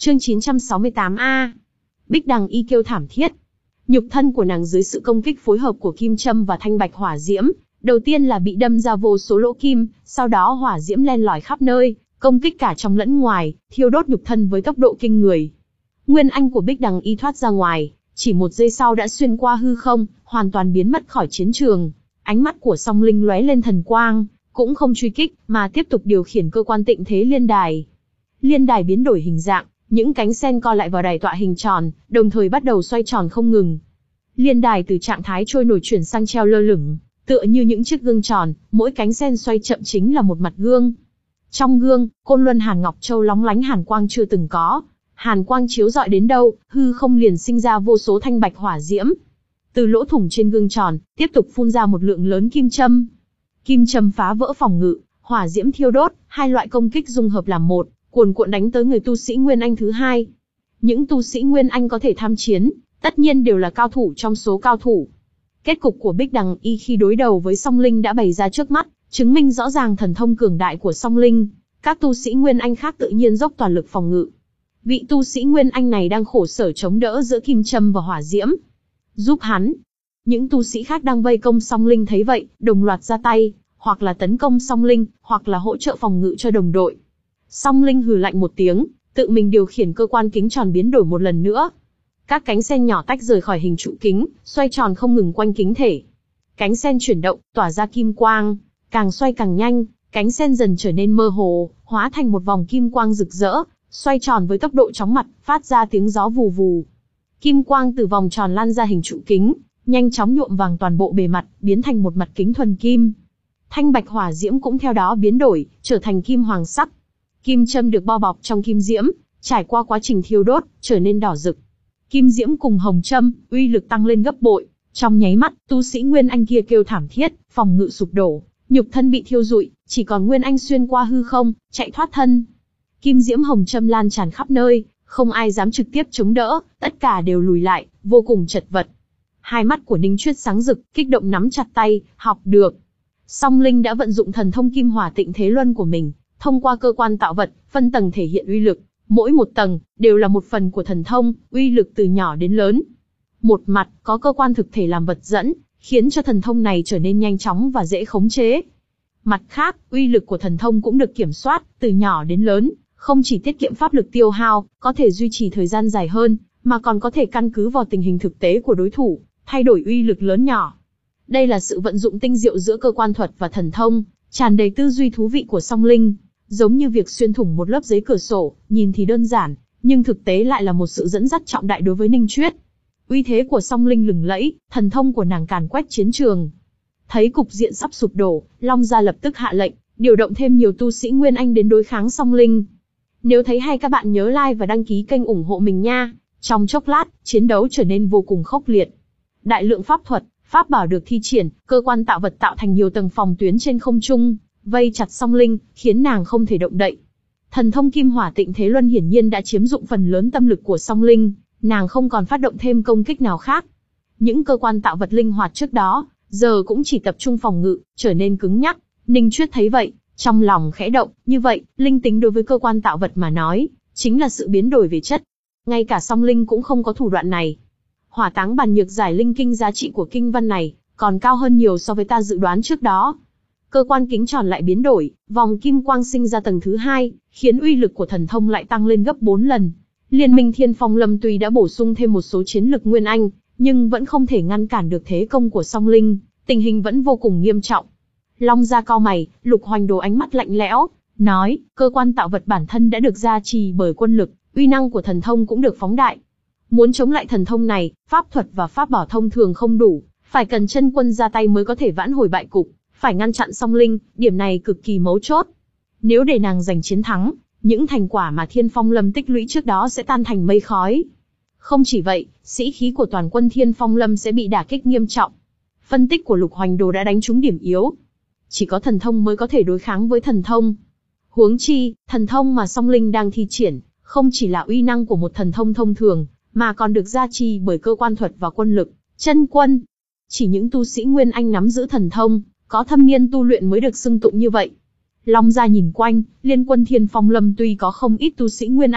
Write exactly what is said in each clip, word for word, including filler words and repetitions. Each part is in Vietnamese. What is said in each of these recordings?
Chương chín trăm sáu mươi tám A. Bích Đằng Y kêu thảm thiết. Nhục thân của nàng dưới sự công kích phối hợp của kim châm và thanh bạch hỏa diễm, đầu tiên là bị đâm ra vô số lỗ kim, sau đó hỏa diễm len lỏi khắp nơi, công kích cả trong lẫn ngoài, thiêu đốt nhục thân với tốc độ kinh người. Nguyên anh của Bích Đằng Y thoát ra ngoài, chỉ một giây sau đã xuyên qua hư không, hoàn toàn biến mất khỏi chiến trường. Ánh mắt của Song Linh lóe lên thần quang, cũng không truy kích, mà tiếp tục điều khiển cơ quan tịnh thế liên đài. Liên đài biến đổi hình dạng, những cánh sen co lại vào đài tọa hình tròn, đồng thời bắt đầu xoay tròn không ngừng. Liên đài từ trạng thái trôi nổi chuyển sang treo lơ lửng, tựa như những chiếc gương tròn, mỗi cánh sen xoay chậm chính là một mặt gương. Trong gương, Côn Luân Hàn Ngọc Châu lóng lánh hàn quang chưa từng có. Hàn quang chiếu rọi đến đâu, hư không liền sinh ra vô số thanh bạch hỏa diễm. Từ lỗ thủng trên gương tròn, tiếp tục phun ra một lượng lớn kim châm. Kim châm phá vỡ phòng ngự, hỏa diễm thiêu đốt, hai loại công kích dung hợp làm một, cuồn cuộn đánh tới người tu sĩ Nguyên Anh thứ hai. Những tu sĩ Nguyên Anh có thể tham chiến, tất nhiên đều là cao thủ trong số cao thủ. Kết cục của Bích Đằng Y khi đối đầu với Song Linh đã bày ra trước mắt, chứng minh rõ ràng thần thông cường đại của Song Linh. Các tu sĩ Nguyên Anh khác tự nhiên dốc toàn lực phòng ngự. Vị tu sĩ Nguyên Anh này đang khổ sở chống đỡ giữa kim châm và hỏa diễm. Giúp hắn. Những tu sĩ khác đang vây công Song Linh thấy vậy, đồng loạt ra tay, hoặc là tấn công Song Linh, hoặc là hỗ trợ phòng ngự cho đồng đội. Song Linh hừ lạnh một tiếng, tự mình điều khiển cơ quan kính tròn biến đổi một lần nữa. Các cánh sen nhỏ tách rời khỏi hình trụ kính, xoay tròn không ngừng quanh kính thể. Cánh sen chuyển động, tỏa ra kim quang, càng xoay càng nhanh, cánh sen dần trở nên mơ hồ, hóa thành một vòng kim quang rực rỡ, xoay tròn với tốc độ chóng mặt, phát ra tiếng gió vù vù. Kim quang từ vòng tròn lan ra hình trụ kính, nhanh chóng nhuộm vàng toàn bộ bề mặt, biến thành một mặt kính thuần kim. Thanh bạch hỏa diễm cũng theo đó biến đổi, trở thành kim hoàng sắc. Kim châm được bao bọc trong kim diễm, trải qua quá trình thiêu đốt, trở nên đỏ rực. Kim diễm cùng hồng châm, uy lực tăng lên gấp bội. Trong nháy mắt, tu sĩ Nguyên Anh kia kêu thảm thiết, phòng ngự sụp đổ, nhục thân bị thiêu rụi, chỉ còn Nguyên Anh xuyên qua hư không, chạy thoát thân. Kim diễm hồng châm lan tràn khắp nơi, không ai dám trực tiếp chống đỡ, tất cả đều lùi lại, vô cùng chật vật. Hai mắt của Ninh Chuyết sáng rực, kích động nắm chặt tay, học được. Song Linh đã vận dụng thần thông Kim Hỏa Tịnh Thế Luân của mình, thông qua cơ quan tạo vật, phân tầng thể hiện uy lực. Mỗi một tầng, đều là một phần của thần thông, uy lực từ nhỏ đến lớn. Một mặt, có cơ quan thực thể làm vật dẫn, khiến cho thần thông này trở nên nhanh chóng và dễ khống chế. Mặt khác, uy lực của thần thông cũng được kiểm soát, từ nhỏ đến lớn, không chỉ tiết kiệm pháp lực tiêu hao, có thể duy trì thời gian dài hơn, mà còn có thể căn cứ vào tình hình thực tế của đối thủ, thay đổi uy lực lớn nhỏ. Đây là sự vận dụng tinh diệu giữa cơ quan thuật và thần thông, tràn đầy tư duy thú vị của Song Linh. Giống như việc xuyên thủng một lớp giấy cửa sổ, nhìn thì đơn giản, nhưng thực tế lại là một sự dẫn dắt trọng đại đối với Ninh Chuyết. Uy thế của Song Linh lừng lẫy, thần thông của nàng càn quét chiến trường. Thấy cục diện sắp sụp đổ, Long Gia lập tức hạ lệnh, điều động thêm nhiều tu sĩ Nguyên Anh đến đối kháng Song Linh. Nếu thấy hay các bạn nhớ like và đăng ký kênh ủng hộ mình nha. Trong chốc lát, chiến đấu trở nên vô cùng khốc liệt. Đại lượng pháp thuật, pháp bảo được thi triển, cơ quan tạo vật tạo thành nhiều tầng phòng tuyến trên không trung, vây chặt Song Linh, khiến nàng không thể động đậy. Thần thông Kim Hỏa Tịnh Thế Luân hiển nhiên đã chiếm dụng phần lớn tâm lực của Song Linh, nàng không còn phát động thêm công kích nào khác. Những cơ quan tạo vật linh hoạt trước đó, giờ cũng chỉ tập trung phòng ngự, trở nên cứng nhắc. Ninh Chuyết thấy vậy, trong lòng khẽ động, như vậy, linh tính đối với cơ quan tạo vật mà nói, chính là sự biến đổi về chất. Ngay cả Song Linh cũng không có thủ đoạn này. Hỏa Táng Bàn Nhược Giải Linh Kinh giá trị của kinh văn này, còn cao hơn nhiều so với ta dự đoán trước đó. Cơ quan kính tròn lại biến đổi, vòng kim quang sinh ra tầng thứ hai, khiến uy lực của thần thông lại tăng lên gấp bốn lần. Liên minh Thiên Phong Lâm tuy đã bổ sung thêm một số chiến lực Nguyên Anh, nhưng vẫn không thể ngăn cản được thế công của Song Linh, tình hình vẫn vô cùng nghiêm trọng. Long Gia cau mày, Lục Hoành Đồ ánh mắt lạnh lẽo, nói, cơ quan tạo vật bản thân đã được gia trì bởi quân lực, uy năng của thần thông cũng được phóng đại. Muốn chống lại thần thông này, pháp thuật và pháp bảo thông thường không đủ, phải cần chân quân ra tay mới có thể vãn hồi bại cục, phải ngăn chặn Song Linh, điểm này cực kỳ mấu chốt. Nếu để nàng giành chiến thắng, những thành quả mà Thiên Phong Lâm tích lũy trước đó sẽ tan thành mây khói. Không chỉ vậy, sĩ khí của toàn quân Thiên Phong Lâm sẽ bị đả kích nghiêm trọng. Phân tích của Lục Hoành Đồ đã đánh trúng điểm yếu. Chỉ có thần thông mới có thể đối kháng với thần thông. Huống chi, thần thông mà Song Linh đang thi triển, không chỉ là uy năng của một thần thông thông thường, mà còn được gia trì bởi cơ quan thuật và quân lực, chân quân. Chỉ những tu sĩ Nguyên Anh nắm giữ thần thông, có thâm niên tu luyện mới được xưng tụng như vậy. Long Gia nhìn quanh, liên quân Thiên Phong Lâm tuy có không ít tu sĩ Nguyên Anh,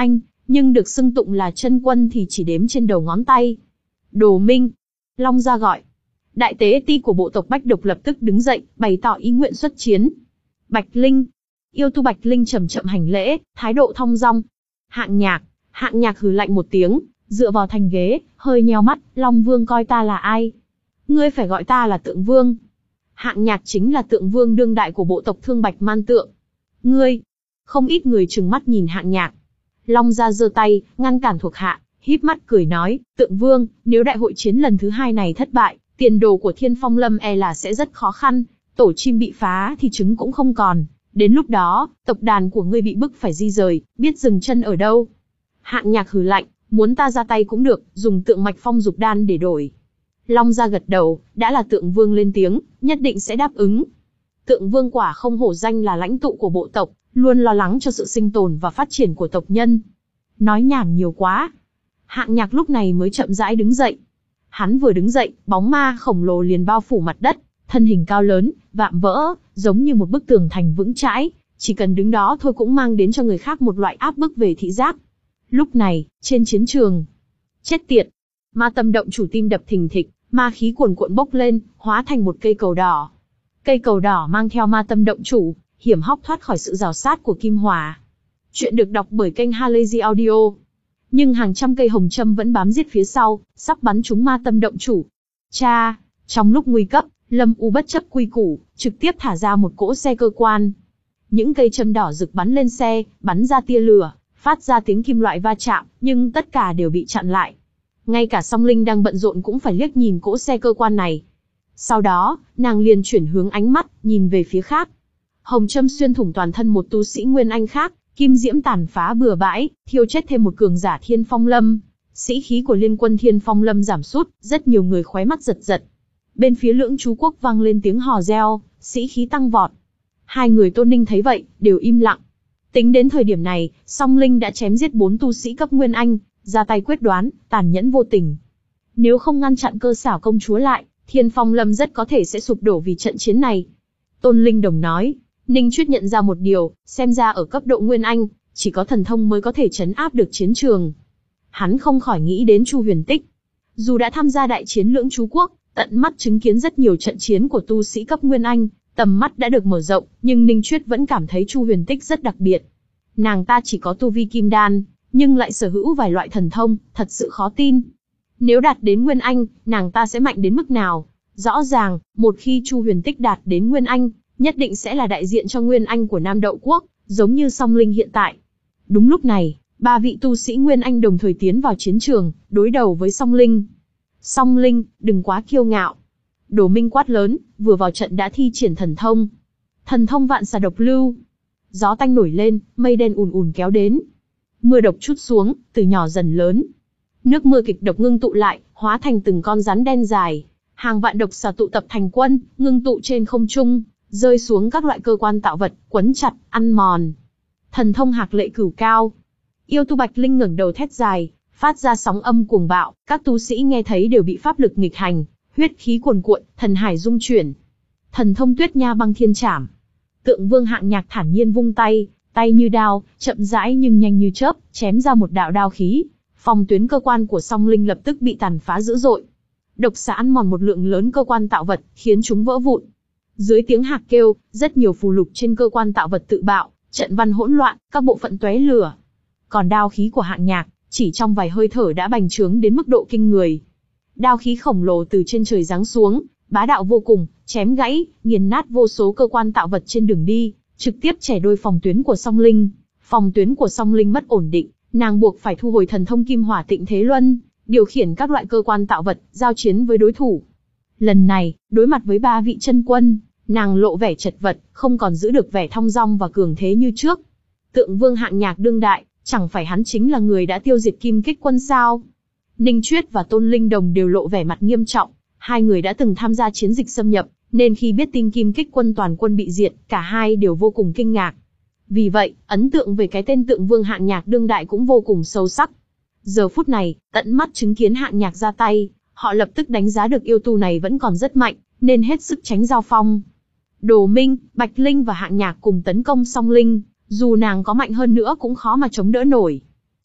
nhưng được xưng tụng là chân quân thì chỉ đếm trên đầu ngón tay. Đồ Minh, Long Gia gọi. Đại tế ti của bộ tộc Bách Độc lập tức đứng dậy, bày tỏ ý nguyện xuất chiến. Bạch Linh, yêu tu Bạch Linh chậm chậm hành lễ, thái độ thong dong. Hạng Nhạc, Hạng Nhạc hừ lạnh một tiếng, dựa vào thành ghế, hơi nheo mắt, Long Vương coi ta là ai? Ngươi phải gọi ta là Tượng Vương. Hạng Nhạc chính là Tượng Vương đương đại của bộ tộc Thương Bạch Man Tượng. Ngươi, không ít người trừng mắt nhìn Hạng Nhạc. Long Gia giơ tay, ngăn cản thuộc hạ, híp mắt cười nói, Tượng Vương, nếu đại hội chiến lần thứ hai này thất bại, tiền đồ của Thiên Phong Lâm e là sẽ rất khó khăn, tổ chim bị phá thì trứng cũng không còn. Đến lúc đó, tộc đàn của ngươi bị bức phải di rời, biết dừng chân ở đâu. Hạng Nhạc hừ lạnh, muốn ta ra tay cũng được, dùng Tượng Mạch Phong Dục Đan để đổi. Long Gia gật đầu, đã là Tượng Vương lên tiếng, nhất định sẽ đáp ứng. Tượng Vương quả không hổ danh là lãnh tụ của bộ tộc, luôn lo lắng cho sự sinh tồn và phát triển của tộc nhân. Nói nhảm nhiều quá. Hạng Nhạc lúc này mới chậm rãi đứng dậy. Hắn vừa đứng dậy, bóng ma khổng lồ liền bao phủ mặt đất, thân hình cao lớn, vạm vỡ, giống như một bức tường thành vững chãi, chỉ cần đứng đó thôi cũng mang đến cho người khác một loại áp bức về thị giác. Lúc này, trên chiến trường, chết tiệt, Ma Tâm Động Chủ tim đập thình thịch, ma khí cuồn cuộn bốc lên, hóa thành một cây cầu đỏ. Cây cầu đỏ mang theo Ma Tâm Động Chủ, hiểm hóc thoát khỏi sự rào sát của Kim Hỏa. Chuyện được đọc bởi kênh Halazy Audio. Nhưng hàng trăm cây hồng châm vẫn bám giết phía sau, sắp bắn trúng Ma Tâm Động Chủ. Cha, trong lúc nguy cấp, Lâm U bất chấp quy củ, trực tiếp thả ra một cỗ xe cơ quan. Những cây châm đỏ rực bắn lên xe, bắn ra tia lửa, phát ra tiếng kim loại va chạm, nhưng tất cả đều bị chặn lại. Ngay cả Song Linh đang bận rộn cũng phải liếc nhìn cỗ xe cơ quan này. Sau đó, nàng liền chuyển hướng ánh mắt, nhìn về phía khác. Hồng châm xuyên thủng toàn thân một tu sĩ Nguyên Anh khác, kim diễm tàn phá bừa bãi, thiêu chết thêm một cường giả Thiên Phong Lâm. Sĩ khí của liên quân Thiên Phong Lâm giảm sút, rất nhiều người khóe mắt giật giật. Bên phía Lưỡng Chú Quốc vang lên tiếng hò reo, sĩ khí tăng vọt. Hai người Tôn Ninh thấy vậy, đều im lặng. Tính đến thời điểm này, Song Linh đã chém giết bốn tu sĩ cấp Nguyên Anh, ra tay quyết đoán, tàn nhẫn vô tình. Nếu không ngăn chặn Cơ Xảo công chúa lại, Thiên Phong Lâm rất có thể sẽ sụp đổ vì trận chiến này. Tôn Linh Đồng nói. Ninh Chuyết nhận ra một điều, xem ra ở cấp độ Nguyên Anh, chỉ có thần thông mới có thể trấn áp được chiến trường. Hắn không khỏi nghĩ đến Chu Huyền Tích. Dù đã tham gia đại chiến Lưỡng Chú Quốc, tận mắt chứng kiến rất nhiều trận chiến của tu sĩ cấp Nguyên Anh, tầm mắt đã được mở rộng, nhưng Ninh Chuyết vẫn cảm thấy Chu Huyền Tích rất đặc biệt. Nàng ta chỉ có tu vi kim đan, nhưng lại sở hữu vài loại thần thông, thật sự khó tin. Nếu đạt đến Nguyên Anh, nàng ta sẽ mạnh đến mức nào? Rõ ràng, một khi Chu Huyền Tích đạt đến Nguyên Anh, nhất định sẽ là đại diện cho Nguyên Anh của Nam Đậu Quốc, giống như Song Linh hiện tại. Đúng lúc này, ba vị tu sĩ Nguyên Anh đồng thời tiến vào chiến trường, đối đầu với Song Linh. Song Linh, đừng quá kiêu ngạo. Đồ Minh quát lớn, vừa vào trận đã thi triển thần thông. Thần thông vạn xà độc lưu. Gió tanh nổi lên, mây đen ùn ùn kéo đến. Mưa độc trút xuống, từ nhỏ dần lớn. Nước mưa kịch độc ngưng tụ lại, hóa thành từng con rắn đen dài. Hàng vạn độc xà tụ tập thành quân, ngưng tụ trên không trung, rơi xuống các loại cơ quan tạo vật, quấn chặt, ăn mòn. Thần thông Hạc Lệ Cửu Cao. Yêu tu Bạch Linh ngẩng đầu thét dài, phát ra sóng âm cuồng bạo, các tu sĩ nghe thấy đều bị pháp lực nghịch hành, huyết khí cuồn cuộn, thần hải dung chuyển. Thần thông Tuyết Nha Băng Thiên Trảm. Tượng Vương Hạng Nhạc thản nhiên vung tay, tay như đao, chậm rãi nhưng nhanh như chớp, chém ra một đạo đao khí. Phòng tuyến cơ quan của Song Linh lập tức bị tàn phá dữ dội. Độc xà ăn mòn một lượng lớn cơ quan tạo vật, khiến chúng vỡ vụn. Dưới tiếng hạc kêu, rất nhiều phù lục trên cơ quan tạo vật tự bạo, trận văn hỗn loạn, các bộ phận tóe lửa. Còn đao khí của Hạng Nhạc, chỉ trong vài hơi thở đã bành trướng đến mức độ kinh người. Đao khí khổng lồ từ trên trời giáng xuống, bá đạo vô cùng, chém gãy, nghiền nát vô số cơ quan tạo vật trên đường đi, trực tiếp chẻ đôi phòng tuyến của Song Linh. Phòng tuyến của Song Linh mất ổn định, nàng buộc phải thu hồi thần thông Kim Hỏa Tịnh Thế Luân, điều khiển các loại cơ quan tạo vật, giao chiến với đối thủ. Lần này, đối mặt với ba vị chân quân, nàng lộ vẻ chật vật, không còn giữ được vẻ thong dong và cường thế như trước. Tượng Vương Hạng Nhạc đương đại, chẳng phải hắn chính là người đã tiêu diệt Kim Kích Quân sao? Ninh Chuyết và Tôn Linh Đồng đều lộ vẻ mặt nghiêm trọng, hai người đã từng tham gia chiến dịch xâm nhập, nên khi biết tin Kim Kích Quân toàn quân bị diệt, cả hai đều vô cùng kinh ngạc. Vì vậy, ấn tượng về cái tên Tượng Vương Hạng Nhạc đương đại cũng vô cùng sâu sắc. Giờ phút này, tận mắt chứng kiến Hạng Nhạc ra tay, họ lập tức đánh giá được yêu tu này vẫn còn rất mạnh, nên hết sức tránh giao phong. Đồ Minh, Bạch Linh và Hạng Nhạc cùng tấn công Song Linh, dù nàng có mạnh hơn nữa cũng khó mà chống đỡ nổi.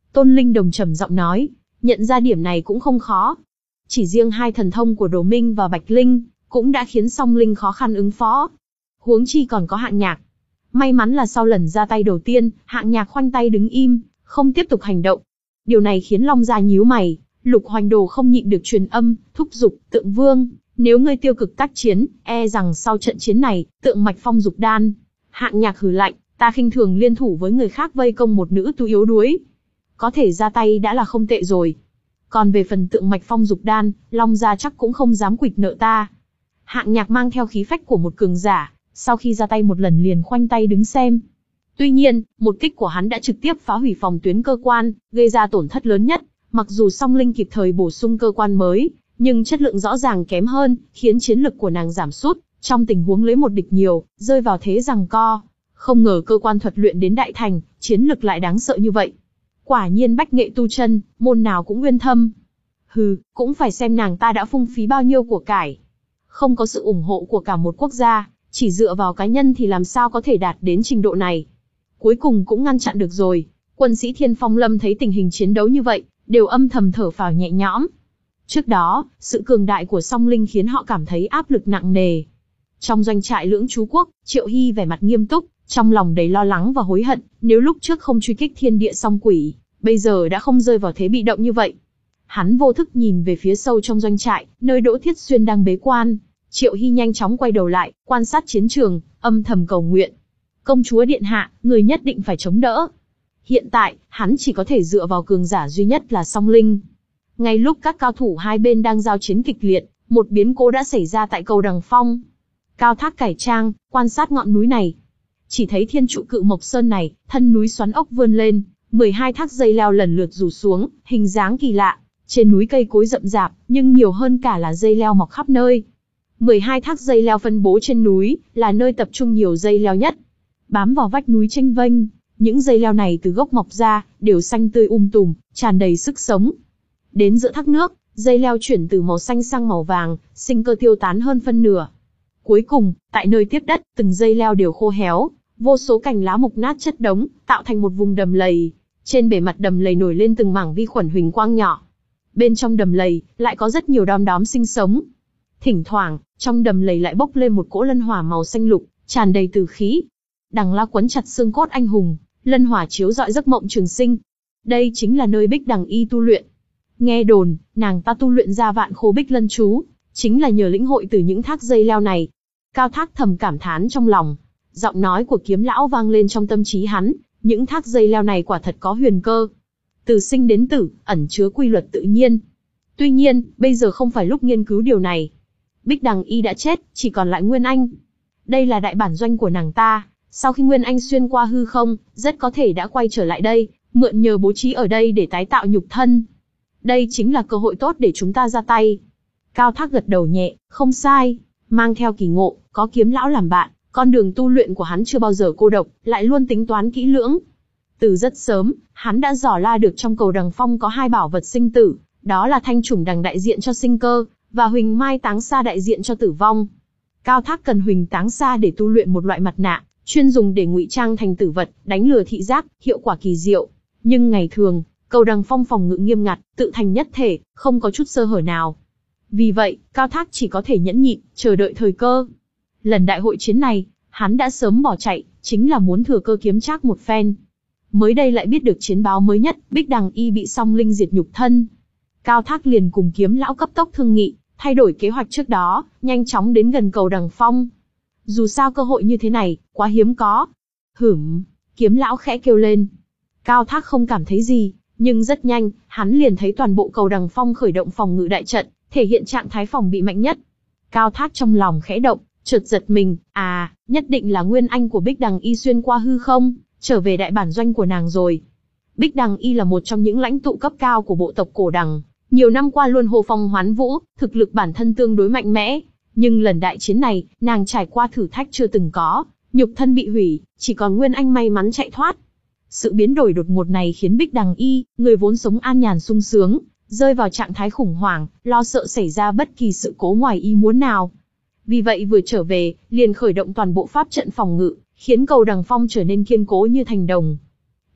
Tôn Linh Đồng trầm giọng nói, nhận ra điểm này cũng không khó. Chỉ riêng hai thần thông của Đồ Minh và Bạch Linh, cũng đã khiến Song Linh khó khăn ứng phó. Huống chi còn có Hạng Nhạc. May mắn là sau lần ra tay đầu tiên, Hạng Nhạc khoanh tay đứng im, không tiếp tục hành động. Điều này khiến Long Gia nhíu mày, Lục Hoành Đồ không nhịn được truyền âm, thúc giục, Tượng Vương, nếu ngươi tiêu cực tác chiến, e rằng sau trận chiến này, Tượng Mạch Phong dục đan. Hạng Nhạc hừ lạnh, ta khinh thường liên thủ với người khác vây công một nữ tu yếu đuối. Có thể ra tay đã là không tệ rồi. Còn về phần Tượng Mạch Phong dục đan, Long Gia chắc cũng không dám quỵt nợ ta. Hạng Nhạc mang theo khí phách của một cường giả, sau khi ra tay một lần liền khoanh tay đứng xem. Tuy nhiên, một kích của hắn đã trực tiếp phá hủy phòng tuyến cơ quan, gây ra tổn thất lớn nhất. Mặc dù Song Linh kịp thời bổ sung cơ quan mới, nhưng chất lượng rõ ràng kém hơn, khiến chiến lực của nàng giảm sút. Trong tình huống lấy một địch nhiều, rơi vào thế giằng co. Không ngờ cơ quan thuật luyện đến đại thành, chiến lực lại đáng sợ như vậy. Quả nhiên bách nghệ tu chân, môn nào cũng uyên thâm. Hừ, cũng phải xem nàng ta đã phung phí bao nhiêu của cải. Không có sự ủng hộ của cả một quốc gia, chỉ dựa vào cá nhân thì làm sao có thể đạt đến trình độ này. Cuối cùng cũng ngăn chặn được rồi. Quân sĩ Thiên Phong Lâm thấy tình hình chiến đấu như vậy, đều âm thầm thở phào nhẹ nhõm. Trước đó, sự cường đại của Song Linh khiến họ cảm thấy áp lực nặng nề. Trong doanh trại Lưỡng Chú Quốc, Triệu Hy vẻ mặt nghiêm túc, trong lòng đầy lo lắng và hối hận, nếu lúc trước không truy kích thiên địa song quỷ, bây giờ đã không rơi vào thế bị động như vậy. Hắn vô thức nhìn về phía sâu trong doanh trại, nơi Đỗ Thiết Xuyên đang bế quan. Triệu Hy nhanh chóng quay đầu lại, quan sát chiến trường, âm thầm cầu nguyện. Công chúa điện hạ, người nhất định phải chống đỡ. Hiện tại, hắn chỉ có thể dựa vào cường giả duy nhất là Song Linh. Ngay lúc các cao thủ hai bên đang giao chiến kịch liệt, một biến cố đã xảy ra tại cầu Đằng Phong. Cao Thác cải trang, quan sát ngọn núi này. Chỉ thấy thiên trụ cự mộc sơn này, thân núi xoắn ốc vươn lên, mười hai thác dây leo lần lượt rủ xuống, hình dáng kỳ lạ. Trên núi cây cối rậm rạp, nhưng nhiều hơn cả là dây leo mọc khắp nơi. mười hai thác dây leo phân bố trên núi, là nơi tập trung nhiều dây leo nhất. Bám vào vách núi chênh vênh, những dây leo này từ gốc mọc ra, đều xanh tươi um tùm, tràn đầy sức sống. Đến giữa thác nước, dây leo chuyển từ màu xanh sang màu vàng, sinh cơ tiêu tán hơn phân nửa. Cuối cùng, tại nơi tiếp đất, từng dây leo đều khô héo, vô số cành lá mục nát chất đống, tạo thành một vùng đầm lầy. Trên bề mặt đầm lầy nổi lên từng mảng vi khuẩn huỳnh quang nhỏ. Bên trong đầm lầy, lại có rất nhiều đom đóm sinh sống. Thỉnh thoảng, trong đầm lầy lại bốc lên một cỗ lân hỏa màu xanh lục, tràn đầy từ khí. Đằng la quấn chặt xương cốt anh hùng, lân hỏa chiếu rọi giấc mộng trường sinh. Đây chính là nơi Bích Đằng Y tu luyện. Nghe đồn, nàng ta tu luyện ra vạn khô bích lân chú, chính là nhờ lĩnh hội từ những thác dây leo này. Cao Thác thầm cảm thán trong lòng. Giọng nói của Kiếm lão vang lên trong tâm trí hắn, những thác dây leo này quả thật có huyền cơ. Từ sinh đến tử, ẩn chứa quy luật tự nhiên. Tuy nhiên, bây giờ không phải lúc nghiên cứu điều này. Bích Đằng Y đã chết, chỉ còn lại Nguyên Anh. Đây là đại bản doanh của nàng ta, sau khi Nguyên Anh xuyên qua hư không, rất có thể đã quay trở lại đây, mượn nhờ bố trí ở đây để tái tạo nhục thân. Đây chính là cơ hội tốt để chúng ta ra tay. Cao Thác gật đầu nhẹ, không sai, mang theo kỳ ngộ, có Kiếm lão làm bạn, con đường tu luyện của hắn chưa bao giờ cô độc, lại luôn tính toán kỹ lưỡng. Từ rất sớm, hắn đã dò la được trong cầu Đằng Phong có hai bảo vật sinh tử, đó là Thanh Trùng Đằng đại diện cho sinh cơ, và Huỳnh Mai Táng Sa đại diện cho tử vong. Cao Thác cần Huỳnh Táng Sa để tu luyện một loại mặt nạ, chuyên dùng để ngụy trang thành tử vật, đánh lừa thị giác, hiệu quả kỳ diệu. Nhưng ngày thường, cầu Đằng Phong phòng ngự nghiêm ngặt, tự thành nhất thể, không có chút sơ hở nào. Vì vậy, Cao Thác chỉ có thể nhẫn nhịn, chờ đợi thời cơ. Lần đại hội chiến này, hắn đã sớm bỏ chạy, chính là muốn thừa cơ kiếm trác một phen. Mới đây lại biết được chiến báo mới nhất, Bích Đằng Y bị Song Linh diệt nhục thân. Cao Thác liền cùng Kiếm lão cấp tốc thương nghị, thay đổi kế hoạch trước đó, nhanh chóng đến gần cầu Đằng Phong. Dù sao cơ hội như thế này, quá hiếm có. Hửm, Kiếm lão khẽ kêu lên. Cao Thác không cảm thấy gì, nhưng rất nhanh, hắn liền thấy toàn bộ cầu Đằng Phong khởi động phòng ngự đại trận, thể hiện trạng thái phòng bị mạnh nhất. Cao Thác trong lòng khẽ động, chợt giật mình, à, nhất định là Nguyên Anh của Bích Đằng Y xuyên qua hư không, trở về đại bản doanh của nàng rồi. Bích Đằng Y là một trong những lãnh tụ cấp cao của bộ tộc Cổ Đằng, nhiều năm qua luôn hô phong hoán vũ, thực lực bản thân tương đối mạnh mẽ. Nhưng lần đại chiến này, nàng trải qua thử thách chưa từng có, nhục thân bị hủy, chỉ còn Nguyên Anh may mắn chạy thoát. Sự biến đổi đột ngột này khiến Bích Đằng Y, người vốn sống an nhàn sung sướng, rơi vào trạng thái khủng hoảng, lo sợ xảy ra bất kỳ sự cố ngoài ý muốn nào. Vì vậy vừa trở về, liền khởi động toàn bộ pháp trận phòng ngự, khiến cầu Đằng Phong trở nên kiên cố như thành đồng.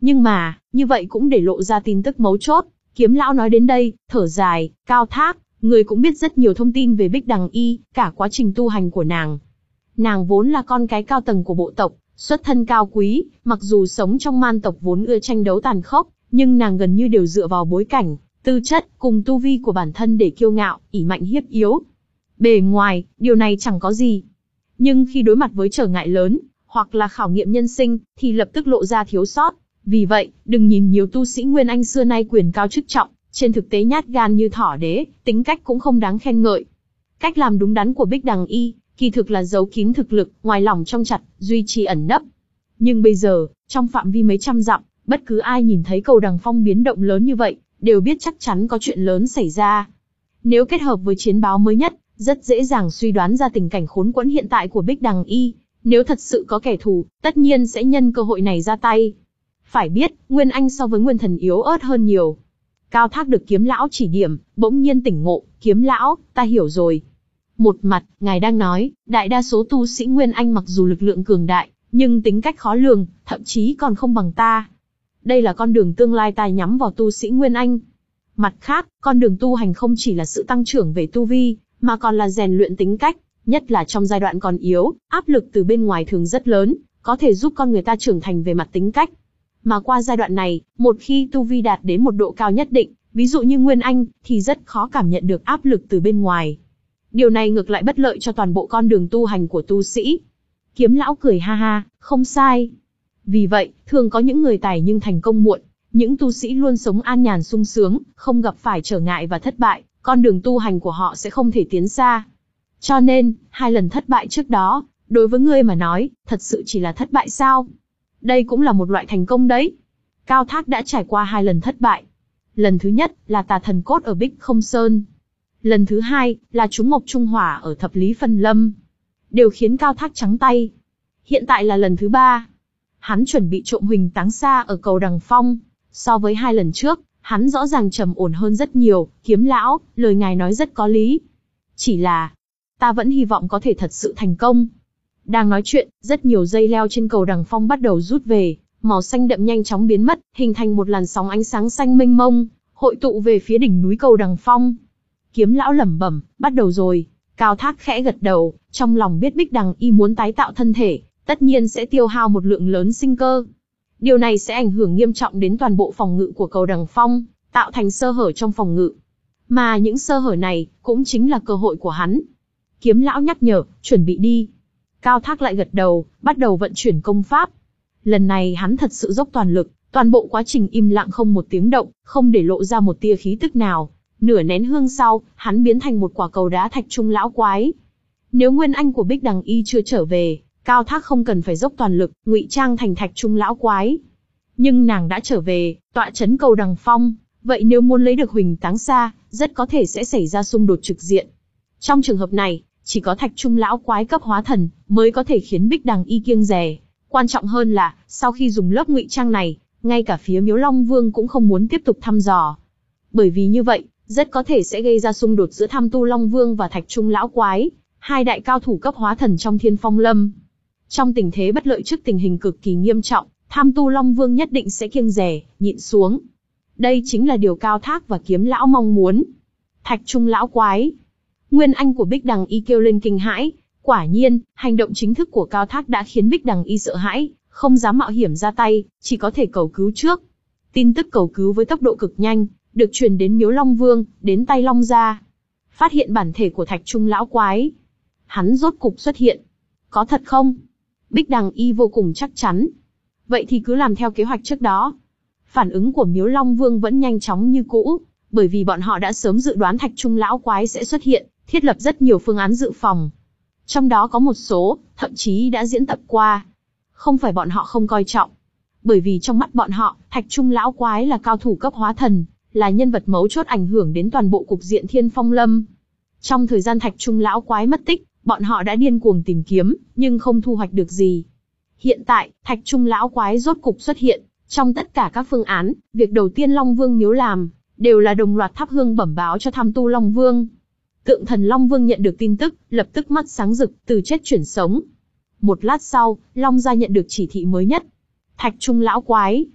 Nhưng mà, như vậy cũng để lộ ra tin tức mấu chốt. Kiếm lão nói đến đây, thở dài, Cao Thác, người cũng biết rất nhiều thông tin về Bích Đằng Y, cả quá trình tu hành của nàng. Nàng vốn là con cái cao tầng của bộ tộc, xuất thân cao quý, mặc dù sống trong man tộc vốn ưa tranh đấu tàn khốc, nhưng nàng gần như đều dựa vào bối cảnh, tư chất, cùng tu vi của bản thân để kiêu ngạo, ỷ mạnh hiếp yếu. Bề ngoài, điều này chẳng có gì. Nhưng khi đối mặt với trở ngại lớn, hoặc là khảo nghiệm nhân sinh, thì lập tức lộ ra thiếu sót. Vì vậy, đừng nhìn nhiều tu sĩ Nguyên Anh xưa nay quyền cao chức trọng, trên thực tế nhát gan như thỏ đế, tính cách cũng không đáng khen ngợi. Cách làm đúng đắn của Bích Đằng Y, kỳ thực là giấu kín thực lực, ngoài lỏng trong chặt, duy trì ẩn nấp. Nhưng bây giờ, trong phạm vi mấy trăm dặm, bất cứ ai nhìn thấy cầu Đằng Phong biến động lớn như vậy, đều biết chắc chắn có chuyện lớn xảy ra. Nếu kết hợp với chiến báo mới nhất, rất dễ dàng suy đoán ra tình cảnh khốn quẫn hiện tại của Bích Đằng Y. Nếu thật sự có kẻ thù, tất nhiên sẽ nhân cơ hội này ra tay. Phải biết, Nguyên Anh so với Nguyên Thần yếu ớt hơn nhiều. Cao Thác được Kiếm lão chỉ điểm, bỗng nhiên tỉnh ngộ, Kiếm lão, ta hiểu rồi. Một mặt, ngài đang nói, đại đa số tu sĩ Nguyên Anh mặc dù lực lượng cường đại, nhưng tính cách khó lường, thậm chí còn không bằng ta. Đây là con đường tương lai ta nhắm vào tu sĩ Nguyên Anh. Mặt khác, con đường tu hành không chỉ là sự tăng trưởng về tu vi, mà còn là rèn luyện tính cách, nhất là trong giai đoạn còn yếu, áp lực từ bên ngoài thường rất lớn, có thể giúp con người ta trưởng thành về mặt tính cách. Mà qua giai đoạn này, một khi tu vi đạt đến một độ cao nhất định, ví dụ như Nguyên Anh, thì rất khó cảm nhận được áp lực từ bên ngoài. Điều này ngược lại bất lợi cho toàn bộ con đường tu hành của tu sĩ. Kiếm lão cười ha ha, không sai. Vì vậy, thường có những người tài nhưng thành công muộn, những tu sĩ luôn sống an nhàn sung sướng, không gặp phải trở ngại và thất bại, con đường tu hành của họ sẽ không thể tiến xa. Cho nên, hai lần thất bại trước đó, đối với ngươi mà nói, thật sự chỉ là thất bại sao? Đây cũng là một loại thành công đấy. Cao Thác đã trải qua hai lần thất bại. Lần thứ nhất là tà thần cốt ở Bích Không Sơn. Lần thứ hai là trúng Mộc Trung Hỏa ở Thập Lý Phân Lâm. Đều khiến Cao Thác trắng tay. Hiện tại là lần thứ ba. Hắn chuẩn bị trộm Huỳnh Táng Sa ở cầu Đằng Phong. So với hai lần trước, hắn rõ ràng trầm ổn hơn rất nhiều. Kiếm lão, lời ngài nói rất có lý. Chỉ là, ta vẫn hy vọng có thể thật sự thành công. Đang nói chuyện, rất nhiều dây leo trên cầu Đằng Phong bắt đầu rút về, màu xanh đậm nhanh chóng biến mất, hình thành một làn sóng ánh sáng xanh mênh mông, hội tụ về phía đỉnh núi cầu Đằng Phong. Kiếm lão lẩm bẩm, bắt đầu rồi. Cao Thác khẽ gật đầu, trong lòng biết Bích Đằng Y muốn tái tạo thân thể, tất nhiên sẽ tiêu hao một lượng lớn sinh cơ. Điều này sẽ ảnh hưởng nghiêm trọng đến toàn bộ phòng ngự của cầu Đằng Phong, tạo thành sơ hở trong phòng ngự. Mà những sơ hở này, cũng chính là cơ hội của hắn. Kiếm lão nhắc nhở, chuẩn bị đi. Cao Thác lại gật đầu, bắt đầu vận chuyển công pháp. Lần này hắn thật sự dốc toàn lực, toàn bộ quá trình im lặng không một tiếng động, không để lộ ra một tia khí tức nào. Nửa nén hương sau, hắn biến thành một quả cầu đá thạch trung lão quái. Nếu Nguyên Anh của Bích Đằng Y chưa trở về, Cao Thác không cần phải dốc toàn lực, ngụy trang thành thạch trung lão quái. Nhưng nàng đã trở về, tọa trấn cầu Đằng Phong, vậy nếu muốn lấy được Huỳnh Táng Sa, rất có thể sẽ xảy ra xung đột trực diện. Trong trường hợp này, chỉ có thạch trung lão quái cấp hóa thần mới có thể khiến Bích Đằng Y kiêng dè. Quan trọng hơn là, sau khi dùng lớp ngụy trang này, ngay cả phía Miếu Long Vương cũng không muốn tiếp tục thăm dò. Bởi vì như vậy, rất có thể sẽ gây ra xung đột giữa Tham Tu Long Vương và Thạch Trung lão quái, hai đại cao thủ cấp hóa thần trong Thiên Phong Lâm. Trong tình thế bất lợi trước tình hình cực kỳ nghiêm trọng, Tham Tu Long Vương nhất định sẽ kiêng dè, nhịn xuống. Đây chính là điều Cao Thác và Kiếm lão mong muốn. Thạch Trung lão quái. Nguyên Anh của Bích Đằng Y kêu lên kinh hãi. Quả nhiên, hành động chính thức của Cao Thác đã khiến Bích Đằng Y sợ hãi, không dám mạo hiểm ra tay, chỉ có thể cầu cứu trước. Tin tức cầu cứu với tốc độ cực nhanh, được truyền đến Miếu Long Vương, đến tay Long Gia. Phát hiện bản thể của Thạch Trung lão quái. Hắn rốt cục xuất hiện. Có thật không? Bích Đằng Y vô cùng chắc chắn. Vậy thì cứ làm theo kế hoạch trước đó. Phản ứng của Miếu Long Vương vẫn nhanh chóng như cũ, bởi vì bọn họ đã sớm dự đoán Thạch Trung lão quái sẽ xuất hiện, thiết lập rất nhiều phương án dự phòng. Trong đó có một số, thậm chí đã diễn tập qua. Không phải bọn họ không coi trọng. Bởi vì trong mắt bọn họ, Thạch Trung lão quái là cao thủ cấp hóa thần, là nhân vật mấu chốt ảnh hưởng đến toàn bộ cục diện Thiên Phong Lâm. Trong thời gian Thạch Trung lão quái mất tích, bọn họ đã điên cuồng tìm kiếm, nhưng không thu hoạch được gì. Hiện tại, Thạch Trung lão quái rốt cục xuất hiện. Trong tất cả các phương án, việc đầu tiên Long Vương Miếu làm, đều là đồng loạt thắp hương bẩm báo cho Tham Tu Long Vương. Tượng thần Long Vương nhận được tin tức, lập tức mắt sáng rực, từ chết chuyển sống. Một lát sau, Long Gia nhận được chỉ thị mới nhất. Thạch Trung lão quái.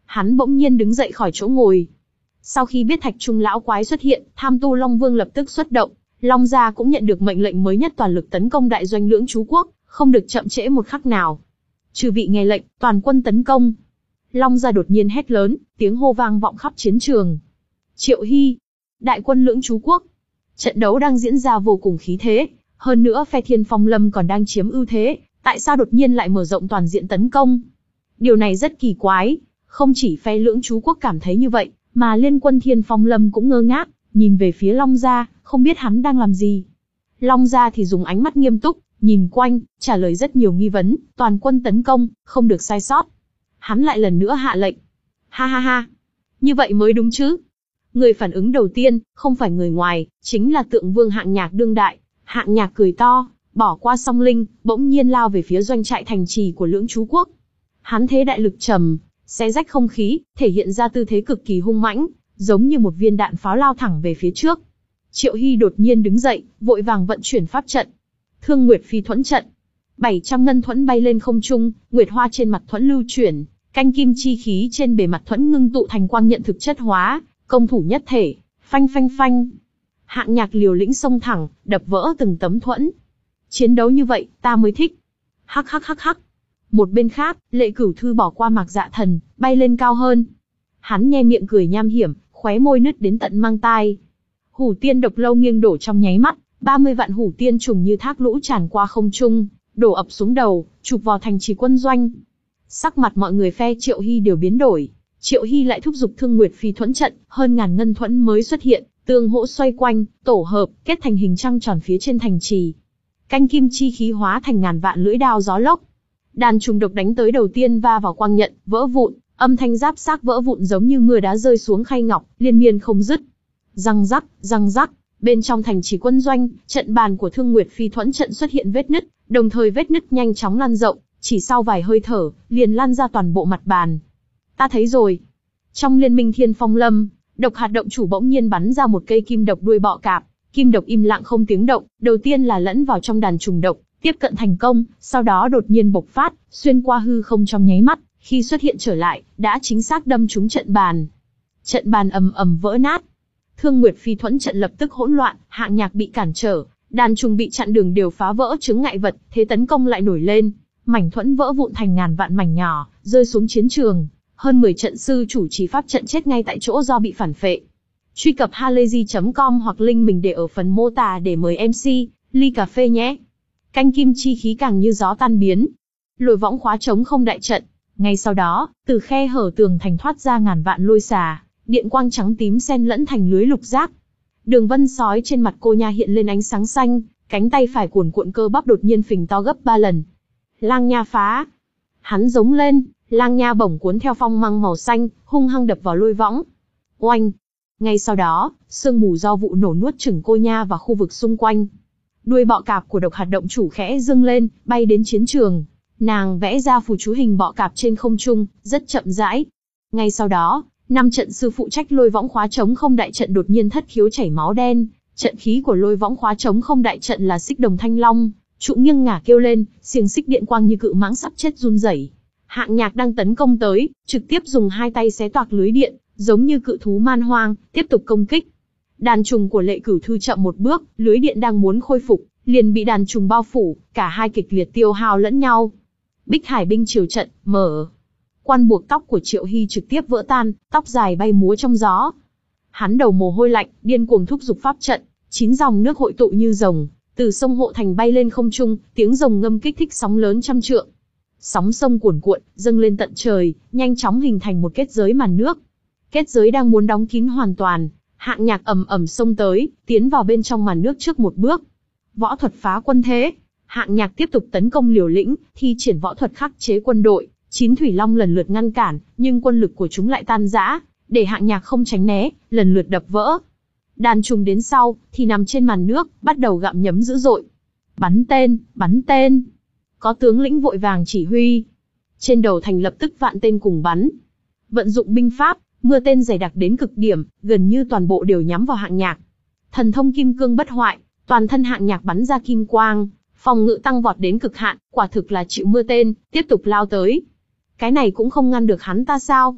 Hắn bỗng nhiên đứng dậy khỏi chỗ ngồi. Sau khi biết Thạch Trung lão quái xuất hiện, Tham Tu Long Vương lập tức xuất động. Long gia cũng nhận được mệnh lệnh mới nhất toàn lực tấn công đại doanh Lưỡng Chú quốc, không được chậm trễ một khắc nào. Chư vị nghe lệnh, toàn quân tấn công. Long gia đột nhiên hét lớn, tiếng hô vang vọng khắp chiến trường. Triệu Hy, đại quân Lưỡng Chú quốc. Trận đấu đang diễn ra vô cùng khí thế, hơn nữa phe Thiên Phong Lâm còn đang chiếm ưu thế, tại sao đột nhiên lại mở rộng toàn diện tấn công? Điều này rất kỳ quái, không chỉ phe Lưỡng Chú quốc cảm thấy như vậy, mà liên quân Thiên Phong Lâm cũng ngơ ngác, nhìn về phía Long gia, không biết hắn đang làm gì. Long gia thì dùng ánh mắt nghiêm túc, nhìn quanh, trả lời rất nhiều nghi vấn, toàn quân tấn công, không được sai sót. Hắn lại lần nữa hạ lệnh. Ha ha ha, như vậy mới đúng chứ. Người phản ứng đầu tiên, không phải người ngoài, chính là Tượng Vương Hạng Nhạc đương đại. Hạng Nhạc cười to, bỏ qua song linh, bỗng nhiên lao về phía doanh trại thành trì của Lưỡng Chú quốc. Hắn thế đại lực trầm, xé rách không khí, thể hiện ra tư thế cực kỳ hung mãnh, giống như một viên đạn pháo lao thẳng về phía trước. Triệu Hy đột nhiên đứng dậy, vội vàng vận chuyển pháp trận. Thương Nguyệt Phi Thuẫn trận. bảy trăm ngân thuẫn bay lên không trung, nguyệt hoa trên mặt thuẫn lưu chuyển, canh kim chi khí trên bề mặt thuẫn ngưng tụ thành quang nhận thực chất hóa, công thủ nhất thể, phanh phanh phanh. Hạng Nhạc liều lĩnh xông thẳng, đập vỡ từng tấm thuẫn. Chiến đấu như vậy, ta mới thích. Hắc hắc hắc hắc. Một bên khác, Lệ Cửu Thư bỏ qua Mạc Dạ Thần, bay lên cao hơn. Hắn nhe miệng cười nham hiểm, khóe môi nứt đến tận mang tai. Hủ tiên độc lâu nghiêng đổ trong nháy mắt, ba mươi vạn hủ tiên trùng như thác lũ tràn qua không trung, đổ ập xuống đầu, chụp vào thành trì quân doanh. Sắc mặt mọi người phe Triệu Hy đều biến đổi. Triệu Hy lại thúc giục Thương Nguyệt Phi Thuẫn trận, hơn ngàn ngân thuẫn mới xuất hiện, tương hỗ xoay quanh, tổ hợp, kết thành hình trăng tròn phía trên thành trì. Canh kim chi khí hóa thành ngàn vạn lưỡi đao gió lốc. Đàn trùng độc đánh tới đầu tiên va vào quang nhận, vỡ vụn, âm thanh giáp xác vỡ vụn giống như mưa đá rơi xuống khay ngọc, liên miên không dứt. Răng rắc, răng rắc, bên trong thành trì quân doanh, trận bàn của Thương Nguyệt Phi Thuẫn trận xuất hiện vết nứt, đồng thời vết nứt nhanh chóng lan rộng, chỉ sau vài hơi thở, liền lan ra toàn bộ mặt bàn. Ta thấy rồi. Trong liên minh Thiên Phong Lâm, Độc Hạt động chủ bỗng nhiên bắn ra một cây kim độc đuôi bọ cạp, kim độc im lặng không tiếng động, đầu tiên là lẫn vào trong đàn trùng độc, tiếp cận thành công, sau đó đột nhiên bộc phát, xuyên qua hư không trong nháy mắt, khi xuất hiện trở lại, đã chính xác đâm trúng trận bàn. Trận bàn ầm ầm vỡ nát. Thương Nguyệt Phi Thuẫn trận lập tức hỗn loạn, Hạng Nhạc bị cản trở, đàn trùng bị chặn đường đều phá vỡ chướng ngại vật, thế tấn công lại nổi lên, mảnh thuẫn vỡ vụn thành ngàn vạn mảnh nhỏ, rơi xuống chiến trường. Hơn mười trận sư chủ trì pháp trận chết ngay tại chỗ do bị phản phệ. Truy cập halayzi chấm com hoặc link mình để ở phần mô tả để mời em xê, ly cà phê nhé. Canh kim chi khí càng như gió tan biến. Lôi võng khóa trống không đại trận. Ngay sau đó, từ khe hở tường thành thoát ra ngàn vạn lôi xà, điện quang trắng tím xen lẫn thành lưới lục giác. Đường vân sói trên mặt cô nha hiện lên ánh sáng xanh, cánh tay phải cuồn cuộn cơ bắp đột nhiên phình to gấp ba lần. Lang nha phá. Hắn giống lên, lang nha bổng cuốn theo phong mang màu xanh, hung hăng đập vào lôi võng. Oanh! Ngay sau đó, sương mù do vụ nổ nuốt chửng cô nha và khu vực xung quanh. Đuôi bọ cạp của Độc Hạt động chủ khẽ dâng lên, bay đến chiến trường. Nàng vẽ ra phù chú hình bọ cạp trên không trung, rất chậm rãi. Ngay sau đó, năm trận sư phụ trách lôi võng khóa trống không đại trận đột nhiên thất khiếu chảy máu đen. Trận khí của lôi võng khóa trống không đại trận là xích đồng thanh long, trụ nghiêng ngả kêu lên, xiềng xích điện quang như cự mãng sắp chết run rẩy. Hạng Nhạc đang tấn công tới, trực tiếp dùng hai tay xé toạc lưới điện, giống như cự thú man hoang, tiếp tục công kích. Đàn trùng của Lệ Cửu Thư chậm một bước, lưới điện đang muốn khôi phục, liền bị đàn trùng bao phủ, cả hai kịch liệt tiêu hao lẫn nhau. Bích Hải binh triều trận, mở. Quan buộc tóc của Triệu Hy trực tiếp vỡ tan, tóc dài bay múa trong gió. Hắn đầu mồ hôi lạnh, điên cuồng thúc giục pháp trận, chín dòng nước hội tụ như rồng, từ sông Hộ Thành bay lên không trung, tiếng rồng ngâm kích thích sóng lớn trăm trượng. Sóng sông cuồn cuộn, dâng lên tận trời, nhanh chóng hình thành một kết giới màn nước. Kết giới đang muốn đóng kín hoàn toàn, Hạng Nhạc ầm ầm xông tới, tiến vào bên trong màn nước trước một bước. Võ thuật phá quân thế. Hạng Nhạc tiếp tục tấn công liều lĩnh, thi triển võ thuật khắc chế quân đội. Chín thủy long lần lượt ngăn cản, nhưng quân lực của chúng lại tan rã, để Hạng Nhạc không tránh né, lần lượt đập vỡ. Đàn trùng đến sau, thì nằm trên màn nước, bắt đầu gặm nhấm dữ dội. Bắn tên, bắn tên. Có tướng lĩnh vội vàng chỉ huy. Trên đầu thành lập tức vạn tên cùng bắn. Vận dụng binh pháp, mưa tên dày đặc đến cực điểm, gần như toàn bộ đều nhắm vào Hạng Nhạc. Thần thông kim cương bất hoại, toàn thân Hạng Nhạc bắn ra kim quang, phòng ngự tăng vọt đến cực hạn, quả thực là chịu mưa tên, tiếp tục lao tới. Cái này cũng không ngăn được hắn ta sao?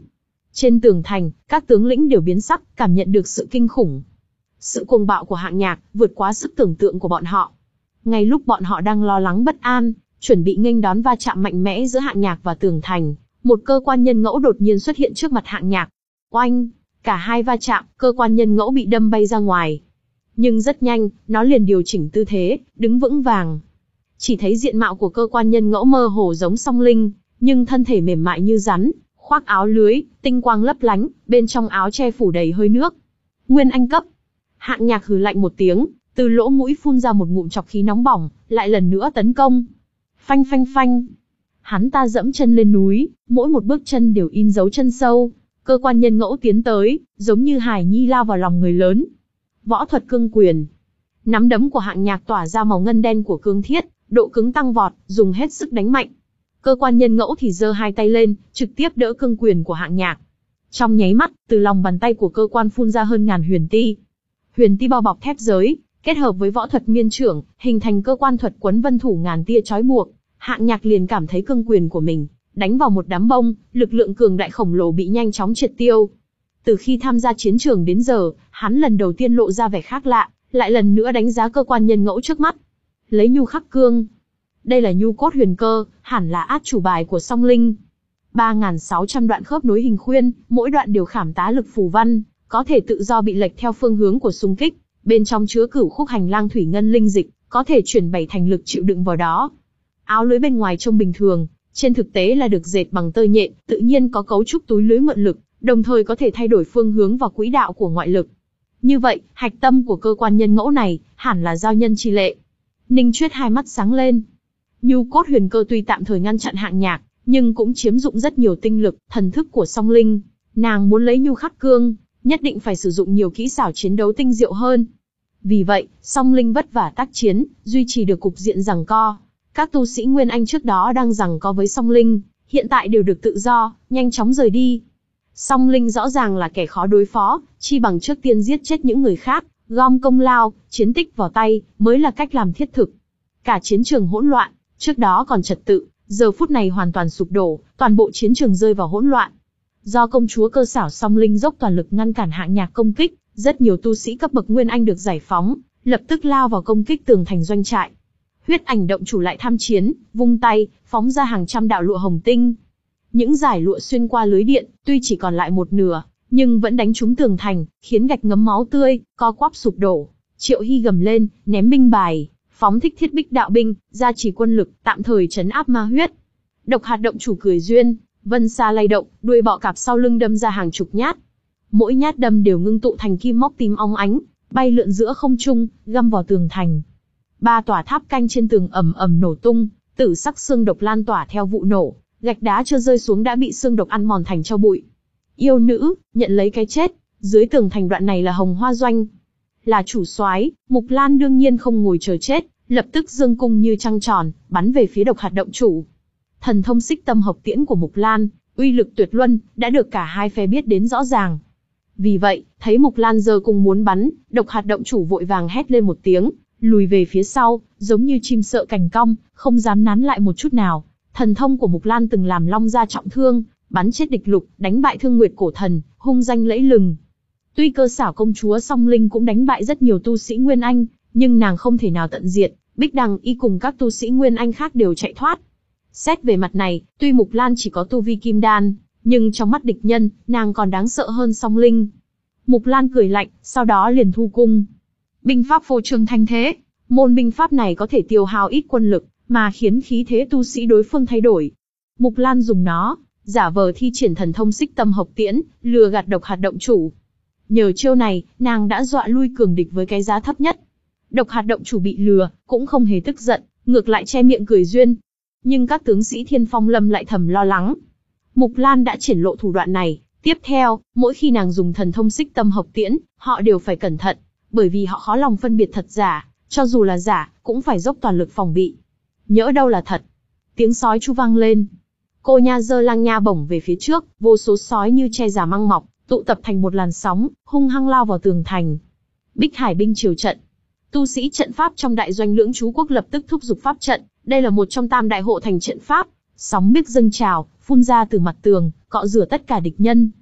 Trên tường thành, các tướng lĩnh đều biến sắc, cảm nhận được sự kinh khủng. Sự cuồng bạo của Hạng Nhạc vượt quá sức tưởng tượng của bọn họ. Ngay lúc bọn họ đang lo lắng bất an, chuẩn bị nghênh đón va chạm mạnh mẽ giữa Hạng Nhạc và tường thành, một cơ quan nhân ngẫu đột nhiên xuất hiện trước mặt Hạng Nhạc. Oanh! Cả hai va chạm, cơ quan nhân ngẫu bị đâm bay ra ngoài. Nhưng rất nhanh, nó liền điều chỉnh tư thế, đứng vững vàng. Chỉ thấy diện mạo của cơ quan nhân ngẫu mơ hồ giống song linh, nhưng thân thể mềm mại như rắn, khoác áo lưới, tinh quang lấp lánh, bên trong áo che phủ đầy hơi nước. Nguyên Anh cấp. Hạng Nhạc hừ lạnh một tiếng, từ lỗ mũi phun ra một ngụm chọc khí nóng bỏng, lại lần nữa tấn công. Phanh phanh phanh. Hắn ta dẫm chân lên núi, mỗi một bước chân đều in dấu chân sâu. Cơ quan nhân ngẫu tiến tới, giống như hải nhi lao vào lòng người lớn. Võ thuật cương quyền. Nắm đấm của Hạng Nhạc tỏa ra màu ngân đen của cương thiết, độ cứng tăng vọt, dùng hết sức đánh mạnh. Cơ quan nhân ngẫu thì giơ hai tay lên, trực tiếp đỡ cương quyền của Hạng Nhạc. Trong nháy mắt, từ lòng bàn tay của cơ quan phun ra hơn ngàn huyền ti. Huyền ti bao bọc thép giới, kết hợp với võ thuật miên trưởng, hình thành cơ quan thuật quấn vân thủ ngàn tia trói buộc. Hạng Nhạc liền cảm thấy cương quyền của mình đánh vào một đám bông, lực lượng cường đại khổng lồ bị nhanh chóng triệt tiêu. Từ khi tham gia chiến trường đến giờ, hắn lần đầu tiên lộ ra vẻ khác lạ, lại lần nữa đánh giá cơ quan nhân ngẫu trước mắt. Lấy nhu khắc cương. Đây là nhu cốt huyền cơ, hẳn là át chủ bài của song linh. ba nghìn sáu trăm đoạn khớp nối hình khuyên, mỗi đoạn đều khảm tá lực phù văn, có thể tự do bị lệch theo phương hướng của xung kích. Bên trong chứa cửu khúc hành lang thủy ngân linh dịch, có thể chuyển bảy thành lực chịu đựng vào đó. Áo lưới bên ngoài trông bình thường, trên thực tế là được dệt bằng tơ nhện, tự nhiên có cấu trúc túi lưới mượn lực, đồng thời có thể thay đổi phương hướng và quỹ đạo của ngoại lực. Như vậy, hạch tâm của cơ quan nhân ngẫu này, hẳn là giao nhân chi lệ. Ninh Chuyết hai mắt sáng lên. Nhu cốt huyền cơ tuy tạm thời ngăn chặn Hạng Nhạc, nhưng cũng chiếm dụng rất nhiều tinh lực, thần thức của song linh. Nàng muốn lấy nhu khắc cương, nhất định phải sử dụng nhiều kỹ xảo chiến đấu tinh diệu hơn. Vì vậy, song linh vất vả tác chiến, duy trì được cục diện giằng co. Các tu sĩ Nguyên Anh trước đó đang giằng co với song linh, hiện tại đều được tự do, nhanh chóng rời đi. Song linh rõ ràng là kẻ khó đối phó, chi bằng trước tiên giết chết những người khác, gom công lao, chiến tích vào tay, mới là cách làm thiết thực. Cả chiến trường hỗn loạn, trước đó còn trật tự, giờ phút này hoàn toàn sụp đổ, toàn bộ chiến trường rơi vào hỗn loạn. Do công chúa cơ xảo song linh dốc toàn lực ngăn cản Hạng Nhạc công kích, rất nhiều tu sĩ cấp bậc Nguyên Anh được giải phóng, lập tức lao vào công kích tường thành doanh trại. Huyết Ảnh động chủ lại tham chiến, vung tay, phóng ra hàng trăm đạo lụa hồng tinh. Những dải lụa xuyên qua lưới điện, tuy chỉ còn lại một nửa, nhưng vẫn đánh trúng tường thành, khiến gạch ngấm máu tươi, co quắp sụp đổ. Triệu Hy gầm lên, ném binh bài, phóng thích thiết bích đạo binh, gia trì quân lực, tạm thời trấn áp ma huyết. Độc hạt động chủ cười duyên, vân xa lay động, đuôi bọ cạp sau lưng đâm ra hàng chục nhát. Mỗi nhát đâm đều ngưng tụ thành kim móc tím óng ánh, bay lượn giữa không trung, găm vào tường thành. Ba tòa tháp canh trên tường ầm ầm nổ tung, tử sắc xương độc lan tỏa theo vụ nổ, gạch đá chưa rơi xuống đã bị xương độc ăn mòn thành tro bụi. Yêu nữ, nhận lấy cái chết. Dưới tường thành đoạn này là Hồng Hoa Doanh. Là chủ soái, Mục Lan đương nhiên không ngồi chờ chết, lập tức dương cung như trăng tròn, bắn về phía độc hạt động chủ. Thần thông xích tâm hợp tiễn của Mục Lan, uy lực tuyệt luân, đã được cả hai phe biết đến rõ ràng. Vì vậy, thấy Mục Lan giơ cung muốn bắn, độc hạt động chủ vội vàng hét lên một tiếng, lùi về phía sau, giống như chim sợ cành cong, không dám nán lại một chút nào. Thần thông của Mục Lan từng làm Long gia trọng thương, bắn chết địch lục, đánh bại Thương Nguyệt cổ thần, hung danh lẫy lừng. Tuy cơ xảo công chúa song linh cũng đánh bại rất nhiều tu sĩ Nguyên Anh, nhưng nàng không thể nào tận diệt, Bích Đằng Y cùng các tu sĩ Nguyên Anh khác đều chạy thoát. Xét về mặt này, tuy Mục Lan chỉ có tu vi kim đan, nhưng trong mắt địch nhân, nàng còn đáng sợ hơn song linh. Mục Lan cười lạnh, sau đó liền thu cung. Binh pháp phô trương thanh thế, môn binh pháp này có thể tiêu hao ít quân lực, mà khiến khí thế tu sĩ đối phương thay đổi. Mục Lan dùng nó, giả vờ thi triển thần thông xích tâm hợp tiễn, lừa gạt độc hạt động chủ. Nhờ chiêu này, nàng đã dọa lui cường địch với cái giá thấp nhất. Độc hạt động chủ bị lừa, cũng không hề tức giận, ngược lại che miệng cười duyên. Nhưng các tướng sĩ Thiên Phong Lâm lại thầm lo lắng. Mục Lan đã triển lộ thủ đoạn này, tiếp theo, mỗi khi nàng dùng thần thông xích tâm hợp tiễn, họ đều phải cẩn thận, bởi vì họ khó lòng phân biệt thật giả, cho dù là giả, cũng phải dốc toàn lực phòng bị. Nhỡ đâu là thật. Tiếng sói chu vang lên. Cô nha giơ lang nha bổng về phía trước, vô số sói như che giả măng mọc, tụ tập thành một làn sóng, hung hăng lao vào tường thành. Bích Hải binh triều trận. Tu sĩ trận pháp trong đại doanh Lưỡng Chú quốc lập tức thúc giục pháp trận, đây là một trong tam đại hộ thành trận pháp. Sóng biếc dâng trào, phun ra từ mặt tường, cọ rửa tất cả địch nhân.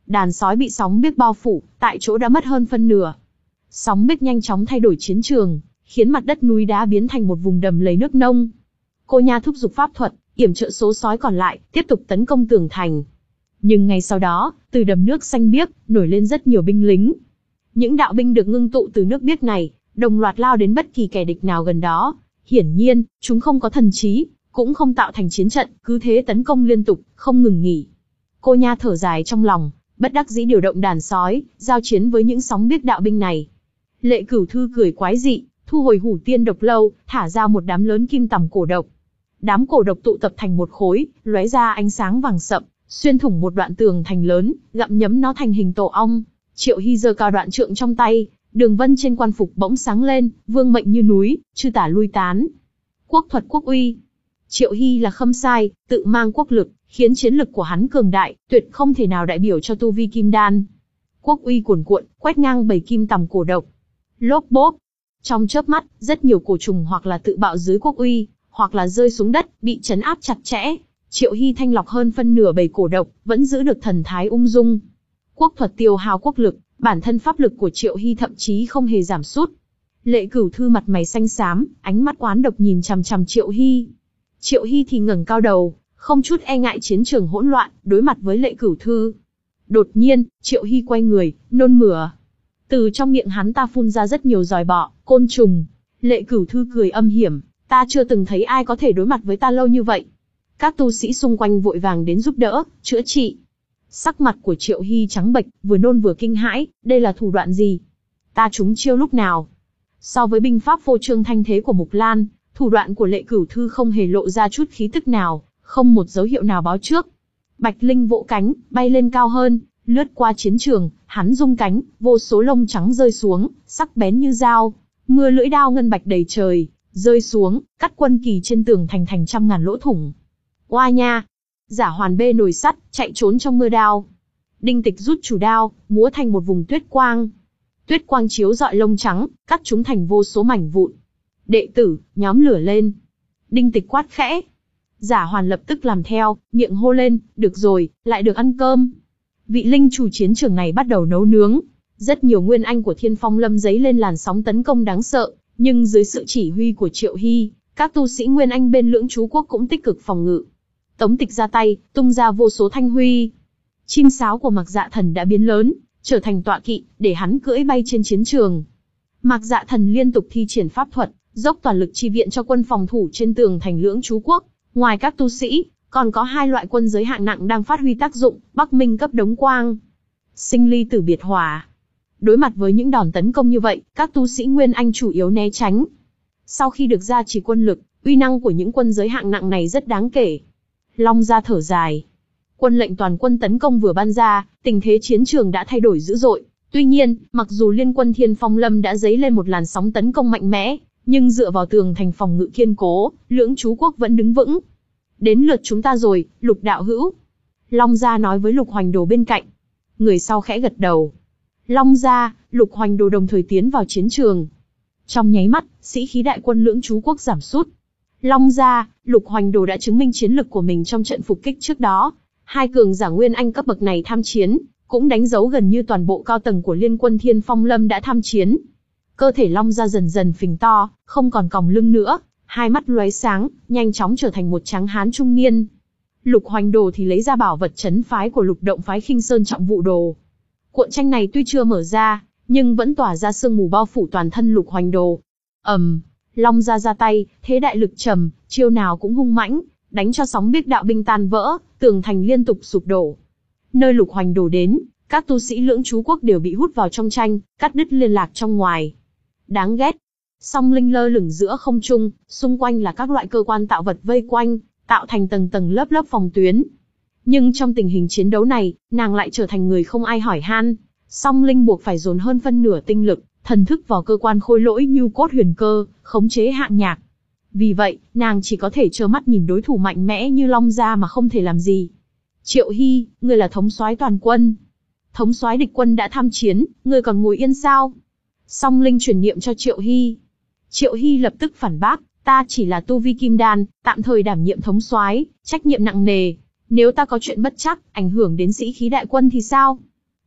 Đàn sói bị sóng biếc bao phủ, tại chỗ đã mất hơn phân nửa. Sóng biếc nhanh chóng thay đổi chiến trường, khiến mặt đất núi đá biến thành một vùng đầm lầy nước nông. Cô Nha thúc giục pháp thuật, yểm trợ số sói còn lại, tiếp tục tấn công tường thành. Nhưng ngay sau đó, từ đầm nước xanh biếc, nổi lên rất nhiều binh lính. Những đạo binh được ngưng tụ từ nước biếc này, đồng loạt lao đến bất kỳ kẻ địch nào gần đó. Hiển nhiên, chúng không có thần trí, cũng không tạo thành chiến trận, cứ thế tấn công liên tục, không ngừng nghỉ. Cô Nha thở dài trong lòng, bất đắc dĩ điều động đàn sói, giao chiến với những sóng biếc đạo binh này. Lệ Cửu Thư cười quái dị, thu hồi hủ tiên độc lâu, thả ra một đám lớn kim tằm cổ độc. Đám cổ độc tụ tập thành một khối, lóe ra ánh sáng vàng sậm, xuyên thủng một đoạn tường thành lớn, gặm nhấm nó thành hình tổ ong. Triệu Hy giơ cao đoạn trượng trong tay, đường vân trên quan phục bỗng sáng lên, vương mệnh như núi, chư tả lui tán. Quốc thuật quốc uy. Triệu Hy là khâm sai, tự mang quốc lực, khiến chiến lực của hắn cường đại, tuyệt không thể nào đại biểu cho tu vi kim đan. Quốc uy cuồn cuộn, quét ngang bầy kim tằm cổ độc. Lốp bốp. Trong chớp mắt, rất nhiều cổ trùng hoặc là tự bạo dưới quốc uy, hoặc là rơi xuống đất, bị trấn áp chặt chẽ. Triệu Hy thanh lọc hơn phân nửa bầy cổ độc, vẫn giữ được thần thái ung dung. Quốc thuật tiêu hao quốc lực, bản thân pháp lực của Triệu Hy thậm chí không hề giảm sút. Lệ Cửu Thư mặt mày xanh xám, ánh mắt oán độc nhìn chằm chằm Triệu Hy. Triệu Hy thì ngẩng cao đầu, không chút e ngại chiến trường hỗn loạn, đối mặt với Lệ Cửu Thư. Đột nhiên, Triệu Hy quay người, nôn mửa. Từ trong miệng hắn ta phun ra rất nhiều giòi bọ, côn trùng. Lệ Cửu Thư cười âm hiểm, ta chưa từng thấy ai có thể đối mặt với ta lâu như vậy. Các tu sĩ xung quanh vội vàng đến giúp đỡ, chữa trị. Sắc mặt của Triệu Hy trắng bệch, vừa nôn vừa kinh hãi, đây là thủ đoạn gì? Ta trúng chiêu lúc nào? So với binh pháp phô trương thanh thế của Mục Lan, thủ đoạn của Lệ Cửu Thư không hề lộ ra chút khí tức nào, không một dấu hiệu nào báo trước. Bạch Linh vỗ cánh, bay lên cao hơn, lướt qua chiến trường, hắn rung cánh, vô số lông trắng rơi xuống, sắc bén như dao, mưa lưỡi đao ngân bạch đầy trời, rơi xuống, cắt quân kỳ trên tường thành thành trăm ngàn lỗ thủng. Oa nha! Giả Hoàn bê nồi sắt, chạy trốn trong mưa đao. Đinh Tịch rút chủ đao, múa thành một vùng tuyết quang. Tuyết quang chiếu rọi lông trắng, cắt chúng thành vô số mảnh vụn. Đệ tử, nhóm lửa lên. Đinh Tịch quát khẽ. Giả Hoàn lập tức làm theo, miệng hô lên, được rồi, lại được ăn cơm. Vị linh chủ chiến trường này bắt đầu nấu nướng. Rất nhiều nguyên anh của Thiên Phong Lâm dấy lên làn sóng tấn công đáng sợ, nhưng dưới sự chỉ huy của Triệu Hy, các tu sĩ nguyên anh bên Lưỡng Chú Quốc cũng tích cực phòng ngự. Tống Tịch ra tay, tung ra vô số thanh huy. Chim sáo của Mạc Dạ Thần đã biến lớn, trở thành tọa kỵ, để hắn cưỡi bay trên chiến trường. Mạc Dạ Thần liên tục thi triển pháp thuật, dốc toàn lực chi viện cho quân phòng thủ trên tường thành Lưỡng Chú Quốc. Ngoài các tu sĩ, còn có hai loại quân giới hạng nặng đang phát huy tác dụng, Bắc Minh cấp đống quang, sinh ly tử biệt hỏa. Đối mặt với những đòn tấn công như vậy, các tu sĩ nguyên anh chủ yếu né tránh. Sau khi được gia trì quân lực, uy năng của những quân giới hạng nặng này rất đáng kể. Long Gia thở dài. Quân lệnh toàn quân tấn công vừa ban ra, tình thế chiến trường đã thay đổi dữ dội. Tuy nhiên, mặc dù liên quân Thiên Phong Lâm đã dấy lên một làn sóng tấn công mạnh mẽ, nhưng dựa vào tường thành phòng ngự kiên cố, Lưỡng Chú Quốc vẫn đứng vững. Đến lượt chúng ta rồi, Lục đạo hữu. Long Gia nói với Lục Hoành Đồ bên cạnh. Người sau khẽ gật đầu. Long Gia, Lục Hoành Đồ đồng thời tiến vào chiến trường. Trong nháy mắt, sĩ khí đại quân Lưỡng Chú Quốc giảm sút. Long Gia, Lục Hoành Đồ đã chứng minh chiến lực của mình trong trận phục kích trước đó. Hai cường giả nguyên anh cấp bậc này tham chiến, cũng đánh dấu gần như toàn bộ cao tầng của liên quân Thiên Phong Lâm đã tham chiến. Cơ thể Long Gia dần dần phình to, không còn còng lưng nữa, hai mắt lóe sáng, nhanh chóng trở thành một tráng hán trung niên. Lục Hoành Đồ thì lấy ra bảo vật trấn phái của Lục Động phái Khinh Sơn Trọng Vụ Đồ. Cuộn tranh này tuy chưa mở ra, nhưng vẫn tỏa ra sương mù bao phủ toàn thân Lục Hoành Đồ. ầm, um, Long Gia ra tay, thế đại lực trầm, chiêu nào cũng hung mãnh, đánh cho sóng biếc đạo binh tan vỡ, tường thành liên tục sụp đổ. Nơi Lục Hoành Đồ đến, các tu sĩ Lưỡng Chú Quốc đều bị hút vào trong tranh, cắt đứt liên lạc trong ngoài. Đáng ghét. Song Linh lơ lửng giữa không trung, xung quanh là các loại cơ quan tạo vật vây quanh, tạo thành tầng tầng lớp lớp phòng tuyến. Nhưng trong tình hình chiến đấu này, nàng lại trở thành người không ai hỏi han. Song Linh buộc phải dồn hơn phân nửa tinh lực, thần thức vào cơ quan khôi lỗi như cốt huyền cơ, khống chế Hạng Nhạc. Vì vậy, nàng chỉ có thể trơ mắt nhìn đối thủ mạnh mẽ như Long Gia mà không thể làm gì. Triệu Hy, ngươi là thống soái toàn quân. Thống soái địch quân đã tham chiến, ngươi còn ngồi yên sao? Song Linh truyền niệm cho Triệu Hy. Triệu Hy lập tức phản bác, ta chỉ là tu vi kim đan, tạm thời đảm nhiệm thống soái, trách nhiệm nặng nề. Nếu ta có chuyện bất trắc, ảnh hưởng đến sĩ khí đại quân thì sao?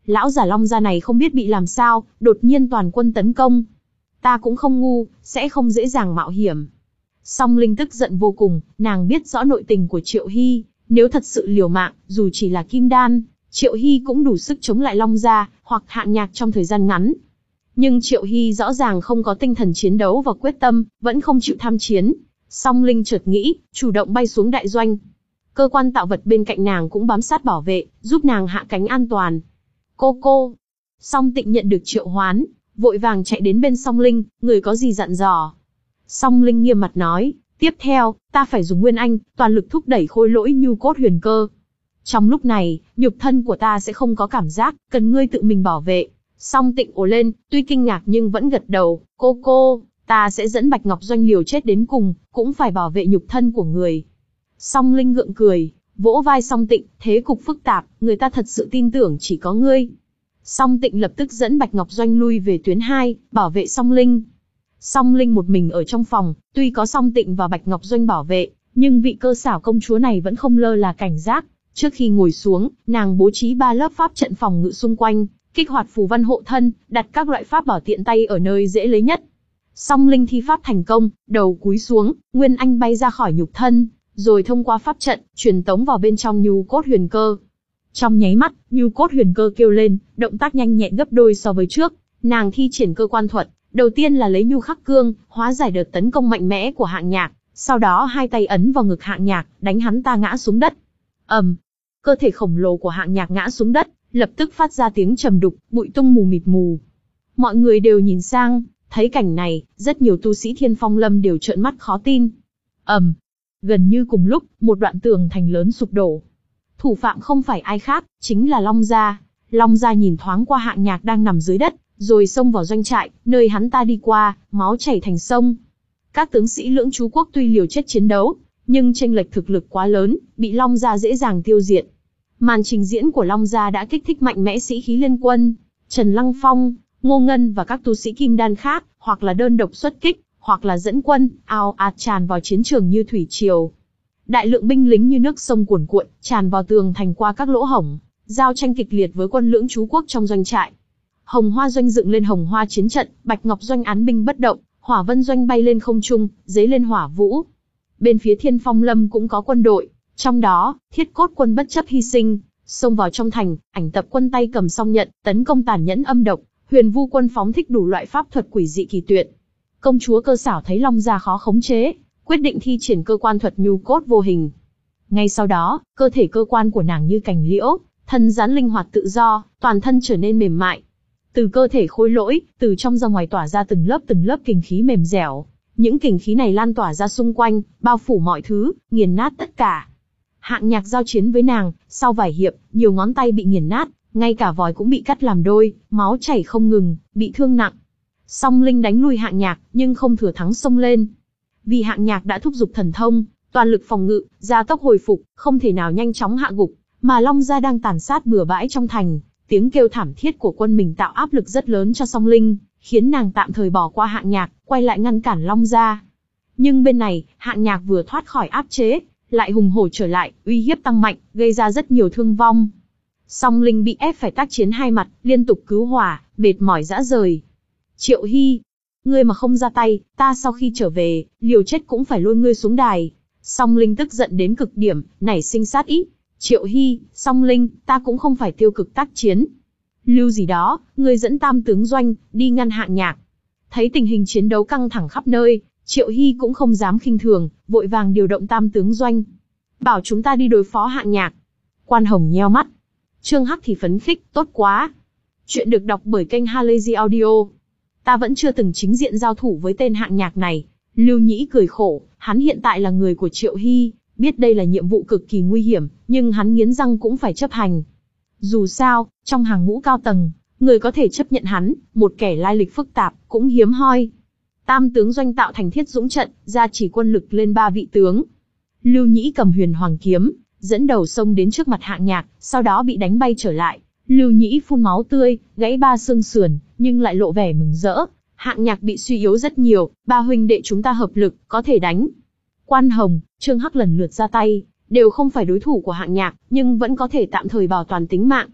lão giả Long gia này không biết bị làm sao, đột nhiên toàn quân tấn công. Ta cũng không ngu, sẽ không dễ dàng mạo hiểm. Song Linh tức giận vô cùng, nàng biết rõ nội tình của Triệu Hy, nếu thật sự liều mạng, dù chỉ là kim đan, Triệu Hy cũng đủ sức chống lại Long gia, hoặc Hạng Nhạc trong thời gian ngắn. Nhưng Triệu Hy rõ ràng không có tinh thần chiến đấu và quyết tâm, vẫn không chịu tham chiến. Song Linh chợt nghĩ, chủ động bay xuống đại doanh. Cơ quan tạo vật bên cạnh nàng cũng bám sát bảo vệ, giúp nàng hạ cánh an toàn. Cô cô. Song Tịnh nhận được triệu hoán, vội vàng chạy đến bên Song Linh, người có gì dặn dò. Song Linh nghiêm mặt nói, tiếp theo, ta phải dùng Nguyên Anh, toàn lực thúc đẩy khôi lỗi nhu cốt huyền cơ. Trong lúc này, nhục thân của ta sẽ không có cảm giác, cần ngươi tự mình bảo vệ. Song Tịnh ồ lên, tuy kinh ngạc nhưng vẫn gật đầu, cô cô, ta sẽ dẫn Bạch Ngọc Doanh liều chết đến cùng, cũng phải bảo vệ nhục thân của người. Song Linh gượng cười, vỗ vai Song Tịnh, thế cục phức tạp, người ta thật sự tin tưởng chỉ có ngươi. Song Tịnh lập tức dẫn Bạch Ngọc Doanh lui về tuyến hai, bảo vệ Song Linh. Song Linh một mình ở trong phòng, tuy có Song Tịnh và Bạch Ngọc Doanh bảo vệ, nhưng vị cơ xảo công chúa này vẫn không lơ là cảnh giác. Trước khi ngồi xuống, nàng bố trí ba lớp pháp trận phòng ngự xung quanh, kích hoạt phù văn hộ thân, đặt các loại pháp bảo tiện tay ở nơi dễ lấy nhất. Song Linh thi pháp thành công, đầu cúi xuống, Nguyên Anh bay ra khỏi nhục thân, rồi thông qua pháp trận, truyền tống vào bên trong nhu cốt huyền cơ. Trong nháy mắt, nhu cốt huyền cơ kêu lên, động tác nhanh nhẹn gấp đôi so với trước. Nàng thi triển cơ quan thuật, đầu tiên là lấy nhu khắc cương, hóa giải đợt tấn công mạnh mẽ của Hạng Nhạc, sau đó hai tay ấn vào ngực Hạng Nhạc, đánh hắn ta ngã xuống đất. ầm, um, cơ thể khổng lồ của Hạng Nhạc ngã xuống đất, lập tức phát ra tiếng trầm đục, bụi tung mù mịt mù. Mọi người đều nhìn sang, thấy cảnh này, rất nhiều tu sĩ Thiên Phong Lâm đều trợn mắt khó tin. ầm, um, gần như cùng lúc, một đoạn tường thành lớn sụp đổ. Thủ phạm không phải ai khác, chính là Long gia. Long gia nhìn thoáng qua Hạng Nhạc đang nằm dưới đất, rồi xông vào doanh trại, nơi hắn ta đi qua, máu chảy thành sông. Các tướng sĩ Lưỡng Chú Quốc tuy liều chết chiến đấu, nhưng chênh lệch thực lực quá lớn, bị Long gia dễ dàng tiêu diệt. Màn trình diễn của Long gia đã kích thích mạnh mẽ sĩ khí liên quân. Trần Lăng Phong, Ngô Ngân và các tu sĩ kim đan khác, hoặc là đơn độc xuất kích, hoặc là dẫn quân, ào ạt tràn vào chiến trường như thủy triều. Đại lượng binh lính như nước sông cuồn cuộn, tràn vào tường thành qua các lỗ hổng, giao tranh kịch liệt với quân Lưỡng Chú Quốc trong doanh trại. Hồng Hoa Doanh dựng lên Hồng Hoa chiến trận, Bạch Ngọc Doanh án binh bất động, Hỏa Vân Doanh bay lên không trung, dấy lên hỏa vũ. Bên phía Thiên Phong Lâm cũng có quân đội, trong đó, Thiết Cốt quân bất chấp hy sinh, xông vào trong thành, Ảnh Tập quân tay cầm song nhận, tấn công tàn nhẫn âm độc, Huyền Vu quân phóng thích đủ loại pháp thuật quỷ dị kỳ tuyệt. Công chúa Cơ Xảo thấy Long gia khó khống chế, quyết định thi triển cơ quan thuật nhu cốt vô hình. Ngay sau đó, cơ thể cơ quan của nàng như cành liễu, thân rắn linh hoạt tự do, toàn thân trở nên mềm mại. Từ cơ thể khối lỗi, từ trong ra ngoài tỏa ra từng lớp từng lớp kình khí mềm dẻo. Những kình khí này lan tỏa ra xung quanh, bao phủ mọi thứ, nghiền nát tất cả. Hạng Nhạc giao chiến với nàng, sau vài hiệp, nhiều ngón tay bị nghiền nát, ngay cả vòi cũng bị cắt làm đôi, máu chảy không ngừng, bị thương nặng. Song Linh đánh lui Hạng Nhạc, nhưng không thừa thắng xông lên. Vì Hạng Nhạc đã thúc giục thần thông, toàn lực phòng ngự, gia tốc hồi phục, không thể nào nhanh chóng hạ gục, mà Long gia đang tàn sát bừa bãi trong thành. Tiếng kêu thảm thiết của quân mình tạo áp lực rất lớn cho Song Linh, khiến nàng tạm thời bỏ qua Hạng Nhạc, quay lại ngăn cản Long gia. Nhưng bên này, Hạng Nhạc vừa thoát khỏi áp chế, lại hùng hổ trở lại, uy hiếp tăng mạnh, gây ra rất nhiều thương vong. Song Linh bị ép phải tác chiến hai mặt, liên tục cứu hỏa, mệt mỏi rã rời. Triệu Hy, ngươi mà không ra tay, ta sau khi trở về, liều chết cũng phải lôi ngươi xuống đài. Song Linh tức giận đến cực điểm, nảy sinh sát ý. Triệu Hy, Song Linh, ta cũng không phải tiêu cực tác chiến. Lưu gì đó, ngươi dẫn Tam tướng Doanh, đi ngăn Hạng Nhạc. Thấy tình hình chiến đấu căng thẳng khắp nơi, Triệu Hy cũng không dám khinh thường, vội vàng điều động Tam tướng Doanh. Bảo chúng ta đi đối phó Hạng Nhạc. Quan Hồng nheo mắt. Trương Hắc thì phấn khích, tốt quá. Chuyện được đọc bởi kênh Halazy Audio. Ta vẫn chưa từng chính diện giao thủ với tên Hạng Nhạc này. Lưu Nhĩ cười khổ, hắn hiện tại là người của Triệu Hy, biết đây là nhiệm vụ cực kỳ nguy hiểm, nhưng hắn nghiến răng cũng phải chấp hành. Dù sao, trong hàng ngũ cao tầng, người có thể chấp nhận hắn, một kẻ lai lịch phức tạp, cũng hiếm hoi. Tam tướng Doanh tạo thành Thiết Dũng trận, gia chỉ quân lực lên ba vị tướng. Lưu Nhĩ cầm Huyền Hoàng kiếm, dẫn đầu xông đến trước mặt Hạng Nhạc, sau đó bị đánh bay trở lại. Lưu Nhĩ phun máu tươi, gãy ba xương sườn, nhưng lại lộ vẻ mừng rỡ. Hạng Nhạc bị suy yếu rất nhiều, ba huynh đệ chúng ta hợp lực, có thể đánh. Quan Hồng, Trương Hắc lần lượt ra tay, đều không phải đối thủ của Hạng Nhạc, nhưng vẫn có thể tạm thời bảo toàn tính mạng.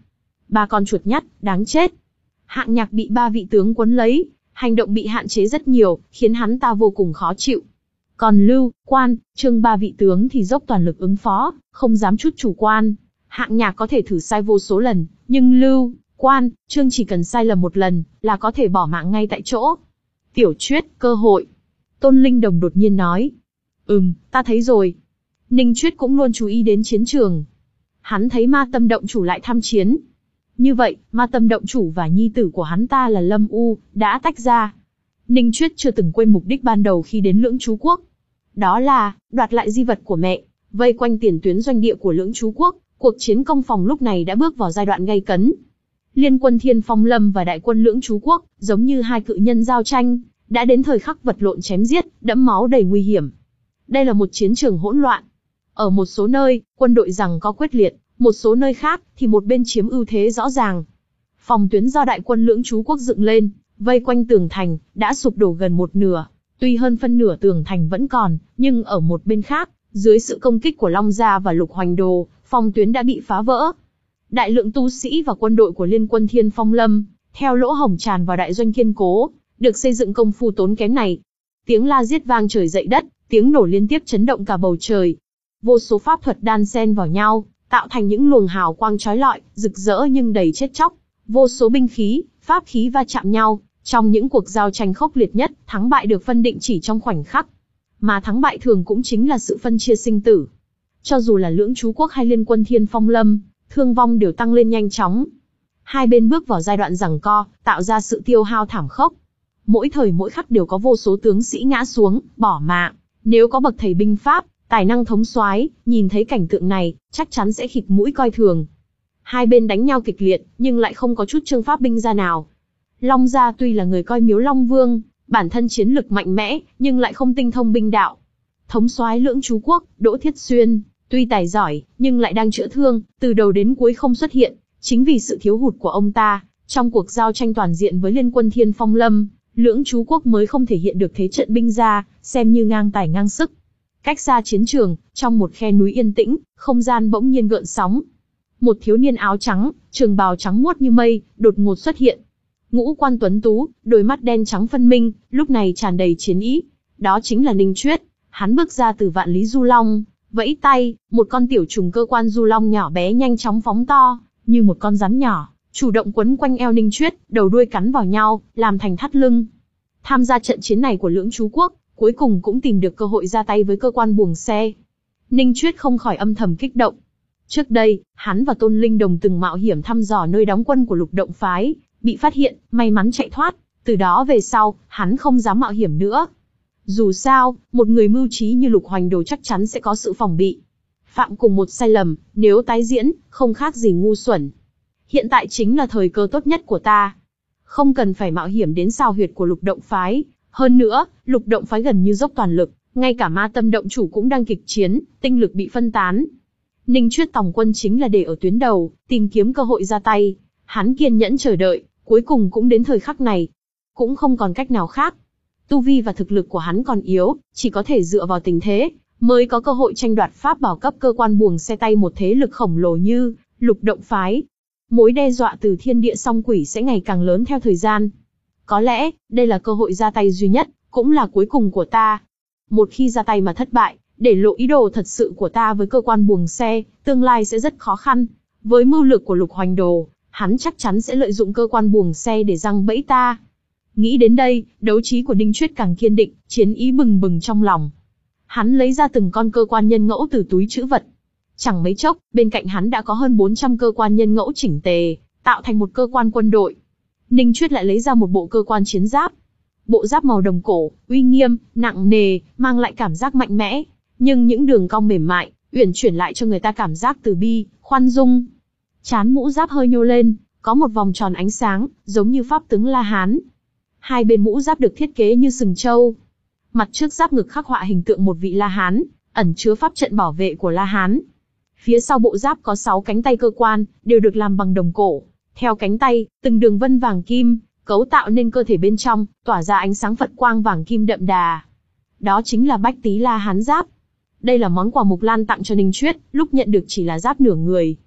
Ba con chuột nhắt, đáng chết. Hạng Nhạc bị ba vị tướng quấn lấy, hành động bị hạn chế rất nhiều, khiến hắn ta vô cùng khó chịu. Còn Lưu, Quan, Trương ba vị tướng thì dốc toàn lực ứng phó, không dám chút chủ quan. Hạng Nhạc có thể thử sai vô số lần, nhưng Lưu, Quan, Trương chỉ cần sai lầm một lần, là có thể bỏ mạng ngay tại chỗ. Tiểu Chuyết, cơ hội. Tôn Linh Đồng đột nhiên nói. Ừm, ta thấy rồi. Ninh Chuyết cũng luôn chú ý đến chiến trường. Hắn thấy Ma Tâm Động Chủ lại tham chiến. Như vậy, Ma Tâm Động Chủ và nhi tử của hắn ta là Lâm U, đã tách ra. Ninh Chuyết chưa từng quên mục đích ban đầu khi đến Lưỡng Chú Quốc. Đó là, đoạt lại di vật của mẹ, vây quanh tiền tuyến doanh địa của Lưỡng Chú Quốc. Cuộc chiến công phòng lúc này đã bước vào giai đoạn gay cấn. Liên quân Thiên Phong Lâm và đại quân Lưỡng Chú Quốc, giống như hai cự nhân giao tranh, đã đến thời khắc vật lộn chém giết, đẫm máu đầy nguy hiểm. Đây là một chiến trường hỗn loạn. Ở một số nơi, quân đội giằng co quyết liệt, một số nơi khác thì một bên chiếm ưu thế rõ ràng. Phòng tuyến do đại quân Lưỡng Chú Quốc dựng lên, vây quanh tường thành, đã sụp đổ gần một nửa. Tuy hơn phân nửa tường thành vẫn còn, nhưng ở một bên khác, dưới sự công kích của Long Gia và Lục Hoành Đồ, phòng tuyến đã bị phá vỡ. Đại lượng tu sĩ và quân đội của liên quân Thiên Phong Lâm, theo lỗ hổng tràn vào đại doanh kiên cố, được xây dựng công phu tốn kém này. Tiếng la giết vang trời dậy đất, tiếng nổ liên tiếp chấn động cả bầu trời. Vô số pháp thuật đan xen vào nhau, tạo thành những luồng hào quang chói lọi, rực rỡ nhưng đầy chết chóc. Vô số binh khí, pháp khí va chạm nhau, trong những cuộc giao tranh khốc liệt nhất, thắng bại được phân định chỉ trong khoảnh khắc. Mà thắng bại thường cũng chính là sự phân chia sinh tử. Cho dù là Lưỡng Chú Quốc hay liên quân Thiên Phong Lâm, thương vong đều tăng lên nhanh chóng. Hai bên bước vào giai đoạn giằng co, tạo ra sự tiêu hao thảm khốc. Mỗi thời mỗi khắc đều có vô số tướng sĩ ngã xuống, bỏ mạng. Nếu có bậc thầy binh pháp, tài năng thống soái, nhìn thấy cảnh tượng này, chắc chắn sẽ khịt mũi coi thường. Hai bên đánh nhau kịch liệt, nhưng lại không có chút chương pháp binh gia nào. Long Gia tuy là người coi Miếu Long Vương, bản thân chiến lực mạnh mẽ, nhưng lại không tinh thông binh đạo. Thống soái Lưỡng Chú Quốc, Đỗ Thiết Xuyên, tuy tài giỏi, nhưng lại đang chữa thương, từ đầu đến cuối không xuất hiện. Chính vì sự thiếu hụt của ông ta, trong cuộc giao tranh toàn diện với liên quân Thiên Phong Lâm, Lưỡng Chú Quốc mới không thể hiện được thế trận binh gia, xem như ngang tài ngang sức. Cách xa chiến trường, trong một khe núi yên tĩnh, không gian bỗng nhiên gợn sóng. Một thiếu niên áo trắng, trường bào trắng muốt như mây, đột ngột xuất hiện. Ngũ quan tuấn tú, đôi mắt đen trắng phân minh, lúc này tràn đầy chiến ý. Đó chính là Ninh Chuyết. Hắn bước ra từ vạn lý du long, vẫy tay, một con tiểu trùng cơ quan du long nhỏ bé nhanh chóng phóng to, như một con rắn nhỏ, chủ động quấn quanh eo Ninh Chuyết, đầu đuôi cắn vào nhau, làm thành thắt lưng. Tham gia trận chiến này của Lưỡng Chú Quốc, cuối cùng cũng tìm được cơ hội ra tay với cơ quan buồng xe. Ninh Chuyết không khỏi âm thầm kích động. Trước đây, hắn và Tôn Linh Đồng từng mạo hiểm thăm dò nơi đóng quân của Lục Động Phái, bị phát hiện, may mắn chạy thoát. Từ đó về sau, hắn không dám mạo hiểm nữa. Dù sao, một người mưu trí như Lục Hoành Đồ chắc chắn sẽ có sự phòng bị. Phạm cùng một sai lầm, nếu tái diễn, không khác gì ngu xuẩn. Hiện tại chính là thời cơ tốt nhất của ta. Không cần phải mạo hiểm đến sao huyệt của Lục Động Phái. Hơn nữa, Lục Động Phái gần như dốc toàn lực, ngay cả Ma Tâm Động Chủ cũng đang kịch chiến, tinh lực bị phân tán. Ninh Chuyết tòng quân chính là để ở tuyến đầu, tìm kiếm cơ hội ra tay. Hắn kiên nhẫn chờ đợi, cuối cùng cũng đến thời khắc này. Cũng không còn cách nào khác. Tu vi và thực lực của hắn còn yếu, chỉ có thể dựa vào tình thế, mới có cơ hội tranh đoạt pháp bảo cấp cơ quan buồng xe tay một thế lực khổng lồ như Lục Động Phái. Mối đe dọa từ thiên địa song quỷ sẽ ngày càng lớn theo thời gian. Có lẽ, đây là cơ hội ra tay duy nhất, cũng là cuối cùng của ta. Một khi ra tay mà thất bại, để lộ ý đồ thật sự của ta với cơ quan buồng xe, tương lai sẽ rất khó khăn. Với mưu lược của Lục Hoành Đồ, hắn chắc chắn sẽ lợi dụng cơ quan buồng xe để giăng bẫy ta. Nghĩ đến đây, đấu trí của Ninh Chuyết càng kiên định, chiến ý bừng bừng trong lòng. Hắn lấy ra từng con cơ quan nhân ngẫu từ túi trữ vật. Chẳng mấy chốc, bên cạnh hắn đã có hơn bốn trăm cơ quan nhân ngẫu chỉnh tề, tạo thành một cơ quan quân đội. Ninh Chuyết lại lấy ra một bộ cơ quan chiến giáp. Bộ giáp màu đồng cổ, uy nghiêm, nặng nề, mang lại cảm giác mạnh mẽ, nhưng những đường cong mềm mại, uyển chuyển lại cho người ta cảm giác từ bi, khoan dung. Trán mũ giáp hơi nhô lên, có một vòng tròn ánh sáng, giống như pháp tướng La Hán. Hai bên mũ giáp được thiết kế như sừng trâu. Mặt trước giáp ngực khắc họa hình tượng một vị La Hán, ẩn chứa pháp trận bảo vệ của La Hán. Phía sau bộ giáp có sáu cánh tay cơ quan, đều được làm bằng đồng cổ. Theo cánh tay, từng đường vân vàng kim, cấu tạo nên cơ thể bên trong, tỏa ra ánh sáng Phật quang vàng kim đậm đà. Đó chính là Bách Tý La Hán giáp. Đây là món quà Mục Lan tặng cho Ninh Chuyết, lúc nhận được chỉ là giáp nửa người.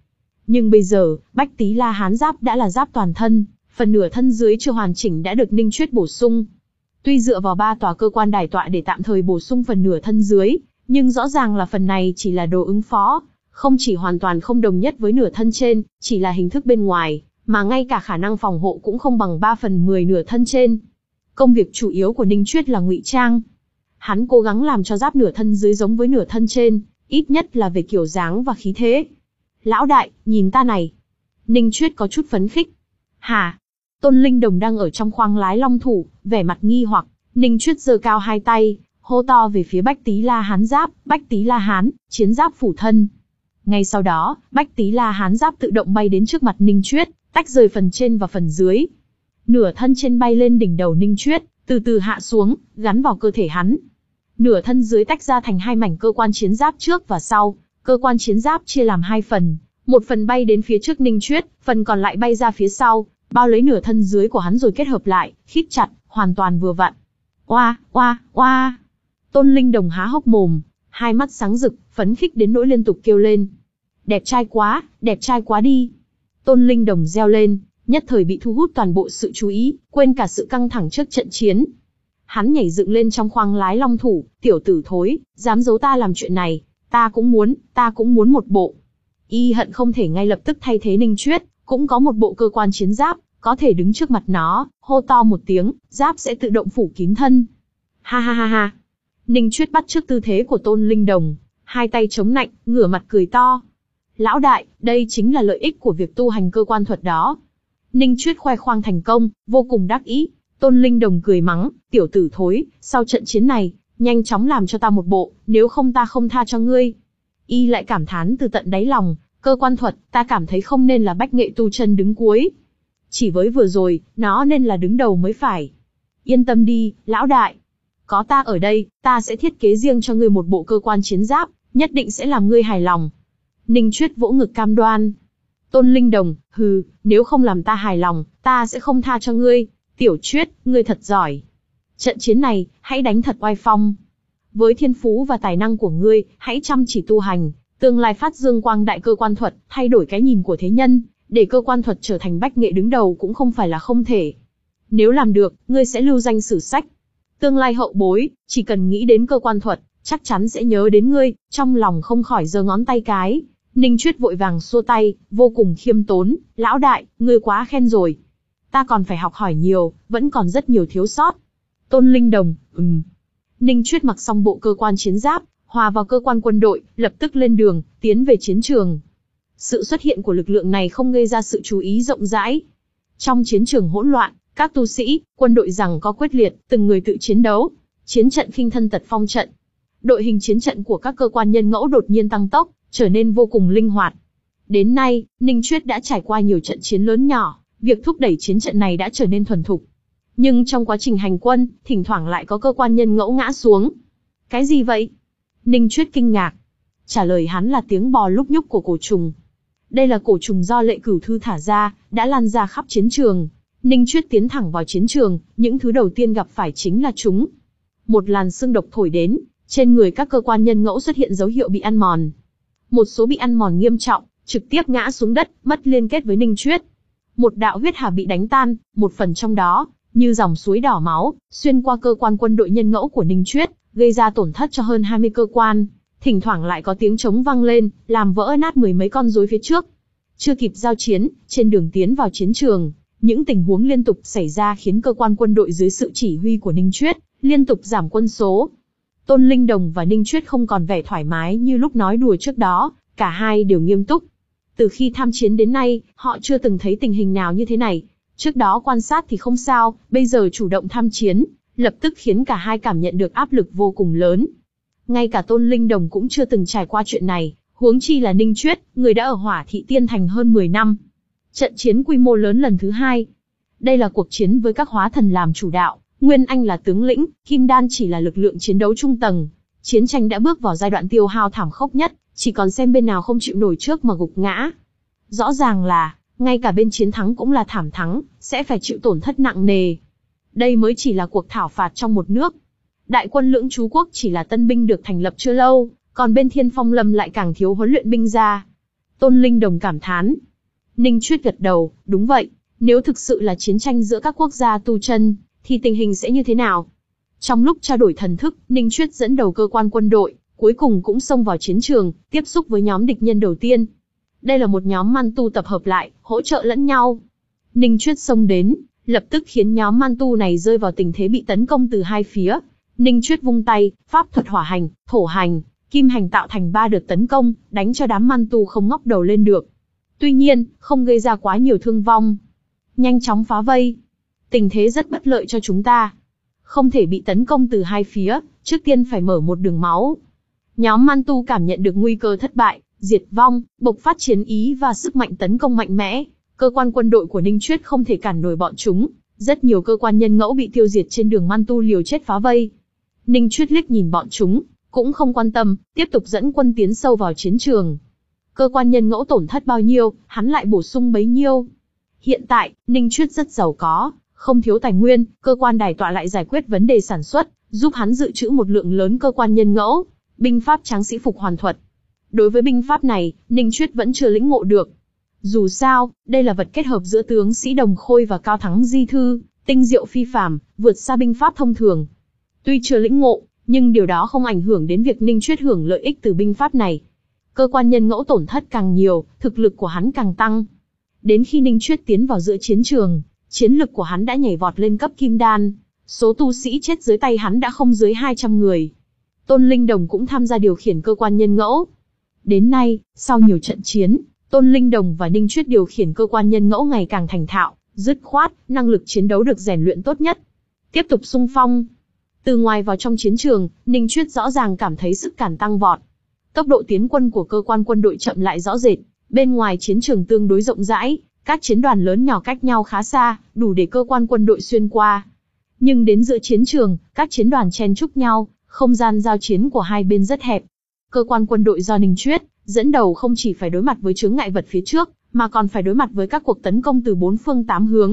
Nhưng bây giờ, Bách Tý La Hán giáp đã là giáp toàn thân, phần nửa thân dưới chưa hoàn chỉnh đã được Ninh Chuyết bổ sung. Tuy dựa vào ba tòa cơ quan đài tọa để tạm thời bổ sung phần nửa thân dưới, nhưng rõ ràng là phần này chỉ là đồ ứng phó, không chỉ hoàn toàn không đồng nhất với nửa thân trên, chỉ là hình thức bên ngoài, mà ngay cả khả năng phòng hộ cũng không bằng ba phần mười nửa thân trên. Công việc chủ yếu của Ninh Chuyết là ngụy trang. Hắn cố gắng làm cho giáp nửa thân dưới giống với nửa thân trên, ít nhất là về kiểu dáng và khí thế. Lão đại, nhìn ta này. Ninh Chuyết có chút phấn khích. Hả? Tôn Linh Đồng đang ở trong khoang lái long thủ, vẻ mặt nghi hoặc. Ninh Chuyết giơ cao hai tay, hô to về phía Bách Tý La Hán giáp, Bách Tý La Hán, chiến giáp phủ thân. Ngay sau đó, Bách Tý La Hán giáp tự động bay đến trước mặt Ninh Chuyết, tách rời phần trên và phần dưới. Nửa thân trên bay lên đỉnh đầu Ninh Chuyết, từ từ hạ xuống, gắn vào cơ thể hắn. Nửa thân dưới tách ra thành hai mảnh cơ quan chiến giáp trước và sau. Cơ quan chiến giáp chia làm hai phần, một phần bay đến phía trước Ninh Chuyết, phần còn lại bay ra phía sau, bao lấy nửa thân dưới của hắn rồi kết hợp lại, khít chặt, hoàn toàn vừa vặn. Oa, oa, oa! Tôn Linh Đồng há hốc mồm, hai mắt sáng rực, phấn khích đến nỗi liên tục kêu lên. Đẹp trai quá, đẹp trai quá đi! Tôn Linh Đồng reo lên, nhất thời bị thu hút toàn bộ sự chú ý, quên cả sự căng thẳng trước trận chiến. Hắn nhảy dựng lên trong khoang lái long thủ, tiểu tử thối, dám giấu ta làm chuyện này, ta cũng muốn, ta cũng muốn một bộ. Y hận không thể ngay lập tức thay thế Ninh Chuyết, cũng có một bộ cơ quan chiến giáp, có thể đứng trước mặt nó, hô to một tiếng, giáp sẽ tự động phủ kín thân. Ha ha ha ha. Ninh Chuyết bắt chước tư thế của Tôn Linh Đồng, hai tay chống nạnh, ngửa mặt cười to. Lão đại, đây chính là lợi ích của việc tu hành cơ quan thuật đó. Ninh Chuyết khoe khoang thành công, vô cùng đắc ý. Tôn Linh Đồng cười mắng, tiểu tử thối, sau trận chiến này, nhanh chóng làm cho ta một bộ, nếu không ta không tha cho ngươi. Y lại cảm thán từ tận đáy lòng, cơ quan thuật, ta cảm thấy không nên là bách nghệ tu chân đứng cuối. Chỉ với vừa rồi, nó nên là đứng đầu mới phải. Yên tâm đi, lão đại. Có ta ở đây, ta sẽ thiết kế riêng cho ngươi một bộ cơ quan chiến giáp, nhất định sẽ làm ngươi hài lòng. Ninh Chuyết vỗ ngực cam đoan. Tôn Linh Đồng, hừ, nếu không làm ta hài lòng, ta sẽ không tha cho ngươi. Tiểu Chuyết, ngươi thật giỏi. Trận chiến này, hãy đánh thật oai phong. Với thiên phú và tài năng của ngươi, hãy chăm chỉ tu hành, tương lai phát dương quang đại cơ quan thuật, thay đổi cái nhìn của thế nhân, để cơ quan thuật trở thành bách nghệ đứng đầu cũng không phải là không thể. Nếu làm được, ngươi sẽ lưu danh sử sách. Tương lai hậu bối, chỉ cần nghĩ đến cơ quan thuật, chắc chắn sẽ nhớ đến ngươi, trong lòng không khỏi giơ ngón tay cái. Ninh Chuyết vội vàng xua tay, vô cùng khiêm tốn, lão đại, ngươi quá khen rồi. Ta còn phải học hỏi nhiều, vẫn còn rất nhiều thiếu sót. Tôn Linh Đồng, ừm. Ninh Chuyết mặc xong bộ cơ quan chiến giáp, hòa vào cơ quan quân đội, lập tức lên đường, tiến về chiến trường. Sự xuất hiện của lực lượng này không gây ra sự chú ý rộng rãi. Trong chiến trường hỗn loạn, các tu sĩ, quân đội giằng co quyết liệt, từng người tự chiến đấu. Chiến trận khinh thân tật phong trận. Đội hình chiến trận của các cơ quan nhân ngẫu đột nhiên tăng tốc, trở nên vô cùng linh hoạt. Đến nay, Ninh Chuyết đã trải qua nhiều trận chiến lớn nhỏ, việc thúc đẩy chiến trận này đã trở nên thuần thục. Nhưng trong quá trình hành quân, thỉnh thoảng lại có cơ quan nhân ngẫu ngã xuống. Cái gì vậy? Ninh Chuyết kinh ngạc. Trả lời hắn là tiếng bò lúc nhúc của cổ trùng. Đây là cổ trùng do Lệ Cửu Thư thả ra, đã lan ra khắp chiến trường. Ninh Chuyết tiến thẳng vào chiến trường, những thứ đầu tiên gặp phải chính là chúng. Một làn sương độc thổi đến, trên người các cơ quan nhân ngẫu xuất hiện dấu hiệu bị ăn mòn. Một số bị ăn mòn nghiêm trọng, trực tiếp ngã xuống đất, mất liên kết với Ninh Chuyết. Một đạo huyết hà bị đánh tan, một phần trong đó, như dòng suối đỏ máu, xuyên qua cơ quan quân đội nhân ngẫu của Ninh Chuyết, gây ra tổn thất cho hơn hai mươi cơ quan. Thỉnh thoảng lại có tiếng trống vang lên, làm vỡ nát mười mấy con rối phía trước. Chưa kịp giao chiến, trên đường tiến vào chiến trường, những tình huống liên tục xảy ra khiến cơ quan quân đội dưới sự chỉ huy của Ninh Chuyết liên tục giảm quân số. Tôn Linh Đồng và Ninh Chuyết không còn vẻ thoải mái như lúc nói đùa trước đó, cả hai đều nghiêm túc. Từ khi tham chiến đến nay, họ chưa từng thấy tình hình nào như thế này. Trước đó quan sát thì không sao, bây giờ chủ động tham chiến, lập tức khiến cả hai cảm nhận được áp lực vô cùng lớn. Ngay cả Tôn Linh Đồng cũng chưa từng trải qua chuyện này, huống chi là Ninh Chuyết, người đã ở Hỏa Thị Tiên Thành hơn mười năm. Trận chiến quy mô lớn lần thứ hai. Đây là cuộc chiến với các hóa thần làm chủ đạo, Nguyên Anh là tướng lĩnh, Kim Đan chỉ là lực lượng chiến đấu trung tầng. Chiến tranh đã bước vào giai đoạn tiêu hao thảm khốc nhất, chỉ còn xem bên nào không chịu nổi trước mà gục ngã. Rõ ràng là, ngay cả bên chiến thắng cũng là thảm thắng, sẽ phải chịu tổn thất nặng nề. Đây mới chỉ là cuộc thảo phạt trong một nước. Đại quân Lưỡng Trú Quốc chỉ là tân binh được thành lập chưa lâu, còn bên Thiên Phong Lâm lại càng thiếu huấn luyện binh ra. Tôn Linh Đồng cảm thán. Ninh Chuyết gật đầu, đúng vậy, nếu thực sự là chiến tranh giữa các quốc gia tu chân, thì tình hình sẽ như thế nào? Trong lúc trao đổi thần thức, Ninh Chuyết dẫn đầu cơ quan quân đội, cuối cùng cũng xông vào chiến trường, tiếp xúc với nhóm địch nhân đầu tiên. Đây là một nhóm man tu tập hợp lại, hỗ trợ lẫn nhau. Ninh Chuyết xông đến, lập tức khiến nhóm man tu này rơi vào tình thế bị tấn công từ hai phía. Ninh Chuyết vung tay, pháp thuật hỏa hành, thổ hành, kim hành tạo thành ba đợt tấn công, đánh cho đám man tu không ngóc đầu lên được. Tuy nhiên, không gây ra quá nhiều thương vong. Nhanh chóng phá vây. Tình thế rất bất lợi cho chúng ta. Không thể bị tấn công từ hai phía, trước tiên phải mở một đường máu. Nhóm man tu cảm nhận được nguy cơ thất bại, diệt vong, bộc phát chiến ý và sức mạnh tấn công mạnh mẽ. Cơ quan quân đội của Ninh Chuyết không thể cản nổi bọn chúng. Rất nhiều cơ quan nhân ngẫu bị tiêu diệt trên đường man tu liều chết phá vây. Ninh Chuyết liếc nhìn bọn chúng, cũng không quan tâm, tiếp tục dẫn quân tiến sâu vào chiến trường. Cơ quan nhân ngẫu tổn thất bao nhiêu, hắn lại bổ sung bấy nhiêu. Hiện tại, Ninh Chuyết rất giàu có, không thiếu tài nguyên, cơ quan đài tọa lại giải quyết vấn đề sản xuất, giúp hắn dự trữ một lượng lớn cơ quan nhân ngẫu, binh pháp tráng sĩ phục hoàn thuật. Đối với binh pháp này, Ninh Chuyết vẫn chưa lĩnh ngộ được. Dù sao, đây là vật kết hợp giữa tướng sĩ Đồng Khôi và Cao Thắng Di Thư, tinh diệu phi phàm, vượt xa binh pháp thông thường. Tuy chưa lĩnh ngộ, nhưng điều đó không ảnh hưởng đến việc Ninh Chuyết hưởng lợi ích từ binh pháp này. Cơ quan nhân ngẫu tổn thất càng nhiều, thực lực của hắn càng tăng. Đến khi Ninh Chuyết tiến vào giữa chiến trường, chiến lực của hắn đã nhảy vọt lên cấp kim đan. Số tu sĩ chết dưới tay hắn đã không dưới hai trăm người. Tôn Linh Đồng cũng tham gia điều khiển cơ quan nhân ngẫu. Đến nay, sau nhiều trận chiến, Tôn Linh Đồng và Ninh Chuyết điều khiển cơ quan nhân ngẫu ngày càng thành thạo, dứt khoát, năng lực chiến đấu được rèn luyện tốt nhất. Tiếp tục xung phong. Từ ngoài vào trong chiến trường, Ninh Chuyết rõ ràng cảm thấy sức cản tăng vọt. Tốc độ tiến quân của cơ quan quân đội chậm lại rõ rệt. Bên ngoài chiến trường tương đối rộng rãi, các chiến đoàn lớn nhỏ cách nhau khá xa, đủ để cơ quan quân đội xuyên qua. Nhưng đến giữa chiến trường, các chiến đoàn chen chúc nhau, không gian giao chiến của hai bên rất hẹp. Cơ quan quân đội do Ninh Chuyết dẫn đầu không chỉ phải đối mặt với chướng ngại vật phía trước, mà còn phải đối mặt với các cuộc tấn công từ bốn phương tám hướng.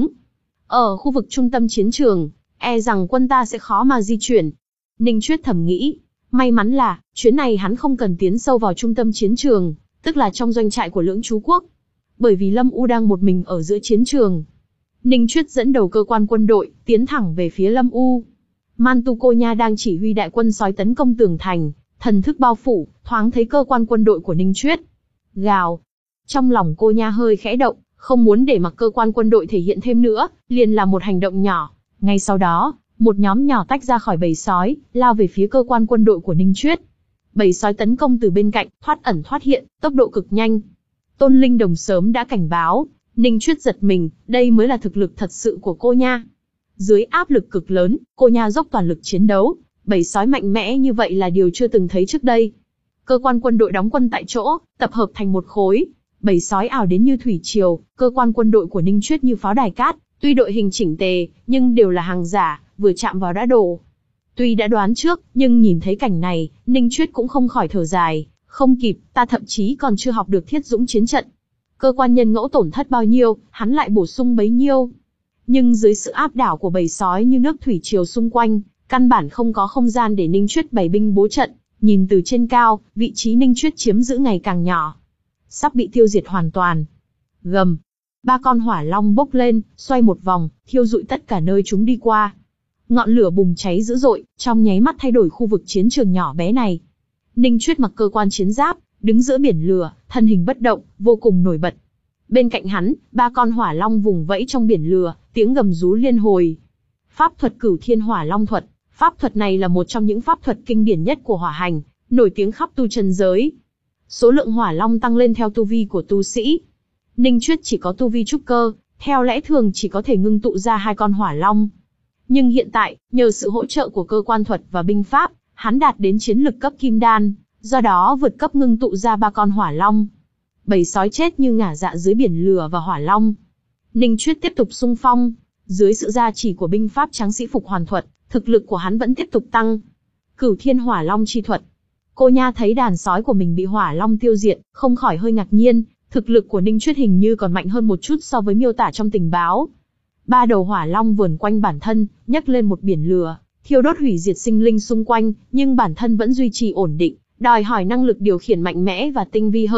Ở khu vực trung tâm chiến trường, e rằng quân ta sẽ khó mà di chuyển. Ninh Chuyết thầm nghĩ, may mắn là, chuyến này hắn không cần tiến sâu vào trung tâm chiến trường, tức là trong doanh trại của Lưỡng Chú Quốc. Bởi vì Lâm U đang một mình ở giữa chiến trường. Ninh Chuyết dẫn đầu cơ quan quân đội, tiến thẳng về phía Lâm U. Man Tu Cô Nha đang chỉ huy đại quân sói tấn công tường thành, thần thức bao phủ, thoáng thấy cơ quan quân đội của Ninh Chuyết. Gào. Trong lòng cô Nha hơi khẽ động, không muốn để mặc cơ quan quân đội thể hiện thêm nữa, liền làm một hành động nhỏ. Ngay sau đó, một nhóm nhỏ tách ra khỏi bầy sói, lao về phía cơ quan quân đội của Ninh Chuyết. Bầy sói tấn công từ bên cạnh, thoát ẩn thoát hiện, tốc độ cực nhanh. Tôn Linh Đồng sớm đã cảnh báo, Ninh Chuyết giật mình, đây mới là thực lực thật sự của cô Nha. Dưới áp lực cực lớn, cô Nha dốc toàn lực chiến đấu, bầy sói mạnh mẽ như vậy là điều chưa từng thấy trước đây. Cơ quan quân đội đóng quân tại chỗ, tập hợp thành một khối, bầy sói ảo đến như thủy triều, cơ quan quân đội của Ninh Chuyết như pháo đài cát, tuy đội hình chỉnh tề, nhưng đều là hàng giả, vừa chạm vào đã đổ. Tuy đã đoán trước, nhưng nhìn thấy cảnh này, Ninh Chuyết cũng không khỏi thở dài, không kịp, ta thậm chí còn chưa học được thiết dũng chiến trận. Cơ quan nhân ngẫu tổn thất bao nhiêu, hắn lại bổ sung bấy nhiêu. Nhưng dưới sự áp đảo của bầy sói như nước thủy triều xung quanh, căn bản không có không gian để Ninh Chuyết bày binh bố trận. Nhìn từ trên cao, vị trí Ninh Chuyết chiếm giữ ngày càng nhỏ, sắp bị tiêu diệt hoàn toàn. Gầm, ba con hỏa long bốc lên, xoay một vòng, thiêu rụi tất cả nơi chúng đi qua. Ngọn lửa bùng cháy dữ dội, trong nháy mắt thay đổi khu vực chiến trường nhỏ bé này. Ninh Chuyết mặc cơ quan chiến giáp, đứng giữa biển lửa, thân hình bất động, vô cùng nổi bật. Bên cạnh hắn, ba con hỏa long vùng vẫy trong biển lửa, tiếng gầm rú liên hồi. Pháp thuật Cửu Thiên Hỏa Long thuật, pháp thuật này là một trong những pháp thuật kinh điển nhất của hỏa hành, nổi tiếng khắp tu chân giới. Số lượng hỏa long tăng lên theo tu vi của tu sĩ. Ninh Chuyết chỉ có tu vi trúc cơ, theo lẽ thường chỉ có thể ngưng tụ ra hai con hỏa long. Nhưng hiện tại, nhờ sự hỗ trợ của cơ quan thuật và binh pháp, hắn đạt đến chiến lực cấp kim đan, do đó vượt cấp ngưng tụ ra ba con hỏa long. Bầy sói chết như ngả dạ dưới biển lửa và hỏa long. Ninh Chuyết tiếp tục xung phong, dưới sự gia trì của binh pháp tráng sĩ phục hoàn thuật, thực lực của hắn vẫn tiếp tục tăng. Cửu Thiên Hỏa Long chi thuật. Cô Nha thấy đàn sói của mình bị hỏa long tiêu diệt, không khỏi hơi ngạc nhiên, thực lực của Ninh Chuyết hình như còn mạnh hơn một chút so với miêu tả trong tình báo. Ba đầu hỏa long vờn quanh bản thân, nhấc lên một biển lửa, thiêu đốt hủy diệt sinh linh xung quanh, nhưng bản thân vẫn duy trì ổn định, đòi hỏi năng lực điều khiển mạnh mẽ và tinh vi hơn.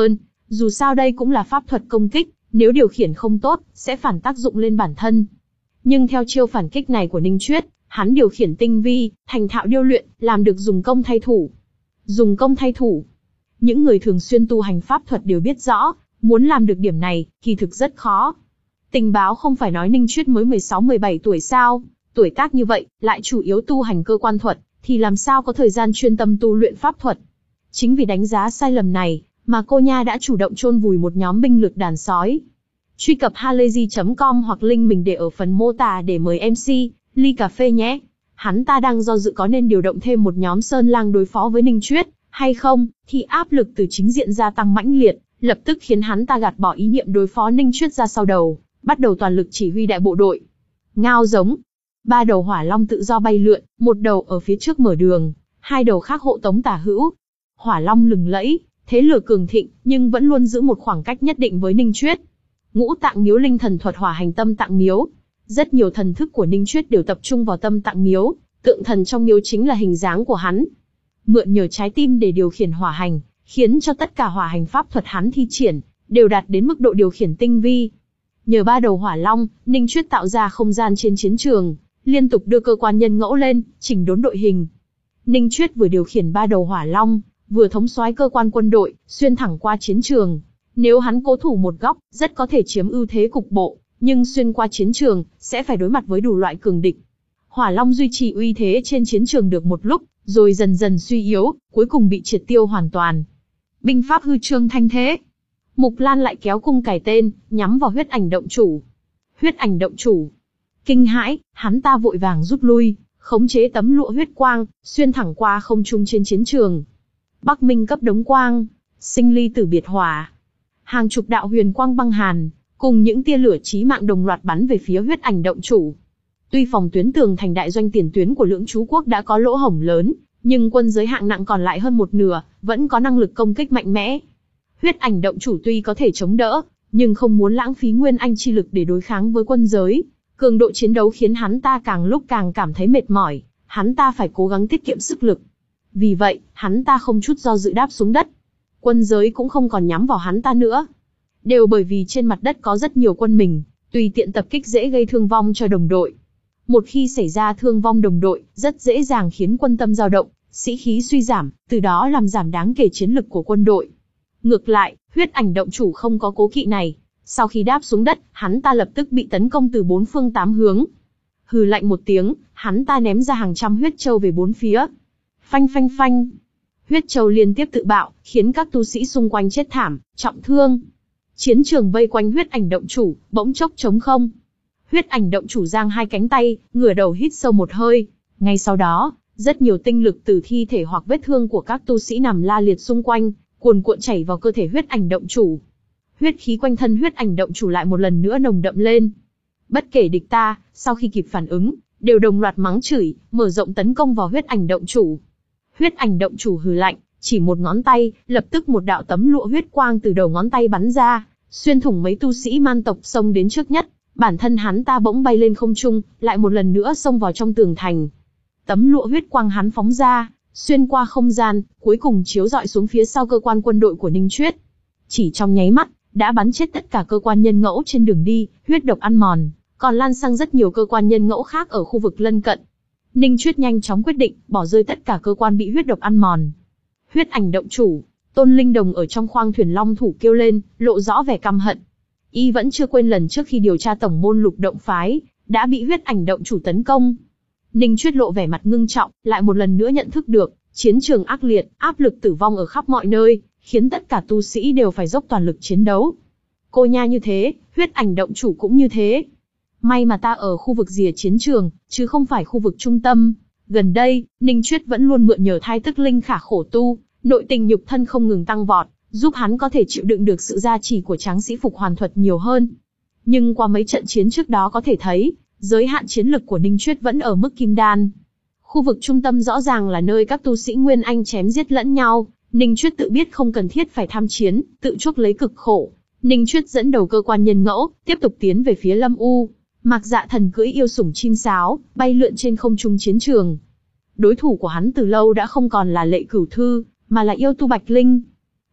Dù sao đây cũng là pháp thuật công kích, nếu điều khiển không tốt, sẽ phản tác dụng lên bản thân. Nhưng theo chiêu phản kích này của Ninh Chuyết, hắn điều khiển tinh vi, thành thạo điêu luyện, làm được dùng công thay thủ. Dùng công thay thủ. Những người thường xuyên tu hành pháp thuật đều biết rõ, muốn làm được điểm này, kỳ thực rất khó. Tình báo không phải nói Ninh Chuyết mới mười sáu mười bảy tuổi sao, tuổi tác như vậy, lại chủ yếu tu hành cơ quan thuật, thì làm sao có thời gian chuyên tâm tu luyện pháp thuật. Chính vì đánh giá sai lầm này, mà cô nha đã chủ động chôn vùi một nhóm binh lực đàn sói. Truy cập halayzi chấm com hoặc link mình để ở phần mô tả để mời em xê, ly cà phê nhé. Hắn ta đang do dự có nên điều động thêm một nhóm sơn lang đối phó với Ninh Chuyết, hay không, thì áp lực từ chính diện gia tăng mãnh liệt, lập tức khiến hắn ta gạt bỏ ý niệm đối phó Ninh Chuyết ra sau đầu, bắt đầu toàn lực chỉ huy đại bộ đội. Ngao giống. Ba đầu hỏa long tự do bay lượn, một đầu ở phía trước mở đường, hai đầu khác hộ tống tả hữu. Hỏa long lừng lẫy, thế lửa cường thịnh, nhưng vẫn luôn giữ một khoảng cách nhất định với Ninh Chuyết. Ngũ tạng miếu linh thần thuật hỏa hành tâm tạng miếu. Rất nhiều thần thức của Ninh Chuyết đều tập trung vào tâm tạng miếu, tượng thần trong miếu chính là hình dáng của hắn. Mượn nhờ trái tim để điều khiển hỏa hành, khiến cho tất cả hỏa hành pháp thuật hắn thi triển, đều đạt đến mức độ điều khiển tinh vi. Nhờ ba đầu hỏa long, Ninh Chuyết tạo ra không gian trên chiến trường, liên tục đưa cơ quan nhân ngẫu lên, chỉnh đốn đội hình. Ninh Chuyết vừa điều khiển ba đầu hỏa long, vừa thống soái cơ quan quân đội, xuyên thẳng qua chiến trường. Nếu hắn cố thủ một góc, rất có thể chiếm ưu thế cục bộ, nhưng xuyên qua chiến trường, sẽ phải đối mặt với đủ loại cường địch. Hỏa long duy trì uy thế trên chiến trường được một lúc, rồi dần dần suy yếu, cuối cùng bị triệt tiêu hoàn toàn. Binh pháp hư trương thanh thế. Mục Lan lại kéo cung cài tên, nhắm vào huyết ảnh động chủ. Huyết ảnh động chủ. Kinh hãi, hắn ta vội vàng rút lui, khống chế tấm lụa huyết quang, xuyên thẳng qua không trung trên chiến trường. Bắc Minh cấp đống quang, sinh ly tử biệt hỏa. Hàng chục đạo huyền quang băng hàn, cùng những tia lửa chí mạng đồng loạt bắn về phía huyết ảnh động chủ. Tuy phòng tuyến tường thành đại doanh tiền tuyến của Lưỡng Chú Quốc đã có lỗ hổng lớn, nhưng quân giới hạng nặng còn lại hơn một nửa, vẫn có năng lực công kích mạnh mẽ. Huyết ảnh động chủ tuy có thể chống đỡ, nhưng không muốn lãng phí nguyên anh chi lực để đối kháng với quân giới. Cường độ chiến đấu khiến hắn ta càng lúc càng cảm thấy mệt mỏi, hắn ta phải cố gắng tiết kiệm sức lực. Vì vậy, hắn ta không chút do dự đáp xuống đất. Quân giới cũng không còn nhắm vào hắn ta nữa. Đều bởi vì trên mặt đất có rất nhiều quân mình, tùy tiện tập kích dễ gây thương vong cho đồng đội. Một khi xảy ra thương vong đồng đội, rất dễ dàng khiến quân tâm dao động, sĩ khí suy giảm, từ đó làm giảm đáng kể chiến lực của quân đội. Ngược lại, huyết ảnh động chủ không có cố kỵ này. Sau khi đáp xuống đất, hắn ta lập tức bị tấn công từ bốn phương tám hướng. Hừ lạnh một tiếng, hắn ta ném ra hàng trăm huyết châu về bốn phía. Phanh phanh phanh. Huyết châu liên tiếp tự bạo, khiến các tu sĩ xung quanh chết thảm, trọng thương. Chiến trường vây quanh huyết ảnh động chủ, bỗng chốc trống không. Huyết ảnh động chủ giang hai cánh tay, ngửa đầu hít sâu một hơi. Ngay sau đó, rất nhiều tinh lực từ thi thể hoặc vết thương của các tu sĩ nằm la liệt xung quanh, cuồn cuộn chảy vào cơ thể huyết ảnh động chủ. Huyết khí quanh thân huyết ảnh động chủ lại một lần nữa nồng đậm lên. Bất kể địch ta, sau khi kịp phản ứng, đều đồng loạt mắng chửi, mở rộng tấn công vào huyết ảnh động chủ. Huyết ảnh động chủ hừ lạnh, chỉ một ngón tay, lập tức một đạo tấm lụa huyết quang từ đầu ngón tay bắn ra, xuyên thủng mấy tu sĩ man tộc xông đến trước nhất. Bản thân hắn ta bỗng bay lên không trung, lại một lần nữa xông vào trong tường thành. Tấm lụa huyết quang hắn phóng ra, xuyên qua không gian, cuối cùng chiếu rọi xuống phía sau cơ quan quân đội của Ninh Chuyết. Chỉ trong nháy mắt, đã bắn chết tất cả cơ quan nhân ngẫu trên đường đi, huyết độc ăn mòn, còn lan sang rất nhiều cơ quan nhân ngẫu khác ở khu vực lân cận. Ninh Chuyết nhanh chóng quyết định, bỏ rơi tất cả cơ quan bị huyết độc ăn mòn. Huyết ảnh động chủ, Tôn Linh Đồng ở trong khoang thuyền long thủ kêu lên, lộ rõ vẻ căm hận. Y vẫn chưa quên lần trước khi điều tra tổng môn lục động phái, đã bị huyết ảnh động chủ tấn công. Ninh Chuyết lộ vẻ mặt ngưng trọng, lại một lần nữa nhận thức được, chiến trường ác liệt, áp lực tử vong ở khắp mọi nơi, khiến tất cả tu sĩ đều phải dốc toàn lực chiến đấu. Cô nha như thế, huyết ảnh động chủ cũng như thế. May mà ta ở khu vực rìa chiến trường, chứ không phải khu vực trung tâm. Gần đây, Ninh Chuyết vẫn luôn mượn nhờ thai tức linh khả khổ tu, nội tình nhục thân không ngừng tăng vọt, giúp hắn có thể chịu đựng được sự gia trì của tráng sĩ phục hoàn thuật nhiều hơn. Nhưng qua mấy trận chiến trước đó có thể thấy, giới hạn chiến lực của Ninh Chuyết vẫn ở mức kim đan. Khu vực trung tâm rõ ràng là nơi các tu sĩ Nguyên Anh chém giết lẫn nhau, Ninh Chuyết tự biết không cần thiết phải tham chiến, tự chuốc lấy cực khổ. Ninh Chuyết dẫn đầu cơ quan nhân ngẫu, tiếp tục tiến về phía Lâm U. Mạc Dạ Thần cưỡi yêu sủng chim sáo, bay lượn trên không trung chiến trường. Đối thủ của hắn từ lâu đã không còn là Lệ Cửu Thư, mà là yêu tu Bạch Linh.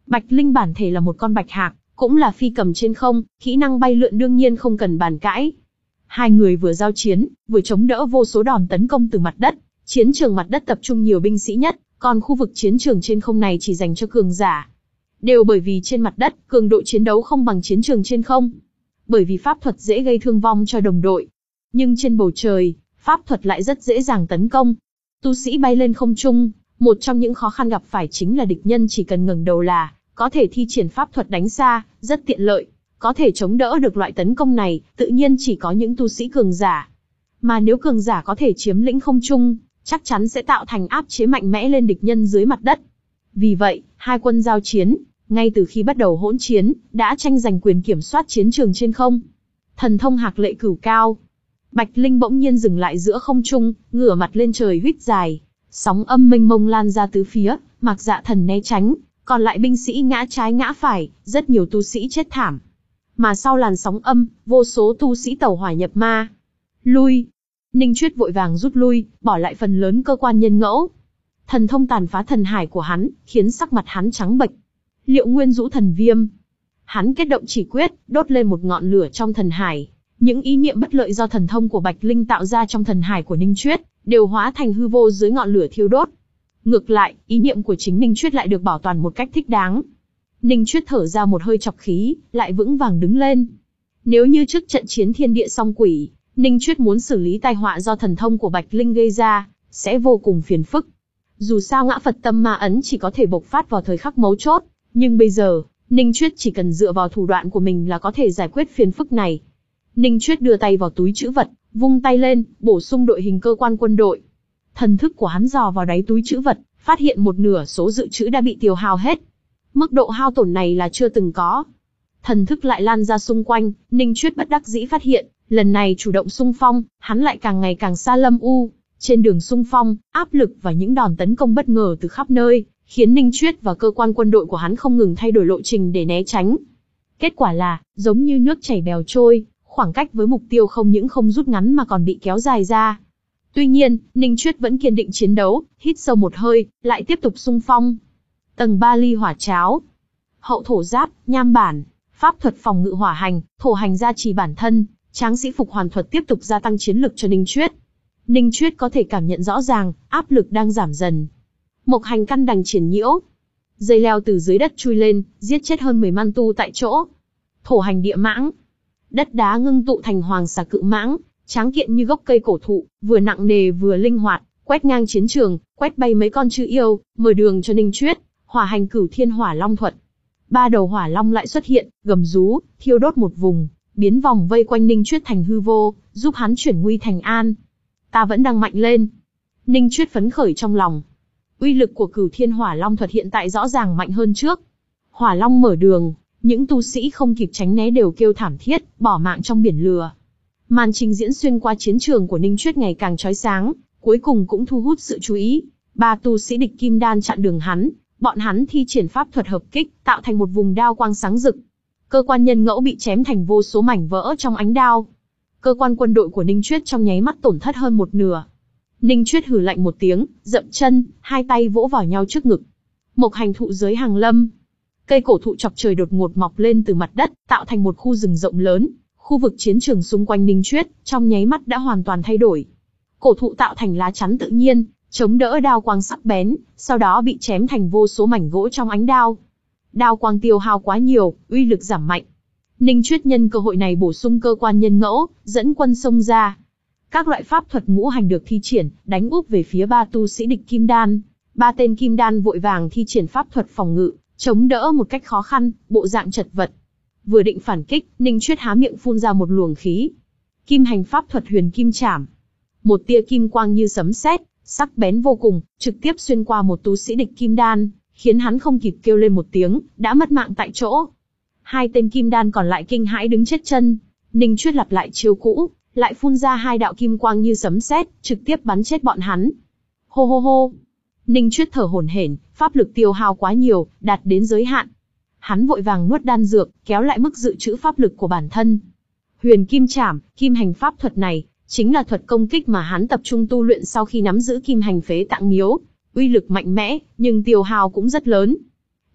Bạch Linh bản thể là một con bạch hạc, cũng là phi cầm trên không, kỹ năng bay lượn đương nhiên không cần bàn cãi. Hai người vừa giao chiến, vừa chống đỡ vô số đòn tấn công từ mặt đất. Chiến trường mặt đất tập trung nhiều binh sĩ nhất, còn khu vực chiến trường trên không này chỉ dành cho cường giả. Đều bởi vì trên mặt đất, cường độ chiến đấu không bằng chiến trường trên không. Bởi vì pháp thuật dễ gây thương vong cho đồng đội. Nhưng trên bầu trời, pháp thuật lại rất dễ dàng tấn công. Tu sĩ bay lên không trung, một trong những khó khăn gặp phải chính là địch nhân chỉ cần ngẩng đầu là có thể thi triển pháp thuật đánh xa, rất tiện lợi. Có thể chống đỡ được loại tấn công này, tự nhiên chỉ có những tu sĩ cường giả. Mà nếu cường giả có thể chiếm lĩnh không trung, chắc chắn sẽ tạo thành áp chế mạnh mẽ lên địch nhân dưới mặt đất. Vì vậy, hai quân giao chiến, ngay từ khi bắt đầu hỗn chiến, đã tranh giành quyền kiểm soát chiến trường trên không. Thần thông Hạc Lệ Cửu cao. Bạch Linh bỗng nhiên dừng lại giữa không trung, ngửa mặt lên trời huýt dài. Sóng âm mênh mông lan ra tứ phía, Mạc Dạ Thần né tránh, còn lại binh sĩ ngã trái ngã phải, rất nhiều tu sĩ chết thảm. Mà sau làn sóng âm, vô số tu sĩ tẩu hỏa nhập ma. Lui! Ninh Chuyết vội vàng rút lui, bỏ lại phần lớn cơ quan nhân ngẫu. Thần thông tàn phá thần hải của hắn, khiến sắc mặt hắn trắng bệch. Liệu Nguyên Rũ Thần Viêm. Hắn kết động chỉ quyết, đốt lên một ngọn lửa trong thần hải. Những ý niệm bất lợi do thần thông của Bạch Linh tạo ra trong thần hải của Ninh Chuyết, đều hóa thành hư vô dưới ngọn lửa thiêu đốt. Ngược lại, ý niệm của chính Ninh Chuyết lại được bảo toàn một cách thích đáng. Ninh Chuyết thở ra một hơi trọc khí, lại vững vàng đứng lên. Nếu như trước trận chiến thiên địa song quỷ, Ninh Chuyết muốn xử lý tai họa do thần thông của Bạch Linh gây ra, sẽ vô cùng phiền phức. Dù sao Ngã Phật Tâm Ma Ấn chỉ có thể bộc phát vào thời khắc mấu chốt, nhưng bây giờ, Ninh Chuyết chỉ cần dựa vào thủ đoạn của mình là có thể giải quyết phiền phức này. Ninh Chuyết đưa tay vào túi trữ vật, vung tay lên, bổ sung đội hình cơ quan quân đội. Thần thức của hắn dò vào đáy túi trữ vật, phát hiện một nửa số dự trữ đã bị tiêu hao hết. Mức độ hao tổn này là chưa từng có. Thần thức lại lan ra xung quanh, Ninh Chuyết bất đắc dĩ phát hiện, lần này chủ động xung phong, hắn lại càng ngày càng xa Lâm U. Trên đường xung phong, áp lực và những đòn tấn công bất ngờ từ khắp nơi, khiến Ninh Chuyết và cơ quan quân đội của hắn không ngừng thay đổi lộ trình để né tránh. Kết quả là, giống như nước chảy bèo trôi, khoảng cách với mục tiêu không những không rút ngắn mà còn bị kéo dài ra. Tuy nhiên, Ninh Chuyết vẫn kiên định chiến đấu, hít sâu một hơi, lại tiếp tục xung phong. Tầng ba ly hỏa cháo. Hậu thổ giáp, nham bản, pháp thuật phòng ngự hỏa hành, thổ hành gia trì bản thân, tráng sĩ phục hoàn thuật tiếp tục gia tăng chiến lực cho Ninh Chuyết. Ninh Chuyết có thể cảm nhận rõ ràng, áp lực đang giảm dần. Mộc hành căn đằng triển nhiễu. Dây leo từ dưới đất chui lên, giết chết hơn mười man tu tại chỗ. Thổ hành địa mãng. Đất đá ngưng tụ thành hoàng xà cự mãng, tráng kiện như gốc cây cổ thụ, vừa nặng nề vừa linh hoạt, quét ngang chiến trường, quét bay mấy con chư yêu, mở đường cho Ninh Chuyết. Hỏa hành cửu thiên hỏa long thuật. Ba đầu hỏa long lại xuất hiện, gầm rú, thiêu đốt một vùng, biến vòng vây quanh Ninh Chuyết thành hư vô, giúp hắn chuyển nguy thành an. Ta vẫn đang mạnh lên. Ninh Chuyết phấn khởi trong lòng. Uy lực của cửu thiên hỏa long thuật hiện tại rõ ràng mạnh hơn trước. Hỏa long mở đường, những tu sĩ không kịp tránh né đều kêu thảm thiết, bỏ mạng trong biển lửa. Màn trình diễn xuyên qua chiến trường của Ninh Chuyết ngày càng chói sáng, cuối cùng cũng thu hút sự chú ý. Ba tu sĩ địch kim đan chặn đường hắn, bọn hắn thi triển pháp thuật hợp kích, tạo thành một vùng đao quang sáng rực. Cơ quan nhân ngẫu bị chém thành vô số mảnh vỡ trong ánh đao. Cơ quan quân đội của Ninh Chuyết trong nháy mắt tổn thất hơn một nửa. Ninh Chuyết hừ lạnh một tiếng, dậm chân, hai tay vỗ vào nhau trước ngực. Mộc hành thụ giới hàng lâm. Cây cổ thụ chọc trời đột ngột mọc lên từ mặt đất, tạo thành một khu rừng rộng lớn. Khu vực chiến trường xung quanh Ninh Chuyết, trong nháy mắt đã hoàn toàn thay đổi. Cổ thụ tạo thành lá chắn tự nhiên, chống đỡ đao quang sắc bén, sau đó bị chém thành vô số mảnh gỗ trong ánh đao. Đao quang tiêu hao quá nhiều, uy lực giảm mạnh. Ninh Chuyết nhân cơ hội này bổ sung cơ quan nhân ngẫu, dẫn quân xông ra. Các loại pháp thuật ngũ hành được thi triển, đánh úp về phía ba tu sĩ địch kim đan. Ba tên kim đan vội vàng thi triển pháp thuật phòng ngự, chống đỡ một cách khó khăn, bộ dạng chật vật. Vừa định phản kích, Ninh Chuyết há miệng phun ra một luồng khí. Kim hành pháp thuật huyền kim chảm. Một tia kim quang như sấm sét, sắc bén vô cùng, trực tiếp xuyên qua một tu sĩ địch kim đan, khiến hắn không kịp kêu lên một tiếng, đã mất mạng tại chỗ. Hai tên kim đan còn lại kinh hãi đứng chết chân. Ninh Chuyết lặp lại chiêu cũ, lại phun ra hai đạo kim quang như sấm sét, trực tiếp bắn chết bọn hắn. Hô hô hô. Ninh Chuyết thở hổn hển, pháp lực tiêu hao quá nhiều, đạt đến giới hạn. Hắn vội vàng nuốt đan dược, kéo lại mức dự trữ pháp lực của bản thân. Huyền kim chảm, kim hành pháp thuật này, chính là thuật công kích mà hắn tập trung tu luyện sau khi nắm giữ kim hành phế tạng miếu. Uy lực mạnh mẽ, nhưng tiêu hao cũng rất lớn.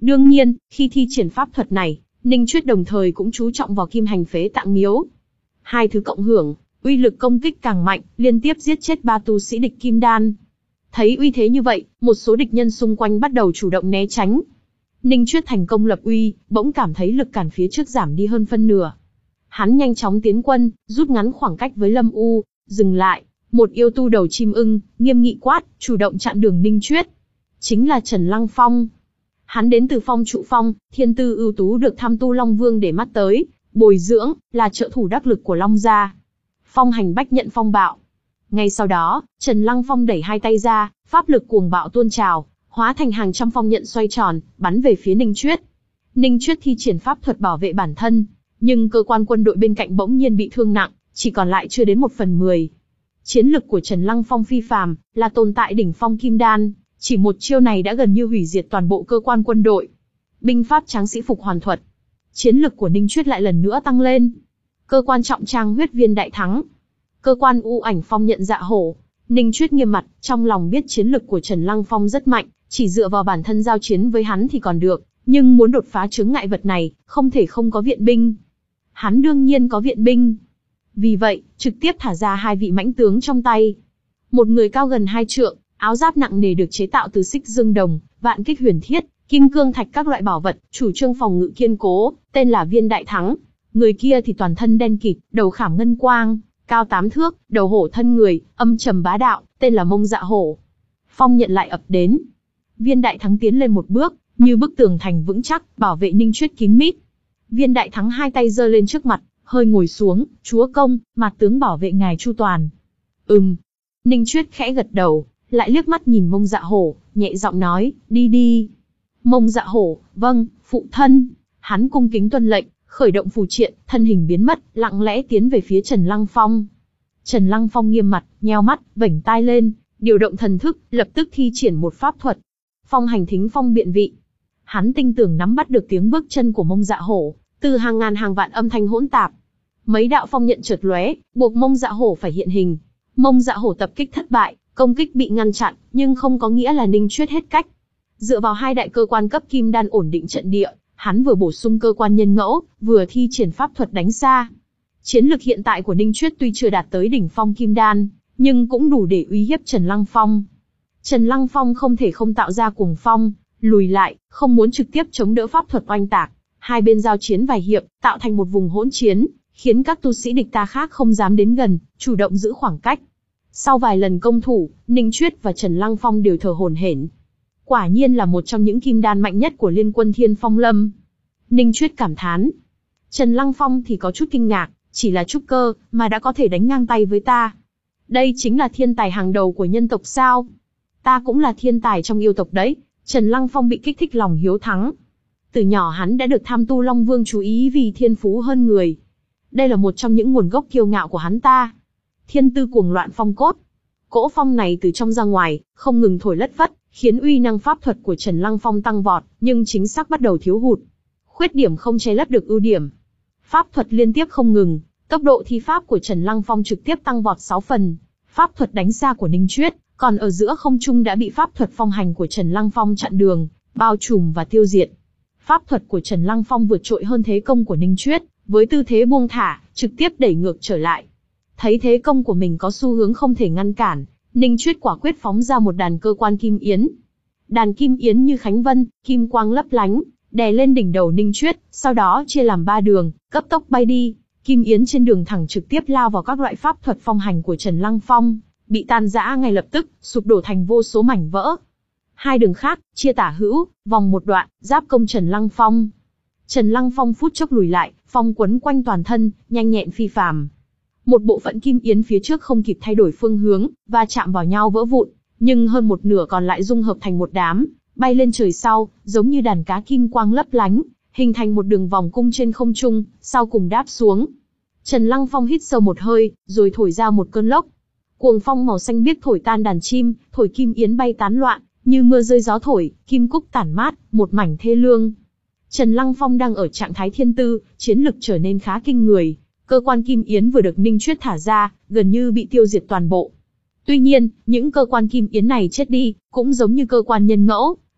Đương nhiên, khi thi triển pháp thuật này, Ninh Chuyết đồng thời cũng chú trọng vào kim hành phế tạng miếu. Hai thứ cộng hưởng, uy lực công kích càng mạnh, liên tiếp giết chết ba tu sĩ địch kim đan. Thấy uy thế như vậy, một số địch nhân xung quanh bắt đầu chủ động né tránh. Ninh Chuyết thành công lập uy, bỗng cảm thấy lực cản phía trước giảm đi hơn phân nửa. Hắn nhanh chóng tiến quân, rút ngắn khoảng cách với Lâm U, dừng lại. Một yêu tu đầu chim ưng, nghiêm nghị quát, chủ động chặn đường Ninh Chuyết. Chính là Trần Lăng Phong. Hắn đến từ Phong Trụ Phong, thiên tư ưu tú được Tham Tu Long Vương để mắt tới, bồi dưỡng, là trợ thủ đắc lực của Long gia. Phong hành bách nhận phong bạo. Ngay sau đó, Trần Lăng Phong đẩy hai tay ra, pháp lực cuồng bạo tuôn trào, hóa thành hàng trăm phong nhận xoay tròn, bắn về phía Ninh Chuyết. Ninh Chuyết thi triển pháp thuật bảo vệ bản thân, nhưng cơ quan quân đội bên cạnh bỗng nhiên bị thương nặng, chỉ còn lại chưa đến một phần mười. Chiến lực của Trần Lăng Phong phi phàm, là tồn tại đỉnh phong kim đan, chỉ một chiêu này đã gần như hủy diệt toàn bộ cơ quan quân đội. Binh pháp tráng sĩ phục hoàn thuật. Chiến lực của Ninh Chuyết lại lần nữa tăng lên. Cơ quan trọng trang huyết viên đại thắng. Cơ quan u ảnh phong nhận dạ hổ. Ninh Chuyết nghiêm mặt, trong lòng biết chiến lực của Trần Lăng Phong rất mạnh, chỉ dựa vào bản thân giao chiến với hắn thì còn được, nhưng muốn đột phá chướng ngại vật này, không thể không có viện binh. Hắn đương nhiên có viện binh. Vì vậy, trực tiếp thả ra hai vị mãnh tướng trong tay. Một người cao gần hai trượng, áo giáp nặng nề được chế tạo từ xích dương đồng, vạn kích huyền thiết, kim cương thạch các loại bảo vật, chủ trương phòng ngự kiên cố, tên là Viên Đại Thắng. Người kia thì toàn thân đen kịt, đầu khảm ngân quang, cao tám thước, đầu hổ thân người, âm trầm bá đạo, tên là Mông Dạ Hổ. Phong nhận lại ập đến. Viên Đại Thắng tiến lên một bước, như bức tường thành vững chắc, bảo vệ Ninh Chuyết kín mít. Viên Đại Thắng hai tay giơ lên trước mặt, hơi ngồi xuống, chúa công, mặt tướng bảo vệ ngài chu toàn. Ừm. Ninh Chuyết khẽ gật đầu, lại liếc mắt nhìn Mông Dạ Hổ, nhẹ giọng nói, đi đi. Mông Dạ Hổ, vâng, phụ thân. Hắn cung kính tuân lệnh, khởi động phù triện, thân hình biến mất, lặng lẽ tiến về phía Trần Lăng Phong. Trần Lăng Phong nghiêm mặt, nheo mắt, vểnh tai lên, điều động thần thức, lập tức thi triển một pháp thuật. Phong hành thính phong biện vị. Hắn tinh tưởng nắm bắt được tiếng bước chân của Mông Dạ Hổ, từ hàng ngàn hàng vạn âm thanh hỗn tạp. Mấy đạo phong nhận chợt lóe, buộc Mông Dạ Hổ phải hiện hình. Mông Dạ Hổ tập kích thất bại, công kích bị ngăn chặn, nhưng không có nghĩa là Ninh Chuyết hết cách. Dựa vào hai đại cơ quan cấp kim đan ổn định trận địa, hắn vừa bổ sung cơ quan nhân ngẫu, vừa thi triển pháp thuật đánh xa. Chiến lực hiện tại của Ninh Chuyết tuy chưa đạt tới đỉnh phong kim đan, nhưng cũng đủ để uy hiếp Trần Lăng Phong. Trần Lăng Phong không thể không tạo ra cuồng phong, lùi lại, không muốn trực tiếp chống đỡ pháp thuật oanh tạc. Hai bên giao chiến vài hiệp, tạo thành một vùng hỗn chiến, khiến các tu sĩ địch ta khác không dám đến gần, chủ động giữ khoảng cách. Sau vài lần công thủ, Ninh Chuyết và Trần Lăng Phong đều thở hổn hển. Quả nhiên là một trong những kim đan mạnh nhất của Liên Quân Thiên Phong Lâm. Ninh Chuyết cảm thán. Trần Lăng Phong thì có chút kinh ngạc, chỉ là trúc cơ, mà đã có thể đánh ngang tay với ta. Đây chính là thiên tài hàng đầu của nhân tộc sao? Ta cũng là thiên tài trong yêu tộc đấy. Trần Lăng Phong bị kích thích lòng hiếu thắng. Từ nhỏ hắn đã được Tham Tu Long Vương chú ý vì thiên phú hơn người. Đây là một trong những nguồn gốc kiêu ngạo của hắn ta. Thiên tư cuồng loạn phong cốt. Cỗ phong này từ trong ra ngoài, không ngừng thổi lất phất, khiến uy năng pháp thuật của Trần Lăng Phong tăng vọt, nhưng chính xác bắt đầu thiếu hụt. Khuyết điểm không che lấp được ưu điểm. Pháp thuật liên tiếp không ngừng, tốc độ thi pháp của Trần Lăng Phong trực tiếp tăng vọt sáu phần. Pháp thuật đánh xa của Ninh Chuyết, còn ở giữa không trung đã bị pháp thuật phong hành của Trần Lăng Phong chặn đường, bao trùm và tiêu diệt. Pháp thuật của Trần Lăng Phong vượt trội hơn thế công của Ninh Chuyết, với tư thế buông thả, trực tiếp đẩy ngược trở lại. Thấy thế công của mình có xu hướng không thể ngăn cản, Ninh Chuyết quả quyết phóng ra một đàn cơ quan kim yến. Đàn kim yến như khánh vân, kim quang lấp lánh, đè lên đỉnh đầu Ninh Chuyết, sau đó chia làm ba đường, cấp tốc bay đi. Kim yến trên đường thẳng trực tiếp lao vào các loại pháp thuật phong hành của Trần Lăng Phong, bị tan rã ngay lập tức, sụp đổ thành vô số mảnh vỡ. Hai đường khác, chia tả hữu, vòng một đoạn, giáp công Trần Lăng Phong. Trần Lăng Phong phút chốc lùi lại, phong quấn quanh toàn thân, nhanh nhẹn phi phàm. Một bộ phận kim yến phía trước không kịp thay đổi phương hướng, và chạm vào nhau vỡ vụn, nhưng hơn một nửa còn lại dung hợp thành một đám, bay lên trời sau, giống như đàn cá kim quang lấp lánh, hình thành một đường vòng cung trên không trung, sau cùng đáp xuống. Trần Lăng Phong hít sâu một hơi, rồi thổi ra một cơn lốc. Cuồng phong màu xanh biếc thổi tan đàn chim, thổi kim yến bay tán loạn, như mưa rơi gió thổi, kim cúc tản mát, một mảnh thê lương. Trần Lăng Phong đang ở trạng thái thiên tư, chiến lực trở nên khá kinh người. Cơ quan kim yến vừa được Ninh Chuyết thả ra, gần như bị tiêu diệt toàn bộ. Tuy nhiên, những cơ quan kim yến này chết đi, cũng giống như cơ quan nhân ngẫu,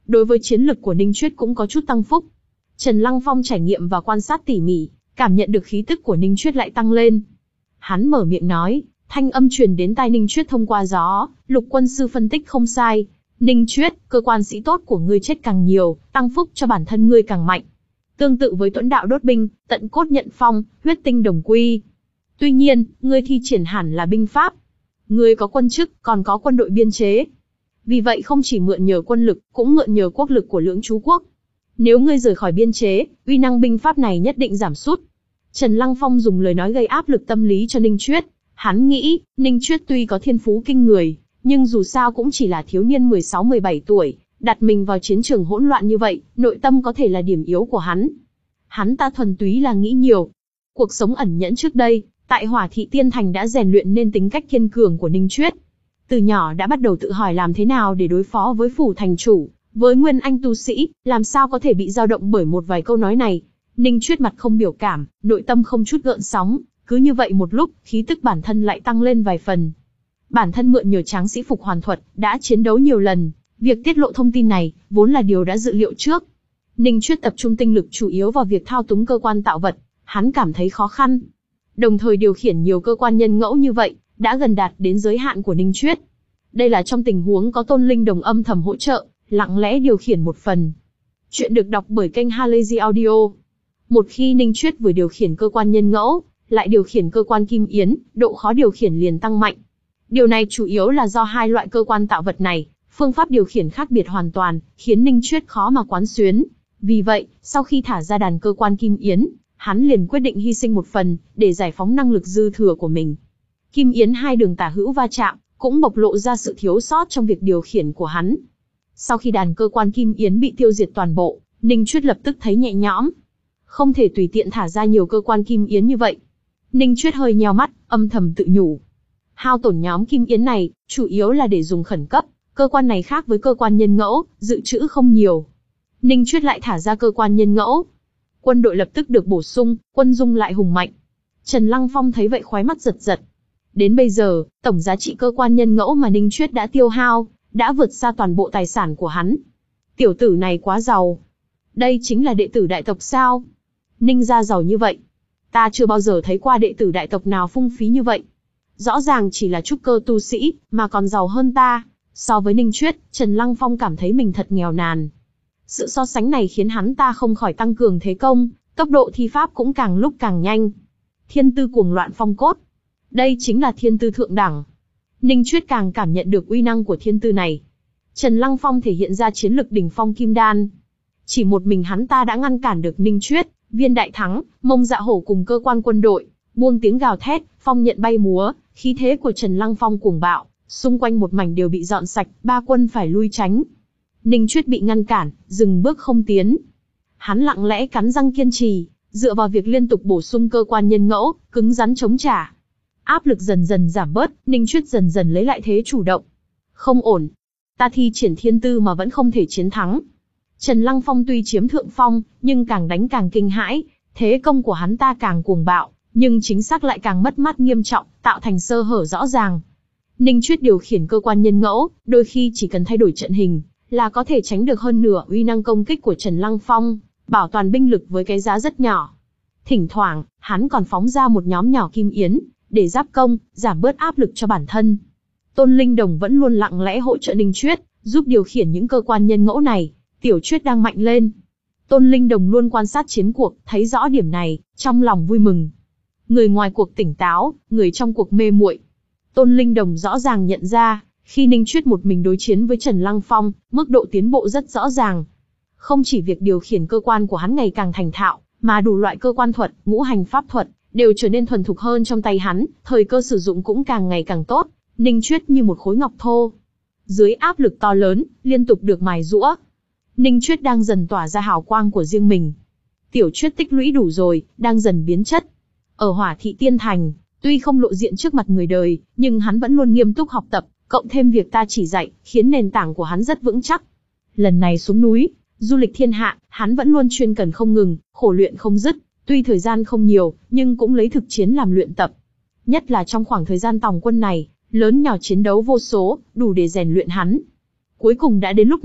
đối với chiến lực của Ninh Chuyết cũng có chút tăng phúc. Trần Lăng Phong trải nghiệm và quan sát tỉ mỉ, cảm nhận được khí tức của Ninh Chuyết lại tăng lên. Hắn mở miệng nói, thanh âm truyền đến tai Ninh Chuyết thông qua gió, Lục quân sư phân tích không sai. Ninh Chuyết, cơ quan sĩ tốt của ngươi chết càng nhiều, tăng phúc cho bản thân ngươi càng mạnh. Tương tự với tuẫn đạo đốt binh, tận cốt nhận phong, huyết tinh đồng quy. Tuy nhiên, ngươi thi triển hẳn là binh pháp. Ngươi có quân chức, còn có quân đội biên chế. Vì vậy không chỉ mượn nhờ quân lực, cũng mượn nhờ quốc lực của Lưỡng Chú Quốc. Nếu ngươi rời khỏi biên chế, uy năng binh pháp này nhất định giảm sút. Trần Lăng Phong dùng lời nói gây áp lực tâm lý cho Ninh Chuyết. Hắn nghĩ, Ninh Chuyết tuy có thiên phú kinh người, nhưng dù sao cũng chỉ là thiếu niên mười sáu mười bảy tuổi, đặt mình vào chiến trường hỗn loạn như vậy, nội tâm có thể là điểm yếu của hắn. Hắn ta thuần túy là nghĩ nhiều. Cuộc sống ẩn nhẫn trước đây, tại Hỏa Thị Tiên Thành đã rèn luyện nên tính cách kiên cường của Ninh Chuyết. Từ nhỏ đã bắt đầu tự hỏi làm thế nào để đối phó với phủ thành chủ, với nguyên anh tu sĩ, làm sao có thể bị dao động bởi một vài câu nói này. Ninh Chuyết mặt không biểu cảm, nội tâm không chút gợn sóng, cứ như vậy một lúc, khí tức bản thân lại tăng lên vài phần. Bản thân mượn nhờ tráng sĩ phục hoàn thuật, đã chiến đấu nhiều lần, việc tiết lộ thông tin này, vốn là điều đã dự liệu trước. Ninh Chuyết tập trung tinh lực chủ yếu vào việc thao túng cơ quan tạo vật, hắn cảm thấy khó khăn. Đồng thời điều khiển nhiều cơ quan nhân ngẫu như vậy, đã gần đạt đến giới hạn của Ninh Chuyết. Đây là trong tình huống có Tôn Linh Đồng âm thầm hỗ trợ, lặng lẽ điều khiển một phần. Chuyện được đọc bởi kênh Halazy Audio. Một khi Ninh Chuyết vừa điều khiển cơ quan nhân ngẫu, lại điều khiển cơ quan kim yến, độ khó điều khiển liền tăng mạnh. Điều này chủ yếu là do hai loại cơ quan tạo vật này, phương pháp điều khiển khác biệt hoàn toàn, khiến Ninh Chuyết khó mà quán xuyến. Vì vậy, sau khi thả ra đàn cơ quan kim yến, hắn liền quyết định hy sinh một phần, để giải phóng năng lực dư thừa của mình. Kim yến hai đường tả hữu va chạm, cũng bộc lộ ra sự thiếu sót trong việc điều khiển của hắn. Sau khi đàn cơ quan kim yến bị tiêu diệt toàn bộ, Ninh Chuyết lập tức thấy nhẹ nhõm. Không thể tùy tiện thả ra nhiều cơ quan kim yến như vậy. Ninh Chuyết hơi nheo mắt, âm thầm tự nhủ. Hao tổn nhóm kim yến này, chủ yếu là để dùng khẩn cấp, cơ quan này khác với cơ quan nhân ngẫu, dự trữ không nhiều. Ninh Chuyết lại thả ra cơ quan nhân ngẫu. Quân đội lập tức được bổ sung, quân dung lại hùng mạnh. Trần Lăng Phong thấy vậy khóe mắt giật giật. Đến bây giờ, tổng giá trị cơ quan nhân ngẫu mà Ninh Chuyết đã tiêu hao, đã vượt xa toàn bộ tài sản của hắn. Tiểu tử này quá giàu. Đây chính là đệ tử đại tộc sao? Ninh gia giàu như vậy. Ta chưa bao giờ thấy qua đệ tử đại tộc nào phung phí như vậy. Rõ ràng chỉ là trúc cơ tu sĩ, mà còn giàu hơn ta. So với Ninh Chuyết, Trần Lăng Phong cảm thấy mình thật nghèo nàn. Sự so sánh này khiến hắn ta không khỏi tăng cường thế công, tốc độ thi pháp cũng càng lúc càng nhanh. Thiên tư cuồng loạn phong cốt. Đây chính là thiên tư thượng đẳng. Ninh Chuyết càng cảm nhận được uy năng của thiên tư này. Trần Lăng Phong thể hiện ra chiến lực đỉnh phong kim đan. Chỉ một mình hắn ta đã ngăn cản được Ninh Chuyết, Viên Đại Thắng, Mông Dạ Hổ cùng cơ quan quân đội, buông tiếng gào thét, phong nhận bay múa, khí thế của Trần Lăng Phong cuồng bạo, xung quanh một mảnh đều bị dọn sạch, ba quân phải lui tránh. Ninh Chuyết bị ngăn cản, dừng bước không tiến. Hắn lặng lẽ cắn răng kiên trì, dựa vào việc liên tục bổ sung cơ quan nhân ngẫu, cứng rắn chống trả. Áp lực dần dần giảm bớt, Ninh Chuyết dần dần lấy lại thế chủ động. Không ổn. Ta thi triển thiên tư mà vẫn không thể chiến thắng. Trần Lăng Phong tuy chiếm thượng phong, nhưng càng đánh càng kinh hãi, thế công của hắn ta càng cuồng bạo, nhưng chính xác lại càng mất mát nghiêm trọng, tạo thành sơ hở rõ ràng. Ninh Chuyết điều khiển cơ quan nhân ngẫu, đôi khi chỉ cần thay đổi trận hình, là có thể tránh được hơn nửa uy năng công kích của Trần Lăng Phong, bảo toàn binh lực với cái giá rất nhỏ. Thỉnh thoảng, hắn còn phóng ra một nhóm nhỏ kim yến, để giáp công, giảm bớt áp lực cho bản thân. Tôn Linh Đồng vẫn luôn lặng lẽ hỗ trợ Ninh Chuyết, giúp điều khiển những cơ quan nhân ngẫu này. Tiểu Chuyết đang mạnh lên. Tôn Linh Đồng luôn quan sát chiến cuộc, thấy rõ điểm này, trong lòng vui mừng. Người ngoài cuộc tỉnh táo, người trong cuộc mê muội. Tôn Linh Đồng rõ ràng nhận ra, khi Ninh Chuyết một mình đối chiến với Trần Lăng Phong, mức độ tiến bộ rất rõ ràng. Không chỉ việc điều khiển cơ quan của hắn ngày càng thành thạo, mà đủ loại cơ quan thuật, ngũ hành pháp thuật, đều trở nên thuần thục hơn trong tay hắn, thời cơ sử dụng cũng càng ngày càng tốt. Ninh Chuyết như một khối ngọc thô. Dưới áp lực to lớn, liên tục được mài giũa, Ninh Chuyết đang dần tỏa ra hào quang của riêng mình. Tiểu Chuyết tích lũy đủ rồi, đang dần biến chất. Ở Hỏa Thị Tiên Thành, tuy không lộ diện trước mặt người đời, nhưng hắn vẫn luôn nghiêm túc học tập, cộng thêm việc ta chỉ dạy, khiến nền tảng của hắn rất vững chắc. Lần này xuống núi, du lịch thiên hạ, hắn vẫn luôn chuyên cần không ngừng, khổ luyện không dứt, tuy thời gian không nhiều, nhưng cũng lấy thực chiến làm luyện tập. Nhất là trong khoảng thời gian tòng quân này, lớn nhỏ chiến đấu vô số, đủ để rèn luyện hắn. Cuối cùng đã đến lúc này,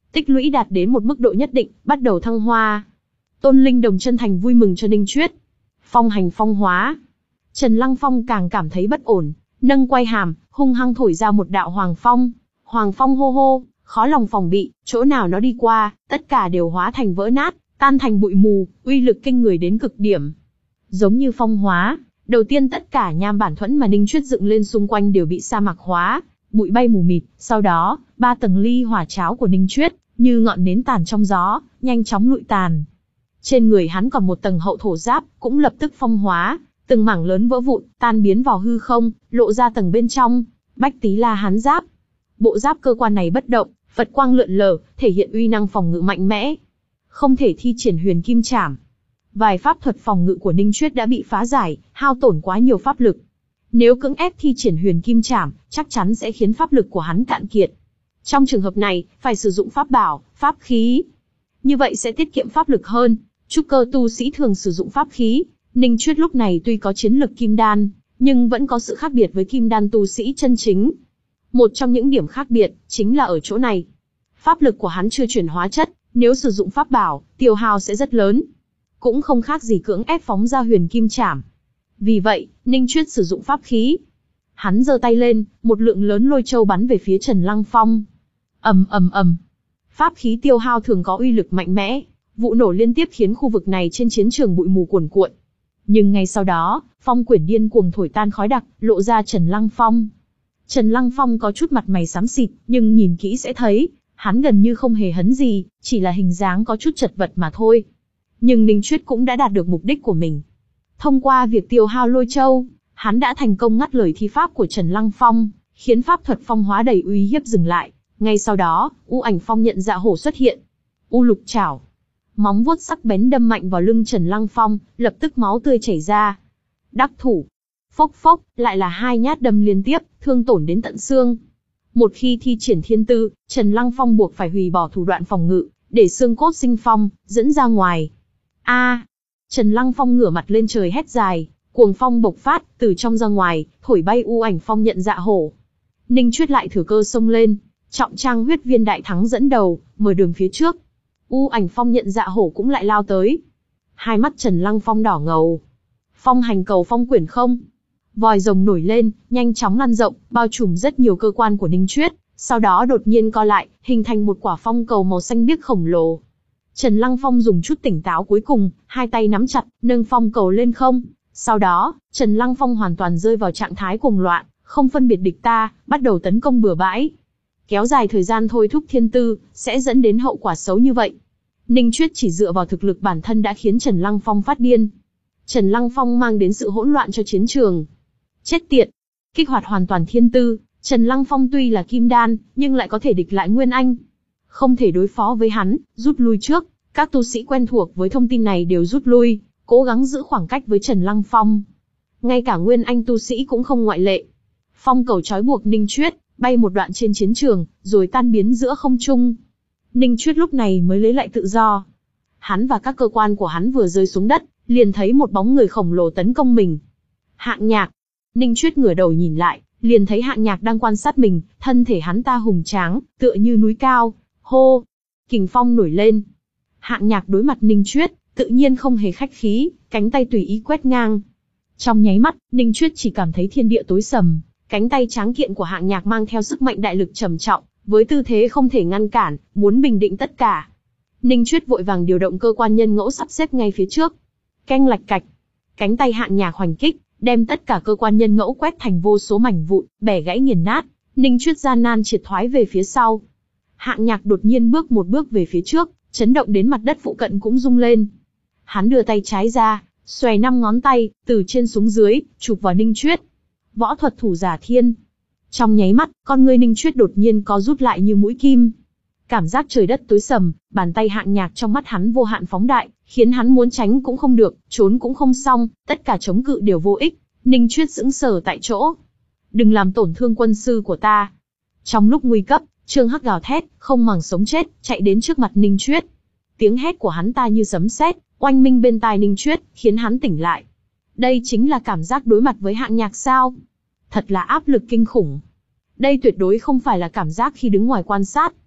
tích lũy đạt đến một mức độ nhất định, bắt đầu thăng hoa. Tôn Linh Đồng chân thành vui mừng cho Ninh Chuyết. Phong hành phong hóa. Trần Lăng Phong càng cảm thấy bất ổn, nâng quay hàm, hung hăng thổi ra một đạo hoàng phong. Hoàng phong hô hô, khó lòng phòng bị, chỗ nào nó đi qua, tất cả đều hóa thành vỡ nát, tan thành bụi mù, uy lực kinh người đến cực điểm. Giống như phong hóa, đầu tiên tất cả nham bản thuẫn mà Ninh Chuyết dựng lên xung quanh đều bị sa mạc hóa, bụi bay mù mịt, sau đó, ba tầng ly hỏa cháo của Ninh Chuyết, như ngọn nến tàn trong gió, nhanh chóng lụi tàn. Trên người hắn còn một tầng hậu thổ giáp, cũng lập tức phong hóa, từng mảng lớn vỡ vụn, tan biến vào hư không, lộ ra tầng bên trong, Bách Tí La Hán giáp. Bộ giáp cơ quan này bất động, Phật quang lượn lờ, thể hiện uy năng phòng ngự mạnh mẽ. Không thể thi triển huyền kim trảm. Vài pháp thuật phòng ngự của Ninh Chuyết đã bị phá giải, hao tổn quá nhiều pháp lực. Nếu cưỡng ép thi triển huyền kim trảm, chắc chắn sẽ khiến pháp lực của hắn cạn kiệt. Trong trường hợp này, phải sử dụng pháp bảo, pháp khí. Như vậy sẽ tiết kiệm pháp lực hơn. Trúc cơ tu sĩ thường sử dụng pháp khí. Ninh Chuyết lúc này tuy có chiến lực kim đan, nhưng vẫn có sự khác biệt với kim đan tu sĩ chân chính. Một trong những điểm khác biệt, chính là ở chỗ này. Pháp lực của hắn chưa chuyển hóa chất, nếu sử dụng pháp bảo, tiêu hao sẽ rất lớn. Cũng không khác gì cưỡng ép phóng ra huyền kim trảm. Vì vậy, Ninh Chuyết sử dụng pháp khí. Hắn giơ tay lên, một lượng lớn lôi châu bắn về phía Trần Lăng Phong. Ầm ầm ầm. Pháp khí tiêu hao thường có uy lực mạnh mẽ, vụ nổ liên tiếp khiến khu vực này trên chiến trường bụi mù cuồn cuộn. Nhưng ngay sau đó, phong quyển điên cuồng thổi tan khói đặc, lộ ra Trần Lăng Phong. Trần Lăng Phong có chút mặt mày xám xịt, nhưng nhìn kỹ sẽ thấy, hắn gần như không hề hấn gì, chỉ là hình dáng có chút chật vật mà thôi. Nhưng Ninh Chuyết cũng đã đạt được mục đích của mình. Thông qua việc tiêu hao lôi châu, hắn đã thành công ngắt lời thi pháp của Trần Lăng Phong, khiến pháp thuật phong hóa đầy uy hiếp dừng lại. Ngay sau đó, U Ảnh Phong nhận dạ hổ xuất hiện. U Lục Chảo. Móng vuốt sắc bén đâm mạnh vào lưng Trần Lăng Phong, lập tức máu tươi chảy ra. Đắc thủ. Phốc phốc, lại là hai nhát đâm liên tiếp, thương tổn đến tận xương. Một khi thi triển thiên tư, Trần Lăng Phong buộc phải hủy bỏ thủ đoạn phòng ngự, để xương cốt sinh phong, dẫn ra ngoài. A! À, Trần Lăng Phong ngửa mặt lên trời hét dài, cuồng phong bộc phát, từ trong ra ngoài, thổi bay U Ảnh Phong nhận dạ hổ. Ninh Chuyết lại thừa cơ xông lên, trọng trang huyết viên đại thắng dẫn đầu, mở đường phía trước. U Ảnh Phong nhận dạ hổ cũng lại lao tới. Hai mắt Trần Lăng Phong đỏ ngầu. Phong hành cầu phong quyển không. Vòi rồng nổi lên, nhanh chóng lan rộng, bao trùm rất nhiều cơ quan của Ninh Chuyết, sau đó đột nhiên co lại, hình thành một quả phong cầu màu xanh biếc khổng lồ. Trần Lăng Phong dùng chút tỉnh táo cuối cùng, hai tay nắm chặt, nâng phong cầu lên không. Sau đó, Trần Lăng Phong hoàn toàn rơi vào trạng thái cuồng loạn, không phân biệt địch ta, bắt đầu tấn công bừa bãi. Kéo dài thời gian thôi thúc thiên tư, sẽ dẫn đến hậu quả xấu như vậy. Ninh Chuyết chỉ dựa vào thực lực bản thân đã khiến Trần Lăng Phong phát điên. Trần Lăng Phong mang đến sự hỗn loạn cho chiến trường. Chết tiệt! Kích hoạt hoàn toàn thiên tư, Trần Lăng Phong tuy là kim đan, nhưng lại có thể địch lại Nguyên Anh. Không thể đối phó với hắn, rút lui trước. Các tu sĩ quen thuộc với thông tin này đều rút lui, cố gắng giữ khoảng cách với Trần Lăng Phong. Ngay cả Nguyên Anh tu sĩ cũng không ngoại lệ. Phong cầu trói buộc Ninh Chuyết, bay một đoạn trên chiến trường, rồi tan biến giữa không trung. Ninh Chuyết lúc này mới lấy lại tự do. Hắn và các cơ quan của hắn vừa rơi xuống đất, liền thấy một bóng người khổng lồ tấn công mình. Hạng Nhạc. Ninh Chuyết ngửa đầu nhìn lại, liền thấy Hạng Nhạc đang quan sát mình, thân thể hắn ta hùng tráng, tựa như núi cao. Hô! Kình phong nổi lên. Hạng Nhạc đối mặt Ninh Chuyết, tự nhiên không hề khách khí, cánh tay tùy ý quét ngang. Trong nháy mắt, Ninh Chuyết chỉ cảm thấy thiên địa tối sầm, cánh tay tráng kiện của Hạng Nhạc mang theo sức mạnh đại lực trầm trọng, với tư thế không thể ngăn cản, muốn bình định tất cả. Ninh Chuyết vội vàng điều động cơ quan nhân ngẫu sắp xếp ngay phía trước. Keng lạch cạch, cánh tay Hạng Nhạc hoành kích, đem tất cả cơ quan nhân ngẫu quét thành vô số mảnh vụn, bẻ gãy nghiền nát. Ninh Chuyết gian nan triệt thoái về phía sau. Hạng Nhạc đột nhiên bước một bước về phía trước, chấn động đến mặt đất phụ cận cũng rung lên. Hắn đưa tay trái ra, xòe năm ngón tay, từ trên xuống dưới, chụp vào Ninh Chuyết. Võ thuật thủ giả thiên. Trong nháy mắt, con ngươi Ninh Chuyết đột nhiên có rút lại như mũi kim. Cảm giác trời đất tối sầm, bàn tay Hạng Nhạc trong mắt hắn vô hạn phóng đại, khiến hắn muốn tránh cũng không được, trốn cũng không xong, tất cả chống cự đều vô ích. Ninh Chuyết sững sờ tại chỗ. Đừng làm tổn thương quân sư của ta. Trong lúc nguy cấp, Trương Hắc gào thét, không màng sống chết, chạy đến trước mặt Ninh Chuyết. Tiếng hét của hắn ta như sấm sét, oanh minh bên tai Ninh Chuyết, khiến hắn tỉnh lại. Đây chính là cảm giác đối mặt với Hạng Nhạc sao? Thật là áp lực kinh khủng. Đây tuyệt đối không phải là cảm giác khi đứng ngoài quan sát.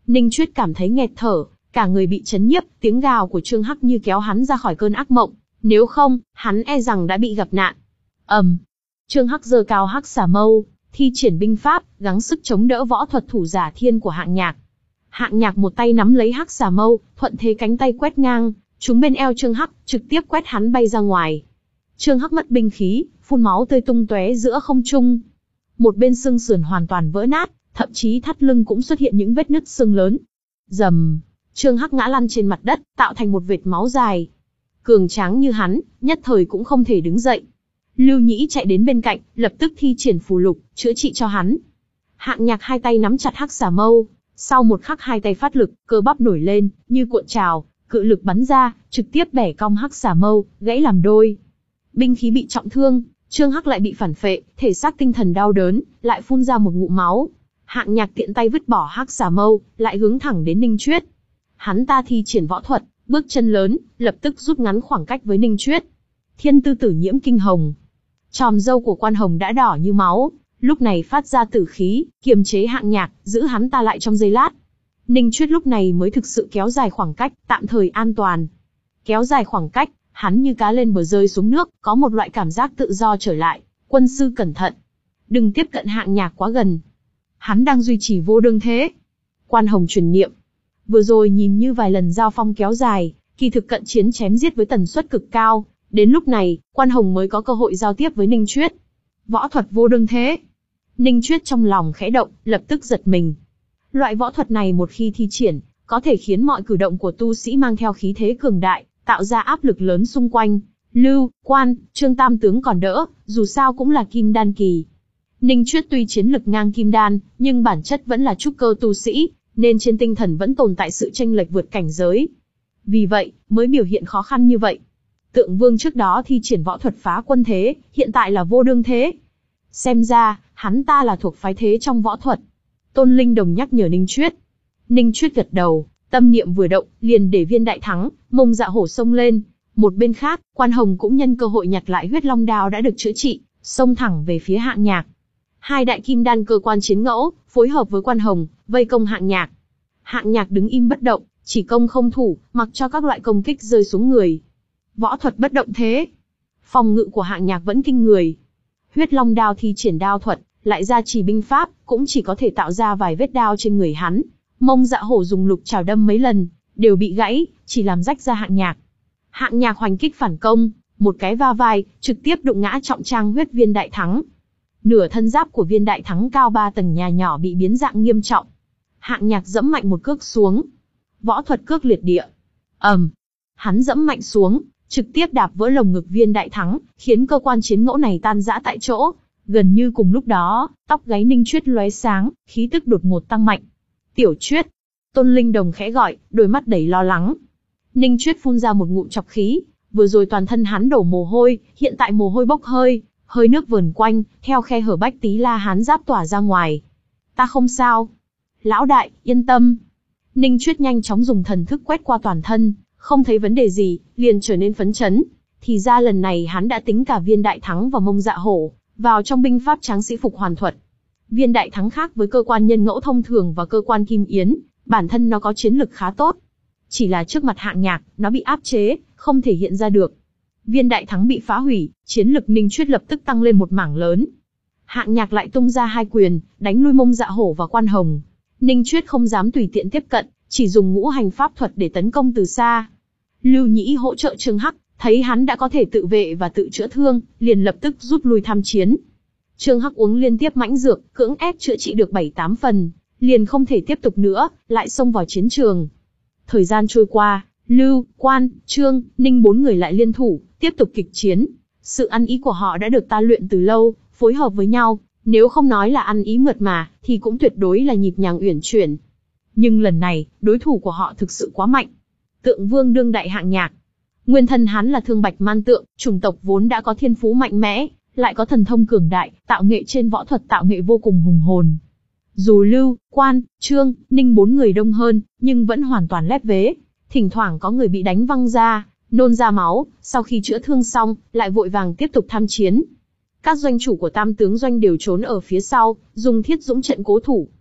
Ninh Chuyết cảm thấy nghẹt thở, cả người bị chấn nhiếp, tiếng gào của Trương Hắc như kéo hắn ra khỏi cơn ác mộng, nếu không, hắn e rằng đã bị gặp nạn. ầm, um, Trương Hắc giơ cao hắc xà mâu, thi triển binh pháp, gắng sức chống đỡ võ thuật thủ giả thiên của Hạng Nhạc. Hạng Nhạc một tay nắm lấy hắc xà mâu, thuận thế cánh tay quét ngang, trúng bên eo Trương Hắc, trực tiếp quét hắn bay ra ngoài. Trương Hắc mất binh khí, phun máu tươi tung tóe giữa không trung. Một bên xương sườn hoàn toàn vỡ nát, thậm chí thắt lưng cũng xuất hiện những vết nứt xương lớn. Rầm, Trương Hắc ngã lăn trên mặt đất, tạo thành một vệt máu dài. Cường tráng như hắn, nhất thời cũng không thể đứng dậy. Lưu Nhĩ chạy đến bên cạnh, lập tức thi triển phù lục, chữa trị cho hắn. Hạng Nhạc hai tay nắm chặt hắc xà mâu, sau một khắc hai tay phát lực, cơ bắp nổi lên, như cuộn trào, cự lực bắn ra, trực tiếp bẻ cong hắc xà mâu, gãy làm đôi. Binh khí bị trọng thương, Trương Hắc lại bị phản phệ, thể xác tinh thần đau đớn, lại phun ra một ngụm máu. Hạng Nhạc tiện tay vứt bỏ hắc xà mâu, lại hướng thẳng đến Ninh Chuyết. Hắn ta thi triển võ thuật, bước chân lớn, lập tức rút ngắn khoảng cách với Ninh Chuyết. Thiên tư tử nhiễm kinh hồng. Tròm râu của Quan Hồng đã đỏ như máu, lúc này phát ra tử khí, kiềm chế Hạng Nhạc, giữ hắn ta lại trong giây lát. Ninh Chuyết lúc này mới thực sự kéo dài khoảng cách, tạm thời an toàn. Kéo dài khoảng cách, hắn như cá lên bờ rơi xuống nước, có một loại cảm giác tự do trở lại. Quân sư cẩn thận, đừng tiếp cận Hạng Nhạc quá gần. Hắn đang duy trì vô đương thế. Quan Hồng truyền niệm. Vừa rồi nhìn như vài lần giao phong kéo dài, kỳ thực cận chiến chém giết với tần suất cực cao. Đến lúc này, Quan Hồng mới có cơ hội giao tiếp với Ninh Chuyết. Võ thuật vô đương thế. Ninh Chuyết trong lòng khẽ động, lập tức giật mình. Loại võ thuật này một khi thi triển, có thể khiến mọi cử động của tu sĩ mang theo khí thế cường đại, tạo ra áp lực lớn xung quanh. Lưu, Quan, Trương tam tướng còn đỡ, dù sao cũng là kim đan kỳ. Ninh Chuyết tuy chiến lực ngang kim đan, nhưng bản chất vẫn là trúc cơ tu sĩ, nên trên tinh thần vẫn tồn tại sự chênh lệch vượt cảnh giới. Vì vậy, mới biểu hiện khó khăn như vậy. Tượng Vương trước đó thi triển võ thuật phá quân thế, hiện tại là vô đương thế. Xem ra, hắn ta là thuộc phái thế trong võ thuật. Tôn Linh Đồng nhắc nhở Ninh Chuyết. Ninh Chuyết gật đầu, tâm niệm vừa động, liền để viên đại thắng, Mông Dạ Hổ xông lên. Một bên khác, Quan Hồng cũng nhân cơ hội nhặt lại huyết long đao đã được chữa trị, xông thẳng về phía Hạng Nhạc. Hai đại kim đan cơ quan chiến ngẫu, phối hợp với Quan Hồng, vây công Hạng Nhạc. Hạng Nhạc đứng im bất động, chỉ công không thủ, mặc cho các loại công kích rơi xuống người. Võ thuật bất động thế. Phòng ngự của Hạng Nhạc vẫn kinh người. Huyết long đao thi triển đao thuật, lại ra chỉ binh pháp, cũng chỉ có thể tạo ra vài vết đao trên người hắn. Mông Dạ Hổ dùng lục chảo đâm mấy lần, đều bị gãy, chỉ làm rách ra Hạng Nhạc. Hạng Nhạc hoành kích phản công, một cái va vai, trực tiếp đụng ngã trọng trang huyết viên đại thắng. Nửa thân giáp của viên đại thắng cao ba tầng nhà nhỏ bị biến dạng nghiêm trọng. Hạng Nhạc dẫm mạnh một cước xuống. Võ thuật cước liệt địa. ầm, um, hắn dẫm mạnh xuống, trực tiếp đạp vỡ lồng ngực viên đại thắng, khiến cơ quan chiến ngẫu này tan rã tại chỗ. Gần như cùng lúc đó, tóc gáy Ninh Chuyết lóe sáng, khí tức đột ngột tăng mạnh. Tiểu Chuyết. Tôn Linh Đồng khẽ gọi, đôi mắt đầy lo lắng. Ninh Chuyết phun ra một ngụm chọc khí, vừa rồi toàn thân hắn đổ mồ hôi, hiện tại mồ hôi bốc hơi, hơi nước vờn quanh, theo khe hở bách tí la hán giáp tỏa ra ngoài. Ta không sao. Lão đại, yên tâm. Ninh Chuyết nhanh chóng dùng thần thức quét qua toàn thân, không thấy vấn đề gì, liền trở nên phấn chấn. Thì ra lần này hắn đã tính cả viên đại thắng và Mông Dạ Hổ vào trong binh pháp tráng sĩ phục hoàn thuật. Viên đại thắng khác với cơ quan nhân ngẫu thông thường và cơ quan kim yến, bản thân nó có chiến lực khá tốt. Chỉ là trước mặt Hạng Nhạc, nó bị áp chế, không thể hiện ra được. Viên đại thắng bị phá hủy, chiến lực Ninh Chuyết lập tức tăng lên một mảng lớn. Hạng Nhạc lại tung ra hai quyền, đánh lui Mông Dạ Hổ và Quan Hồng. Ninh Chuyết không dám tùy tiện tiếp cận, chỉ dùng ngũ hành pháp thuật để tấn công từ xa. Lưu Nhĩ hỗ trợ Trương Hắc, thấy hắn đã có thể tự vệ và tự chữa thương, liền lập tức rút lui tham chiến. Trương Hắc uống liên tiếp mãnh dược, cưỡng ép chữa trị được bảy tám phần, liền không thể tiếp tục nữa, lại xông vào chiến trường. Thời gian trôi qua, Lưu, Quan, Trương, Ninh bốn người lại liên thủ, tiếp tục kịch chiến. Sự ăn ý của họ đã được ta luyện từ lâu, phối hợp với nhau, nếu không nói là ăn ý mượt mà, thì cũng tuyệt đối là nhịp nhàng uyển chuyển. Nhưng lần này, đối thủ của họ thực sự quá mạnh. Tượng Vương đương đại Hạng Nhạc. Nguyên thân hắn là Thương Bạch Man Tượng, chủng tộc vốn đã có thiên phú mạnh mẽ, lại có thần thông cường đại, tạo nghệ trên võ thuật tạo nghệ vô cùng hùng hồn. Dù Lưu, Quan, Trương, Ninh bốn người đông hơn, nhưng vẫn hoàn toàn lép vế. Thỉnh thoảng có người bị đánh văng ra, nôn ra máu, sau khi chữa thương xong, lại vội vàng tiếp tục tham chiến. Các doanh chủ của tam tướng doanh đều trốn ở phía sau, dùng thiết dũng trận cố thủ.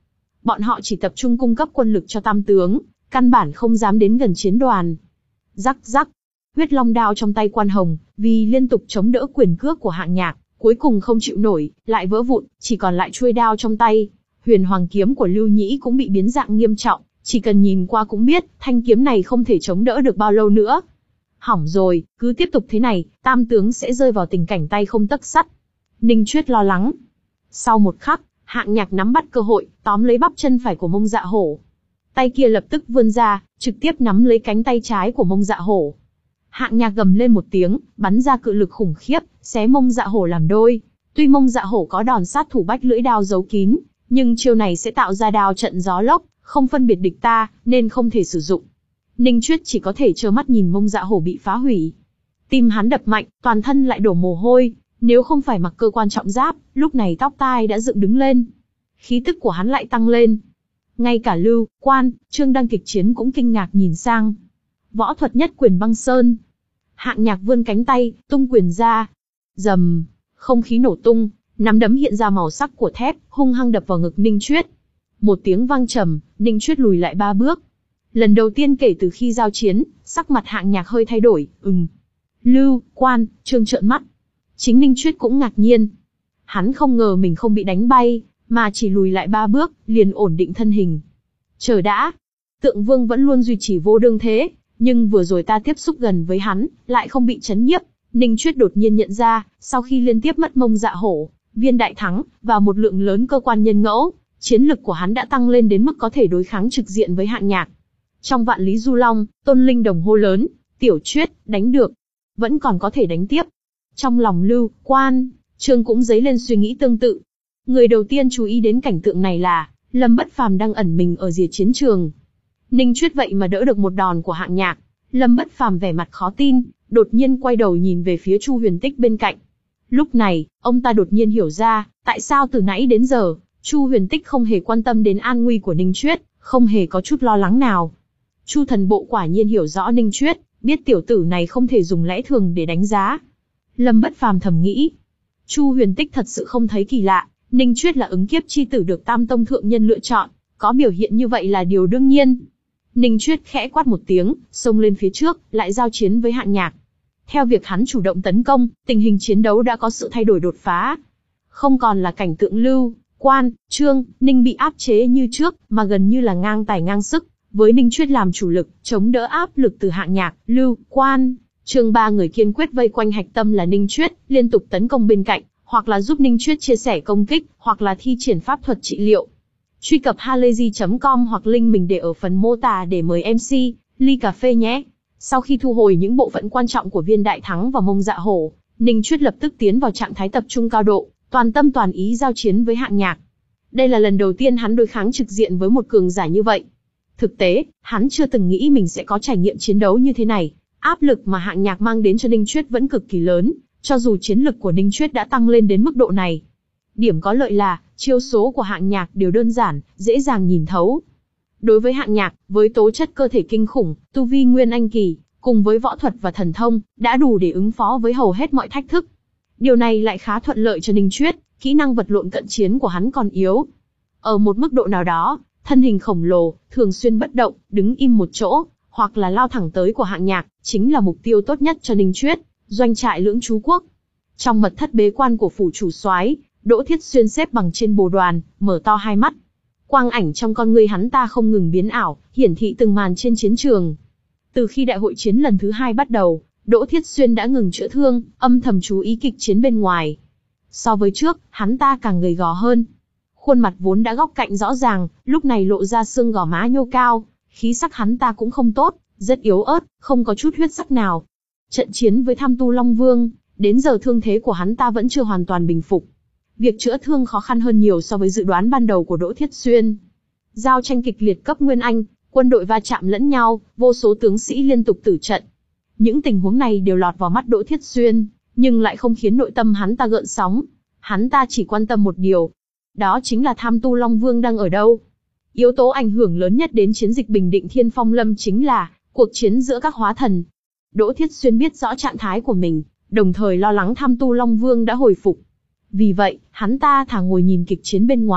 bọn họ chỉ tập trung cung cấp quân lực cho tam tướng, căn bản không dám đến gần chiến đoàn. Rắc rắc, huyết long đao trong tay Quan Hồng, vì liên tục chống đỡ quyền cước của Hạng Nhạc, cuối cùng không chịu nổi, lại vỡ vụn, chỉ còn lại chuôi đao trong tay. Huyền Hoàng kiếm của Lưu Nhĩ cũng bị biến dạng nghiêm trọng, chỉ cần nhìn qua cũng biết, thanh kiếm này không thể chống đỡ được bao lâu nữa. Hỏng rồi, cứ tiếp tục thế này, tam tướng sẽ rơi vào tình cảnh tay không tấc sắt. Ninh Chuyết lo lắng. Sau một khắc, Hạng Nhạc nắm bắt cơ hội, tóm lấy bắp chân phải của Mông Dạ Hổ. Tay kia lập tức vươn ra, trực tiếp nắm lấy cánh tay trái của Mông Dạ Hổ. Hạng Nhạc gầm lên một tiếng, bắn ra cự lực khủng khiếp, xé Mông Dạ Hổ làm đôi. Tuy Mông Dạ Hổ có đòn sát thủ bách lưỡi đao giấu kín, nhưng chiêu này sẽ tạo ra đao trận gió lốc, không phân biệt địch ta, nên không thể sử dụng. Ninh Chuyết chỉ có thể trơ mắt nhìn Mông Dạ Hổ bị phá hủy. Tim hắn đập mạnh, toàn thân lại đổ mồ hôi, nếu không phải mặc cơ quan trọng giáp, lúc này tóc tai đã dựng đứng lên. Khí tức của hắn lại tăng lên. Ngay cả Lưu, Quan, Trương đang kịch chiến cũng kinh ngạc nhìn sang. Võ thuật nhất quyền băng sơn. Hạng Nhạc vươn cánh tay, tung quyền ra. Rầm, không khí nổ tung, nắm đấm hiện ra màu sắc của thép, hung hăng đập vào ngực Ninh Chuyết. Một tiếng vang trầm, Ninh Chuyết lùi lại ba bước. Lần đầu tiên kể từ khi giao chiến, sắc mặt Hạng Nhạc hơi thay đổi, ừm. Lưu, Quan, Trương trợn mắt. Chính Ninh Chuyết cũng ngạc nhiên. Hắn không ngờ mình không bị đánh bay, mà chỉ lùi lại ba bước, liền ổn định thân hình. Chờ đã. Tượng Vương vẫn luôn duy trì vô đương thế, nhưng vừa rồi ta tiếp xúc gần với hắn, lại không bị chấn nhiếp. Ninh Chuyết đột nhiên nhận ra, sau khi liên tiếp mất Mông Dạ Hổ, Viên Đại Thắng, và một lượng lớn cơ quan nhân ngẫu, chiến lực của hắn đã tăng lên đến mức có thể đối kháng trực diện với Hạng Nhạc. Trong Vạn Lý Du Long, Tôn Linh Đồng hô lớn, Tiểu Chuyết, đánh được. Vẫn còn có thể đánh tiếp. Trong lòng Lưu, Quan, Trương cũng dấy lên suy nghĩ tương tự. Người đầu tiên chú ý đến cảnh tượng này là, Lâm Bất Phàm đang ẩn mình ở rìa chiến trường. Ninh Chuyết vậy mà đỡ được một đòn của Hạng Nhạc. Lâm Bất Phàm vẻ mặt khó tin, đột nhiên quay đầu nhìn về phía Chu Huyền Tích bên cạnh. Lúc này, ông ta đột nhiên hiểu ra, tại sao từ nãy đến giờ, Chu Huyền Tích không hề quan tâm đến an nguy của Ninh Chuyết, không hề có chút lo lắng nào. Chu Thần Bộ quả nhiên hiểu rõ Ninh Chuyết, biết tiểu tử này không thể dùng lẽ thường để đánh giá. Lâm Bất Phàm thầm nghĩ, Chu Huyền Tích thật sự không thấy kỳ lạ, Ninh Chuyết là ứng kiếp chi tử được Tam Tông thượng nhân lựa chọn, có biểu hiện như vậy là điều đương nhiên. Ninh Chuyết khẽ quát một tiếng, xông lên phía trước, lại giao chiến với Hạng Nhạc. Theo việc hắn chủ động tấn công, tình hình chiến đấu đã có sự thay đổi đột phá. Không còn là cảnh tượng Lưu, Quan, Trương, Ninh bị áp chế như trước, mà gần như là ngang tài ngang sức, với Ninh Chuyết làm chủ lực, chống đỡ áp lực từ Hạng Nhạc, Lưu, Quan, Trương ba người kiên quyết vây quanh hạch tâm là Ninh Chuyết, liên tục tấn công bên cạnh, hoặc là giúp Ninh Chuyết chia sẻ công kích, hoặc là thi triển pháp thuật trị liệu. Truy cập halayzi chấm com hoặc link mình để ở phần mô tả để mời em xê, ly cà phê nhé. Sau khi thu hồi những bộ phận quan trọng của Viên Đại Thắng và Mông Dạ Hổ, Ninh Chuyết lập tức tiến vào trạng thái tập trung cao độ, toàn tâm toàn ý giao chiến với Hạng Nhạc. Đây là lần đầu tiên hắn đối kháng trực diện với một cường giả như vậy. Thực tế, hắn chưa từng nghĩ mình sẽ có trải nghiệm chiến đấu như thế này. Áp lực mà Hạng Nhạc mang đến cho Ninh Chuyết vẫn cực kỳ lớn, cho dù chiến lực của Ninh Chuyết đã tăng lên đến mức độ này. Điểm có lợi là, chiêu số của Hạng Nhạc đều đơn giản, dễ dàng nhìn thấu. Đối với Hạng Nhạc, với tố chất cơ thể kinh khủng, tu vi Nguyên Anh kỳ, cùng với võ thuật và thần thông, đã đủ để ứng phó với hầu hết mọi thách thức. Điều này lại khá thuận lợi cho Ninh Chuyết, kỹ năng vật lộn cận chiến của hắn còn yếu. Ở một mức độ nào đó, thân hình khổng lồ, thường xuyên bất động, đứng im một chỗ, hoặc là lao thẳng tới của Hạng Nhạc, chính là mục tiêu tốt nhất cho Ninh Chuyết. Doanh trại Lưỡng Trú Quốc. Trong mật thất bế quan của phủ chủ soái, Đỗ Thiết Xuyên xếp bằng trên bồ đoàn, mở to hai mắt. Quang ảnh trong con ngươi hắn ta không ngừng biến ảo, hiển thị từng màn trên chiến trường. Từ khi đại hội chiến lần thứ hai bắt đầu, Đỗ Thiết Xuyên đã ngừng chữa thương, âm thầm chú ý kịch chiến bên ngoài. So với trước, hắn ta càng gầy gò hơn. Khuôn mặt vốn đã góc cạnh rõ ràng, lúc này lộ ra xương gò má nhô cao, khí sắc hắn ta cũng không tốt, rất yếu ớt, không có chút huyết sắc nào. Trận chiến với Tham Tu Long Vương, đến giờ thương thế của hắn ta vẫn chưa hoàn toàn bình phục. Việc chữa thương khó khăn hơn nhiều so với dự đoán ban đầu của Đỗ Thiết Xuyên. Giao tranh kịch liệt cấp Nguyên Anh, quân đội va chạm lẫn nhau, vô số tướng sĩ liên tục tử trận. Những tình huống này đều lọt vào mắt Đỗ Thiết Xuyên, nhưng lại không khiến nội tâm hắn ta gợn sóng. Hắn ta chỉ quan tâm một điều, đó chính là Tham Tu Long Vương đang ở đâu. Yếu tố ảnh hưởng lớn nhất đến chiến dịch bình định Thiên Phong Lâm chính là cuộc chiến giữa các hóa thần. Đỗ Thiết Xuyên biết rõ trạng thái của mình, đồng thời lo lắng Tham Tu Long Vương đã hồi phục. Vì vậy, hắn ta thả ngồi nhìn kịch chiến bên ngoài,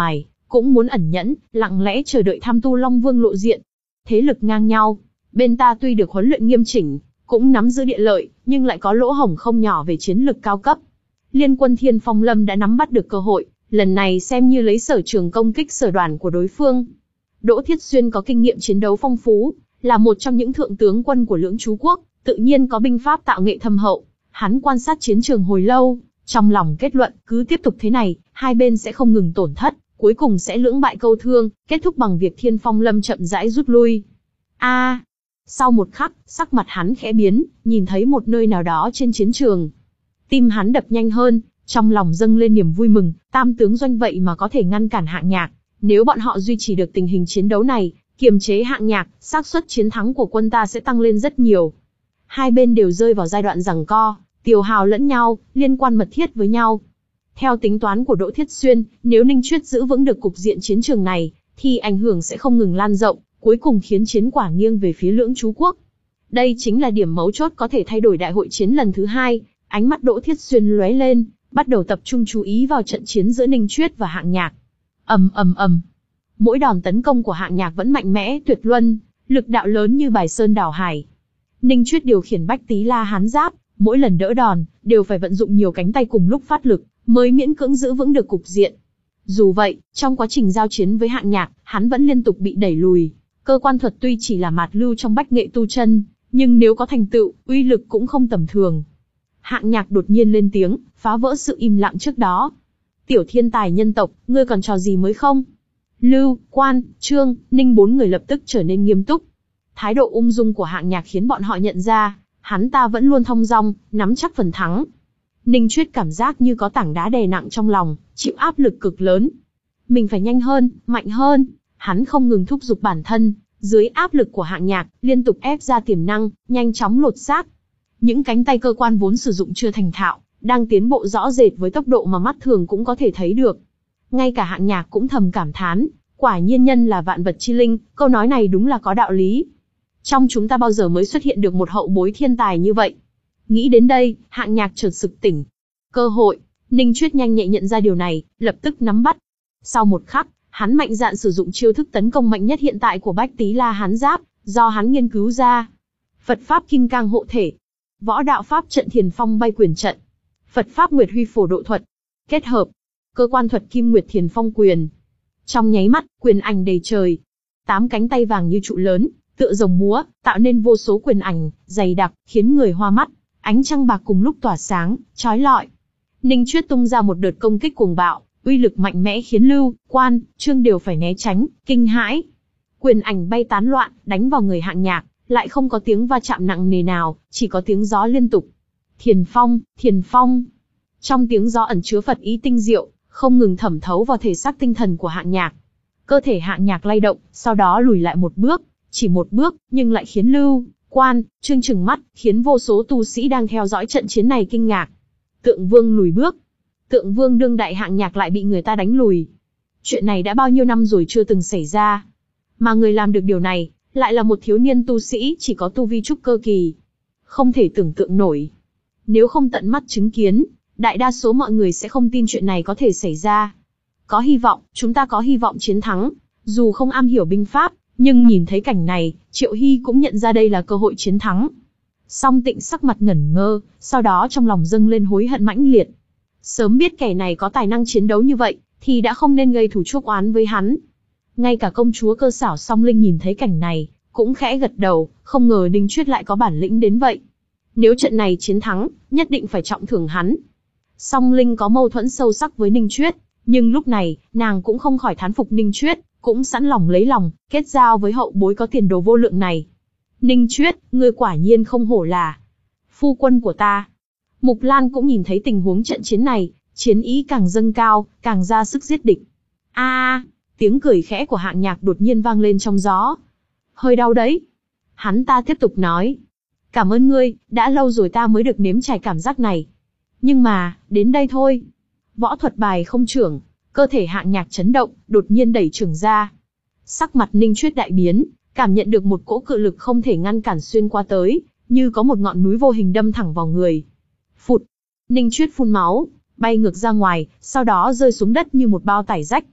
cũng muốn ẩn nhẫn, lặng lẽ chờ đợi Tham Tu Long Vương lộ diện. Thế lực ngang nhau, bên ta tuy được huấn luyện nghiêm chỉnh, cũng nắm giữ địa lợi, nhưng lại có lỗ hổng không nhỏ về chiến lực cao cấp. Liên quân Thiên Phong Lâm đã nắm bắt được cơ hội, lần này xem như lấy sở trường công kích sở đoản của đối phương. Đỗ Thiết Xuyên có kinh nghiệm chiến đấu phong phú, là một trong những thượng tướng quân của Lưỡng Chú Quốc, tự nhiên có binh pháp tạo nghệ thâm hậu. Hắn quan sát chiến trường hồi lâu, trong lòng kết luận, cứ tiếp tục thế này, hai bên sẽ không ngừng tổn thất, cuối cùng sẽ lưỡng bại câu thương, kết thúc bằng việc Thiên Phong Lâm chậm rãi rút lui. A! À, sau một khắc, sắc mặt hắn khẽ biến, nhìn thấy một nơi nào đó trên chiến trường. Tim hắn đập nhanh hơn, trong lòng dâng lên niềm vui mừng, Tam tướng doanh vậy mà có thể ngăn cản Hạng Nhạc. Nếu bọn họ duy trì được tình hình chiến đấu này, kiềm chế Hạng Nhạc, xác suất chiến thắng của quân ta sẽ tăng lên rất nhiều. Hai bên đều rơi vào giai đoạn giằng co, tiêu hao lẫn nhau, liên quan mật thiết với nhau. Theo tính toán của Đỗ Thiết Xuyên, nếu Ninh Chuyết giữ vững được cục diện chiến trường này, thì ảnh hưởng sẽ không ngừng lan rộng, cuối cùng khiến chiến quả nghiêng về phía Lưỡng Chú Quốc. Đây chính là điểm mấu chốt có thể thay đổi đại hội chiến lần thứ hai. Ánh mắt Đỗ Thiết Xuyên lóe lên, bắt đầu tập trung chú ý vào trận chiến giữa Ninh Chuyết và Hạng Nhạc. Ầm ầm ầm. Mỗi đòn tấn công của Hạng Nhạc vẫn mạnh mẽ tuyệt luân, lực đạo lớn như bài sơn đảo hải. Ninh Chuyết điều khiển Bách Tý La Hán Giáp, mỗi lần đỡ đòn, đều phải vận dụng nhiều cánh tay cùng lúc phát lực, mới miễn cưỡng giữ vững được cục diện. Dù vậy, trong quá trình giao chiến với Hạng Nhạc, hắn vẫn liên tục bị đẩy lùi. Cơ quan thuật tuy chỉ là mạt lưu trong bách nghệ tu chân, nhưng nếu có thành tựu, uy lực cũng không tầm thường. Hạng Nhạc đột nhiên lên tiếng, phá vỡ sự im lặng trước đó. Tiểu thiên tài nhân tộc, ngươi còn trò gì mới không? Lưu, Quan, Trương, Ninh bốn người lập tức trở nên nghiêm túc. Thái độ ung dung của Hạng Nhạc khiến bọn họ nhận ra, hắn ta vẫn luôn thong dong, nắm chắc phần thắng. Ninh Chuyết cảm giác như có tảng đá đè nặng trong lòng, chịu áp lực cực lớn. Mình phải nhanh hơn, mạnh hơn. Hắn không ngừng thúc giục bản thân, dưới áp lực của Hạng Nhạc, liên tục ép ra tiềm năng, nhanh chóng lột xác. Những cánh tay cơ quan vốn sử dụng chưa thành thạo, đang tiến bộ rõ rệt với tốc độ mà mắt thường cũng có thể thấy được. Ngay cả Hạng Nhạc cũng thầm cảm thán, quả nhiên nhân là vạn vật chi linh, câu nói này đúng là có đạo lý. Trong chúng ta bao giờ mới xuất hiện được một hậu bối thiên tài như vậy? Nghĩ đến đây, Hạng Nhạc chợt sực tỉnh. Cơ hội, Ninh Chuyết nhanh nhạy nhận ra điều này, lập tức nắm bắt. Sau một khắc, hắn mạnh dạn sử dụng chiêu thức tấn công mạnh nhất hiện tại của Bách Tý La Hán Giáp, do hắn nghiên cứu ra. Phật Pháp Kim Cang hộ thể, Võ đạo Pháp Trận Thiền Phong Bay Quyền Trận, Phật Pháp Nguyệt Huy Phổ Độ Thuật, kết hợp, cơ quan thuật Kim Nguyệt Thiền Phong Quyền. Trong nháy mắt, quyền ảnh đầy trời. Tám cánh tay vàng như trụ lớn, tựa rồng múa, tạo nên vô số quyền ảnh, dày đặc, khiến người hoa mắt. Ánh trăng bạc cùng lúc tỏa sáng, chói lọi. Ninh Chuyết tung ra một đợt công kích cuồng bạo, uy lực mạnh mẽ khiến Lưu, Quan, Trương đều phải né tránh, kinh hãi. Quyền ảnh bay tán loạn, đánh vào người Hạng Nhạc, lại không có tiếng va chạm nặng nề nào, chỉ có tiếng gió liên tục. Thiền phong, thiền phong. Trong tiếng gió ẩn chứa Phật ý tinh diệu, không ngừng thẩm thấu vào thể xác tinh thần của Hạng Nhạc. Cơ thể Hạng Nhạc lay động, sau đó lùi lại một bước, chỉ một bước, nhưng lại khiến Lưu, Quan, Trương trừng mắt, khiến vô số tu sĩ đang theo dõi trận chiến này kinh ngạc. Tượng Vương lùi bước. Tượng Vương đương đại Hạng Nhạc lại bị người ta đánh lùi. Chuyện này đã bao nhiêu năm rồi chưa từng xảy ra. Mà người làm được điều này, lại là một thiếu niên tu sĩ chỉ có tu vi trúc cơ kỳ. Không thể tưởng tượng nổi. Nếu không tận mắt chứng kiến, đại đa số mọi người sẽ không tin chuyện này có thể xảy ra. Có hy vọng, chúng ta có hy vọng chiến thắng. Dù không am hiểu binh pháp, nhưng nhìn thấy cảnh này, Triệu Hy cũng nhận ra đây là cơ hội chiến thắng. Song Tịnh sắc mặt ngẩn ngơ, sau đó trong lòng dâng lên hối hận mãnh liệt. Sớm biết kẻ này có tài năng chiến đấu như vậy, thì đã không nên gây thù chuốc oán với hắn. Ngay cả công chúa Cơ Xảo Song Linh nhìn thấy cảnh này, cũng khẽ gật đầu, không ngờ Ninh Chuyết lại có bản lĩnh đến vậy. Nếu trận này chiến thắng, nhất định phải trọng thưởng hắn. Song Linh có mâu thuẫn sâu sắc với Ninh Chuyết, nhưng lúc này, nàng cũng không khỏi thán phục Ninh Chuyết, cũng sẵn lòng lấy lòng, kết giao với hậu bối có tiền đồ vô lượng này. Ninh Chuyết, ngươi quả nhiên không hổ là phu quân của ta. Mục Lan cũng nhìn thấy tình huống trận chiến này, chiến ý càng dâng cao, càng ra sức giết địch. A, à, tiếng cười khẽ của Hạng Nhạc đột nhiên vang lên trong gió. Hơi đau đấy. Hắn ta tiếp tục nói. Cảm ơn ngươi, đã lâu rồi ta mới được nếm trải cảm giác này. Nhưng mà, đến đây thôi. Võ thuật bài không trưởng, cơ thể Hạng Nhạc chấn động, đột nhiên đẩy trưởng ra. Sắc mặt Ninh Chuyết đại biến, cảm nhận được một cỗ cự lực không thể ngăn cản xuyên qua tới, như có một ngọn núi vô hình đâm thẳng vào người. Phụt! Ninh Chuyết phun máu, bay ngược ra ngoài, sau đó rơi xuống đất như một bao tải rách.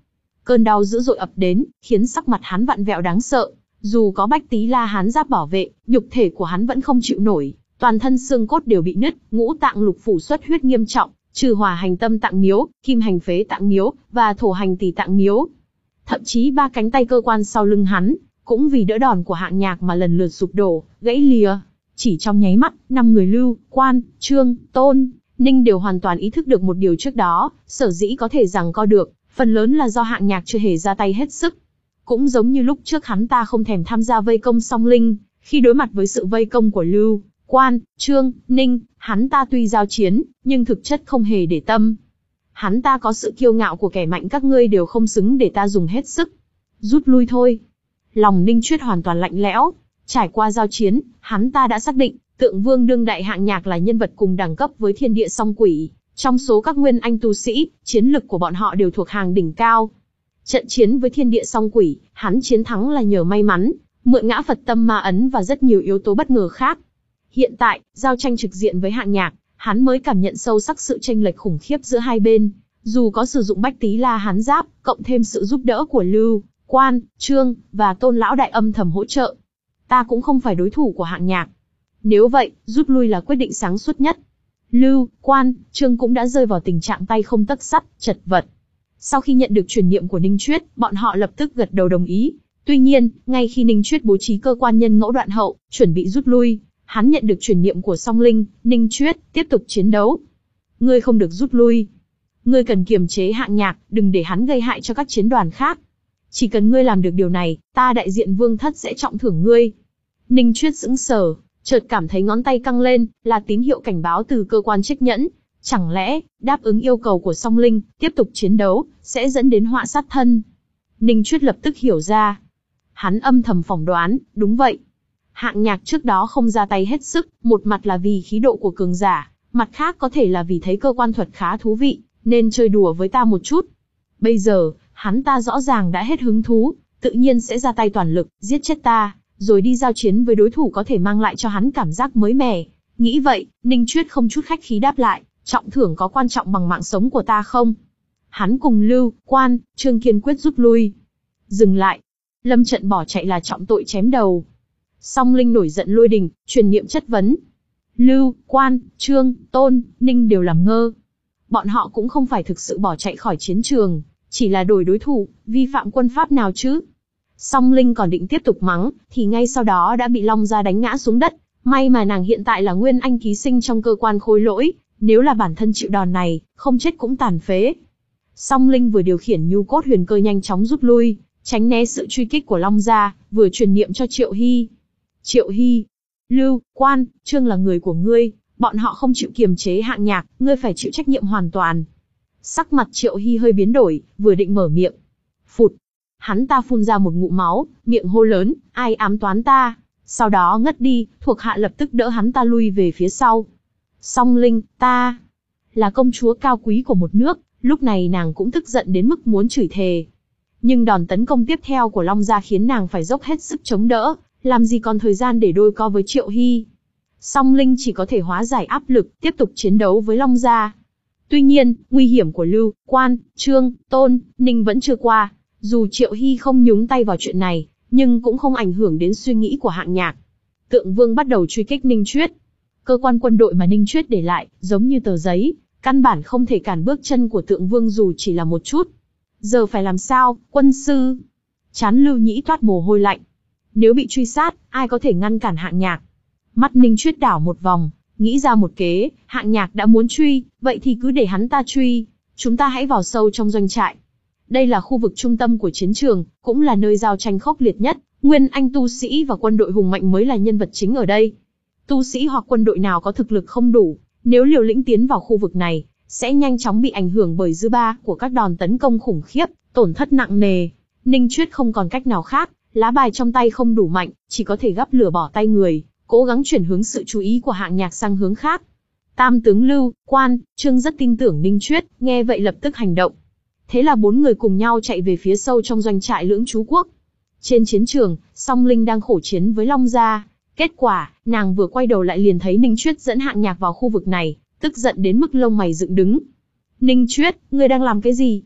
Cơn đau dữ dội ập đến, khiến sắc mặt hắn vặn vẹo đáng sợ. Dù có Bách Tí La Hán giáp bảo vệ, nhục thể của hắn vẫn không chịu nổi, toàn thân xương cốt đều bị nứt, ngũ tạng lục phủ xuất huyết nghiêm trọng, trừ hỏa hành tâm tạng miếu, kim hành phế tạng miếu và thổ hành tỳ tạng miếu. Thậm chí ba cánh tay cơ quan sau lưng hắn cũng vì đỡ đòn của Hạng Nhạc mà lần lượt sụp đổ, gãy lìa. Chỉ trong nháy mắt, năm người Lưu, Quan, Trương, Tôn, Ninh đều hoàn toàn ý thức được một điều trước đó, sở dĩ có thể giằng co được, phần lớn là do Hạng Nhạc chưa hề ra tay hết sức. Cũng giống như lúc trước hắn ta không thèm tham gia vây công Song Linh, khi đối mặt với sự vây công của Lưu, Quan, Trương, Ninh, hắn ta tuy giao chiến, nhưng thực chất không hề để tâm. Hắn ta có sự kiêu ngạo của kẻ mạnh, các ngươi đều không xứng để ta dùng hết sức. Rút lui thôi. Lòng Ninh Chuyết hoàn toàn lạnh lẽo. Trải qua giao chiến, hắn ta đã xác định, Tượng Vương đương đại Hạng Nhạc là nhân vật cùng đẳng cấp với Thiên Địa Song Quỷ. Trong số các nguyên anh tu sĩ, chiến lực của bọn họ đều thuộc hàng đỉnh cao. Trận chiến với Thiên Địa Song Quỷ, hắn chiến thắng là nhờ may mắn, mượn ngã Phật tâm ma ấn và rất nhiều yếu tố bất ngờ khác. Hiện tại, giao tranh trực diện với Hạng Nhạc, hắn mới cảm nhận sâu sắc sự chênh lệch khủng khiếp giữa hai bên. Dù có sử dụng Bách Tí La Hán giáp, cộng thêm sự giúp đỡ của Lưu, Quan, Trương và Tôn lão đại âm thầm hỗ trợ, ta cũng không phải đối thủ của Hạng Nhạc. Nếu vậy, rút lui là quyết định sáng suốt nhất. Lưu, Quan, Trương cũng đã rơi vào tình trạng tay không tấc sắt, chật vật. Sau khi nhận được truyền niệm của Ninh Chuyết, bọn họ lập tức gật đầu đồng ý. Tuy nhiên, ngay khi Ninh Chuyết bố trí cơ quan nhân ngẫu đoạn hậu, chuẩn bị rút lui, hắn nhận được truyền niệm của Song Linh, Ninh Chuyết, tiếp tục chiến đấu. Ngươi không được rút lui. Ngươi cần kiềm chế Hạng Nhạc, đừng để hắn gây hại cho các chiến đoàn khác. Chỉ cần ngươi làm được điều này, ta đại diện Vương thất sẽ trọng thưởng ngươi. Ninh Chuyết sững sờ, chợt cảm thấy ngón tay căng lên, là tín hiệu cảnh báo từ cơ quan chiếc nhẫn. Chẳng lẽ, đáp ứng yêu cầu của Song Linh, tiếp tục chiến đấu, sẽ dẫn đến họa sát thân? Ninh Chuyết lập tức hiểu ra. Hắn âm thầm phỏng đoán, đúng vậy. Hạng Nhạc trước đó không ra tay hết sức, một mặt là vì khí độ của cường giả, mặt khác có thể là vì thấy cơ quan thuật khá thú vị, nên chơi đùa với ta một chút. Bây giờ, hắn ta rõ ràng đã hết hứng thú, tự nhiên sẽ ra tay toàn lực, giết chết ta, rồi đi giao chiến với đối thủ có thể mang lại cho hắn cảm giác mới mẻ. Nghĩ vậy, Ninh Chuyết không chút khách khí đáp lại, trọng thưởng có quan trọng bằng mạng sống của ta không? Hắn cùng Lưu, Quan, Trương kiên quyết rút lui. Dừng lại. Lâm trận bỏ chạy là trọng tội chém đầu. Song Linh nổi giận lôi đình, truyền niệm chất vấn. Lưu, Quan, Trương, Tôn, Ninh đều làm ngơ. Bọn họ cũng không phải thực sự bỏ chạy khỏi chiến trường, chỉ là đổi đối thủ, vi phạm quân pháp nào chứ? Song Linh còn định tiếp tục mắng, thì ngay sau đó đã bị Long Gia đánh ngã xuống đất. May mà nàng hiện tại là nguyên anh ký sinh trong cơ quan khôi lỗi, nếu là bản thân chịu đòn này, không chết cũng tàn phế. Song Linh vừa điều khiển nhu cốt huyền cơ nhanh chóng rút lui, tránh né sự truy kích của Long Gia, vừa truyền niệm cho Triệu Hy. Triệu Hy, Lưu, Quan, Trương là người của ngươi, bọn họ không chịu kiềm chế Hạng Nhạc, ngươi phải chịu trách nhiệm hoàn toàn. Sắc mặt Triệu Hy hơi biến đổi, vừa định mở miệng. Phụt, hắn ta phun ra một ngụm máu, miệng hô lớn, ai ám toán ta? Sau đó ngất đi, thuộc hạ lập tức đỡ hắn ta lui về phía sau. Song Linh, ta là công chúa cao quý của một nước, lúc này nàng cũng tức giận đến mức muốn chửi thề. Nhưng đòn tấn công tiếp theo của Long Gia khiến nàng phải dốc hết sức chống đỡ, làm gì còn thời gian để đôi co với Triệu Hy. Song Linh chỉ có thể hóa giải áp lực, tiếp tục chiến đấu với Long Gia. Tuy nhiên, nguy hiểm của Lưu, Quan, Trương, Tôn, Ninh vẫn chưa qua. Dù Triệu Hy không nhúng tay vào chuyện này, nhưng cũng không ảnh hưởng đến suy nghĩ của Hạng Nhạc. Tượng Vương bắt đầu truy kích Ninh Chuyết. Cơ quan quân đội mà Ninh Chuyết để lại, giống như tờ giấy, căn bản không thể cản bước chân của Tượng Vương dù chỉ là một chút. Giờ phải làm sao, quân sư? Trán Lưu Nhĩ toát mồ hôi lạnh. Nếu bị truy sát, ai có thể ngăn cản Hạng Nhạc? Mắt Ninh Chuyết đảo một vòng, nghĩ ra một kế, Hạng Nhạc đã muốn truy, vậy thì cứ để hắn ta truy. Chúng ta hãy vào sâu trong doanh trại. Đây là khu vực trung tâm của chiến trường, cũng là nơi giao tranh khốc liệt nhất. Nguyên anh tu sĩ và quân đội hùng mạnh mới là nhân vật chính ở đây. Tu sĩ hoặc quân đội nào có thực lực không đủ, nếu liều lĩnh tiến vào khu vực này, sẽ nhanh chóng bị ảnh hưởng bởi dư ba của các đòn tấn công khủng khiếp, tổn thất nặng nề. Ninh Chuyết không còn cách nào khác, lá bài trong tay không đủ mạnh, chỉ có thể gắp lửa bỏ tay người, cố gắng chuyển hướng sự chú ý của Hạng Nhạc sang hướng khác. Tam tướng Lưu, Quan, Trương rất tin tưởng Ninh Chuyết, nghe vậy lập tức hành động. Thế là bốn người cùng nhau chạy về phía sâu trong doanh trại Lưỡng Chú Quốc. Trên chiến trường, Song Linh đang khổ chiến với Long Gia. Kết quả, nàng vừa quay đầu lại liền thấy Ninh Chuyết dẫn Hạng Nhạc vào khu vực này, tức giận đến mức lông mày dựng đứng. Ninh Chuyết, ngươi đang làm cái gì?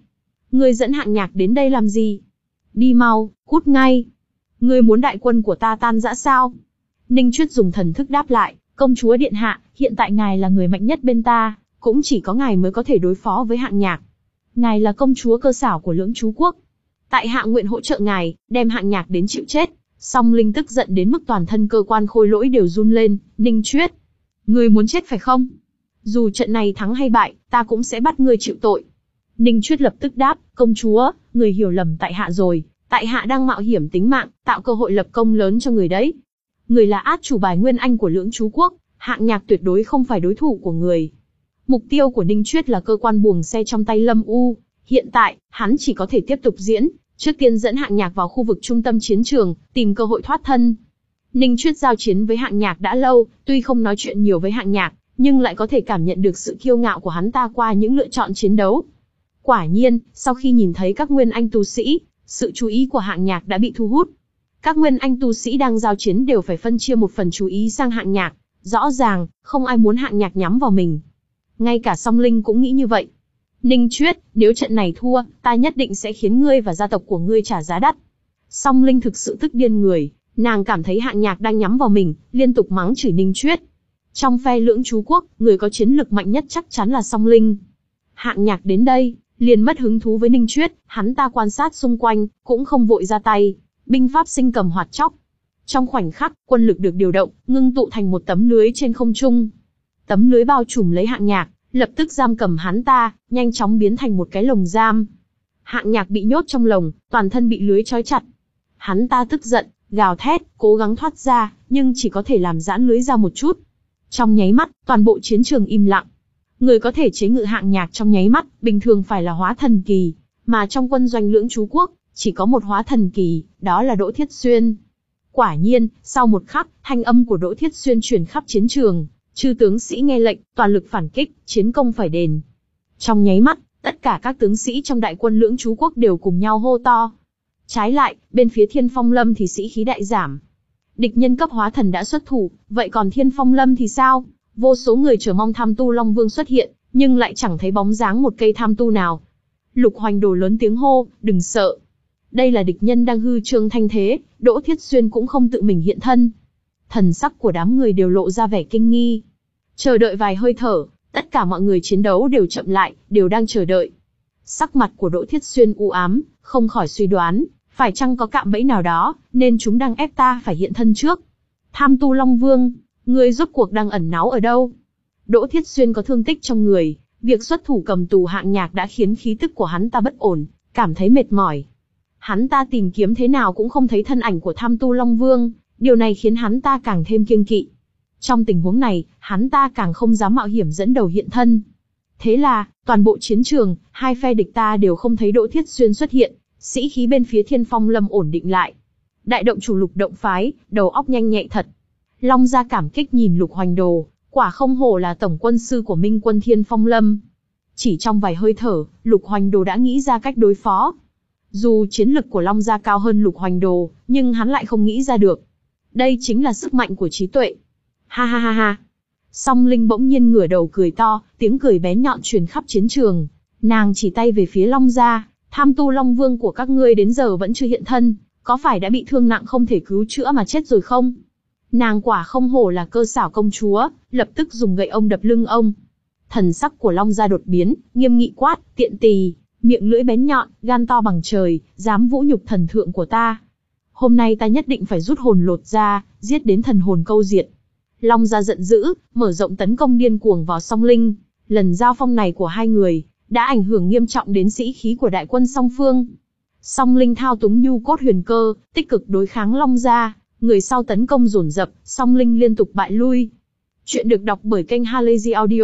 Ngươi dẫn Hạng Nhạc đến đây làm gì? Đi mau, cút ngay. Ngươi muốn đại quân của ta tan rã sao? Ninh Chuyết dùng thần thức đáp lại, công chúa điện hạ, hiện tại ngài là người mạnh nhất bên ta, cũng chỉ có ngài mới có thể đối phó với Hạng Nhạc. Ngài là công chúa cơ xảo của Lưỡng Chú Quốc. Tại hạ nguyện hỗ trợ ngài, đem Hạng Nhạc đến chịu chết. Song Linh tức giận đến mức toàn thân cơ quan khôi lỗi đều run lên. Ninh Chuyết, ngươi muốn chết phải không? Dù trận này thắng hay bại, ta cũng sẽ bắt ngươi chịu tội. Ninh Chuyết lập tức đáp, công chúa, người hiểu lầm tại hạ rồi, tại hạ đang mạo hiểm tính mạng, tạo cơ hội lập công lớn cho người đấy. Người là át chủ bài nguyên anh của Lưỡng Chú Quốc, Hạng Nhạc tuyệt đối không phải đối thủ của người. Mục tiêu của Ninh Chuyết là cơ quan buồng xe trong tay Lâm U. Hiện tại, hắn chỉ có thể tiếp tục diễn, trước tiên dẫn Hạng Nhạc vào khu vực trung tâm chiến trường, tìm cơ hội thoát thân. Ninh Chuyết giao chiến với Hạng Nhạc đã lâu, tuy không nói chuyện nhiều với Hạng Nhạc, nhưng lại có thể cảm nhận được sự kiêu ngạo của hắn ta qua những lựa chọn chiến đấu. Quả nhiên, sau khi nhìn thấy các nguyên anh tu sĩ, sự chú ý của Hạng Nhạc đã bị thu hút. Các nguyên anh tu sĩ đang giao chiến đều phải phân chia một phần chú ý sang Hạng Nhạc, rõ ràng, không ai muốn Hạng Nhạc nhắm vào mình. Ngay cả Song Linh cũng nghĩ như vậy. Ninh Chuyết, nếu trận này thua, ta nhất định sẽ khiến ngươi và gia tộc của ngươi trả giá đắt. Song Linh thực sự tức điên người, nàng cảm thấy Hạng Nhạc đang nhắm vào mình, liên tục mắng chửi Ninh Chuyết. Trong phe Lưỡng Chú Quốc, người có chiến lực mạnh nhất chắc chắn là Song Linh. Hạng Nhạc đến đây, liền mất hứng thú với Ninh Chuyết, hắn ta quan sát xung quanh, cũng không vội ra tay, binh pháp sinh cầm hoạt chóc. Trong khoảnh khắc, quân lực được điều động, ngưng tụ thành một tấm lưới trên không trung. Tấm lưới bao trùm lấy Hạng Nhạc, lập tức giam cầm hắn ta, nhanh chóng biến thành một cái lồng giam. Hạng Nhạc bị nhốt trong lồng, toàn thân bị lưới trói chặt. Hắn ta tức giận, gào thét, cố gắng thoát ra, nhưng chỉ có thể làm giãn lưới ra một chút. Trong nháy mắt, toàn bộ chiến trường im lặng. Người có thể chế ngự Hạng Nhạc trong nháy mắt, bình thường phải là hóa thần kỳ, mà trong quân doanh Lưỡng Chú Quốc, chỉ có một hóa thần kỳ, đó là Đỗ Thiết Xuyên. Quả nhiên, sau một khắc, thanh âm của Đỗ Thiết Xuyên truyền khắp chiến trường, chư tướng sĩ nghe lệnh, toàn lực phản kích, chiến công phải đền. Trong nháy mắt, tất cả các tướng sĩ trong đại quân Lưỡng Chú Quốc đều cùng nhau hô to. Trái lại, bên phía Thiên Phong Lâm thì sĩ khí đại giảm. Địch nhân cấp hóa thần đã xuất thủ, vậy còn Thiên Phong Lâm thì sao? Vô số người chờ mong Tham Tu Long Vương xuất hiện, nhưng lại chẳng thấy bóng dáng một cây tham tu nào. Lục Hoành Đồ lớn tiếng hô, đừng sợ. Đây là địch nhân đang hư trương thanh thế, Đỗ Thiết Xuyên cũng không tự mình hiện thân. Thần sắc của đám người đều lộ ra vẻ kinh nghi. Chờ đợi vài hơi thở, tất cả mọi người chiến đấu đều chậm lại, đều đang chờ đợi. Sắc mặt của Đỗ Thiết Xuyên u ám, không khỏi suy đoán, phải chăng có cạm bẫy nào đó, nên chúng đang ép ta phải hiện thân trước. Tham Tu Long Vương, ngươi rốt cuộc đang ẩn náu ở đâu? Đỗ Thiết Xuyên có thương tích trong người, việc xuất thủ cầm tù Hạng Nhạc đã khiến khí tức của hắn ta bất ổn, cảm thấy mệt mỏi. Hắn ta tìm kiếm thế nào cũng không thấy thân ảnh của Tham Tu Long Vương, điều này khiến hắn ta càng thêm kiêng kỵ. Trong tình huống này, hắn ta càng không dám mạo hiểm dẫn đầu hiện thân. Thế là, toàn bộ chiến trường, hai phe địch ta đều không thấy Đỗ Thiết Xuyên xuất hiện, sĩ khí bên phía Thiên Phong Lâm ổn định lại. Đại động chủ Lục Động Phái, đầu óc nhanh nhạy thật. Long Gia cảm kích nhìn Lục Hoành Đồ, quả không hổ là tổng quân sư của Minh quân Thiên Phong Lâm. Chỉ trong vài hơi thở, Lục Hoành Đồ đã nghĩ ra cách đối phó. Dù chiến lực của Long Gia cao hơn Lục Hoành Đồ, nhưng hắn lại không nghĩ ra được. Đây chính là sức mạnh của trí tuệ. Ha ha ha ha. Song Linh bỗng nhiên ngửa đầu cười to, tiếng cười bén nhọn truyền khắp chiến trường. Nàng chỉ tay về phía Long Gia, Tham Tu Long Vương của các ngươi đến giờ vẫn chưa hiện thân, có phải đã bị thương nặng không thể cứu chữa mà chết rồi không? Nàng quả không hổ là cơ xảo công chúa, lập tức dùng gậy ông đập lưng ông. Thần sắc của Long Gia đột biến, nghiêm nghị quát, tiện tỳ, miệng lưỡi bén nhọn, gan to bằng trời, dám vũ nhục thần thượng của ta. Hôm nay ta nhất định phải rút hồn lột ra, giết đến thần hồn câu diệt. Long Gia giận dữ, mở rộng tấn công điên cuồng vào Song Linh. Lần giao phong này của hai người, đã ảnh hưởng nghiêm trọng đến sĩ khí của đại quân song phương. Song Linh thao túng nhu cốt huyền cơ, tích cực đối kháng Long Gia, người sau tấn công dồn dập, Song Linh liên tục bại lui. Chuyện được đọc bởi kênh Halazy Audio.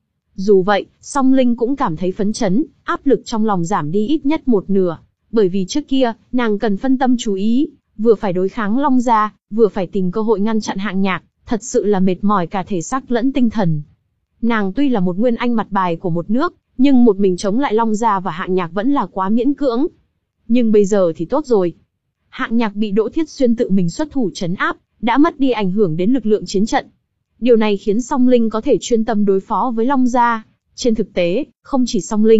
Dù vậy, Song Linh cũng cảm thấy phấn chấn, áp lực trong lòng giảm đi ít nhất một nửa, bởi vì trước kia, nàng cần phân tâm chú ý, vừa phải đối kháng Long Gia, vừa phải tìm cơ hội ngăn chặn Hạng Nhạc, thật sự là mệt mỏi cả thể xác lẫn tinh thần. Nàng tuy là một nguyên anh mặt bài của một nước, nhưng một mình chống lại Long Gia và Hạng Nhạc vẫn là quá miễn cưỡng. Nhưng bây giờ thì tốt rồi. Hạng Nhạc bị Đỗ Thiết Xuyên tự mình xuất thủ trấn áp, đã mất đi ảnh hưởng đến lực lượng chiến trận. Điều này khiến Song Linh có thể chuyên tâm đối phó với Long Gia. Trên thực tế, không chỉ Song Linh,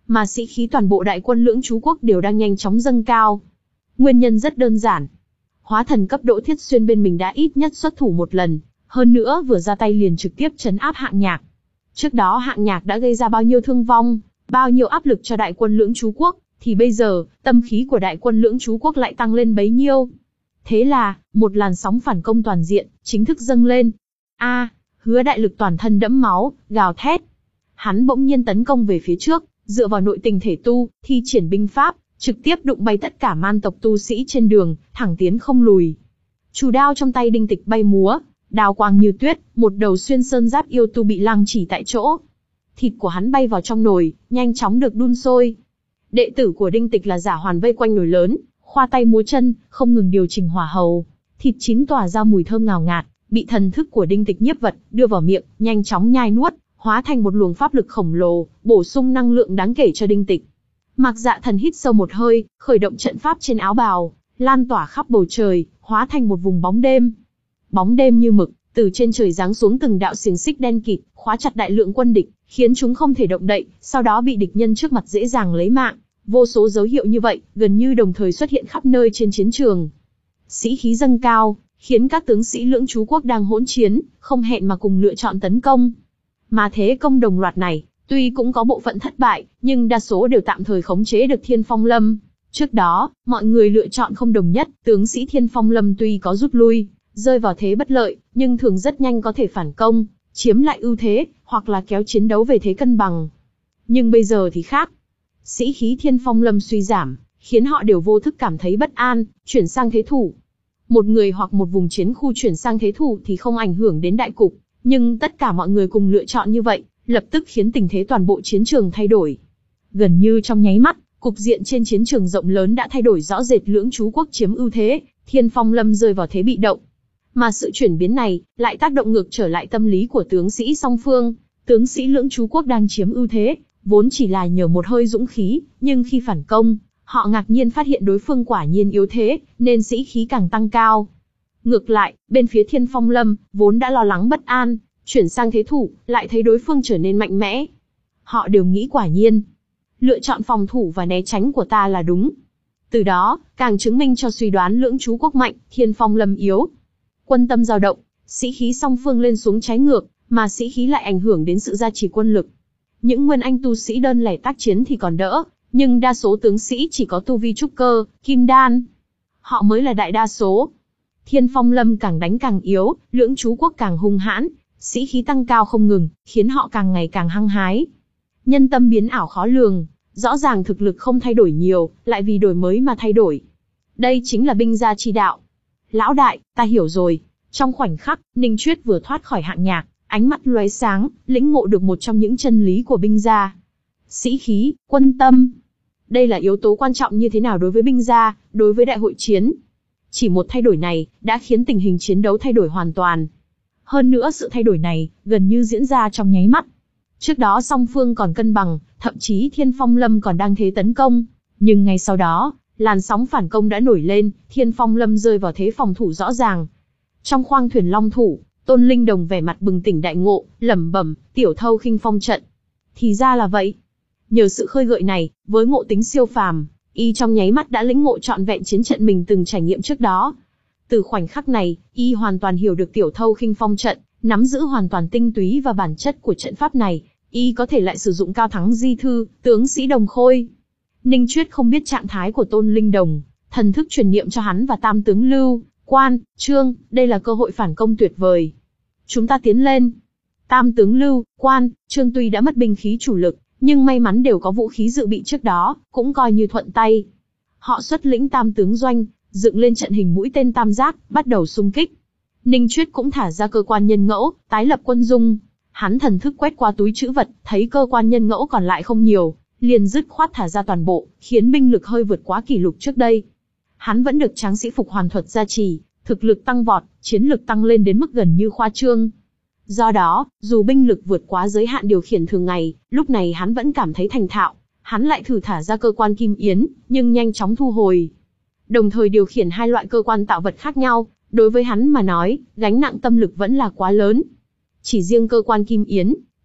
mà sĩ khí toàn bộ đại quân Lưỡng Chú Quốc đều đang nhanh chóng dâng cao. Nguyên nhân rất đơn giản. Hóa thần cấp Đỗ Thiết Xuyên bên mình đã ít nhất xuất thủ một lần, hơn nữa vừa ra tay liền trực tiếp trấn áp Hạng Nhạc. Trước đó Hạng Nhạc đã gây ra bao nhiêu thương vong, bao nhiêu áp lực cho đại quân Lưỡng Chú Quốc, thì bây giờ, tâm khí của đại quân Lưỡng Chú Quốc lại tăng lên bấy nhiêu. Thế là, một làn sóng phản công toàn diện, chính thức dâng lên. A, Hứa Đại Lực toàn thân đẫm máu, gào thét. Hắn bỗng nhiên tấn công về phía trước, dựa vào nội tình thể tu, thi triển binh pháp, trực tiếp đụng bay tất cả man tộc tu sĩ trên đường, thẳng tiến không lùi. Chủ đao trong tay Đinh Tịch bay múa, đao quang như tuyết, một đầu xuyên sơn giáp yêu tu bị lăng chỉ tại chỗ. Thịt của hắn bay vào trong nồi, nhanh chóng được đun sôi. Đệ tử của Đinh Tịch là Giả Hoàn vây quanh nồi lớn, khoa tay múa chân, không ngừng điều chỉnh hỏa hầu. Thịt chín tỏa ra mùi thơm ngào ngạt, bị thần thức của Đinh Tịch nhiếp vật, đưa vào miệng, nhanh chóng nhai nuốt, hóa thành một luồng pháp lực khổng lồ, bổ sung năng lượng đáng kể cho Đinh Tịch. Mạc Dạ Thần hít sâu một hơi, khởi động trận pháp trên áo bào, lan tỏa khắp bầu trời, hóa thành một vùng bóng đêm. Bóng đêm như mực, từ trên trời giáng xuống từng đạo xiềng xích đen kịt, khóa chặt đại lượng quân địch, khiến chúng không thể động đậy, sau đó bị địch nhân trước mặt dễ dàng lấy mạng. Vô số dấu hiệu như vậy, gần như đồng thời xuất hiện khắp nơi trên chiến trường. Sĩ khí dâng cao, khiến các tướng sĩ Lưỡng Chú Quốc đang hỗn chiến, không hẹn mà cùng lựa chọn tấn công. Mà thế công đồng loạt này, tuy cũng có bộ phận thất bại, nhưng đa số đều tạm thời khống chế được Thiên Phong Lâm. Trước đó, mọi người lựa chọn không đồng nhất, tướng sĩ Thiên Phong Lâm tuy có rút lui, rơi vào thế bất lợi, nhưng thường rất nhanh có thể phản công, chiếm lại ưu thế, hoặc là kéo chiến đấu về thế cân bằng. Nhưng bây giờ thì khác. Sĩ khí Thiên Phong Lâm suy giảm, khiến họ đều vô thức cảm thấy bất an, chuyển sang thế thủ. Một người hoặc một vùng chiến khu chuyển sang thế thủ thì không ảnh hưởng đến đại cục, nhưng tất cả mọi người cùng lựa chọn như vậy, lập tức khiến tình thế toàn bộ chiến trường thay đổi. Gần như trong nháy mắt, cục diện trên chiến trường rộng lớn đã thay đổi rõ rệt. Lưỡng Chú Quốc chiếm ưu thế, Thiên Phong Lâm rơi vào thế bị động. Mà sự chuyển biến này lại tác động ngược trở lại tâm lý của tướng sĩ song phương. Tướng sĩ Lưỡng Chú Quốc đang chiếm ưu thế, vốn chỉ là nhờ một hơi dũng khí, nhưng khi phản công, họ ngạc nhiên phát hiện đối phương quả nhiên yếu thế, nên sĩ khí càng tăng cao. Ngược lại, bên phía Thiên Phong Lâm, vốn đã lo lắng bất an, chuyển sang thế thủ, lại thấy đối phương trở nên mạnh mẽ. Họ đều nghĩ quả nhiên, lựa chọn phòng thủ và né tránh của ta là đúng. Từ đó, càng chứng minh cho suy đoán Lưỡng Chú Quốc mạnh, Thiên Phong Lâm yếu. Quân tâm dao động, sĩ khí song phương lên xuống trái ngược, mà sĩ khí lại ảnh hưởng đến sự gia trì quân lực. Những nguyên anh tu sĩ đơn lẻ tác chiến thì còn đỡ, nhưng đa số tướng sĩ chỉ có tu vi trúc cơ, kim đan. Họ mới là đại đa số. Thiên Phong Lâm càng đánh càng yếu, Lưỡng Chú Quốc càng hung hãn, sĩ khí tăng cao không ngừng, khiến họ càng ngày càng hăng hái. Nhân tâm biến ảo khó lường, rõ ràng thực lực không thay đổi nhiều, lại vì đổi mới mà thay đổi. Đây chính là binh gia chi đạo. Lão đại, ta hiểu rồi. Trong khoảnh khắc, Ninh Chuyết vừa thoát khỏi Hạng Nhạc, ánh mắt lóe sáng, lĩnh ngộ được một trong những chân lý của binh gia. Sĩ khí, quân tâm. Đây là yếu tố quan trọng như thế nào đối với binh gia, đối với đại hội chiến. Chỉ một thay đổi này, đã khiến tình hình chiến đấu thay đổi hoàn toàn. Hơn nữa sự thay đổi này, gần như diễn ra trong nháy mắt. Trước đó song phương còn cân bằng, thậm chí Thiên Phong Lâm còn đang thế tấn công. Nhưng ngay sau đó, làn sóng phản công đã nổi lên, Thiên Phong Lâm rơi vào thế phòng thủ rõ ràng. Trong khoang thuyền long thủ, Tôn Linh Đồng vẻ mặt bừng tỉnh đại ngộ, lẩm bẩm, tiểu thâu khinh phong trận. Thì ra là vậy. Nhờ sự khơi gợi này, với ngộ tính siêu phàm, y trong nháy mắt đã lĩnh ngộ trọn vẹn chiến trận mình từng trải nghiệm trước đó. Từ khoảnh khắc này, y hoàn toàn hiểu được tiểu thâu khinh phong trận, nắm giữ hoàn toàn tinh túy và bản chất của trận pháp này, y có thể lại sử dụng Cao Thắng Di Thư, tướng sĩ Đồng Khôi. Ninh Chuyết không biết trạng thái của Tôn Linh Đồng, thần thức truyền niệm cho hắn và tam tướng Lưu, Quan, Trương, đây là cơ hội phản công tuyệt vời. Chúng ta tiến lên. Tam tướng Lưu, Quan, Trương tuy đã mất binh khí chủ lực, nhưng may mắn đều có vũ khí dự bị trước đó, cũng coi như thuận tay. Họ xuất lĩnh tam tướng doanh, dựng lên trận hình mũi tên tam giác, bắt đầu xung kích. Ninh Chuyết cũng thả ra cơ quan nhân ngẫu, tái lập quân dung. Hắn thần thức quét qua túi trữ vật, thấy cơ quan nhân ngẫu còn lại không nhiều, liền dứt khoát thả ra toàn bộ, khiến binh lực hơi vượt quá kỷ lục trước đây. Hắn vẫn được tráng sĩ phục hoàn thuật gia trì, thực lực tăng vọt, chiến lực tăng lên đến mức gần như khoa trương. Do đó, dù binh lực vượt quá giới hạn điều khiển thường ngày, lúc này hắn vẫn cảm thấy thành thạo. Hắn lại thử thả ra cơ quan kim yến, nhưng nhanh chóng thu hồi. Đồng thời điều khiển hai loại cơ quan tạo vật khác nhau, đối với hắn mà nói, gánh nặng tâm lực vẫn là quá lớn. Chỉ riêng cơ quan kim yến,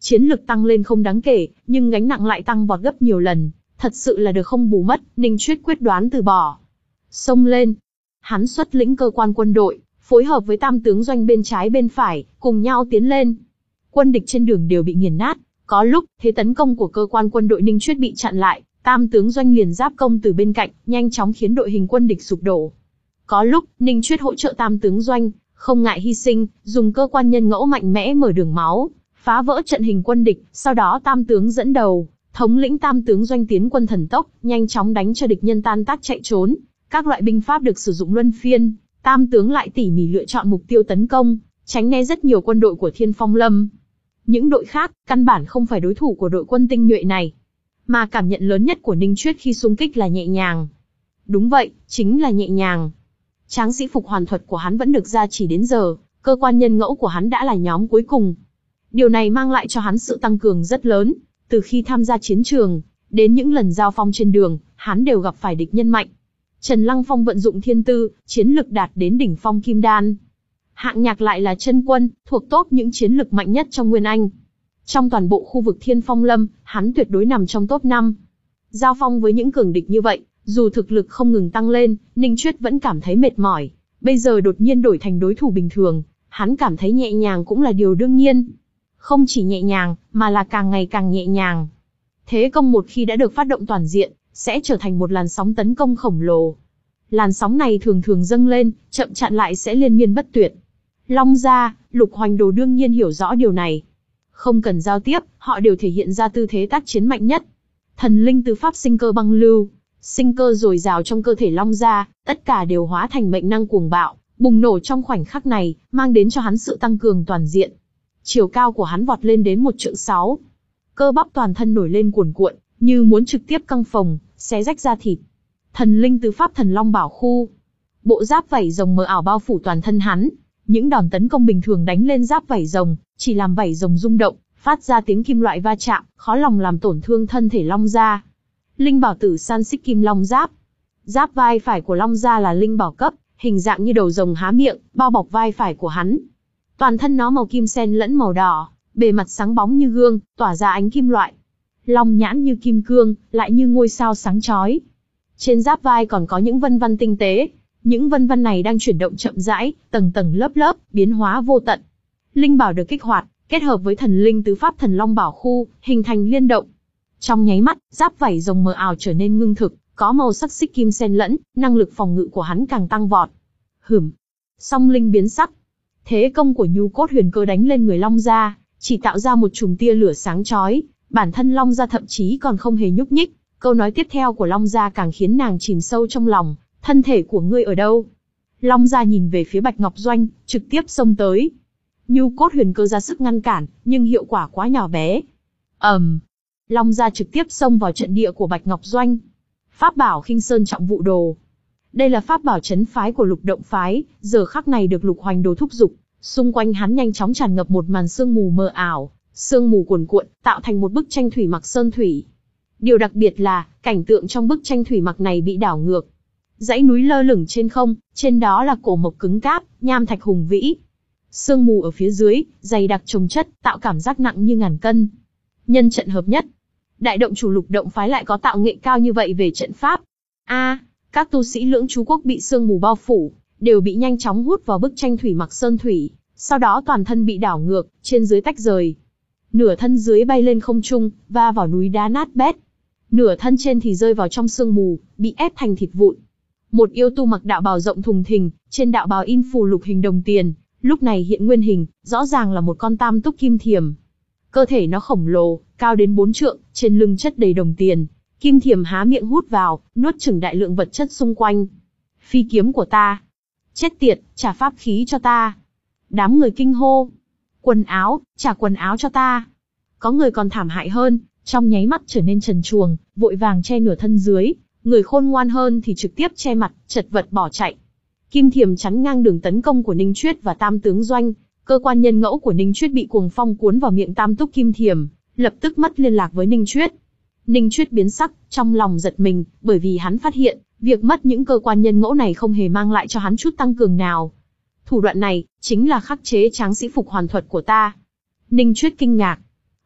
Chiến lực tăng lên không đáng kể, nhưng gánh nặng lại tăng vọt gấp nhiều lần, thật sự là được không bù mất, Ninh Chuyết quyết đoán từ bỏ. Xông lên. Hắn xuất lĩnh cơ quan quân đội, phối hợp với tam tướng doanh bên trái bên phải, cùng nhau tiến lên. Quân địch trên đường đều bị nghiền nát, có lúc, thế tấn công của cơ quan quân đội Ninh Chuyết bị chặn lại, tam tướng doanh liền giáp công từ bên cạnh, nhanh chóng khiến đội hình quân địch sụp đổ. Có lúc, Ninh Chuyết hỗ trợ tam tướng doanh, không ngại hy sinh, dùng cơ quan nhân ngẫu mạnh mẽ mở đường máu, phá vỡ trận hình quân địch, sau đó tam tướng dẫn đầu, thống lĩnh tam tướng doanh tiến quân thần tốc, nhanh chóng đánh cho địch nhân tan tác chạy trốn. Các loại binh pháp được sử dụng luân phiên, tam tướng lại tỉ mỉ lựa chọn mục tiêu tấn công, tránh né rất nhiều quân đội của Thiên Phong Lâm. Những đội khác, căn bản không phải đối thủ của đội quân tinh nhuệ này. Mà cảm nhận lớn nhất của Ninh Chuyết khi xung kích là nhẹ nhàng. Đúng vậy, chính là nhẹ nhàng. Tráng sĩ phục hoàn thuật của hắn vẫn được gia trì đến giờ, cơ quan nhân ngẫu của hắn đã là nhóm cuối cùng. Điều này mang lại cho hắn sự tăng cường rất lớn, từ khi tham gia chiến trường, đến những lần giao phong trên đường, hắn đều gặp phải địch nhân mạnh. Trần Lăng Phong vận dụng thiên tư, chiến lực đạt đến đỉnh phong kim đan. Hạng Nhạc lại là chân quân, thuộc top những chiến lực mạnh nhất trong Nguyên Anh. Trong toàn bộ khu vực Thiên Phong Lâm, hắn tuyệt đối nằm trong top năm. Giao phong với những cường địch như vậy, dù thực lực không ngừng tăng lên, Ninh Chuyết vẫn cảm thấy mệt mỏi. Bây giờ đột nhiên đổi thành đối thủ bình thường, hắn cảm thấy nhẹ nhàng cũng là điều đương nhiên. Không chỉ nhẹ nhàng, mà là càng ngày càng nhẹ nhàng. Thế công một khi đã được phát động toàn diện, sẽ trở thành một làn sóng tấn công khổng lồ. Làn sóng này thường thường dâng lên, chậm chặn lại sẽ liên miên bất tuyệt. Long Gia, Lục Hoành Đồ đương nhiên hiểu rõ điều này. Không cần giao tiếp, họ đều thể hiện ra tư thế tác chiến mạnh nhất. Thần linh tứ pháp sinh cơ băng lưu, sinh cơ dồi dào trong cơ thể Long Gia, tất cả đều hóa thành mệnh năng cuồng bạo, bùng nổ trong khoảnh khắc này, mang đến cho hắn sự tăng cường toàn diện. Chiều cao của hắn vọt lên đến một trượng sáu. Cơ bắp toàn thân nổi lên cuồn cuộn, như muốn trực tiếp căng phồng, xé rách da thịt. Thần linh tứ pháp thần long bảo khu. Bộ giáp vảy rồng mờ ảo bao phủ toàn thân hắn. Những đòn tấn công bình thường đánh lên giáp vảy rồng, chỉ làm vảy rồng rung động, phát ra tiếng kim loại va chạm, khó lòng làm tổn thương thân thể Long Gia. Linh bảo tử san xích kim long giáp. Giáp vai phải của Long Gia là linh bảo cấp, hình dạng như đầu rồng há miệng, bao bọc vai phải của hắn. Toàn thân nó màu kim xen lẫn màu đỏ, bề mặt sáng bóng như gương, tỏa ra ánh kim loại. Long nhãn như kim cương, lại như ngôi sao sáng chói. Trên giáp vai còn có những vân vân tinh tế. Những vân vân này đang chuyển động chậm rãi, tầng tầng lớp lớp, biến hóa vô tận. Linh bảo được kích hoạt, kết hợp với thần linh tứ pháp thần long bảo khu, hình thành liên động. Trong nháy mắt, giáp vảy rồng mờ ảo trở nên ngưng thực, có màu sắc xích kim xen lẫn, năng lực phòng ngự của hắn càng tăng vọt. Hửm, song linh biến sắc. Thế công của nhu cốt huyền cơ đánh lên người Long Gia, chỉ tạo ra một chùm tia lửa sáng chói, bản thân Long Gia thậm chí còn không hề nhúc nhích. Câu nói tiếp theo của Long Gia càng khiến nàng chìm sâu trong lòng. Thân thể của ngươi ở đâu? Long Gia nhìn về phía Bạch Ngọc Doanh, trực tiếp xông tới. Nhu cốt huyền cơ ra sức ngăn cản, nhưng hiệu quả quá nhỏ bé. ầm, um, Long Gia trực tiếp xông vào trận địa của Bạch Ngọc Doanh. Pháp bảo Khinh Sơn Trọng Vụ Đồ. Đây là pháp bảo trấn phái của Lục Động phái, giờ khắc này được Lục Hoành Đồ thúc giục, xung quanh hắn nhanh chóng tràn ngập một màn sương mù mờ ảo, sương mù cuồn cuộn, tạo thành một bức tranh thủy mặc sơn thủy. Điều đặc biệt là, cảnh tượng trong bức tranh thủy mặc này bị đảo ngược. Dãy núi lơ lửng trên không, trên đó là cổ mộc cứng cáp, nham thạch hùng vĩ. Sương mù ở phía dưới, dày đặc chồng chất, tạo cảm giác nặng như ngàn cân. Nhân trận hợp nhất. Đại động chủ Lục Động phái lại có tạo nghệ cao như vậy về trận pháp. A, à, các tu sĩ Lưỡng Chú Quốc bị sương mù bao phủ, đều bị nhanh chóng hút vào bức tranh thủy mặc sơn thủy, sau đó toàn thân bị đảo ngược, trên dưới tách rời. Nửa thân dưới bay lên không trung, va vào núi đá nát bét. Nửa thân trên thì rơi vào trong sương mù, bị ép thành thịt vụn. Một yêu tu mặc đạo bào rộng thùng thình, trên đạo bào in phù lục hình đồng tiền, lúc này hiện nguyên hình, rõ ràng là một con tam túc kim thiềm. Cơ thể nó khổng lồ, cao đến bốn trượng, trên lưng chất đầy đồng tiền. Kim thiềm há miệng hút vào, nuốt chửng đại lượng vật chất xung quanh. Phi kiếm của ta. Chết tiệt, trả pháp khí cho ta. Đám người kinh hô. Quần áo, trả quần áo cho ta. Có người còn thảm hại hơn, trong nháy mắt trở nên trần truồng, vội vàng che nửa thân dưới. Người khôn ngoan hơn thì trực tiếp che mặt, chật vật bỏ chạy. Kim thiềm chắn ngang đường tấn công của Ninh Chuyết và Tam tướng doanh. Cơ quan nhân ngẫu của Ninh Chuyết bị cuồng phong cuốn vào miệng tam túc kim thiềm, lập tức mất liên lạc với Ninh Chuyết. Ninh Chuyết biến sắc, trong lòng giật mình, bởi vì hắn phát hiện, việc mất những cơ quan nhân ngẫu này không hề mang lại cho hắn chút tăng cường nào. Thủ đoạn này, chính là khắc chế tráng sĩ phục hoàn thuật của ta. Ninh Chuyết kinh ngạc.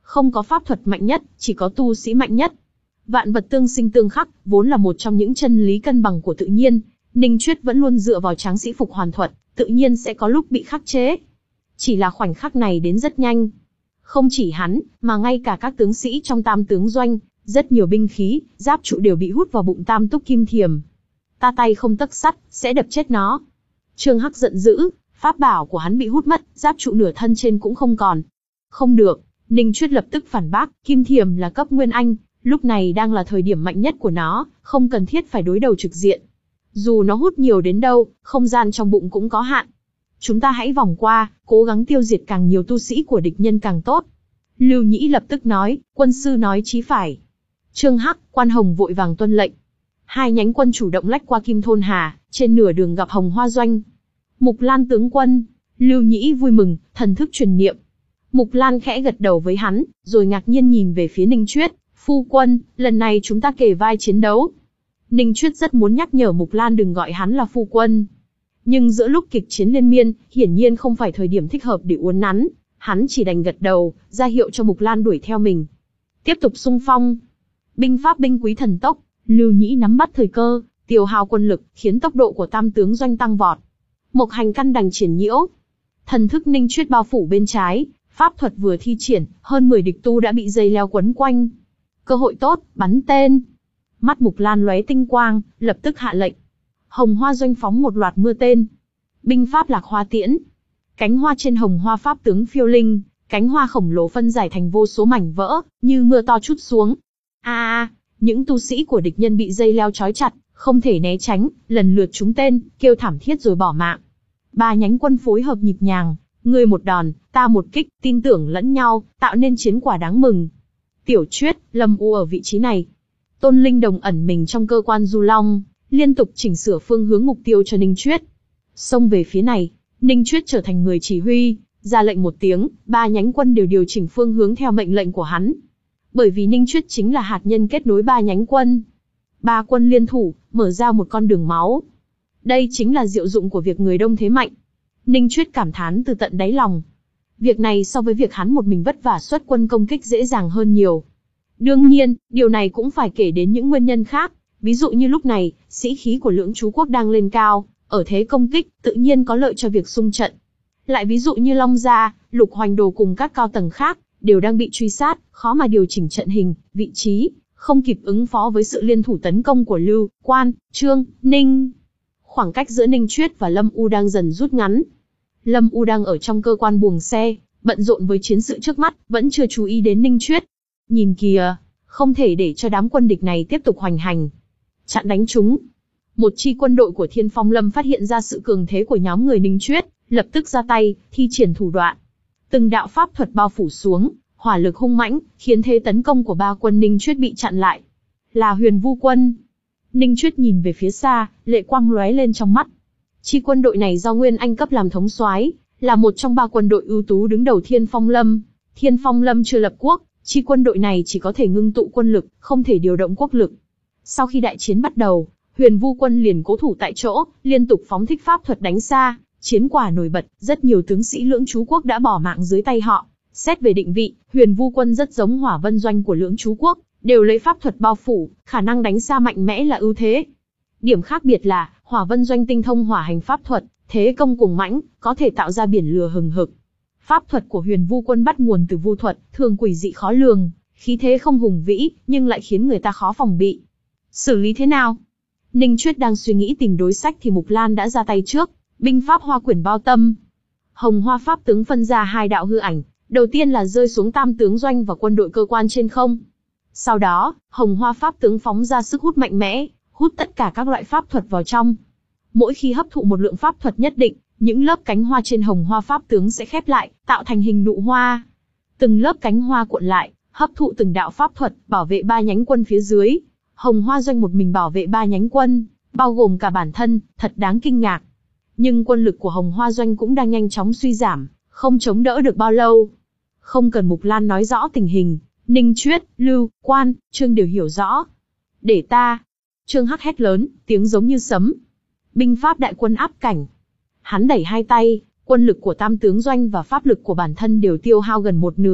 Không có pháp thuật mạnh nhất, chỉ có tu sĩ mạnh nhất. Vạn vật tương sinh tương khắc, vốn là một trong những chân lý cân bằng của tự nhiên. Ninh Chuyết vẫn luôn dựa vào tráng sĩ phục hoàn thuật, tự nhiên sẽ có lúc bị khắc chế. Chỉ là khoảnh khắc này đến rất nhanh. Không chỉ hắn, mà ngay cả các tướng sĩ trong tam tướng doanh, rất nhiều binh khí, giáp trụ đều bị hút vào bụng tam túc kim thiềm. Ta tay không tấc sắt, sẽ đập chết nó. Trương Hắc giận dữ, pháp bảo của hắn bị hút mất, giáp trụ nửa thân trên cũng không còn. Không được, Ninh Chuyết lập tức phản bác, kim thiềm là cấp nguyên anh, lúc này đang là thời điểm mạnh nhất của nó, không cần thiết phải đối đầu trực diện. Dù nó hút nhiều đến đâu, không gian trong bụng cũng có hạn. Chúng ta hãy vòng qua, cố gắng tiêu diệt càng nhiều tu sĩ của địch nhân càng tốt. Lưu Nhĩ lập tức nói, quân sư nói chí phải. Trương Hắc, Quan Hồng vội vàng tuân lệnh. Hai nhánh quân chủ động lách qua Kim Thôn Hà, trên nửa đường gặp Hồng Hoa Doanh. Mục Lan tướng quân, Lưu Nhĩ vui mừng, thần thức truyền niệm. Mục Lan khẽ gật đầu với hắn, rồi ngạc nhiên nhìn về phía Ninh Chuyết, phu quân, lần này chúng ta kề vai chiến đấu. Ninh Chuyết rất muốn nhắc nhở Mục Lan đừng gọi hắn là phu quân. Nhưng giữa lúc kịch chiến liên miên, hiển nhiên không phải thời điểm thích hợp để uốn nắn, hắn chỉ đành gật đầu, ra hiệu cho Mục Lan đuổi theo mình. Tiếp tục xung phong. Binh pháp binh quý thần tốc, Lưu Nhĩ nắm bắt thời cơ, tiêu hao quân lực, khiến tốc độ của tam tướng doanh tăng vọt. Mộc Hành căn đằng triển nhiễu. Thần thức Ninh Chuyết bao phủ bên trái, pháp thuật vừa thi triển, hơn mười địch tu đã bị dây leo quấn quanh. Cơ hội tốt, bắn tên. Mắt Mục Lan lóe tinh quang, lập tức hạ lệnh. Hồng Hoa Doanh phóng một loạt mưa tên. Binh pháp Lạc Hoa Tiễn. Cánh hoa trên Hồng Hoa pháp tướng phiêu linh, cánh hoa khổng lồ phân giải thành vô số mảnh vỡ, như mưa to trút xuống. A a, những tu sĩ của địch nhân bị dây leo trói chặt, không thể né tránh, lần lượt trúng tên, kêu thảm thiết rồi bỏ mạng. Ba nhánh quân phối hợp nhịp nhàng, ngươi một đòn, ta một kích, tin tưởng lẫn nhau, tạo nên chiến quả đáng mừng. Tiểu Chuyết, Lâm U ở vị trí này. Tôn Linh Đồng ẩn mình trong cơ quan Du Long, liên tục chỉnh sửa phương hướng mục tiêu cho Ninh Chuyết. Xông về phía này, Ninh Chuyết trở thành người chỉ huy, ra lệnh một tiếng, ba nhánh quân đều điều chỉnh phương hướng theo mệnh lệnh của hắn. Bởi vì Ninh Chuyết chính là hạt nhân kết nối ba nhánh quân. Ba quân liên thủ, mở ra một con đường máu. Đây chính là diệu dụng của việc người đông thế mạnh. Ninh Chuyết cảm thán từ tận đáy lòng. Việc này so với việc hắn một mình vất vả xuất quân công kích dễ dàng hơn nhiều. Đương nhiên, điều này cũng phải kể đến những nguyên nhân khác. Ví dụ như lúc này, sĩ khí của Lưỡng Chú Quốc đang lên cao, ở thế công kích, tự nhiên có lợi cho việc xung trận. Lại ví dụ như Long Gia, Lục Hoành Đồ cùng các cao tầng khác, đều đang bị truy sát, khó mà điều chỉnh trận hình, vị trí, không kịp ứng phó với sự liên thủ tấn công của Lưu, Quan, Trương, Ninh. Khoảng cách giữa Ninh Chuyết và Lâm U đang dần rút ngắn. Lâm U đang ở trong cơ quan buồng xe, bận rộn với chiến sự trước mắt, vẫn chưa chú ý đến Ninh Chuyết. Nhìn kìa, không thể để cho đám quân địch này tiếp tục hoành hành. Chặn đánh chúng. Một chi quân đội của Thiên Phong Lâm phát hiện ra sự cường thế của nhóm người Ninh Chuyết, lập tức ra tay, thi triển thủ đoạn. Từng đạo pháp thuật bao phủ xuống, hỏa lực hung mãnh, khiến thế tấn công của ba quân Ninh Chuyết bị chặn lại. Là Huyền Vu quân. Ninh Chuyết nhìn về phía xa, lệ quang lóe lên trong mắt. Chi quân đội này do Nguyên Anh cấp làm thống soái, là một trong ba quân đội ưu tú đứng đầu Thiên Phong Lâm. Thiên Phong Lâm chưa lập quốc, chi quân đội này chỉ có thể ngưng tụ quân lực, không thể điều động quốc lực. Sau khi đại chiến bắt đầu, Huyền Vu quân liền cố thủ tại chỗ, liên tục phóng thích pháp thuật đánh xa, chiến quả nổi bật, rất nhiều tướng sĩ Lưỡng Chú Quốc đã bỏ mạng dưới tay họ. Xét về định vị, Huyền Vu quân rất giống Hỏa Vân doanh của Lưỡng Chú Quốc, đều lấy pháp thuật bao phủ, khả năng đánh xa mạnh mẽ là ưu thế. Điểm khác biệt là, Hỏa Vân doanh tinh thông hỏa hành pháp thuật, thế công cuồng mãnh, có thể tạo ra biển lửa hừng hực. Pháp thuật của Huyền Vu quân bắt nguồn từ vu thuật, thường quỷ dị khó lường, khí thế không hùng vĩ, nhưng lại khiến người ta khó phòng bị. Xử lý thế nào? Ninh Chuyết đang suy nghĩ tìm đối sách thì Mục Lan đã ra tay trước, binh pháp Hoa Quyển Bao Tâm. Hồng Hoa pháp tướng phân ra hai đạo hư ảnh, đầu tiên là rơi xuống tam tướng doanh và quân đội cơ quan trên không. Sau đó, Hồng Hoa pháp tướng phóng ra sức hút mạnh mẽ, hút tất cả các loại pháp thuật vào trong. Mỗi khi hấp thụ một lượng pháp thuật nhất định, những lớp cánh hoa trên Hồng Hoa pháp tướng sẽ khép lại, tạo thành hình nụ hoa. Từng lớp cánh hoa cuộn lại, hấp thụ từng đạo pháp thuật, bảo vệ ba nhánh quân phía dưới. Hồng Hoa doanh một mình bảo vệ ba nhánh quân, bao gồm cả bản thân, thật đáng kinh ngạc. Nhưng quân lực của Hồng Hoa doanh cũng đang nhanh chóng suy giảm, không chống đỡ được bao lâu. Không cần Mục Lan nói rõ tình hình, Ninh Chuyết, Lưu, Quan, Trương đều hiểu rõ. Để ta. Trương Hắc hét lớn, tiếng giống như sấm. Binh pháp đại quân áp cảnh. Hắn đẩy hai tay, quân lực của tam tướng doanh và pháp lực của bản thân đều tiêu hao gần một nửa.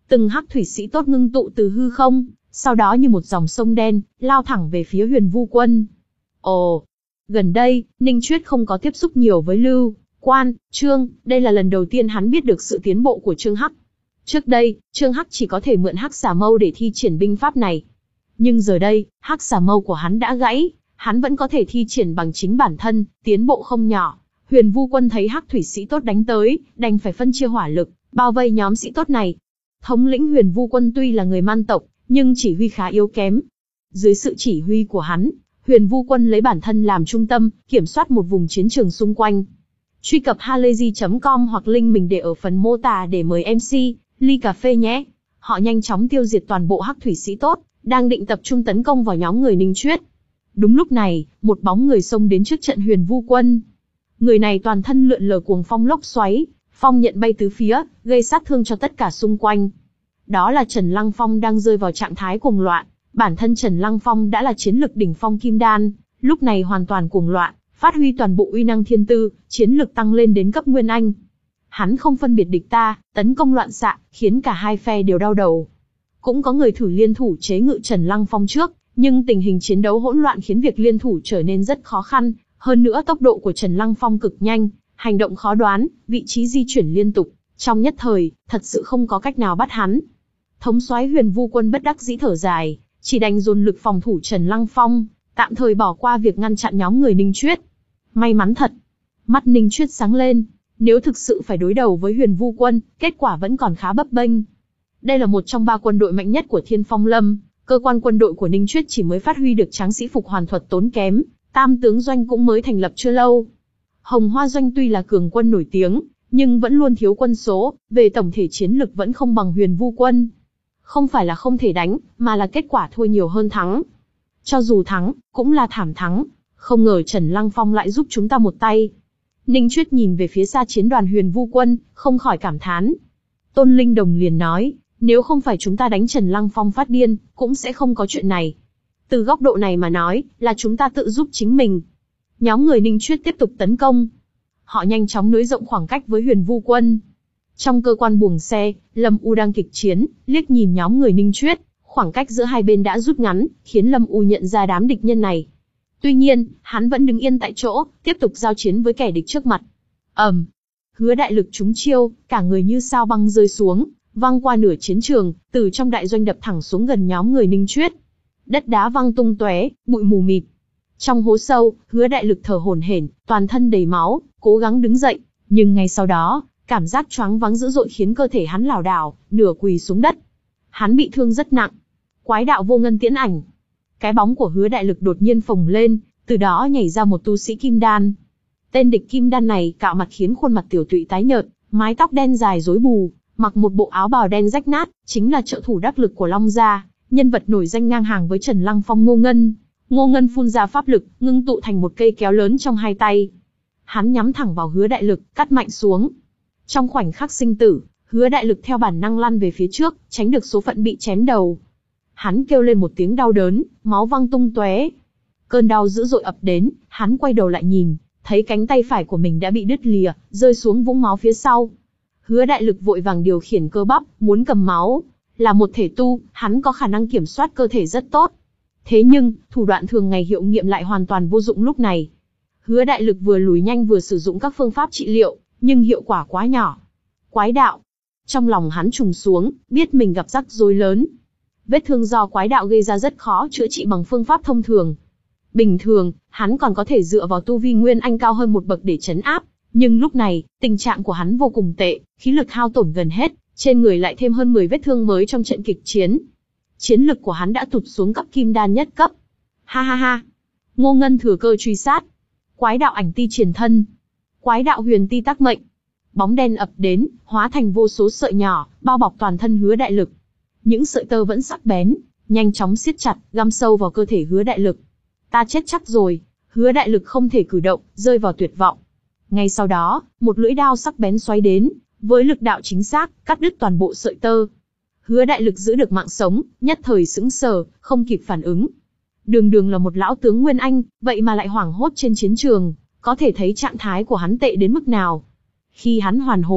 Từng hắc thủy sĩ tốt ngưng tụ từ hư không, sau đó như một dòng sông đen, lao thẳng về phía Huyền Vu Quân. Ồ! Gần đây, Ninh Chuyết không có tiếp xúc nhiều với Lưu, Quan, Trương, đây là lần đầu tiên hắn biết được sự tiến bộ của Trương Hắc. Trước đây, Trương Hắc chỉ có thể mượn hắc xà mâu để thi triển binh pháp này. Nhưng giờ đây, hắc xà mâu của hắn đã gãy, hắn vẫn có thể thi triển bằng chính bản thân, tiến bộ không nhỏ. Huyền Vu Quân thấy hắc thủy sĩ tốt đánh tới, đành phải phân chia hỏa lực, bao vây nhóm sĩ tốt này. Thống lĩnh Huyền Vu Quân tuy là người Man tộc, nhưng chỉ huy khá yếu kém. Dưới sự chỉ huy của hắn, Huyền Vu Quân lấy bản thân làm trung tâm, kiểm soát một vùng chiến trường xung quanh. Truy cập halayzi chấm com hoặc link mình để ở phần mô tả để mời em xê, ly cà phê nhé. Họ nhanh chóng tiêu diệt toàn bộ hắc thủy sĩ tốt, đang định tập trung tấn công vào nhóm người Ninh Chuyết. Đúng lúc này, một bóng người xông đến trước trận Huyền Vu Quân. Người này toàn thân lượn lờ cuồng phong lốc xoáy, phong nhận bay tứ phía, gây sát thương cho tất cả xung quanh. Đó là Trần Lăng Phong đang rơi vào trạng thái cuồng loạn. Bản thân Trần Lăng Phong đã là chiến lực đỉnh phong kim đan, lúc này hoàn toàn cuồng loạn, phát huy toàn bộ uy năng thiên tư, chiến lực tăng lên đến cấp Nguyên Anh. Hắn không phân biệt địch ta, tấn công loạn xạ, khiến cả hai phe đều đau đầu. Cũng có người thử liên thủ chế ngự Trần Lăng Phong trước, nhưng tình hình chiến đấu hỗn loạn khiến việc liên thủ trở nên rất khó khăn, hơn nữa tốc độ của Trần Lăng Phong cực nhanh, hành động khó đoán, vị trí di chuyển liên tục, trong nhất thời, thật sự không có cách nào bắt hắn. Thống soái Huyền Vu Quân bất đắc dĩ thở dài, chỉ đành dồn lực phòng thủ Trần Lăng Phong, tạm thời bỏ qua việc ngăn chặn nhóm người Ninh Chuyết. May mắn thật. Mắt Ninh Chuyết sáng lên, nếu thực sự phải đối đầu với Huyền Vu Quân, kết quả vẫn còn khá bấp bênh. Đây là một trong ba quân đội mạnh nhất của Thiên Phong Lâm, cơ quan quân đội của Ninh Chuyết chỉ mới phát huy được tráng sĩ phục hoàn thuật tốn kém, tam tướng doanh cũng mới thành lập chưa lâu. Hồng Hoa doanh tuy là cường quân nổi tiếng, nhưng vẫn luôn thiếu quân số, về tổng thể chiến lực vẫn không bằng Huyền Vu Quân. Không phải là không thể đánh, mà là kết quả thua nhiều hơn thắng. Cho dù thắng, cũng là thảm thắng. Không ngờ Trần Lăng Phong lại giúp chúng ta một tay. Ninh Chuyết nhìn về phía xa chiến đoàn Huyền Vu Quân, không khỏi cảm thán. Tôn Linh Đồng liền nói, nếu không phải chúng ta đánh Trần Lăng Phong phát điên, cũng sẽ không có chuyện này. Từ góc độ này mà nói, là chúng ta tự giúp chính mình. Nhóm người Ninh Chuyết tiếp tục tấn công. Họ nhanh chóng nới rộng khoảng cách với Huyền Vu Quân. Trong cơ quan buồng xe, Lâm U đang kịch chiến, liếc nhìn nhóm người Ninh Chuyết, khoảng cách giữa hai bên đã rút ngắn, khiến Lâm U nhận ra đám địch nhân này. Tuy nhiên, hắn vẫn đứng yên tại chỗ, tiếp tục giao chiến với kẻ địch trước mặt. ầm, um, Hứa Đại Lực trúng chiêu, cả người như sao băng rơi xuống, văng qua nửa chiến trường, từ trong đại doanh đập thẳng xuống gần nhóm người Ninh Chuyết. Đất đá văng tung tóe, bụi mù mịt. Trong hố sâu, Hứa Đại Lực thở hổn hển, toàn thân đầy máu, cố gắng đứng dậy, nhưng ngay sau đó, cảm giác choáng váng dữ dội khiến cơ thể hắn lảo đảo, nửa quỳ xuống đất. Hắn bị thương rất nặng. Quái đạo vô ngân tiễn ảnh. Cái bóng của Hứa Đại Lực đột nhiên phồng lên, từ đó nhảy ra một tu sĩ kim đan. Tên địch kim đan này cạo mặt khiến khuôn mặt tiểu tụy tái nhợt, mái tóc đen dài rối bù, mặc một bộ áo bào đen rách nát, chính là trợ thủ đắc lực của Long gia, nhân vật nổi danh ngang hàng với Trần Lăng Phong Ngô Ngân. Ngô Ngân phun ra pháp lực, ngưng tụ thành một cây kéo lớn trong hai tay. Hắn nhắm thẳng vào Hứa Đại Lực, cắt mạnh xuống. Trong khoảnh khắc sinh tử, Hứa Đại Lực theo bản năng lăn về phía trước, tránh được số phận bị chém đầu. Hắn kêu lên một tiếng đau đớn, máu văng tung tóe. Cơn đau dữ dội ập đến, hắn quay đầu lại nhìn, thấy cánh tay phải của mình đã bị đứt lìa, rơi xuống vũng máu phía sau. Hứa Đại Lực vội vàng điều khiển cơ bắp, muốn cầm máu. Là một thể tu, hắn có khả năng kiểm soát cơ thể rất tốt. Thế nhưng, thủ đoạn thường ngày hiệu nghiệm lại hoàn toàn vô dụng lúc này. Hứa Đại Lực vừa lùi nhanh vừa sử dụng các phương pháp trị liệu, nhưng hiệu quả quá nhỏ. Quái đạo. Trong lòng hắn trùng xuống, biết mình gặp rắc rối lớn. Vết thương do quái đạo gây ra rất khó chữa trị bằng phương pháp thông thường. Bình thường, hắn còn có thể dựa vào tu vi Nguyên Anh cao hơn một bậc để trấn áp, nhưng lúc này, tình trạng của hắn vô cùng tệ, khí lực hao tổn gần hết, trên người lại thêm hơn mười vết thương mới trong trận kịch chiến. Chiến lực của hắn đã tụt xuống cấp kim đan nhất cấp. Ha ha ha. Ngô Ngân thừa cơ truy sát. Quái đạo ảnh ti triển thân. Quái đạo huyền ti tác mệnh. Bóng đen ập đến, hóa thành vô số sợi nhỏ, bao bọc toàn thân Hứa Đại Lực. Những sợi tơ vẫn sắc bén, nhanh chóng siết chặt, găm sâu vào cơ thể Hứa Đại Lực. Ta chết chắc rồi. Hứa Đại Lực không thể cử động, rơi vào tuyệt vọng. Ngay sau đó, một lưỡi đao sắc bén xoáy đến, với lực đạo chính xác, cắt đứt toàn bộ sợi tơ. Hứa Đại Lực giữ được mạng sống, nhất thời sững sờ, không kịp phản ứng. Đường đường là một lão tướng Nguyên Anh, vậy mà lại hoảng hốt trên chiến trường, có thể thấy trạng thái của hắn tệ đến mức nào. Khi hắn hoàn hồn,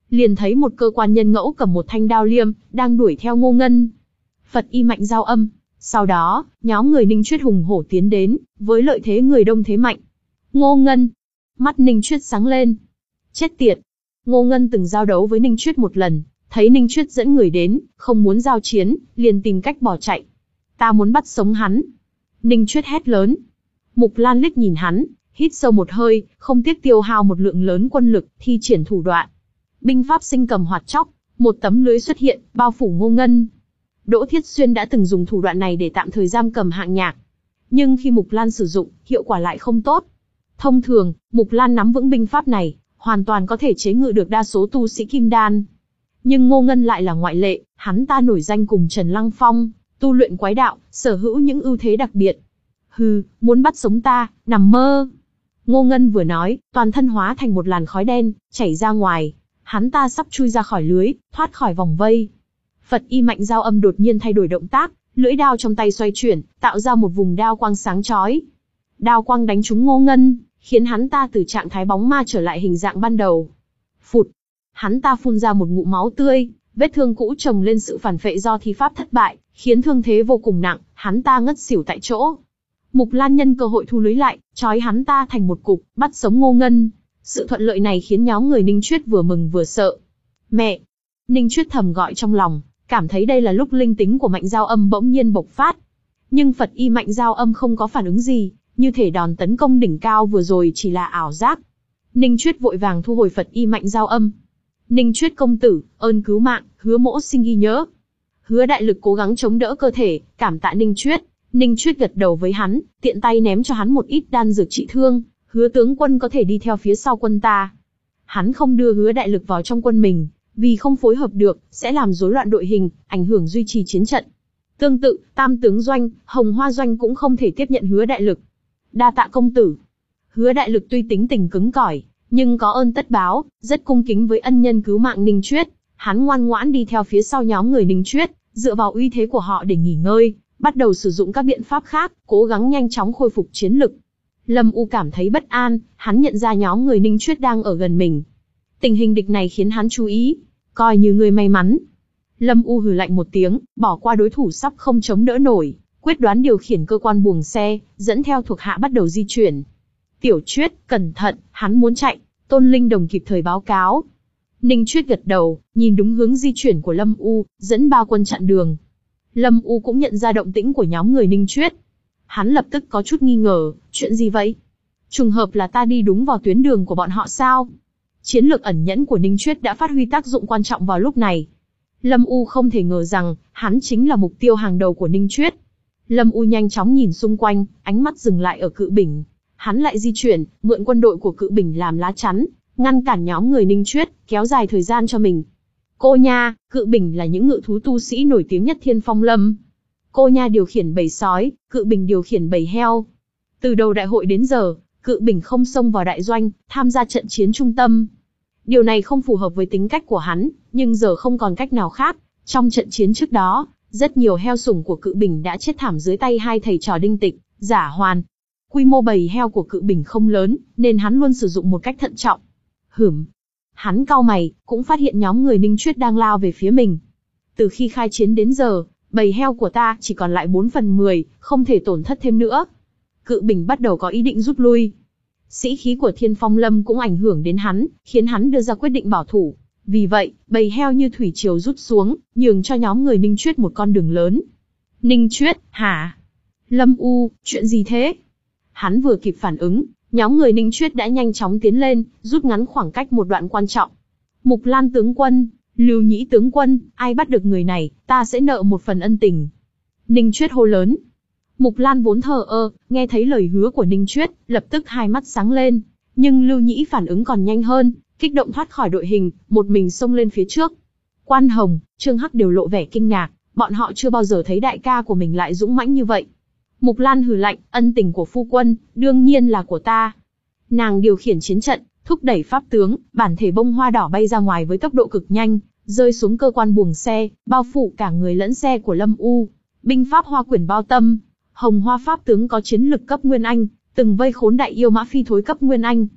liền thấy một cơ quan nhân ngẫu cầm một thanh đao liêm, đang đuổi theo Ngô Ngân. Phật y mạnh giao âm. Sau đó, nhóm người Ninh Chuyết hùng hổ tiến đến, với lợi thế người đông thế mạnh. Ngô Ngân. Mắt Ninh Chuyết sáng lên. Chết tiệt. Ngô Ngân từng giao đấu với Ninh Chuyết một lần, thấy Ninh Chuyết dẫn người đến, không muốn giao chiến, liền tìm cách bỏ chạy. Ta muốn bắt sống hắn. Ninh Chuyết hét lớn. Mục Lan liếc nhìn hắn, hít sâu một hơi, không tiếc tiêu hao một lượng lớn quân lực, thi triển thủ đoạn. Binh pháp sinh cầm hoạt chóc, một tấm lưới xuất hiện, bao phủ Ngô Ngân. Đỗ Thiết Xuyên đã từng dùng thủ đoạn này để tạm thời giam cầm Hạng Nhạc. Nhưng khi Mục Lan sử dụng, hiệu quả lại không tốt. Thông thường, Mục Lan nắm vững binh pháp này, hoàn toàn có thể chế ngự được đa số tu sĩ kim đan. Nhưng Ngô Ngân lại là ngoại lệ, hắn ta nổi danh cùng Trần Lăng Phong, tu luyện quái đạo, sở hữu những ưu thế đặc biệt. Hừ, muốn bắt sống ta, nằm mơ. Ngô Ngân vừa nói, toàn thân hóa thành một làn khói đen, chảy ra ngoài. Hắn ta sắp chui ra khỏi lưới, thoát khỏi vòng vây. Phật y mạnh giao âm đột nhiên thay đổi động tác, lưỡi đao trong tay xoay chuyển, tạo ra một vùng đao quang sáng chói. Đao quang đánh trúng Ngô Ngân, khiến hắn ta từ trạng thái bóng ma trở lại hình dạng ban đầu. Phụt! Hắn ta phun ra một ngụm máu tươi, vết thương cũ chồng lên sự phản phệ do thi pháp thất bại, khiến thương thế vô cùng nặng, hắn ta ngất xỉu tại chỗ. Mục Lan nhân cơ hội thu lưới lại, trói hắn ta thành một cục, bắt sống Ngô Ngân. Sự thuận lợi này khiến nhóm người Ninh Chuyết vừa mừng vừa sợ. Mẹ! Ninh Chuyết thầm gọi trong lòng, cảm thấy đây là lúc linh tính của Mạnh Giao Âm bỗng nhiên bộc phát. Nhưng Phật y Mạnh Giao Âm không có phản ứng gì, như thể đòn tấn công đỉnh cao vừa rồi chỉ là ảo giác. Ninh Chuyết vội vàng thu hồi Phật y Mạnh Giao Âm. Ninh Chuyết công tử, ơn cứu mạng, Hứa Mỗ xin ghi nhớ. Hứa Đại Lực cố gắng chống đỡ cơ thể, cảm tạ Ninh Chuyết. Ninh Chuyết gật đầu với hắn, tiện tay ném cho hắn một ít đan dược trị thương. Hứa tướng quân có thể đi theo phía sau quân ta. Hắn không đưa Hứa Đại Lực vào trong quân mình, vì không phối hợp được, sẽ làm rối loạn đội hình, ảnh hưởng duy trì chiến trận. Tương tự, Tam tướng doanh, Hồng Hoa doanh cũng không thể tiếp nhận Hứa Đại Lực. Đa tạ công tử. Hứa Đại Lực tuy tính tình cứng cỏi, nhưng có ơn tất báo, rất cung kính với ân nhân cứu mạng Ninh Chuyết. Hắn ngoan ngoãn đi theo phía sau nhóm người Ninh Chuyết, dựa vào uy thế của họ để nghỉ ngơi, bắt đầu sử dụng các biện pháp khác, cố gắng nhanh chóng khôi phục chiến lực. Lâm U cảm thấy bất an, hắn nhận ra nhóm người Ninh Chuyết đang ở gần mình. Tình hình địch này khiến hắn chú ý, coi như người may mắn. Lâm U hừ lạnh một tiếng, bỏ qua đối thủ sắp không chống đỡ nổi, quyết đoán điều khiển cơ quan buồng xe, dẫn theo thuộc hạ bắt đầu di chuyển. Tiểu Chuyết, cẩn thận, hắn muốn chạy, Tôn Linh Đồng kịp thời báo cáo. Ninh Chuyết gật đầu, nhìn đúng hướng di chuyển của Lâm U, dẫn ba quân chặn đường. Lâm U cũng nhận ra động tĩnh của nhóm người Ninh Chuyết. Hắn lập tức có chút nghi ngờ, chuyện gì vậy? Trùng hợp là ta đi đúng vào tuyến đường của bọn họ sao? Chiến lược ẩn nhẫn của Ninh Chuyết đã phát huy tác dụng quan trọng vào lúc này. Lâm U không thể ngờ rằng, hắn chính là mục tiêu hàng đầu của Ninh Chuyết. Lâm U nhanh chóng nhìn xung quanh, ánh mắt dừng lại ở Cự Bình. Hắn lại di chuyển, mượn quân đội của Cự Bình làm lá chắn, ngăn cản nhóm người Ninh Chuyết, kéo dài thời gian cho mình. Cô Nha, Cự Bình là những ngự thú tu sĩ nổi tiếng nhất Thiên Phong Lâm. Cô Nha điều khiển bầy sói, Cự Bình điều khiển bầy heo. Từ đầu đại hội đến giờ, Cự Bình không xông vào đại doanh, tham gia trận chiến trung tâm. Điều này không phù hợp với tính cách của hắn, nhưng giờ không còn cách nào khác. Trong trận chiến trước đó, rất nhiều heo sủng của Cự Bình đã chết thảm dưới tay hai thầy trò Đinh Tịch, Giả Hoàn. Quy mô bầy heo của Cự Bình không lớn, nên hắn luôn sử dụng một cách thận trọng. Hửm. Hắn cau mày, cũng phát hiện nhóm người Ninh Chuyết đang lao về phía mình. Từ khi khai chiến đến giờ, bầy heo của ta chỉ còn lại bốn phần mười, không thể tổn thất thêm nữa. Cự Bình bắt đầu có ý định rút lui. Sĩ khí của Thiên Phong Lâm cũng ảnh hưởng đến hắn, khiến hắn đưa ra quyết định bảo thủ. Vì vậy, bầy heo như thủy triều rút xuống, nhường cho nhóm người Ninh Chuyết một con đường lớn. Ninh Chuyết, hả? Lâm U, chuyện gì thế? Hắn vừa kịp phản ứng, nhóm người Ninh Chuyết đã nhanh chóng tiến lên, rút ngắn khoảng cách một đoạn quan trọng. Mục Lan tướng quân, Lưu Nhĩ tướng quân, ai bắt được người này, ta sẽ nợ một phần ân tình. Ninh Chuyết hô lớn. Mục Lan vốn thờ ơ, nghe thấy lời hứa của Ninh Chuyết, lập tức hai mắt sáng lên. Nhưng Lưu Nhĩ phản ứng còn nhanh hơn, kích động thoát khỏi đội hình, một mình xông lên phía trước. Quan Hồng, Trương Hắc đều lộ vẻ kinh ngạc, bọn họ chưa bao giờ thấy đại ca của mình lại dũng mãnh như vậy. Mục Lan hừ lạnh, ân tình của phu quân, đương nhiên là của ta. Nàng điều khiển chiến trận, thúc đẩy pháp tướng, bản thể bông hoa đỏ bay ra ngoài với tốc độ cực nhanh, rơi xuống cơ quan buồng xe, bao phủ cả người lẫn xe của Lâm U. Binh pháp hoa quyển bao tâm, Hồng Hoa pháp tướng có chiến lực cấp Nguyên Anh, từng vây khốn đại yêu Mã Phi Thối cấp Nguyên Anh.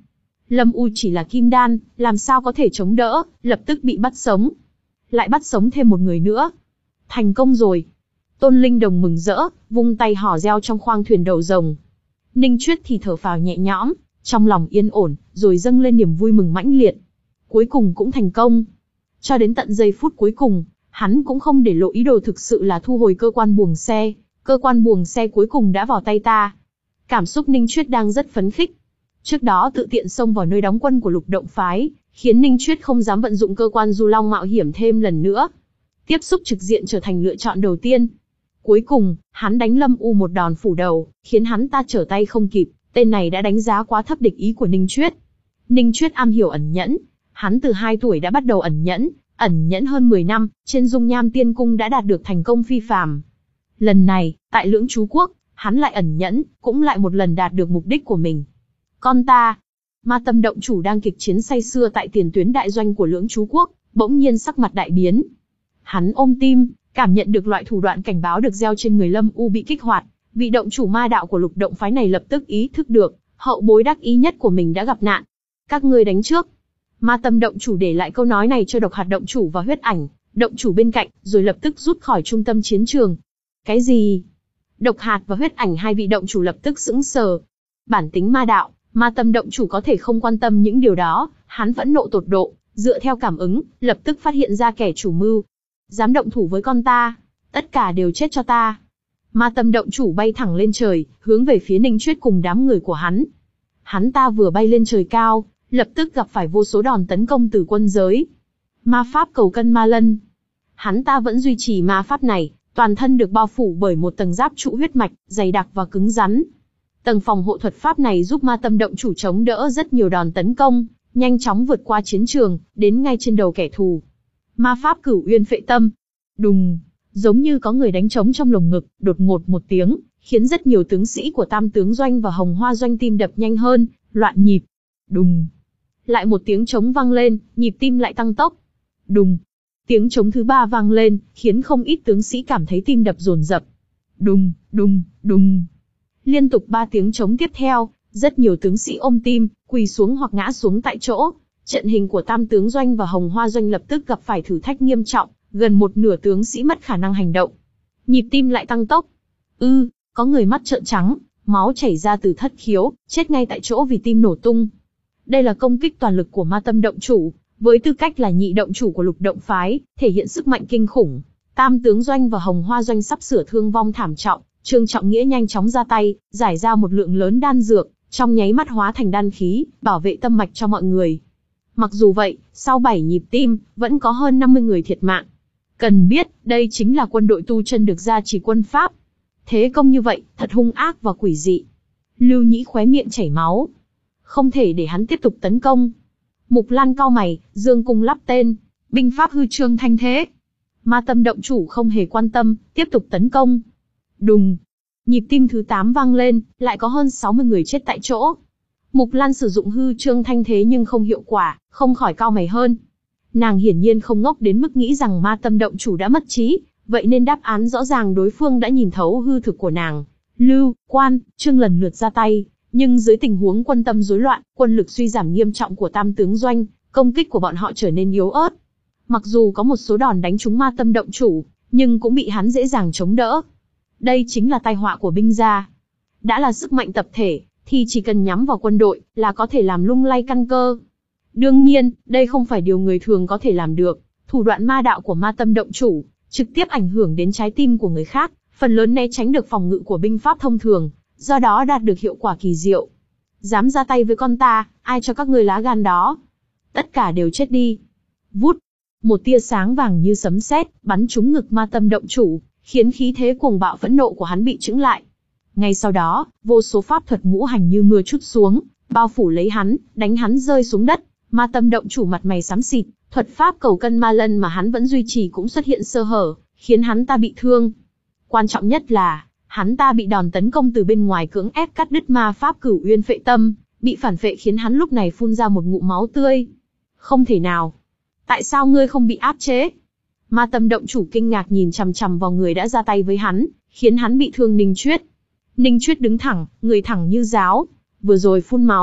Lâm U chỉ là kim đan, làm sao có thể chống đỡ, lập tức bị bắt sống. Lại bắt sống thêm một người nữa. Thành công rồi. Tôn Linh Đồng mừng rỡ, vung tay hò reo trong khoang thuyền đầu rồng. Ninh Chuyết thì thở phào nhẹ nhõm, trong lòng yên ổn, rồi dâng lên niềm vui mừng mãnh liệt. Cuối cùng cũng thành công. Cho đến tận giây phút cuối cùng, hắn cũng không để lộ ý đồ thực sự là thu hồi cơ quan buồng xe. Cơ quan buồng xe cuối cùng đã vào tay ta. Cảm xúc Ninh Chuyết đang rất phấn khích. Trước đó tự tiện xông vào nơi đóng quân của Lục Động phái, khiến Ninh Chuyết không dám vận dụng cơ quan du long mạo hiểm thêm lần nữa. Tiếp xúc trực diện trở thành lựa chọn đầu tiên. Cuối cùng, hắn đánh Lâm U một đòn phủ đầu, khiến hắn ta trở tay không kịp. Tên này đã đánh giá quá thấp địch ý của Ninh Chuyết. Ninh Chuyết am hiểu ẩn nhẫn. Hắn từ hai tuổi đã bắt đầu ẩn nhẫn, ẩn nhẫn hơn mười năm, trên dung nham tiên cung đã đạt được thành công phi phàm. Lần này, tại Lưỡng Chú Quốc, hắn lại ẩn nhẫn, cũng lại một lần đạt được mục đích của mình. Con ta, Ma Tâm động chủ đang kịch chiến say sưa tại tiền tuyến đại doanh của Lưỡng Chú Quốc, bỗng nhiên sắc mặt đại biến. Hắn ôm tim, cảm nhận được loại thủ đoạn cảnh báo được gieo trên người Lâm U bị kích hoạt. Vị động chủ ma đạo của Lục Động phái này lập tức ý thức được, hậu bối đắc ý nhất của mình đã gặp nạn. Các ngươi đánh trước. Ma Tâm động chủ để lại câu nói này cho Độc Hạt động chủ và Huyết Ảnh động chủ bên cạnh, rồi lập tức rút khỏi trung tâm chiến trường. Cái gì? Độc Hạt và Huyết Ảnh hai vị động chủ lập tức sững sờ. Bản tính ma đạo, Ma Tâm động chủ có thể không quan tâm những điều đó, hắn phẫn nộ tột độ, dựa theo cảm ứng, lập tức phát hiện ra kẻ chủ mưu. Dám động thủ với con ta, tất cả đều chết cho ta. Ma Tâm động chủ bay thẳng lên trời, hướng về phía Ninh Chuyết cùng đám người của hắn. Hắn ta vừa bay lên trời cao, lập tức gặp phải vô số đòn tấn công từ quân giới. Ma pháp cầu cân ma lân. Hắn ta vẫn duy trì ma pháp này, toàn thân được bao phủ bởi một tầng giáp trụ huyết mạch, dày đặc và cứng rắn. Tầng phòng hộ thuật pháp này giúp Ma Tâm động chủ chống đỡ rất nhiều đòn tấn công, nhanh chóng vượt qua chiến trường, đến ngay trên đầu kẻ thù. Ma pháp Cửu Uyên Phệ Tâm. Đùng, giống như có người đánh trống trong lồng ngực, đột ngột một tiếng, khiến rất nhiều tướng sĩ của Tam tướng doanh và Hồng Hoa doanh tim đập nhanh hơn, loạn nhịp. Đùng. Lại một tiếng trống vang lên, nhịp tim lại tăng tốc. Đùng. Tiếng trống thứ ba vang lên, khiến không ít tướng sĩ cảm thấy tim đập dồn dập. Đùng, đùng, đùng. Liên tục ba tiếng trống tiếp theo, rất nhiều tướng sĩ ôm tim, quỳ xuống hoặc ngã xuống tại chỗ. Trận hình của Tam tướng doanh và Hồng Hoa doanh lập tức gặp phải thử thách nghiêm trọng, gần một nửa tướng sĩ mất khả năng hành động. Nhịp tim lại tăng tốc. Ư, ừ, có người mắt trợn trắng, máu chảy ra từ thất khiếu, chết ngay tại chỗ vì tim nổ tung. Đây là công kích toàn lực của Ma Tâm động chủ, với tư cách là nhị động chủ của Lục Động phái, thể hiện sức mạnh kinh khủng. Tam tướng doanh và Hồng Hoa doanh sắp sửa thương vong thảm trọng, Trương Trọng Nghĩa nhanh chóng ra tay, giải ra một lượng lớn đan dược, trong nháy mắt hóa thành đan khí, bảo vệ tâm mạch cho mọi người. Mặc dù vậy, sau bảy nhịp tim, vẫn có hơn năm mươi người thiệt mạng. Cần biết, đây chính là quân đội tu chân được gia trì quân pháp. Thế công như vậy, thật hung ác và quỷ dị. Lưu Nhĩ khóe miệng chảy máu. Không thể để hắn tiếp tục tấn công. Mục Lan cau mày, dương cung lắp tên, binh pháp hư trương thanh thế. Ma Tâm động chủ không hề quan tâm, tiếp tục tấn công. Đùng. Nhịp tim thứ tám vang lên, lại có hơn sáu mươi người chết tại chỗ. Mục Lan sử dụng hư trương thanh thế nhưng không hiệu quả, không khỏi cau mày hơn. Nàng hiển nhiên không ngốc đến mức nghĩ rằng Ma Tâm động chủ đã mất trí, vậy nên đáp án rõ ràng đối phương đã nhìn thấu hư thực của nàng. Lưu, Quan, Trương lần lượt ra tay, nhưng dưới tình huống quân tâm rối loạn, quân lực suy giảm nghiêm trọng của Tam tướng doanh, công kích của bọn họ trở nên yếu ớt. Mặc dù có một số đòn đánh trúng Ma Tâm động chủ, nhưng cũng bị hắn dễ dàng chống đỡ. Đây chính là tai họa của binh gia. Đã là sức mạnh tập thể, thì chỉ cần nhắm vào quân đội là có thể làm lung lay căn cơ. Đương nhiên, đây không phải điều người thường có thể làm được. Thủ đoạn ma đạo của Ma Tâm động chủ trực tiếp ảnh hưởng đến trái tim của người khác, phần lớn né tránh được phòng ngự của binh pháp thông thường, do đó đạt được hiệu quả kỳ diệu. Dám ra tay với con ta, ai cho các ngươi lá gan đó? Tất cả đều chết đi. Vút, một tia sáng vàng như sấm sét bắn trúng ngực Ma Tâm động chủ, khiến khí thế cuồng bạo phẫn nộ của hắn bị chững lại. Ngay sau đó, vô số pháp thuật ngũ hành như mưa trút xuống, bao phủ lấy hắn, đánh hắn rơi xuống đất. Ma Tâm động chủ mặt mày xám xịt, thuật pháp cầu cân ma lân mà hắn vẫn duy trì cũng xuất hiện sơ hở, khiến hắn ta bị thương. Quan trọng nhất là, hắn ta bị đòn tấn công từ bên ngoài cưỡng ép cắt đứt ma pháp Cửu Uyên Phệ Tâm, bị phản phệ khiến hắn lúc này phun ra một ngụm máu tươi. Không thể nào. Tại sao ngươi không bị áp chế? Ma Tâm động chủ kinh ngạc nhìn chằm chằm vào người đã ra tay với hắn, khiến hắn bị thương. Ninh Chuyết. Ninh Chuyết đứng thẳng, người thẳng như giáo. Vừa rồi phun máu,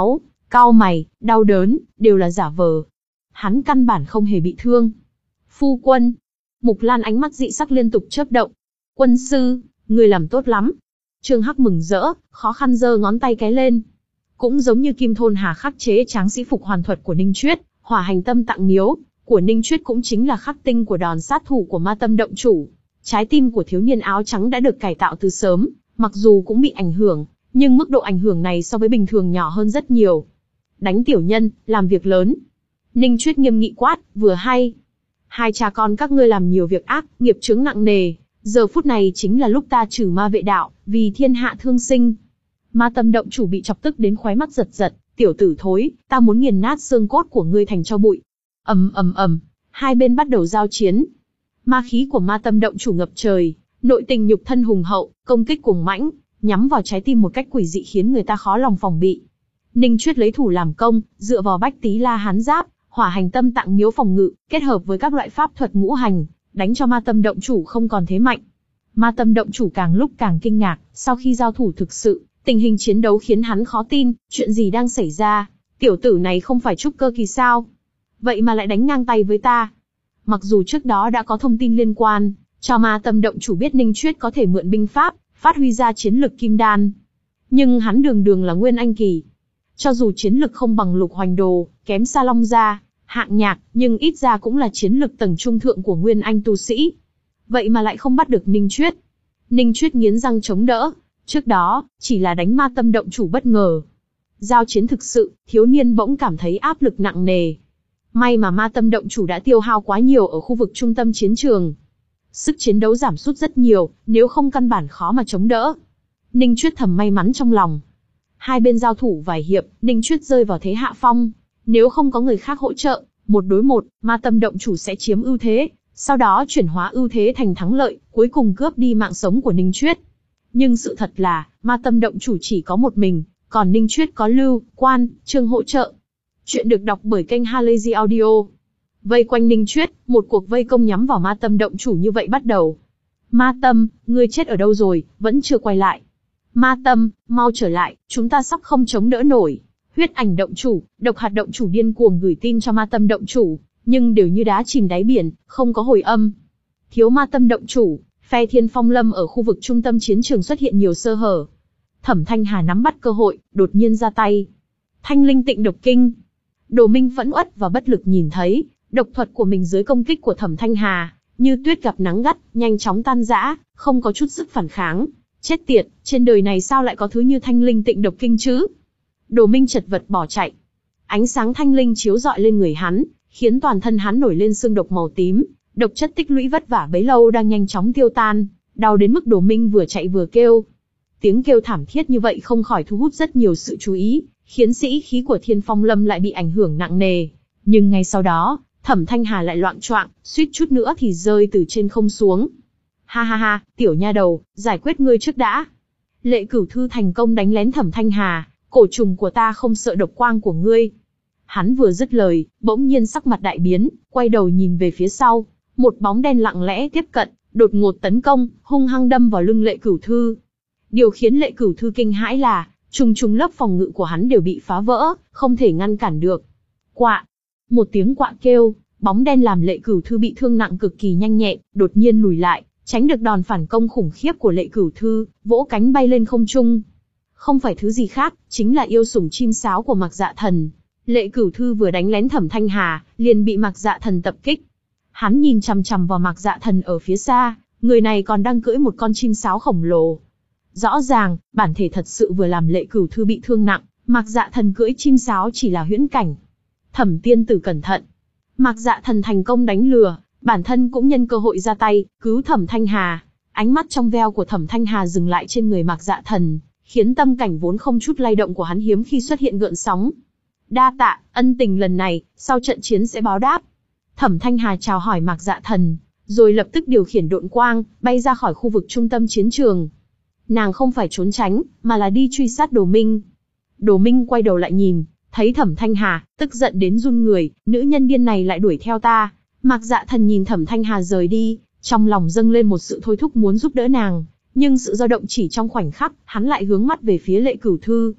Cau mày, đau đớn, đều là giả vờ. Hắn căn bản không hề bị thương. Phu quân. Mục Lan ánh mắt dị sắc liên tục chớp động. Quân sư, người làm tốt lắm. Trương Hắc mừng rỡ, khó khăn giơ ngón tay cái lên. Cũng giống như Kim Thôn Hà khắc chế tráng sĩ phục hoàn thuật của Ninh Chuyết, hỏa hành tâm tặng miếu của Ninh Chuyết cũng chính là khắc tinh của đòn sát thủ của ma tâm động chủ. Trái tim của thiếu niên áo trắng đã được cải tạo từ sớm, mặc dù cũng bị ảnh hưởng, nhưng mức độ ảnh hưởng này so với bình thường nhỏ hơn rất nhiều. Đánh tiểu nhân, làm việc lớn. Ninh Chuyết nghiêm nghị quát, vừa hay. Hai cha con các ngươi làm nhiều việc ác, nghiệp chướng nặng nề. Giờ phút này chính là lúc ta trừ ma vệ đạo, vì thiên hạ thương sinh. Ma tâm động chủ bị chọc tức đến khóe mắt giật giật, tiểu tử thối, ta muốn nghiền nát xương cốt của ngươi thành tro bụi. Ầm ầm ầm, hai bên bắt đầu giao chiến. Ma khí của ma tâm động chủ ngập trời, nội tình nhục thân hùng hậu, công kích cuồng mãnh, nhắm vào trái tim một cách quỷ dị khiến người ta khó lòng phòng bị. Ninh Chuyết lấy thủ làm công, dựa vào bách tí la hán giáp, hỏa hành tâm tặng miếu phòng ngự, kết hợp với các loại pháp thuật ngũ hành, đánh cho ma tâm động chủ không còn thế mạnh. Ma tâm động chủ càng lúc càng kinh ngạc, sau khi giao thủ thực sự, tình hình chiến đấu khiến hắn khó tin, chuyện gì đang xảy ra, tiểu tử này không phải trúc cơ kỳ sao? Vậy mà lại đánh ngang tay với ta. Mặc dù trước đó đã có thông tin liên quan, cho ma tâm động chủ biết Ninh Chuyết có thể mượn binh pháp, phát huy ra chiến lực kim đan. Nhưng hắn đường đường là nguyên anh kỳ. Cho dù chiến lực không bằng Lục Hoành Đồ, kém xa Long Gia, Hạng Nhạc, nhưng ít ra cũng là chiến lực tầng trung thượng của nguyên anh tu sĩ. Vậy mà lại không bắt được Ninh Chuyết. Ninh Chuyết nghiến răng chống đỡ. Trước đó, chỉ là đánh ma tâm động chủ bất ngờ. Giao chiến thực sự, thiếu niên bỗng cảm thấy áp lực nặng nề. May mà ma tâm động chủ đã tiêu hao quá nhiều ở khu vực trung tâm chiến trường. Sức chiến đấu giảm sút rất nhiều, nếu không căn bản khó mà chống đỡ. Ninh Chuyết thầm may mắn trong lòng. Hai bên giao thủ vài hiệp, Ninh Chuyết rơi vào thế hạ phong. Nếu không có người khác hỗ trợ, một đối một, ma tâm động chủ sẽ chiếm ưu thế, sau đó chuyển hóa ưu thế thành thắng lợi, cuối cùng cướp đi mạng sống của Ninh Chuyết. Nhưng sự thật là, ma tâm động chủ chỉ có một mình, còn Ninh Chuyết có Lưu, Quan, Trương hỗ trợ. Chuyện được đọc bởi kênh Halazy Audio. Vây quanh Ninh Chuyết, một cuộc vây công nhắm vào ma tâm động chủ như vậy bắt đầu. Ma tâm, ngươi chết ở đâu rồi, vẫn chưa quay lại. Ma tâm, mau trở lại, chúng ta sắp không chống đỡ nổi. Huyết ảnh động chủ, độc hạt động chủ điên cuồng gửi tin cho ma tâm động chủ, nhưng đều như đá chìm đáy biển, không có hồi âm. Thiếu ma tâm động chủ, phe Thiên Phong Lâm ở khu vực trung tâm chiến trường xuất hiện nhiều sơ hở. Thẩm Thanh Hà nắm bắt cơ hội, đột nhiên ra tay. Thanh linh tịnh độc kinh. Đồ Minh phẫn uất và bất lực nhìn thấy, độc thuật của mình dưới công kích của Thẩm Thanh Hà, như tuyết gặp nắng gắt, nhanh chóng tan rã, không có chút sức phản kháng. Chết tiệt, trên đời này sao lại có thứ như thanh linh tịnh độc kinh chứ? Đồ Minh chật vật bỏ chạy. Ánh sáng thanh linh chiếu rọi lên người hắn, khiến toàn thân hắn nổi lên xương độc màu tím, độc chất tích lũy vất vả bấy lâu đang nhanh chóng tiêu tan, đau đến mức Đồ Minh vừa chạy vừa kêu. Tiếng kêu thảm thiết như vậy không khỏi thu hút rất nhiều sự chú ý, khiến sĩ khí của Thiên Phong Lâm lại bị ảnh hưởng nặng nề. Nhưng ngay sau đó, Thẩm Thanh Hà lại loạng choạng, suýt chút nữa thì rơi từ trên không xuống. Ha ha ha, tiểu nha đầu, giải quyết ngươi trước đã. Lệ Cửu Thư thành công đánh lén Thẩm Thanh Hà, cổ trùng của ta không sợ độc quang của ngươi. Hắn vừa dứt lời, bỗng nhiên sắc mặt đại biến, quay đầu nhìn về phía sau, một bóng đen lặng lẽ tiếp cận, đột ngột tấn công, hung hăng đâm vào lưng Lệ Cửu Thư. Điều khiến Lệ Cửu Thư kinh hãi là, trùng trùng lớp phòng ngự của hắn đều bị phá vỡ, không thể ngăn cản được. Quạ! Một tiếng quạ kêu, bóng đen làm Lệ Cửu Thư bị thương nặng cực kỳ nhanh nhẹn, đột nhiên lùi lại, tránh được đòn phản công khủng khiếp của Lệ Cửu Thư, vỗ cánh bay lên không trung. Không phải thứ gì khác, chính là yêu sủng chim sáo của Mạc Dạ Thần. Lệ Cửu Thư vừa đánh lén Thẩm Thanh Hà, liền bị Mạc Dạ Thần tập kích. Hắn nhìn chằm chằm vào Mạc Dạ Thần ở phía xa, người này còn đang cưỡi một con chim sáo khổng lồ. Rõ ràng, bản thể thật sự vừa làm Lệ Cửu Thư bị thương nặng, Mạc Dạ Thần cưỡi chim sáo chỉ là huyễn cảnh. Thẩm tiên tử cẩn thận. Mạc Dạ Thần thành công đánh lừa, bản thân cũng nhân cơ hội ra tay, cứu Thẩm Thanh Hà. Ánh mắt trong veo của Thẩm Thanh Hà dừng lại trên người Mạc Dạ Thần, khiến tâm cảnh vốn không chút lay động của hắn hiếm khi xuất hiện gợn sóng. Đa tạ, ân tình lần này, sau trận chiến sẽ báo đáp. Thẩm Thanh Hà chào hỏi Mạc Dạ Thần, rồi lập tức điều khiển độn quang, bay ra khỏi khu vực trung tâm chiến trường. Nàng không phải trốn tránh, mà là đi truy sát Đồ Minh. Đồ Minh quay đầu lại nhìn, thấy Thẩm Thanh Hà, tức giận đến run người, nữ nhân điên này lại đuổi theo ta. Mạc Dạ Thần nhìn Thẩm Thanh Hà rời đi, trong lòng dâng lên một sự thôi thúc muốn giúp đỡ nàng, nhưng sự dao động chỉ trong khoảnh khắc, hắn lại hướng mắt về phía Lệ Cửu Thư.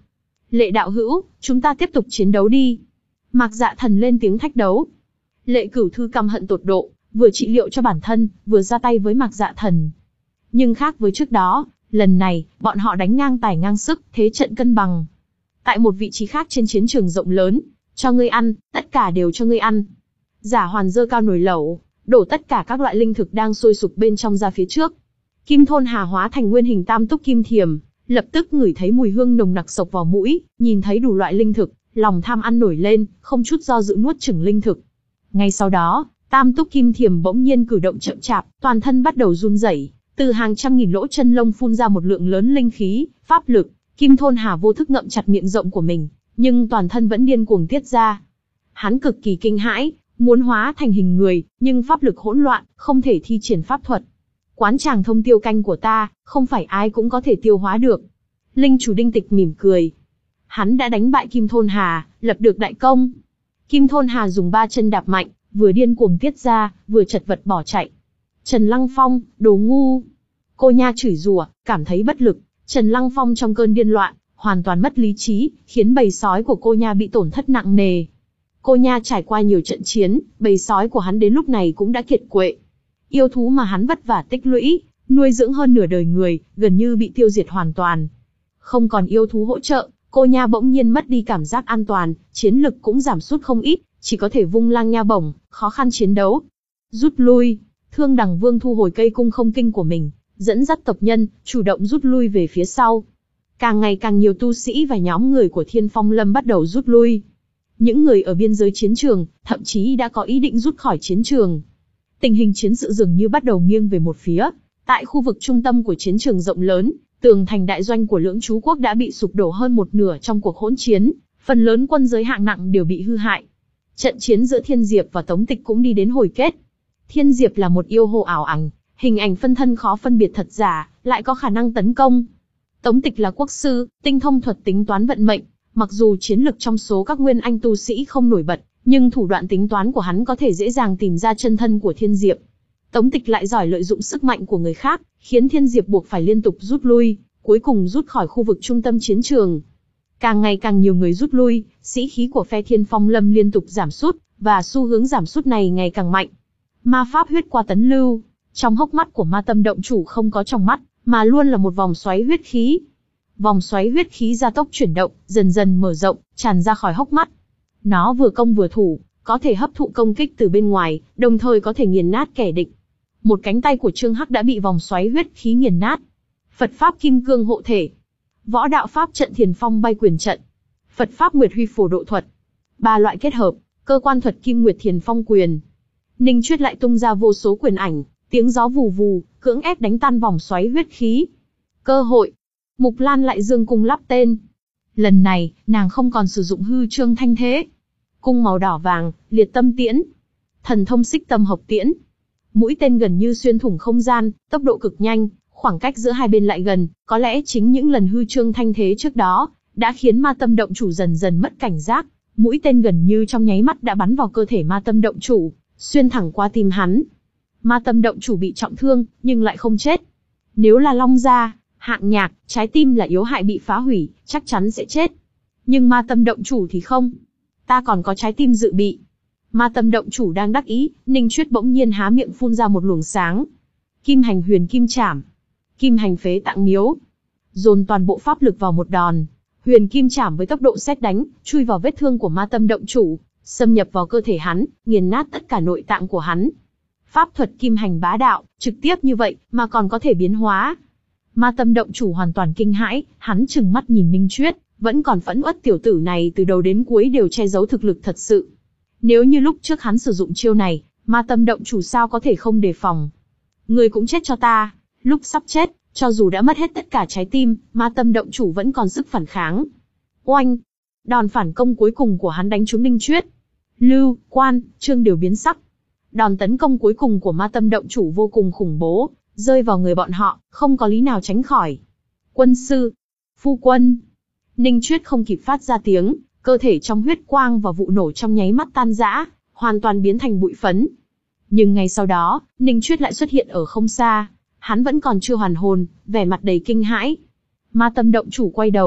Lệ đạo hữu, chúng ta tiếp tục chiến đấu đi. Mạc Dạ Thần lên tiếng thách đấu. Lệ Cửu Thư căm hận tột độ, vừa trị liệu cho bản thân, vừa ra tay với Mạc Dạ Thần. Nhưng khác với trước đó, lần này, bọn họ đánh ngang tài ngang sức, thế trận cân bằng. Tại một vị trí khác trên chiến trường rộng lớn, cho ngươi ăn, tất cả đều cho ngươi ăn. Giả Hoàn giơ cao nồi lẩu, đổ tất cả các loại linh thực đang sôi sục bên trong ra phía trước. Kim Thôn Hà hóa thành nguyên hình tam túc kim thiềm, lập tức ngửi thấy mùi hương nồng nặc sộc vào mũi, nhìn thấy đủ loại linh thực, lòng tham ăn nổi lên, không chút do dự nuốt chửng linh thực. Ngay sau đó, tam túc kim thiềm bỗng nhiên cử động chậm chạp, toàn thân bắt đầu run rẩy, từ hàng trăm nghìn lỗ chân lông phun ra một lượng lớn linh khí, pháp lực. Kim Thôn Hà vô thức ngậm chặt miệng rộng của mình, nhưng toàn thân vẫn điên cuồng tiết ra. Hắn cực kỳ kinh hãi, muốn hóa thành hình người, nhưng pháp lực hỗn loạn, không thể thi triển pháp thuật. Quán tràng thông tiêu canh của ta, không phải ai cũng có thể tiêu hóa được. Linh chủ Đinh Tịch mỉm cười. Hắn đã đánh bại Kim Thôn Hà, lập được đại công. Kim Thôn Hà dùng ba chân đạp mạnh, vừa điên cuồng tiết ra, vừa chật vật bỏ chạy. Trần Lăng Phong, đồ ngu. Cô nha chửi rủa, cảm thấy bất lực. Trần Lăng Phong trong cơn điên loạn, hoàn toàn mất lý trí, khiến bầy sói của cô nha bị tổn thất nặng nề. Cô nha trải qua nhiều trận chiến, bầy sói của hắn đến lúc này cũng đã kiệt quệ. Yêu thú mà hắn vất vả tích lũy, nuôi dưỡng hơn nửa đời người, gần như bị tiêu diệt hoàn toàn. Không còn yêu thú hỗ trợ, cô nha bỗng nhiên mất đi cảm giác an toàn, chiến lực cũng giảm sút không ít, chỉ có thể vung lang nha bổng, khó khăn chiến đấu. Rút lui, Thương Đằng Vương thu hồi cây cung không kinh của mình, dẫn dắt tộc nhân, chủ động rút lui về phía sau. Càng ngày càng nhiều tu sĩ và nhóm người của Thiên Phong Lâm bắt đầu rút lui. Những người ở biên giới chiến trường, thậm chí đã có ý định rút khỏi chiến trường. Tình hình chiến sự dường như bắt đầu nghiêng về một phía. Tại khu vực trung tâm của chiến trường rộng lớn, tường thành đại doanh của Lưỡng Chú Quốc đã bị sụp đổ hơn một nửa trong cuộc hỗn chiến, phần lớn quân giới hạng nặng đều bị hư hại. Trận chiến giữa Thiên Diệp và Tống Tịch cũng đi đến hồi kết. Thiên Diệp là một yêu hồ ảo ảnh, hình ảnh phân thân khó phân biệt thật giả, lại có khả năng tấn công. Tống Tịch là quốc sư, tinh thông thuật tính toán vận mệnh, mặc dù chiến lực trong số các nguyên anh tu sĩ không nổi bật, nhưng thủ đoạn tính toán của hắn có thể dễ dàng tìm ra chân thân của Thiên Diệp. Tống Tịch lại giỏi lợi dụng sức mạnh của người khác, khiến Thiên Diệp buộc phải liên tục rút lui, cuối cùng rút khỏi khu vực trung tâm chiến trường. Càng ngày càng nhiều người rút lui, sĩ khí của phe Thiên Phong Lâm liên tục giảm sút, và xu hướng giảm sút này ngày càng mạnh. Ma pháp huyết qua tấn lưu, trong hốc mắt của Ma Tâm Động Chủ không có trong mắt, mà luôn là một vòng xoáy huyết khí. Vòng xoáy huyết khí gia tốc chuyển động, dần dần mở rộng, tràn ra khỏi hốc mắt. Nó vừa công vừa thủ, có thể hấp thụ công kích từ bên ngoài, đồng thời có thể nghiền nát kẻ địch. Một cánh tay của Trương Hắc đã bị vòng xoáy huyết khí nghiền nát. Phật pháp kim cương hộ thể, võ đạo pháp trận Thiền Phong bay quyền trận, Phật pháp Nguyệt Huy phổ độ thuật, ba loại kết hợp, cơ quan thuật Kim Nguyệt Thiền Phong quyền. Ninh Chuyết lại tung ra vô số quyền ảnh, tiếng gió vù vù, cưỡng ép đánh tan vòng xoáy huyết khí. Cơ hội. Mục Lan lại dương cung lắp tên. Lần này, nàng không còn sử dụng hư trương thanh thế. Cung màu đỏ vàng, liệt tâm tiễn. Thần thông xích tâm hợp tiễn. Mũi tên gần như xuyên thủng không gian, tốc độ cực nhanh, khoảng cách giữa hai bên lại gần, có lẽ chính những lần hư trương thanh thế trước đó, đã khiến Ma Tâm Động Chủ dần dần mất cảnh giác. Mũi tên gần như trong nháy mắt đã bắn vào cơ thể Ma Tâm Động Chủ, xuyên thẳng qua tim hắn. Ma Tâm Động Chủ bị trọng thương, nhưng lại không chết. Nếu là Long Gia, Hạng Nhạc, trái tim là yếu hại bị phá hủy, chắc chắn sẽ chết. Nhưng Ma Tâm Động Chủ thì không. Ta còn có trái tim dự bị. Ma Tâm Động Chủ đang đắc ý, Ninh Chuyết bỗng nhiên há miệng phun ra một luồng sáng. Kim Hành Huyền Kim Trảm, Kim Hành Phế Tạng Miếu. Dồn toàn bộ pháp lực vào một đòn. Huyền Kim Trảm với tốc độ sét đánh, chui vào vết thương của Ma Tâm Động Chủ, xâm nhập vào cơ thể hắn, nghiền nát tất cả nội tạng của hắn. Pháp thuật Kim Hành bá đạo, trực tiếp như vậy mà còn có thể biến hóa. Ma Tâm Động Chủ hoàn toàn kinh hãi, hắn trừng mắt nhìn Ninh Chuyết, vẫn còn phẫn uất tiểu tử này từ đầu đến cuối đều che giấu thực lực thật sự. Nếu như lúc trước hắn sử dụng chiêu này, Ma Tâm Động Chủ sao có thể không đề phòng. Người cũng chết cho ta. Lúc sắp chết, cho dù đã mất hết tất cả trái tim, Ma Tâm Động Chủ vẫn còn sức phản kháng. Oanh! Đòn phản công cuối cùng của hắn đánh trúng Ninh Chuyết. Lưu, Quan, Trương đều biến sắc. Đòn tấn công cuối cùng của Ma Tâm Động Chủ vô cùng khủng bố, rơi vào người bọn họ, không có lý nào tránh khỏi. Quân sư! Phu quân! Ninh Chuyết không kịp phát ra tiếng, cơ thể trong huyết quang và vụ nổ trong nháy mắt tan rã, hoàn toàn biến thành bụi phấn. Nhưng ngay sau đó, Ninh Chuyết lại xuất hiện ở không xa. Hắn vẫn còn chưa hoàn hồn, vẻ mặt đầy kinh hãi. Ma Tâm Động Chủ quay đầu,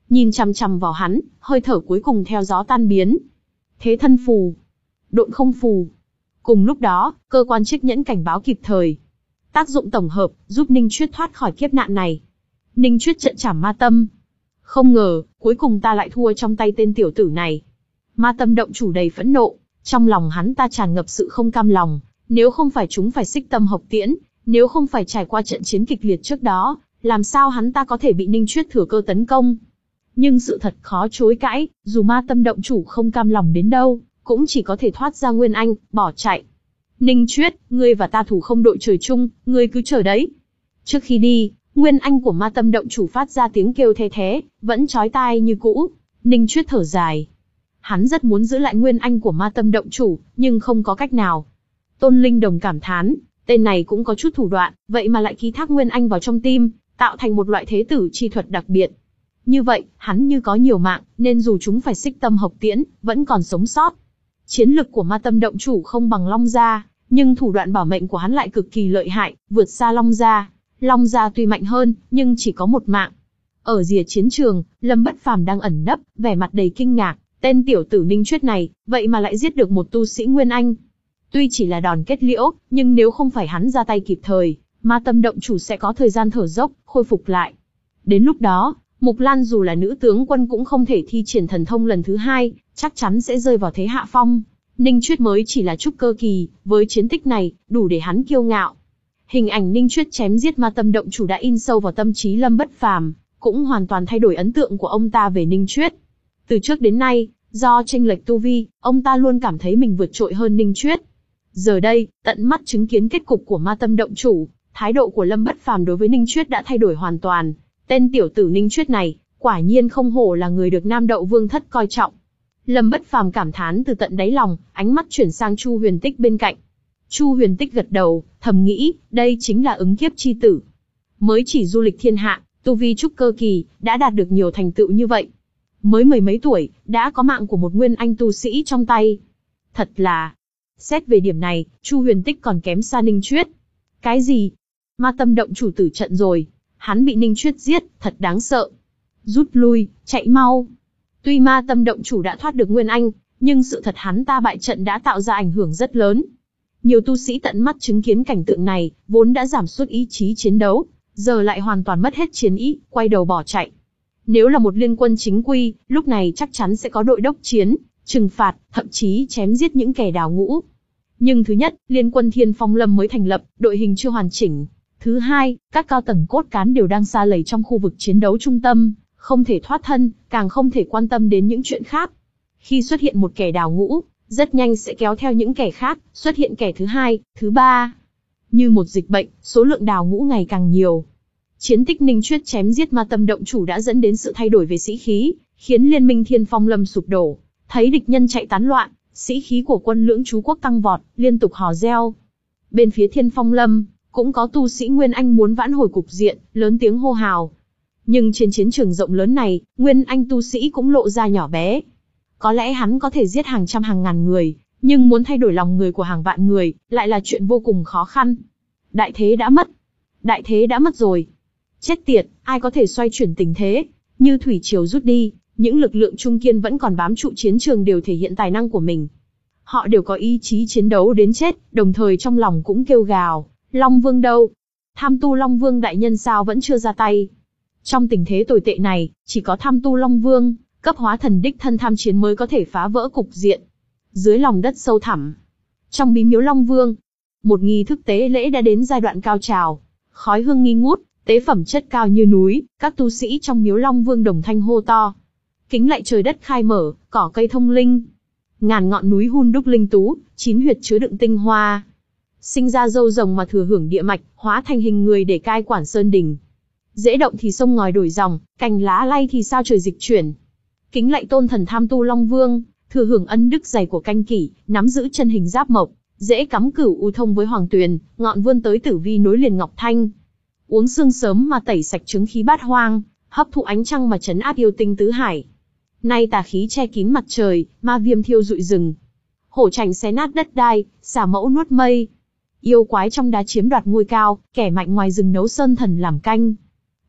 nhìn chằm chằm vào hắn, hơi thở cuối cùng theo gió tan biến. Thế thân phù, độn không phù. Cùng lúc đó, cơ quan chiếc nhẫn cảnh báo kịp thời. Tác dụng tổng hợp, giúp Ninh Chuyết thoát khỏi kiếp nạn này. Ninh Chuyết trận trảm ma tâm. Không ngờ, cuối cùng ta lại thua trong tay tên tiểu tử này. Ma tâm động chủ đầy phẫn nộ, trong lòng hắn ta tràn ngập sự không cam lòng. Nếu không phải chúng phải xích tâm hộc tiễn, nếu không phải trải qua trận chiến kịch liệt trước đó, làm sao hắn ta có thể bị Ninh Chuyết thừa cơ tấn công. Nhưng sự thật khó chối cãi, dù ma tâm động chủ không cam lòng đến đâu, cũng chỉ có thể thoát ra Nguyên Anh, bỏ chạy. Ninh Chuyết, ngươi và ta thủ không đội trời chung, ngươi cứ chờ đấy. Trước khi đi, Nguyên Anh của ma tâm động chủ phát ra tiếng kêu the thé, vẫn chói tai như cũ. Ninh Chuyết thở dài. Hắn rất muốn giữ lại Nguyên Anh của ma tâm động chủ, nhưng không có cách nào. Tôn Linh Đồng cảm thán, tên này cũng có chút thủ đoạn, vậy mà lại ký thác Nguyên Anh vào trong tim, tạo thành một loại thế tử chi thuật đặc biệt. Như vậy, hắn như có nhiều mạng, nên dù chúng phải xích tâm hộc tiễn, vẫn còn sống sót. Chiến lực của ma tâm động chủ không bằng Long Gia, nhưng thủ đoạn bảo mệnh của hắn lại cực kỳ lợi hại, vượt xa Long Gia. Long Gia tuy mạnh hơn, nhưng chỉ có một mạng. Ở rìa chiến trường, Lâm Bất Phàm đang ẩn nấp, vẻ mặt đầy kinh ngạc. Tên tiểu tử Ninh Chuyết này, vậy mà lại giết được một tu sĩ Nguyên Anh. Tuy chỉ là đòn kết liễu, nhưng nếu không phải hắn ra tay kịp thời, ma tâm động chủ sẽ có thời gian thở dốc, khôi phục lại. Đến lúc đó, Mục Lan dù là nữ tướng quân cũng không thể thi triển thần thông lần thứ hai, chắc chắn sẽ rơi vào thế hạ phong. Ninh Chuyết mới chỉ là trúc cơ kỳ, với chiến tích này, đủ để hắn kiêu ngạo. Hình ảnh Ninh Chuyết chém giết ma tâm động chủ đã in sâu vào tâm trí Lâm Bất Phàm, cũng hoàn toàn thay đổi ấn tượng của ông ta về Ninh Chuyết. Từ trước đến nay, do chênh lệch tu vi, ông ta luôn cảm thấy mình vượt trội hơn Ninh Chuyết. Giờ đây, tận mắt chứng kiến kết cục của ma tâm động chủ, thái độ của Lâm Bất Phàm đối với Ninh Chuyết đã thay đổi hoàn toàn. Tên tiểu tử Ninh Chuyết này, quả nhiên không hổ là người được Nam Đậu Vương Thất coi trọng. Lâm Bất Phàm cảm thán từ tận đáy lòng, ánh mắt chuyển sang Chu Huyền Tích bên cạnh. Chu Huyền Tích gật đầu, thầm nghĩ, đây chính là ứng kiếp chi tử. Mới chỉ du lịch thiên hạ, tu vi trúc cơ kỳ, đã đạt được nhiều thành tựu như vậy. Mới mười mấy tuổi, đã có mạng của một Nguyên Anh tu sĩ trong tay. Thật là... Xét về điểm này, Chu Huyền Tích còn kém xa Ninh Chuyết. Cái gì? Ma tâm động chủ tử trận rồi. Hắn bị Ninh Chuyết giết, thật đáng sợ. Rút lui, chạy mau. Tuy ma tâm động chủ đã thoát được Nguyên Anh, nhưng sự thật hắn ta bại trận đã tạo ra ảnh hưởng rất lớn. Nhiều tu sĩ tận mắt chứng kiến cảnh tượng này, vốn đã giảm sút ý chí chiến đấu, giờ lại hoàn toàn mất hết chiến ý, quay đầu bỏ chạy. Nếu là một liên quân chính quy, lúc này chắc chắn sẽ có đội đốc chiến, trừng phạt, thậm chí chém giết những kẻ đào ngũ. Nhưng thứ nhất, liên quân Thiên Phong Lâm mới thành lập, đội hình chưa hoàn chỉnh. Thứ hai, các cao tầng cốt cán đều đang sa lầy trong khu vực chiến đấu trung tâm, không thể thoát thân, càng không thể quan tâm đến những chuyện khác. Khi xuất hiện một kẻ đào ngũ, rất nhanh sẽ kéo theo những kẻ khác, xuất hiện kẻ thứ hai, thứ ba. Như một dịch bệnh, số lượng đào ngũ ngày càng nhiều. Chiến tích Ninh Chuyết chém giết ma tâm động chủ đã dẫn đến sự thay đổi về sĩ khí, khiến liên minh Thiên Phong Lâm sụp đổ. Thấy địch nhân chạy tán loạn, sĩ khí của quân lưỡng trú quốc tăng vọt, liên tục hò reo. Bên phía Thiên Phong Lâm, cũng có tu sĩ Nguyên Anh muốn vãn hồi cục diện, lớn tiếng hô hào. Nhưng trên chiến trường rộng lớn này, Nguyên Anh tu sĩ cũng lộ ra nhỏ bé. Có lẽ hắn có thể giết hàng trăm hàng ngàn người, nhưng muốn thay đổi lòng người của hàng vạn người, lại là chuyện vô cùng khó khăn. Đại thế đã mất. Đại thế đã mất rồi. Chết tiệt, ai có thể xoay chuyển tình thế? Như thủy triều rút đi, những lực lượng trung kiên vẫn còn bám trụ chiến trường đều thể hiện tài năng của mình. Họ đều có ý chí chiến đấu đến chết, đồng thời trong lòng cũng kêu gào, Long Vương đâu? Tham tu Long Vương đại nhân sao vẫn chưa ra tay? Trong tình thế tồi tệ này, chỉ có tham tu Long Vương, cấp hóa thần đích thân tham chiến mới có thể phá vỡ cục diện. Dưới lòng đất sâu thẳm, trong bí miếu Long Vương, một nghi thức tế lễ đã đến giai đoạn cao trào. Khói hương nghi ngút, tế phẩm chất cao như núi, các tu sĩ trong miếu Long Vương đồng thanh hô to. Kính lạy trời đất khai mở, cỏ cây thông linh. Ngàn ngọn núi hun đúc linh tú, chín huyệt chứa đựng tinh hoa. Sinh ra dâu rồng mà thừa hưởng địa mạch, hóa thành hình người để cai quản sơn đình. Dễ động thì sông ngòi đổi dòng, cành lá lay thì sao trời dịch chuyển. Kính lạy tôn thần tham tu Long Vương, thừa hưởng ân đức dày của canh kỷ, nắm giữ chân hình giáp mộc, dễ cắm cửu u thông với hoàng tuyền, ngọn vươn tới tử vi nối liền ngọc thanh. Uống sương sớm mà tẩy sạch chứng khí bát hoang, hấp thụ ánh trăng mà trấn áp yêu tinh tứ hải. Nay tà khí che kín mặt trời, ma viêm thiêu rụi rừng. Hổ trành xé nát đất đai, xà mẫu nuốt mây. Yêu quái trong đá chiếm đoạt ngôi cao, kẻ mạnh ngoài rừng nấu sơn thần làm canh.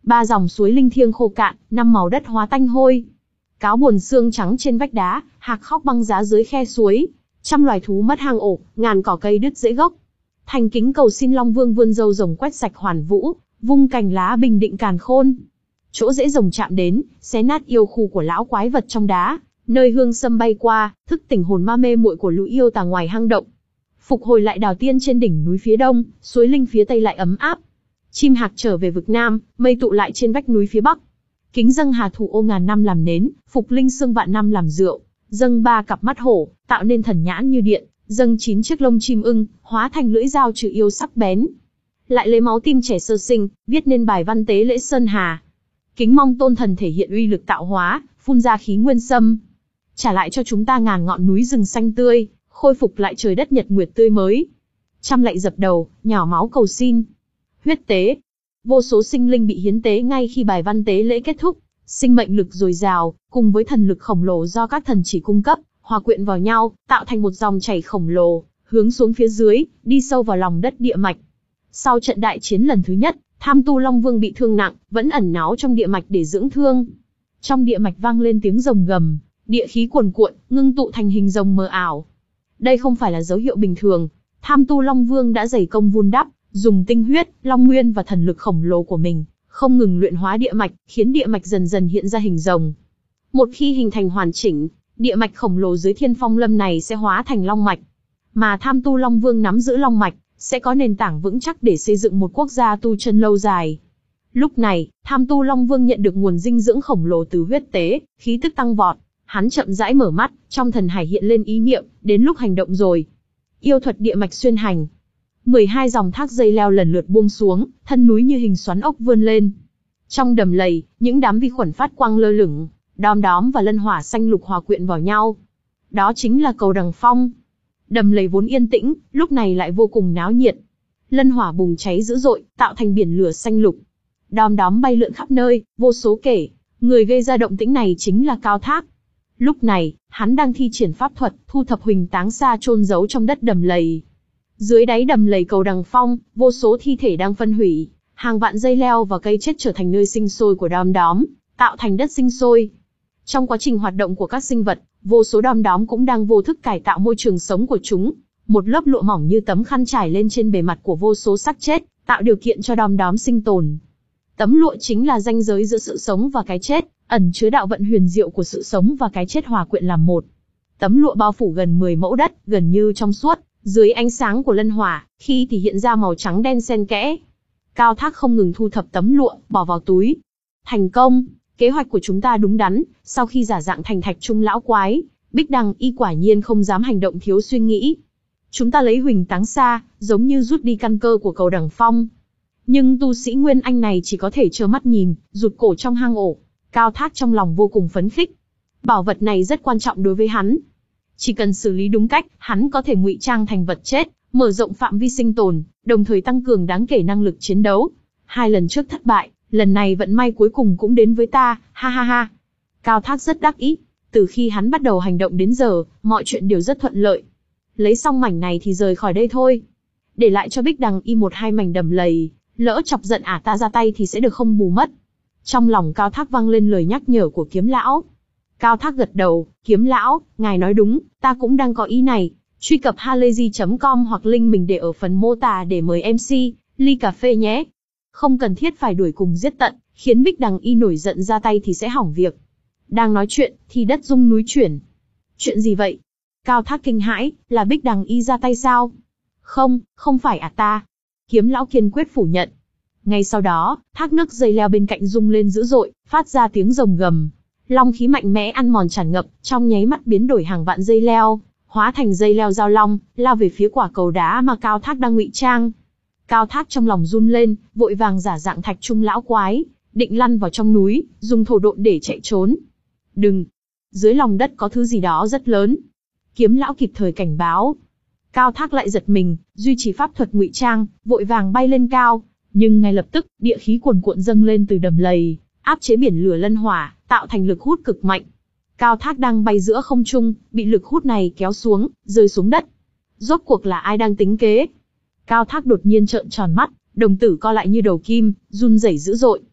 Ba dòng suối linh thiêng khô cạn, năm màu đất hóa tanh hôi. Cáo buồn xương trắng trên vách đá, hạc khóc băng giá dưới khe suối. Trăm loài thú mất hang ổ, ngàn cỏ cây đứt rễ gốc. Thành kính cầu xin Long Vương vươn râu rồng quét sạch hoàn vũ, vung cành lá bình định càn khôn. Chỗ rễ rồng chạm đến, xé nát yêu khu của lão quái vật trong đá, nơi hương sâm bay qua, thức tỉnh hồn ma mê muội của lũ yêu tà ngoài hang động. Phục hồi lại đào tiên trên đỉnh núi phía đông, suối linh phía tây lại ấm áp. Chim hạc trở về vực nam, mây tụ lại trên vách núi phía bắc. Kính dâng hà thủ ô ngàn năm làm nến, phục linh xương vạn năm làm rượu, dâng ba cặp mắt hổ, tạo nên thần nhãn như điện, dâng chín chiếc lông chim ưng, hóa thành lưỡi dao trừ yêu sắc bén. Lại lấy máu tim trẻ sơ sinh, viết nên bài văn tế lễ sơn hà. Kính mong tôn thần thể hiện uy lực tạo hóa, phun ra khí nguyên sâm. Trả lại cho chúng ta ngàn ngọn núi rừng xanh tươi, khôi phục lại trời đất nhật nguyệt tươi mới. Trăm lạy dập đầu, nhào máu cầu xin. Huyết tế. Vô số sinh linh bị hiến tế ngay khi bài văn tế lễ kết thúc. Sinh mệnh lực dồi dào, cùng với thần lực khổng lồ do các thần chỉ cung cấp, hòa quyện vào nhau, tạo thành một dòng chảy khổng lồ, hướng xuống phía dưới, đi sâu vào lòng đất địa mạch. Sau trận đại chiến lần thứ nhất, Tham Tu Long Vương bị thương nặng, vẫn ẩn náu trong địa mạch để dưỡng thương. Trong địa mạch vang lên tiếng rồng gầm, địa khí cuồn cuộn, ngưng tụ thành hình rồng mờ ảo. Đây không phải là dấu hiệu bình thường. Tham Tu Long Vương đã dày công vun đắp, dùng tinh huyết, long nguyên và thần lực khổng lồ của mình, không ngừng luyện hóa địa mạch, khiến địa mạch dần dần hiện ra hình rồng. Một khi hình thành hoàn chỉnh, địa mạch khổng lồ dưới Thiên Phong Lâm này sẽ hóa thành long mạch. Mà Tham Tu Long Vương nắm giữ long mạch, sẽ có nền tảng vững chắc để xây dựng một quốc gia tu chân lâu dài. Lúc này, Tham Tu Long Vương nhận được nguồn dinh dưỡng khổng lồ từ huyết tế, khí tức tăng vọt. Hắn chậm rãi mở mắt, trong thần hải hiện lên ý niệm, đến lúc hành động rồi. Yêu thuật địa mạch xuyên hành. mười hai dòng thác dây leo lần lượt buông xuống, thân núi như hình xoắn ốc vươn lên. Trong đầm lầy, những đám vi khuẩn phát quang lơ lửng, đom đóm và lân hỏa xanh lục hòa quyện vào nhau. Đó chính là cầu Đằng Phong. Đầm lầy vốn yên tĩnh, lúc này lại vô cùng náo nhiệt. Lân hỏa bùng cháy dữ dội, tạo thành biển lửa xanh lục. Đom đóm bay lượn khắp nơi, vô số kể. Người gây ra động tĩnh này chính là Cao Thác. Lúc này, hắn đang thi triển pháp thuật, thu thập huỳnh táng xa chôn giấu trong đất đầm lầy. Dưới đáy đầm lầy cầu Đằng Phong, vô số thi thể đang phân hủy, hàng vạn dây leo và cây chết trở thành nơi sinh sôi của đom đóm, tạo thành đất sinh sôi. Trong quá trình hoạt động của các sinh vật, vô số đom đóm cũng đang vô thức cải tạo môi trường sống của chúng. Một lớp lụa mỏng như tấm khăn trải lên trên bề mặt của vô số xác chết, tạo điều kiện cho đom đóm sinh tồn. Tấm lụa chính là ranh giới giữa sự sống và cái chết, ẩn chứa đạo vận huyền diệu của sự sống và cái chết hòa quyện làm một. Tấm lụa bao phủ gần mười mẫu đất, gần như trong suốt, dưới ánh sáng của lân hỏa, khi thì hiện ra màu trắng đen xen kẽ. Cao Thác không ngừng thu thập tấm lụa, bỏ vào túi. Thành công, kế hoạch của chúng ta đúng đắn. Sau khi giả dạng thành Thạch Trung lão quái, Bích Đằng Y quả nhiên không dám hành động thiếu suy nghĩ. Chúng ta lấy huỳnh táng xa, giống như rút đi căn cơ của cầu Đằng Phong. Nhưng tu sĩ Nguyên Anh này chỉ có thể trơ mắt nhìn, rụt cổ trong hang ổ. Cao Thác trong lòng vô cùng phấn khích. Bảo vật này rất quan trọng đối với hắn. Chỉ cần xử lý đúng cách, hắn có thể ngụy trang thành vật chết, mở rộng phạm vi sinh tồn, đồng thời tăng cường đáng kể năng lực chiến đấu. Hai lần trước thất bại, lần này vận may cuối cùng cũng đến với ta, ha ha ha. Cao Thác rất đắc ý. Từ khi hắn bắt đầu hành động đến giờ, mọi chuyện đều rất thuận lợi. Lấy xong mảnh này thì rời khỏi đây thôi. Để lại cho Bích Đằng Y một hai mảnh đầm lầy, lỡ chọc giận ả ta ra tay thì sẽ được không bù mất. Trong lòng Cao Thác vang lên lời nhắc nhở của Kiếm Lão. Cao Thác gật đầu, Kiếm Lão, ngài nói đúng, ta cũng đang có ý này. Truy cập halayzi chấm com hoặc link mình để ở phần mô tả để mời em xê, ly cà phê nhé. Không cần thiết phải đuổi cùng giết tận, khiến Bích Đằng Y nổi giận ra tay thì sẽ hỏng việc. Đang nói chuyện, thì đất rung núi chuyển. Chuyện gì vậy? Cao Thác kinh hãi, là Bích Đằng Y ra tay sao? Không, không phải à ta. Kiếm Lão kiên quyết phủ nhận. Ngay sau đó, thác nước dây leo bên cạnh rung lên dữ dội, phát ra tiếng rồng gầm. Long khí mạnh mẽ ăn mòn tràn ngập, trong nháy mắt biến đổi hàng vạn dây leo, hóa thành dây leo giao long, lao về phía quả cầu đá mà Cao Thác đang ngụy trang. Cao Thác trong lòng run lên, vội vàng giả dạng Thạch Trung lão quái, định lăn vào trong núi, dùng thổ độn để chạy trốn. Đừng! Dưới lòng đất có thứ gì đó rất lớn. Kiếm Lão kịp thời cảnh báo. Cao Thác lại giật mình, duy trì pháp thuật ngụy trang, vội vàng bay lên cao. Nhưng ngay lập tức, địa khí cuồn cuộn dâng lên từ đầm lầy, áp chế biển lửa lân hỏa, tạo thành lực hút cực mạnh. Cao Thác đang bay giữa không trung, bị lực hút này kéo xuống, rơi xuống đất. Rốt cuộc là ai đang tính kế? Cao Thác đột nhiên trợn tròn mắt, đồng tử co lại như đầu kim, run rẩy dữ dội.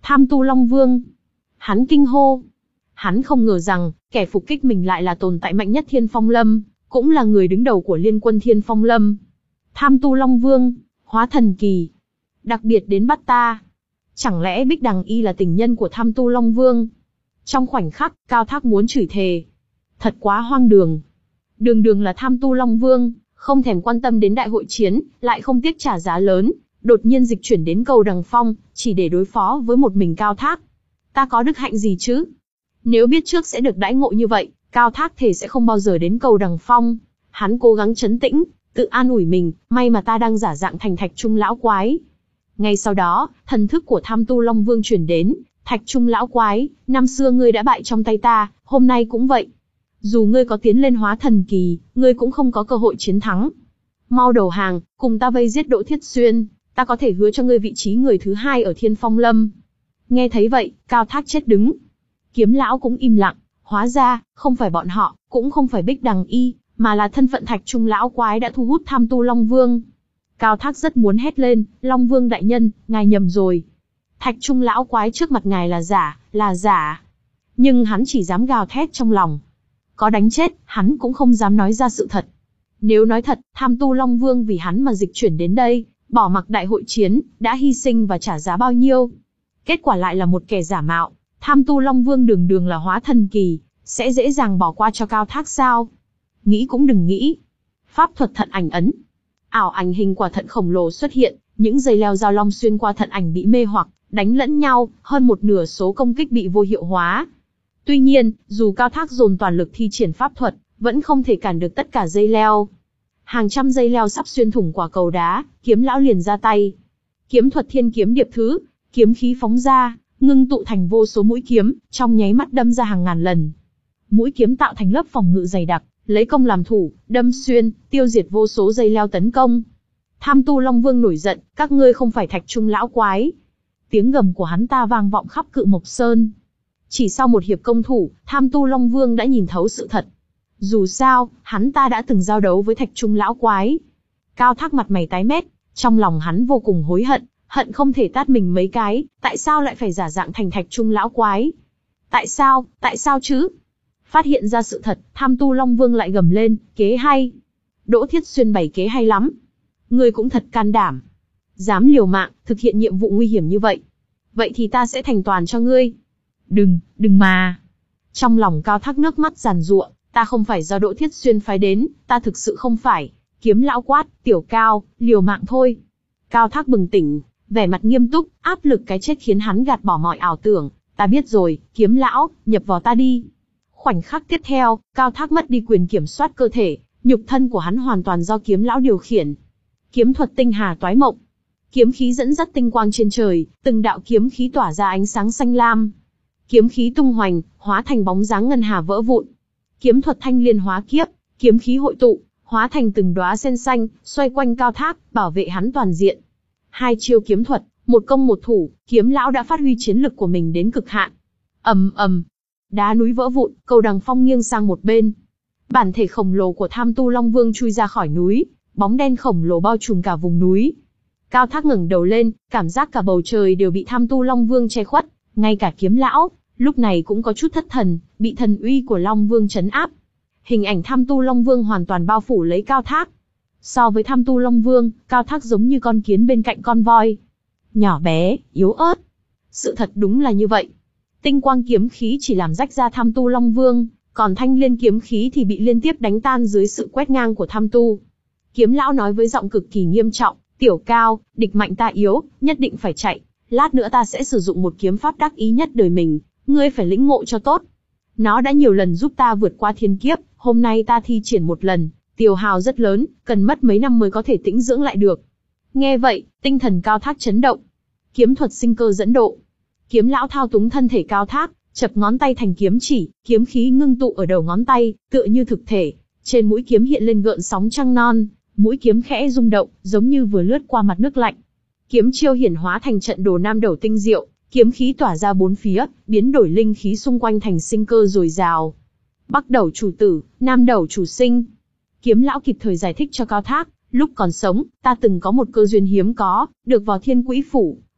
Tham Tu Long Vương. Hắn kinh hô. Hắn không ngờ rằng, kẻ phục kích mình lại là tồn tại mạnh nhất Thiên Phong Lâm, cũng là người đứng đầu của liên quân Thiên Phong Lâm. Tham Tu Long Vương, hóa thần kỳ. Đặc biệt đến bắt ta. Chẳng lẽ Bích Đằng Y là tình nhân của Tham Tu Long Vương? Trong khoảnh khắc, Cao Thác muốn chửi thề. Thật quá hoang đường. Đường đường là Tham Tu Long Vương, không thèm quan tâm đến đại hội chiến, lại không tiếc trả giá lớn, đột nhiên dịch chuyển đến cầu Đằng Phong, chỉ để đối phó với một mình Cao Thác. Ta có đức hạnh gì chứ? Nếu biết trước sẽ được đãi ngộ như vậy, Cao Thác thề sẽ không bao giờ đến cầu Đằng Phong. Hắn cố gắng trấn tĩnh, tự an ủi mình, may mà ta đang giả dạng thành Thạch Trung lão quái. Ngay sau đó, thần thức của Tham Tu Long Vương chuyển đến, Thạch Trung lão quái, năm xưa ngươi đã bại trong tay ta, hôm nay cũng vậy. Dù ngươi có tiến lên hóa thần kỳ, ngươi cũng không có cơ hội chiến thắng. Mau đầu hàng, cùng ta vây giết Đỗ Thiết Xuyên, ta có thể hứa cho ngươi vị trí người thứ hai ở Thiên Phong Lâm. Nghe thấy vậy, Cao Thác chết đứng. Kiếm lão cũng im lặng, hóa ra, không phải bọn họ, cũng không phải Bích Đằng Y, mà là thân phận Thạch Trung lão quái đã thu hút Tham Tu Long Vương. Cao Thác rất muốn hét lên, Long Vương đại nhân, ngài nhầm rồi. Thạch Trung lão quái trước mặt ngài là giả, là giả. Nhưng hắn chỉ dám gào thét trong lòng. Có đánh chết, hắn cũng không dám nói ra sự thật. Nếu nói thật, Tham Tu Long Vương vì hắn mà dịch chuyển đến đây, bỏ mặc đại hội chiến, đã hy sinh và trả giá bao nhiêu. Kết quả lại là một kẻ giả mạo. Tham Tu Long Vương đường đường là hóa thần kỳ, sẽ dễ dàng bỏ qua cho Cao Thác sao? Nghĩ cũng đừng nghĩ. Pháp thuật thận ảnh ấn. Ảo ảnh hình quả thận khổng lồ xuất hiện, những dây leo giao long xuyên qua thận ảnh bị mê hoặc, đánh lẫn nhau, hơn một nửa số công kích bị vô hiệu hóa. Tuy nhiên, dù Cao Thác dồn toàn lực thi triển pháp thuật, vẫn không thể cản được tất cả dây leo. Hàng trăm dây leo sắp xuyên thủng quả cầu đá, kiếm lão liền ra tay. Kiếm thuật thiên kiếm điệp thứ, kiếm khí phóng ra, ngưng tụ thành vô số mũi kiếm, trong nháy mắt đâm ra hàng ngàn lần. Mũi kiếm tạo thành lớp phòng ngự dày đặc, lấy công làm thủ, đâm xuyên, tiêu diệt vô số dây leo tấn công. Tham Tu Long Vương nổi giận, các ngươi không phải Thạch Trung lão quái. Tiếng gầm của hắn ta vang vọng khắp Cự Mộc Sơn. Chỉ sau một hiệp công thủ, Tham Tu Long Vương đã nhìn thấu sự thật. Dù sao, hắn ta đã từng giao đấu với Thạch Trung lão quái. Cao Thác mặt mày tái mét, trong lòng hắn vô cùng hối hận, hận không thể tát mình mấy cái, tại sao lại phải giả dạng thành Thạch Trung lão quái? Tại sao, tại sao chứ? Phát hiện ra sự thật, Tham Tu Long Vương lại gầm lên, kế hay. Đỗ Thiết Xuyên bày kế hay lắm. Ngươi cũng thật can đảm. Dám liều mạng, thực hiện nhiệm vụ nguy hiểm như vậy. Vậy thì ta sẽ thành toàn cho ngươi. Đừng, đừng mà. Trong lòng Cao Thác nước mắt giàn giụa, ta không phải do Đỗ Thiết Xuyên phái đến, ta thực sự không phải. Kiếm lão quát, Tiểu Cao, liều mạng thôi. Cao Thác bừng tỉnh, vẻ mặt nghiêm túc, áp lực cái chết khiến hắn gạt bỏ mọi ảo tưởng. Ta biết rồi, Kiếm lão, nhập vào ta đi. Khoảnh khắc tiếp theo, Cao Thác mất đi quyền kiểm soát cơ thể, nhục thân của hắn hoàn toàn do Kiếm lão điều khiển. Kiếm thuật tinh hà toái mộng. Kiếm khí dẫn dắt tinh quang trên trời, từng đạo kiếm khí tỏa ra ánh sáng xanh lam. Kiếm khí tung hoành, hóa thành bóng dáng ngân hà vỡ vụn. Kiếm thuật thanh liên hóa kiếp, kiếm khí hội tụ, hóa thành từng đóa sen xanh, xoay quanh Cao Thác, bảo vệ hắn toàn diện. Hai chiêu kiếm thuật, một công một thủ, Kiếm lão đã phát huy chiến lực của mình đến cực hạn. Ầm ầm, đá núi vỡ vụn, cầu Đằng Phong nghiêng sang một bên. Bản thể khổng lồ của Tham Tu Long Vương chui ra khỏi núi, bóng đen khổng lồ bao trùm cả vùng núi. Cao Thác ngẩng đầu lên, cảm giác cả bầu trời đều bị Tham Tu Long Vương che khuất, ngay cả Kiếm lão lúc này cũng có chút thất thần, bị thần uy của Long Vương trấn áp. Hình ảnh Tham Tu Long Vương hoàn toàn bao phủ lấy Cao Thác. So với Tham Tu Long Vương, Cao Thác giống như con kiến bên cạnh con voi. Nhỏ bé, yếu ớt. Sự thật đúng là như vậy. Tinh quang kiếm khí chỉ làm rách ra Tham Tu Long Vương, còn thanh liên kiếm khí thì bị liên tiếp đánh tan dưới sự quét ngang của Tham Tu. Kiếm lão nói với giọng cực kỳ nghiêm trọng, Tiểu Cao, địch mạnh ta yếu, nhất định phải chạy. Lát nữa ta sẽ sử dụng một kiếm pháp đắc ý nhất đời mình, ngươi phải lĩnh ngộ cho tốt. Nó đã nhiều lần giúp ta vượt qua thiên kiếp, hôm nay ta thi triển một lần, tiêu hao rất lớn, cần mất mấy năm mới có thể tĩnh dưỡng lại được. Nghe vậy, tinh thần Cao Thác chấn động. Kiếm thuật sinh cơ dẫn độ. Kiếm lão thao túng thân thể Cao Thác, chập ngón tay thành kiếm chỉ, kiếm khí ngưng tụ ở đầu ngón tay, tựa như thực thể. Trên mũi kiếm hiện lên gợn sóng trăng non, mũi kiếm khẽ rung động, giống như vừa lướt qua mặt nước lạnh. Kiếm chiêu hiển hóa thành trận đồ nam đầu tinh diệu, kiếm khí tỏa ra bốn phía, biến đổi linh khí xung quanh thành sinh cơ dồi dào. Bắc đầu chủ tử, nam đầu chủ sinh. Kiếm lão kịp thời giải thích cho Cao Thác, lúc còn sống, ta từng có một cơ duyên hiếm có, được vào Thiên Quỹ phủ,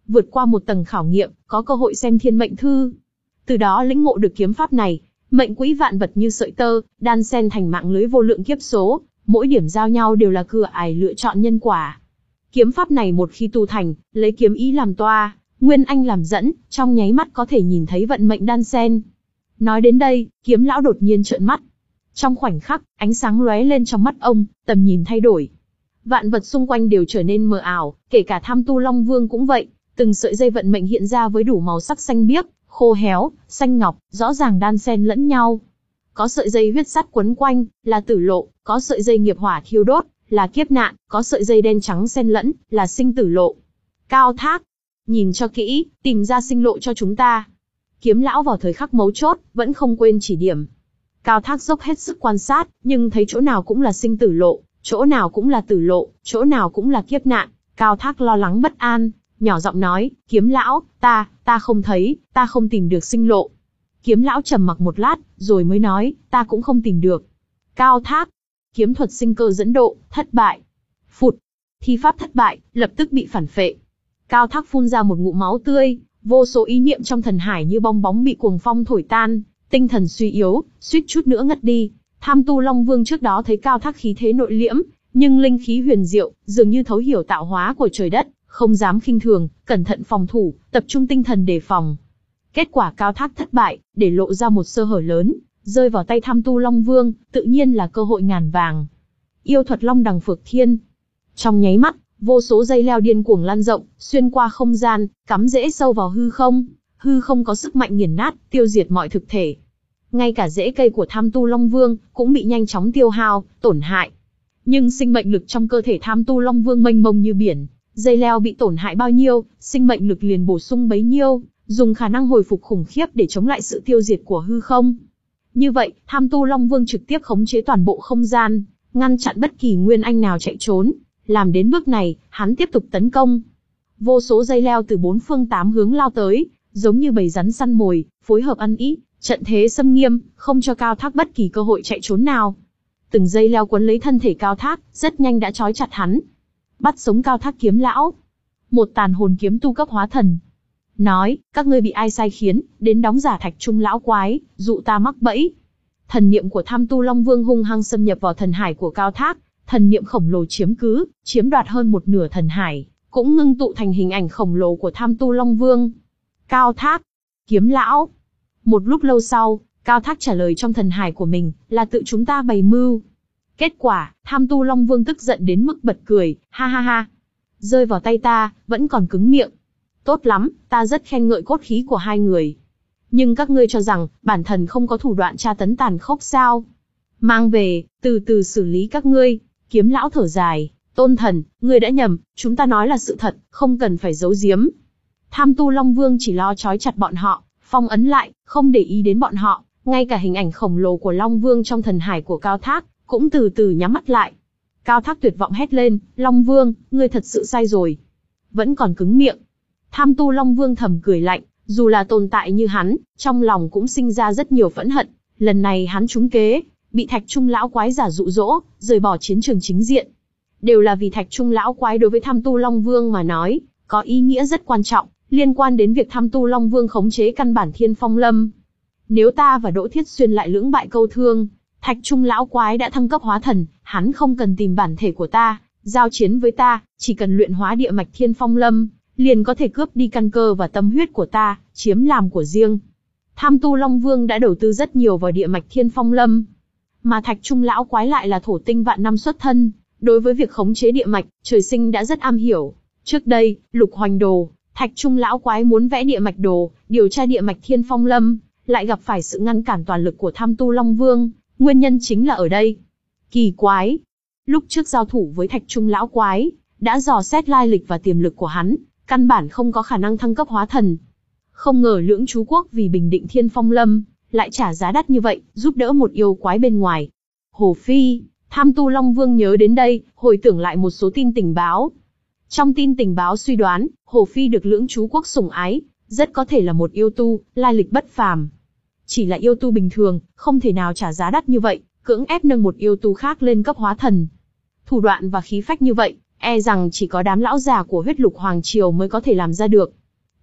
vượt qua một tầng khảo nghiệm, có cơ hội xem thiên mệnh thư. Từ đó lĩnh ngộ được kiếm pháp này, mệnh quỹ vạn vật như sợi tơ, đan xen thành mạng lưới vô lượng kiếp số, mỗi điểm giao nhau đều là cửa ải lựa chọn nhân quả. Kiếm pháp này một khi tu thành, lấy kiếm ý làm toa, nguyên anh làm dẫn, trong nháy mắt có thể nhìn thấy vận mệnh đan xen. Nói đến đây, Kiếm lão đột nhiên trợn mắt. Trong khoảnh khắc, ánh sáng lóe lên trong mắt ông, tầm nhìn thay đổi. Vạn vật xung quanh đều trở nên mờ ảo, kể cả Tham Tu Long Vương cũng vậy, từng sợi dây vận mệnh hiện ra với đủ màu sắc xanh biếc, khô héo, xanh ngọc, rõ ràng đan xen lẫn nhau. Có sợi dây huyết sắt quấn quanh, là tử lộ, có sợi dây nghiệp hỏa thiêu đốt, là kiếp nạn, có sợi dây đen trắng xen lẫn, là sinh tử lộ. Cao Thác, nhìn cho kỹ, tìm ra sinh lộ cho chúng ta. Kiếm lão vào thời khắc mấu chốt, vẫn không quên chỉ điểm. Cao Thác dốc hết sức quan sát, nhưng thấy chỗ nào cũng là sinh tử lộ, chỗ nào cũng là tử lộ, chỗ nào cũng là kiếp nạn. Cao Thác lo lắng bất an, nhỏ giọng nói, Kiếm lão, ta, ta không thấy, ta không tìm được sinh lộ. Kiếm lão trầm mặc một lát, rồi mới nói, ta cũng không tìm được. Cao Thác, kiếm thuật sinh cơ dẫn độ, thất bại. Phụt, thi pháp thất bại, lập tức bị phản phệ. Cao Thác phun ra một ngụm máu tươi, vô số ý niệm trong thần hải như bong bóng bị cuồng phong thổi tan, tinh thần suy yếu, suýt chút nữa ngất đi. Tham Tu Long Vương trước đó thấy Cao Thác khí thế nội liễm, nhưng linh khí huyền diệu, dường như thấu hiểu tạo hóa của trời đất, không dám khinh thường, cẩn thận phòng thủ, tập trung tinh thần đề phòng. Kết quả Cao Thác thất bại, để lộ ra một sơ hở lớn, rơi vào tay Tham Tu Long Vương, tự nhiên là cơ hội ngàn vàng. Yêu thuật Long Đằng Phược Thiên. Trong nháy mắt, vô số dây leo điên cuồng lan rộng, xuyên qua không gian, cắm rễ sâu vào hư không. Hư không có sức mạnh nghiền nát, tiêu diệt mọi thực thể. Ngay cả rễ cây của Tham Tu Long Vương cũng bị nhanh chóng tiêu hao, tổn hại. Nhưng sinh mệnh lực trong cơ thể Tham Tu Long Vương mênh mông như biển, dây leo bị tổn hại bao nhiêu, sinh mệnh lực liền bổ sung bấy nhiêu, dùng khả năng hồi phục khủng khiếp để chống lại sự tiêu diệt của hư không. Như vậy, Tham Tu Long Vương trực tiếp khống chế toàn bộ không gian, ngăn chặn bất kỳ nguyên anh nào chạy trốn. Làm đến bước này, hắn tiếp tục tấn công. Vô số dây leo từ bốn phương tám hướng lao tới, giống như bầy rắn săn mồi, phối hợp ăn ý, trận thế xâm nghiêm, không cho Cao Thác bất kỳ cơ hội chạy trốn nào. Từng dây leo quấn lấy thân thể Cao Thác, rất nhanh đã trói chặt hắn. Bắt sống Cao Thác Kiếm lão. Một tàn hồn kiếm tu cấp hóa thần. Nói, các ngươi bị ai sai khiến, đến đóng giả Thạch Trung lão quái, dụ ta mắc bẫy. Thần niệm của Tham Tu Long Vương hung hăng xâm nhập vào thần hải của Cao Thác, thần niệm khổng lồ chiếm cứ, chiếm đoạt hơn một nửa thần hải, cũng ngưng tụ thành hình ảnh khổng lồ của Tham Tu Long Vương. Cao Thác, Kiếm lão. Một lúc lâu sau, Cao Thác trả lời trong thần hải của mình, là tự chúng ta bày mưu. Kết quả, Tham Tu Long Vương tức giận đến mức bật cười, ha ha ha. Rơi vào tay ta, vẫn còn cứng miệng. Tốt lắm, ta rất khen ngợi cốt khí của hai người. Nhưng các ngươi cho rằng, bản thần không có thủ đoạn tra tấn tàn khốc sao? Mang về, từ từ xử lý các ngươi. Kiếm lão thở dài, Tôn thần, ngươi đã nhầm, chúng ta nói là sự thật, không cần phải giấu giếm. Tham Tu Long Vương chỉ lo trói chặt bọn họ, phong ấn lại, không để ý đến bọn họ, ngay cả hình ảnh khổng lồ của Long Vương trong thần hải của Cao Thác, cũng từ từ nhắm mắt lại. Cao Thác tuyệt vọng hét lên, Long Vương, ngươi thật sự sai rồi. Vẫn còn cứng miệng. Tham Tu Long Vương thầm cười lạnh, dù là tồn tại như hắn, trong lòng cũng sinh ra rất nhiều phẫn hận. Lần này hắn trúng kế, bị Thạch Trung lão quái giả dụ dỗ, rời bỏ chiến trường chính diện. Đều là vì Thạch Trung lão quái đối với Tham Tu Long Vương mà nói, có ý nghĩa rất quan trọng, liên quan đến việc Tham Tu Long Vương khống chế căn bản Thiên Phong Lâm. Nếu ta và Đỗ Thiết Xuyên lại lưỡng bại câu thương, Thạch Trung lão quái đã thăng cấp hóa thần, hắn không cần tìm bản thể của ta, giao chiến với ta, chỉ cần luyện hóa địa mạch Thiên Phong Lâm, liền có thể cướp đi căn cơ và tâm huyết của ta, chiếm làm của riêng. Tham Tu Long Vương đã đầu tư rất nhiều vào địa mạch Thiên Phong Lâm, mà Thạch Trung lão quái lại là thổ tinh vạn năm xuất thân, đối với việc khống chế địa mạch, trời sinh đã rất am hiểu. Trước đây, Lục Hoành Đồ, Thạch Trung lão quái muốn vẽ địa mạch đồ, điều tra địa mạch Thiên Phong Lâm, lại gặp phải sự ngăn cản toàn lực của Tham Tu Long Vương, nguyên nhân chính là ở đây. Kỳ quái, lúc trước giao thủ với Thạch Trung lão quái, đã dò xét lai lịch và tiềm lực của hắn, căn bản không có khả năng thăng cấp hóa thần. Không ngờ Lưỡng Chú Quốc vì bình định Thiên Phong Lâm, lại trả giá đắt như vậy, giúp đỡ một yêu quái bên ngoài. Hồ Phi, Tham Tu Long Vương nhớ đến đây, hồi tưởng lại một số tin tình báo. Trong tin tình báo suy đoán, Hồ Phi được Lưỡng Chú Quốc sủng ái, rất có thể là một yêu tu, lai lịch bất phàm. Chỉ là yêu tu bình thường, không thể nào trả giá đắt như vậy, cưỡng ép nâng một yêu tu khác lên cấp hóa thần. Thủ đoạn và khí phách như vậy, e rằng chỉ có đám lão già của huyết lục hoàng triều mới có thể làm ra được.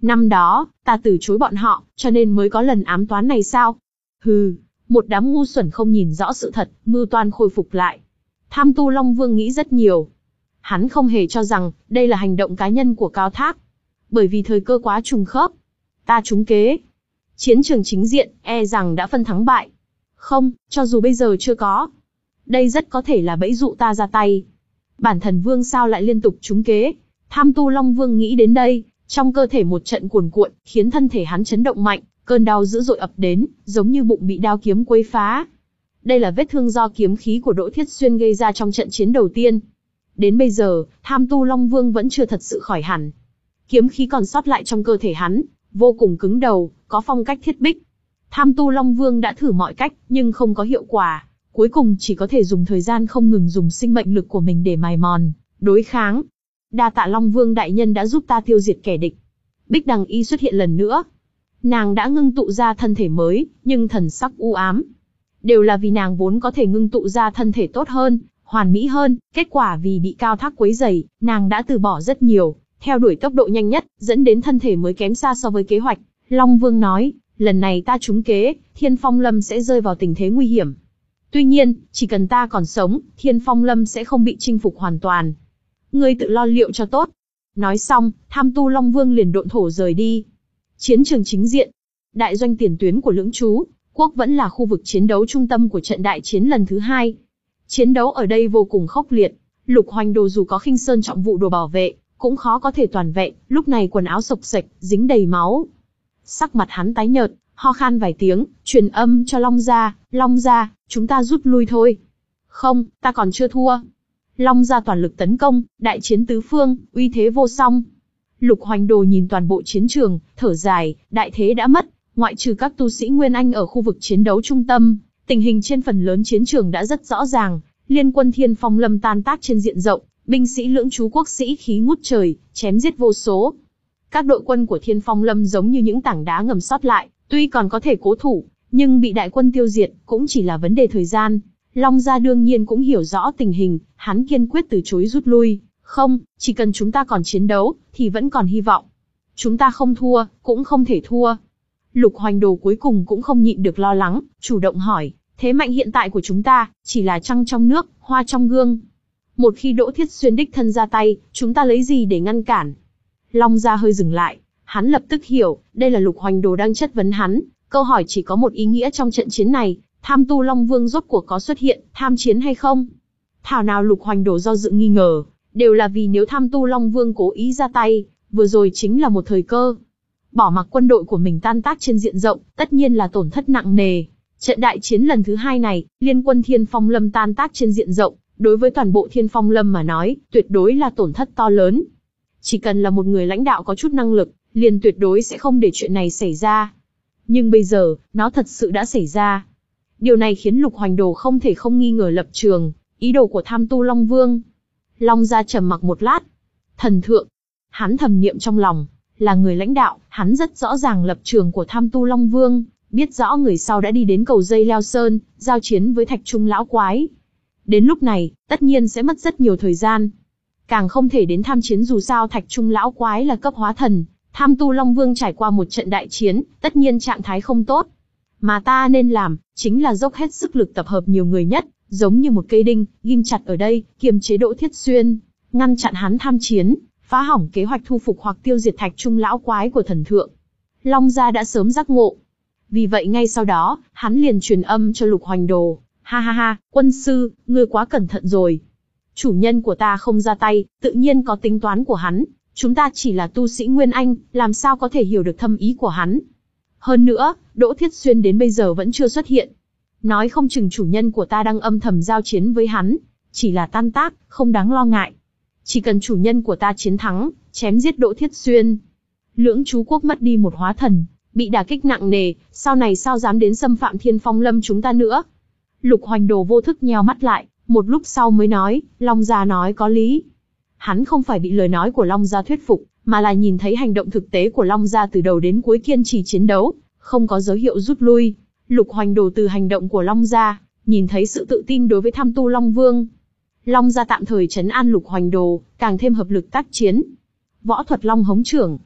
Năm đó, ta từ chối bọn họ, cho nên mới có lần ám toán này sao? Hừ, một đám ngu xuẩn không nhìn rõ sự thật, mưu toan khôi phục lại. Tham Tu Long Vương nghĩ rất nhiều. Hắn không hề cho rằng, đây là hành động cá nhân của Cao Thác. Bởi vì thời cơ quá trùng khớp. Ta trúng kế. Chiến trường chính diện, e rằng đã phân thắng bại. Không, cho dù bây giờ chưa có. Đây rất có thể là bẫy dụ ta ra tay. Bản thần vương sao lại liên tục trúng kế? Tham Tu Long Vương nghĩ đến đây, trong cơ thể một trận cuồn cuộn, khiến thân thể hắn chấn động mạnh, cơn đau dữ dội ập đến, giống như bụng bị đao kiếm quấy phá. Đây là vết thương do kiếm khí của Đỗ Thiết Xuyên gây ra trong trận chiến đầu tiên. Đến bây giờ, Tham Tu Long Vương vẫn chưa thật sự khỏi hẳn. Kiếm khí còn sót lại trong cơ thể hắn, vô cùng cứng đầu, có phong cách thiết bích. Tham Tu Long Vương đã thử mọi cách, nhưng không có hiệu quả. Cuối cùng chỉ có thể dùng thời gian không ngừng dùng sinh mệnh lực của mình để mài mòn, đối kháng. Đa tạ Long Vương đại nhân đã giúp ta tiêu diệt kẻ địch. Bích Đằng Y xuất hiện lần nữa. Nàng đã ngưng tụ ra thân thể mới, nhưng thần sắc u ám. Đều là vì nàng vốn có thể ngưng tụ ra thân thể tốt hơn, hoàn mỹ hơn, kết quả vì bị Cao Thác quấy rầy, nàng đã từ bỏ rất nhiều, theo đuổi tốc độ nhanh nhất, dẫn đến thân thể mới kém xa so với kế hoạch. Long Vương nói, lần này ta trúng kế, Thiên Phong Lâm sẽ rơi vào tình thế nguy hiểm. Tuy nhiên, chỉ cần ta còn sống, Thiên Phong Lâm sẽ không bị chinh phục hoàn toàn. Ngươi tự lo liệu cho tốt. Nói xong, Tham Tu Long Vương liền độn thổ rời đi. Chiến trường chính diện, đại doanh tiền tuyến của Lưỡng Trú Quốc vẫn là khu vực chiến đấu trung tâm của trận đại chiến lần thứ hai. Chiến đấu ở đây vô cùng khốc liệt, Lục Hoành Đồ dù có Khinh Sơn trọng vụ đồ bảo vệ, cũng khó có thể toàn vẹn, lúc này quần áo xộc xệch, dính đầy máu. Sắc mặt hắn tái nhợt, ho khan vài tiếng, truyền âm cho Long Gia, Long Gia, chúng ta rút lui thôi. Không, ta còn chưa thua. Long Gia toàn lực tấn công, đại chiến tứ phương, uy thế vô song. Lục Hoành Đồ nhìn toàn bộ chiến trường, thở dài, đại thế đã mất, ngoại trừ các tu sĩ Nguyên Anh ở khu vực chiến đấu trung tâm, tình hình trên phần lớn chiến trường đã rất rõ ràng, liên quân Thiên Phong Lâm tan tác trên diện rộng, binh sĩ Lưỡng Trú Quốc sĩ khí ngút trời, chém giết vô số. Các đội quân của Thiên Phong Lâm giống như những tảng đá ngầm sót lại, tuy còn có thể cố thủ, nhưng bị đại quân tiêu diệt cũng chỉ là vấn đề thời gian. Long Gia đương nhiên cũng hiểu rõ tình hình, hắn kiên quyết từ chối rút lui. Không, chỉ cần chúng ta còn chiến đấu, thì vẫn còn hy vọng. Chúng ta không thua, cũng không thể thua. Lục Hoành Đồ cuối cùng cũng không nhịn được lo lắng, chủ động hỏi, thế mạnh hiện tại của chúng ta, chỉ là trăng trong nước, hoa trong gương. Một khi Đỗ Thiết Xuyên đích thân ra tay, chúng ta lấy gì để ngăn cản? Long Gia hơi dừng lại, hắn lập tức hiểu, đây là Lục Hoành Đồ đang chất vấn hắn, câu hỏi chỉ có một ý nghĩa trong trận chiến này, Tham Tu Long Vương rốt cuộc có xuất hiện, tham chiến hay không? Thảo nào Lục Hoành Đồ do dự nghi ngờ, đều là vì nếu Tham Tu Long Vương cố ý ra tay, vừa rồi chính là một thời cơ. Bỏ mặc quân đội của mình tan tác trên diện rộng, tất nhiên là tổn thất nặng nề. Trận đại chiến lần thứ hai này, liên quân Thiên Phong Lâm tan tác trên diện rộng, đối với toàn bộ Thiên Phong Lâm mà nói, tuyệt đối là tổn thất to lớn. Chỉ cần là một người lãnh đạo có chút năng lực, liền tuyệt đối sẽ không để chuyện này xảy ra. Nhưng bây giờ, nó thật sự đã xảy ra. Điều này khiến Lục Hoành Đồ không thể không nghi ngờ lập trường, ý đồ của Tham Tu Long Vương. Long Gia trầm mặc một lát. Thần thượng, hắn thầm niệm trong lòng, là người lãnh đạo, hắn rất rõ ràng lập trường của Tham Tu Long Vương, biết rõ người sau đã đi đến cầu dây leo sơn, giao chiến với Thạch Trung lão quái. Đến lúc này, tất nhiên sẽ mất rất nhiều thời gian. Càng không thể đến tham chiến dù sao Thạch Trung lão quái là cấp hóa thần, Tham Tu Long Vương trải qua một trận đại chiến, tất nhiên trạng thái không tốt. Mà ta nên làm, chính là dốc hết sức lực tập hợp nhiều người nhất, giống như một cây đinh, ghim chặt ở đây, kiềm chế Đỗ Thiết Xuyên, ngăn chặn hắn tham chiến, phá hỏng kế hoạch thu phục hoặc tiêu diệt Thạch Trung lão quái của thần thượng. Long Gia đã sớm giác ngộ. Vì vậy ngay sau đó, hắn liền truyền âm cho Lục Hoành Đồ, ha ha ha, quân sư, ngươi quá cẩn thận rồi. Chủ nhân của ta không ra tay, tự nhiên có tính toán của hắn, chúng ta chỉ là tu sĩ Nguyên Anh, làm sao có thể hiểu được thâm ý của hắn. Hơn nữa, Đỗ Thiết Xuyên đến bây giờ vẫn chưa xuất hiện. Nói không chừng chủ nhân của ta đang âm thầm giao chiến với hắn, chỉ là tan tác, không đáng lo ngại. Chỉ cần chủ nhân của ta chiến thắng, chém giết Đỗ Thiết Xuyên. Lưỡng Trú Quốc mất đi một hóa thần, bị đả kích nặng nề, sau này sao dám đến xâm phạm Thiên Phong Lâm chúng ta nữa. Lục Hoành Đồ vô thức nheo mắt lại, một lúc sau mới nói, Long Gia nói có lý. Hắn không phải bị lời nói của Long Gia thuyết phục, mà là nhìn thấy hành động thực tế của Long Gia từ đầu đến cuối kiên trì chiến đấu, không có dấu hiệu rút lui. Lục Hoành Đồ từ hành động của Long Gia, nhìn thấy sự tự tin đối với Tham Tu Long Vương. Long Gia tạm thời trấn an Lục Hoành Đồ, càng thêm hợp lực tác chiến. Võ thuật Long Hống Trưởng.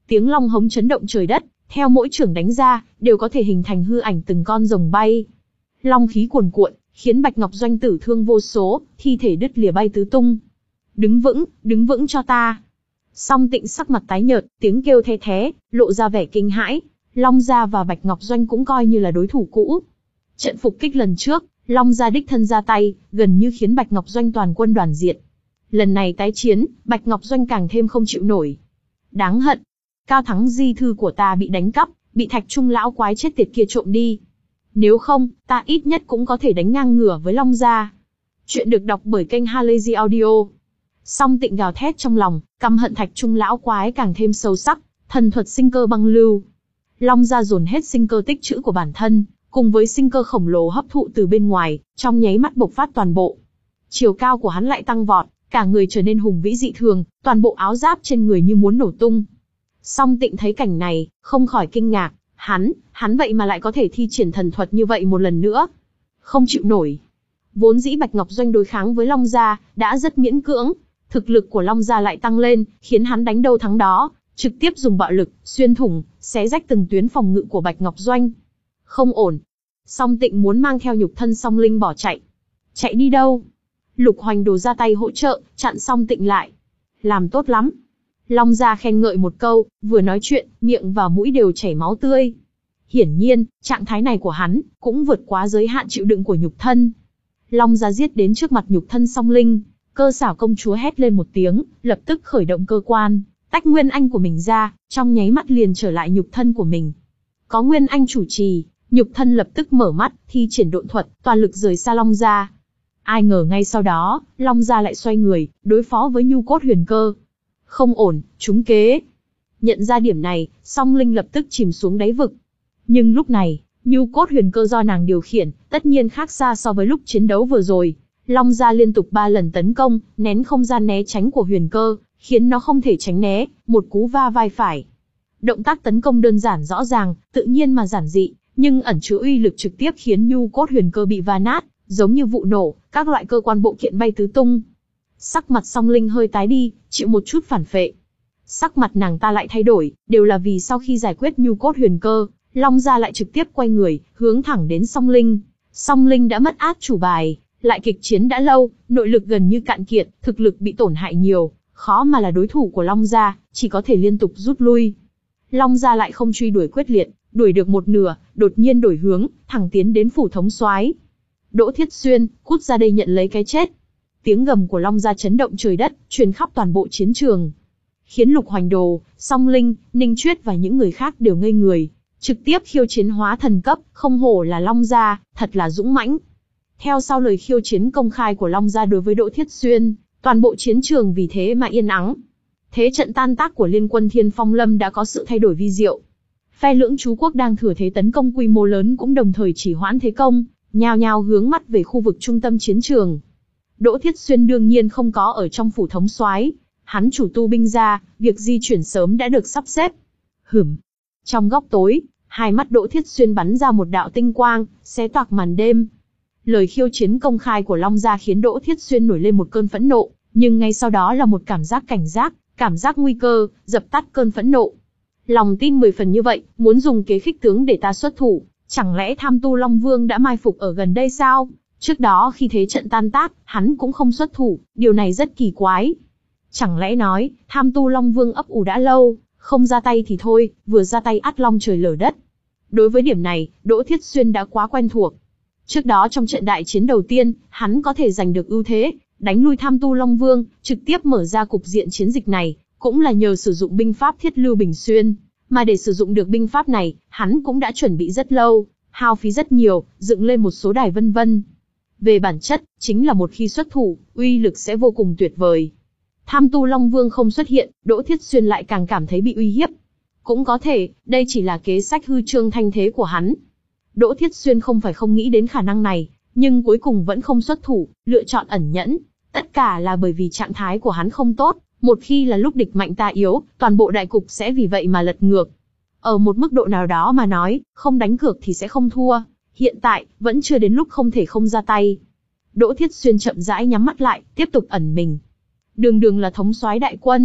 tiếng long hống chấn động trời đất, theo mỗi chưởng đánh ra, đều có thể hình thành hư ảnh từng con rồng bay. Long khí cuồn cuộn, khiến Bạch Ngọc Doanh tử thương vô số, thi thể đứt lìa bay tứ tung. Đứng vững, đứng vững cho ta. Song Tịnh sắc mặt tái nhợt, tiếng kêu the thé, lộ ra vẻ kinh hãi. Long Gia và Bạch Ngọc Doanh cũng coi như là đối thủ cũ. Trận phục kích lần trước, Long Gia đích thân ra tay, gần như khiến Bạch Ngọc Doanh toàn quân đoàn diệt. Lần này tái chiến, Bạch Ngọc Doanh càng thêm không chịu nổi. Đáng hận, Cao Thắng di thư của ta bị đánh cắp, bị Thạch Trung lão quái chết tiệt kia trộm đi. Nếu không, ta ít nhất cũng có thể đánh ngang ngửa với Long Gia. Chuyện được đọc bởi kênh Halazy Audio. Song Tịnh gào thét trong lòng, căm hận Thạch Trung lão quái càng thêm sâu sắc, thần thuật sinh cơ băng lưu. Long Gia dồn hết sinh cơ tích trữ của bản thân, cùng với sinh cơ khổng lồ hấp thụ từ bên ngoài, trong nháy mắt bộc phát toàn bộ. Chiều cao của hắn lại tăng vọt, cả người trở nên hùng vĩ dị thường, toàn bộ áo giáp trên người như muốn nổ tung. Song Tịnh thấy cảnh này, không khỏi kinh ngạc, hắn, hắn vậy mà lại có thể thi triển thần thuật như vậy một lần nữa. Không chịu nổi. Vốn dĩ Bạch Ngọc Doanh đối kháng với Long Gia, đã rất miễn cưỡng, thực lực của Long Gia lại tăng lên, khiến hắn đánh đâu thắng đó, trực tiếp dùng bạo lực, xuyên thủng, xé rách từng tuyến phòng ngự của Bạch Ngọc Doanh. Không ổn. Song Tịnh muốn mang theo nhục thân Song Linh bỏ chạy. Chạy đi đâu? Lục Hoành Đồ ra tay hỗ trợ, chặn Song Tịnh lại. Làm tốt lắm. Long Gia khen ngợi một câu, vừa nói chuyện, miệng và mũi đều chảy máu tươi. Hiển nhiên, trạng thái này của hắn, cũng vượt quá giới hạn chịu đựng của nhục thân. Long Gia giết đến trước mặt nhục thân Song Linh, Cơ Xảo công chúa hét lên một tiếng, lập tức khởi động cơ quan, tách nguyên anh của mình ra, trong nháy mắt liền trở lại nhục thân của mình. Có nguyên anh chủ trì, nhục thân lập tức mở mắt, thi triển độn thuật, toàn lực rời xa Long Gia. Ai ngờ ngay sau đó, Long Gia lại xoay người, đối phó với Nhu Cốt Huyền Cơ. Không ổn, trúng kế. Nhận ra điểm này, Song Linh lập tức chìm xuống đáy vực. Nhưng lúc này, Nhu Cốt Huyền Cơ do nàng điều khiển, tất nhiên khác xa so với lúc chiến đấu vừa rồi. Long Gia liên tục ba lần tấn công, nén không gian né tránh của Huyền Cơ, khiến nó không thể tránh né, một cú va vai phải. Động tác tấn công đơn giản rõ ràng, tự nhiên mà giản dị, nhưng ẩn chứa uy lực trực tiếp khiến Nhu Cốt Huyền Cơ bị va nát, giống như vụ nổ, các loại cơ quan bộ kiện bay tứ tung. Sắc mặt Song Linh hơi tái đi, chịu một chút phản phệ. Sắc mặt nàng ta lại thay đổi, đều là vì sau khi giải quyết Nhu Cốt Huyền Cơ, Long Gia lại trực tiếp quay người, hướng thẳng đến Song Linh. Song Linh đã mất át chủ bài, lại kịch chiến đã lâu, nội lực gần như cạn kiệt, thực lực bị tổn hại nhiều, khó mà là đối thủ của Long Gia, chỉ có thể liên tục rút lui. Long Gia lại không truy đuổi quyết liệt, đuổi được một nửa, đột nhiên đổi hướng, thẳng tiến đến phủ thống soái. Đỗ Thiết Xuyên, cút ra đây nhận lấy cái chết. Tiếng gầm của Long Gia chấn động trời đất, truyền khắp toàn bộ chiến trường, khiến Lục Hoành Đồ, Song Linh, Ninh Chuyết và những người khác đều ngây người, trực tiếp khiêu chiến hóa thần cấp, không hổ là Long Gia, thật là dũng mãnh. Theo sau lời khiêu chiến công khai của Long Gia đối với Đỗ Thiết Xuyên, toàn bộ chiến trường vì thế mà yên ắng. Thế trận tan tác của liên quân Thiên Phong Lâm đã có sự thay đổi vi diệu. Phe Lưỡng Chú Quốc đang thừa thế tấn công quy mô lớn cũng đồng thời chỉ hoãn thế công, nhao nhao hướng mắt về khu vực trung tâm chiến trường. Đỗ Thiết Xuyên đương nhiên không có ở trong phủ thống soái, hắn chủ tu binh ra, việc di chuyển sớm đã được sắp xếp. Hửm. Trong góc tối, hai mắt Đỗ Thiết Xuyên bắn ra một đạo tinh quang, xé toạc màn đêm. Lời khiêu chiến công khai của Long Gia khiến Đỗ Thiết Xuyên nổi lên một cơn phẫn nộ, nhưng ngay sau đó là một cảm giác cảnh giác, cảm giác nguy cơ, dập tắt cơn phẫn nộ. Lòng tin mười phần như vậy, muốn dùng kế khích tướng để ta xuất thủ, chẳng lẽ Tham Tu Long Vương đã mai phục ở gần đây sao? Trước đó khi thế trận tan tác, hắn cũng không xuất thủ, điều này rất kỳ quái. Chẳng lẽ nói, Tham Tu Long Vương ấp ủ đã lâu, không ra tay thì thôi, vừa ra tay ắt long trời lở đất. Đối với điểm này, Đỗ Thiết Xuyên đã quá quen thuộc. Trước đó trong trận đại chiến đầu tiên, hắn có thể giành được ưu thế, đánh lui Tham Tu Long Vương, trực tiếp mở ra cục diện chiến dịch này, cũng là nhờ sử dụng binh pháp Thiết Lưu Bình Xuyên. Mà để sử dụng được binh pháp này, hắn cũng đã chuẩn bị rất lâu, hao phí rất nhiều, dựng lên một số đài vân vân. Về bản chất, chính là một khi xuất thủ, uy lực sẽ vô cùng tuyệt vời. Tham Tu Long Vương không xuất hiện, Đỗ Thiết Xuyên lại càng cảm thấy bị uy hiếp. Cũng có thể, đây chỉ là kế sách hư trương thanh thế của hắn. Đỗ Thiết Xuyên không phải không nghĩ đến khả năng này, nhưng cuối cùng vẫn không xuất thủ, lựa chọn ẩn nhẫn. Tất cả là bởi vì trạng thái của hắn không tốt, một khi là lúc địch mạnh ta yếu, toàn bộ đại cục sẽ vì vậy mà lật ngược. Ở một mức độ nào đó mà nói, không đánh cược thì sẽ không thua. Hiện tại, vẫn chưa đến lúc không thể không ra tay. Đỗ Thiết Xuyên chậm rãi nhắm mắt lại, tiếp tục ẩn mình. Đường đường là thống soái đại quân,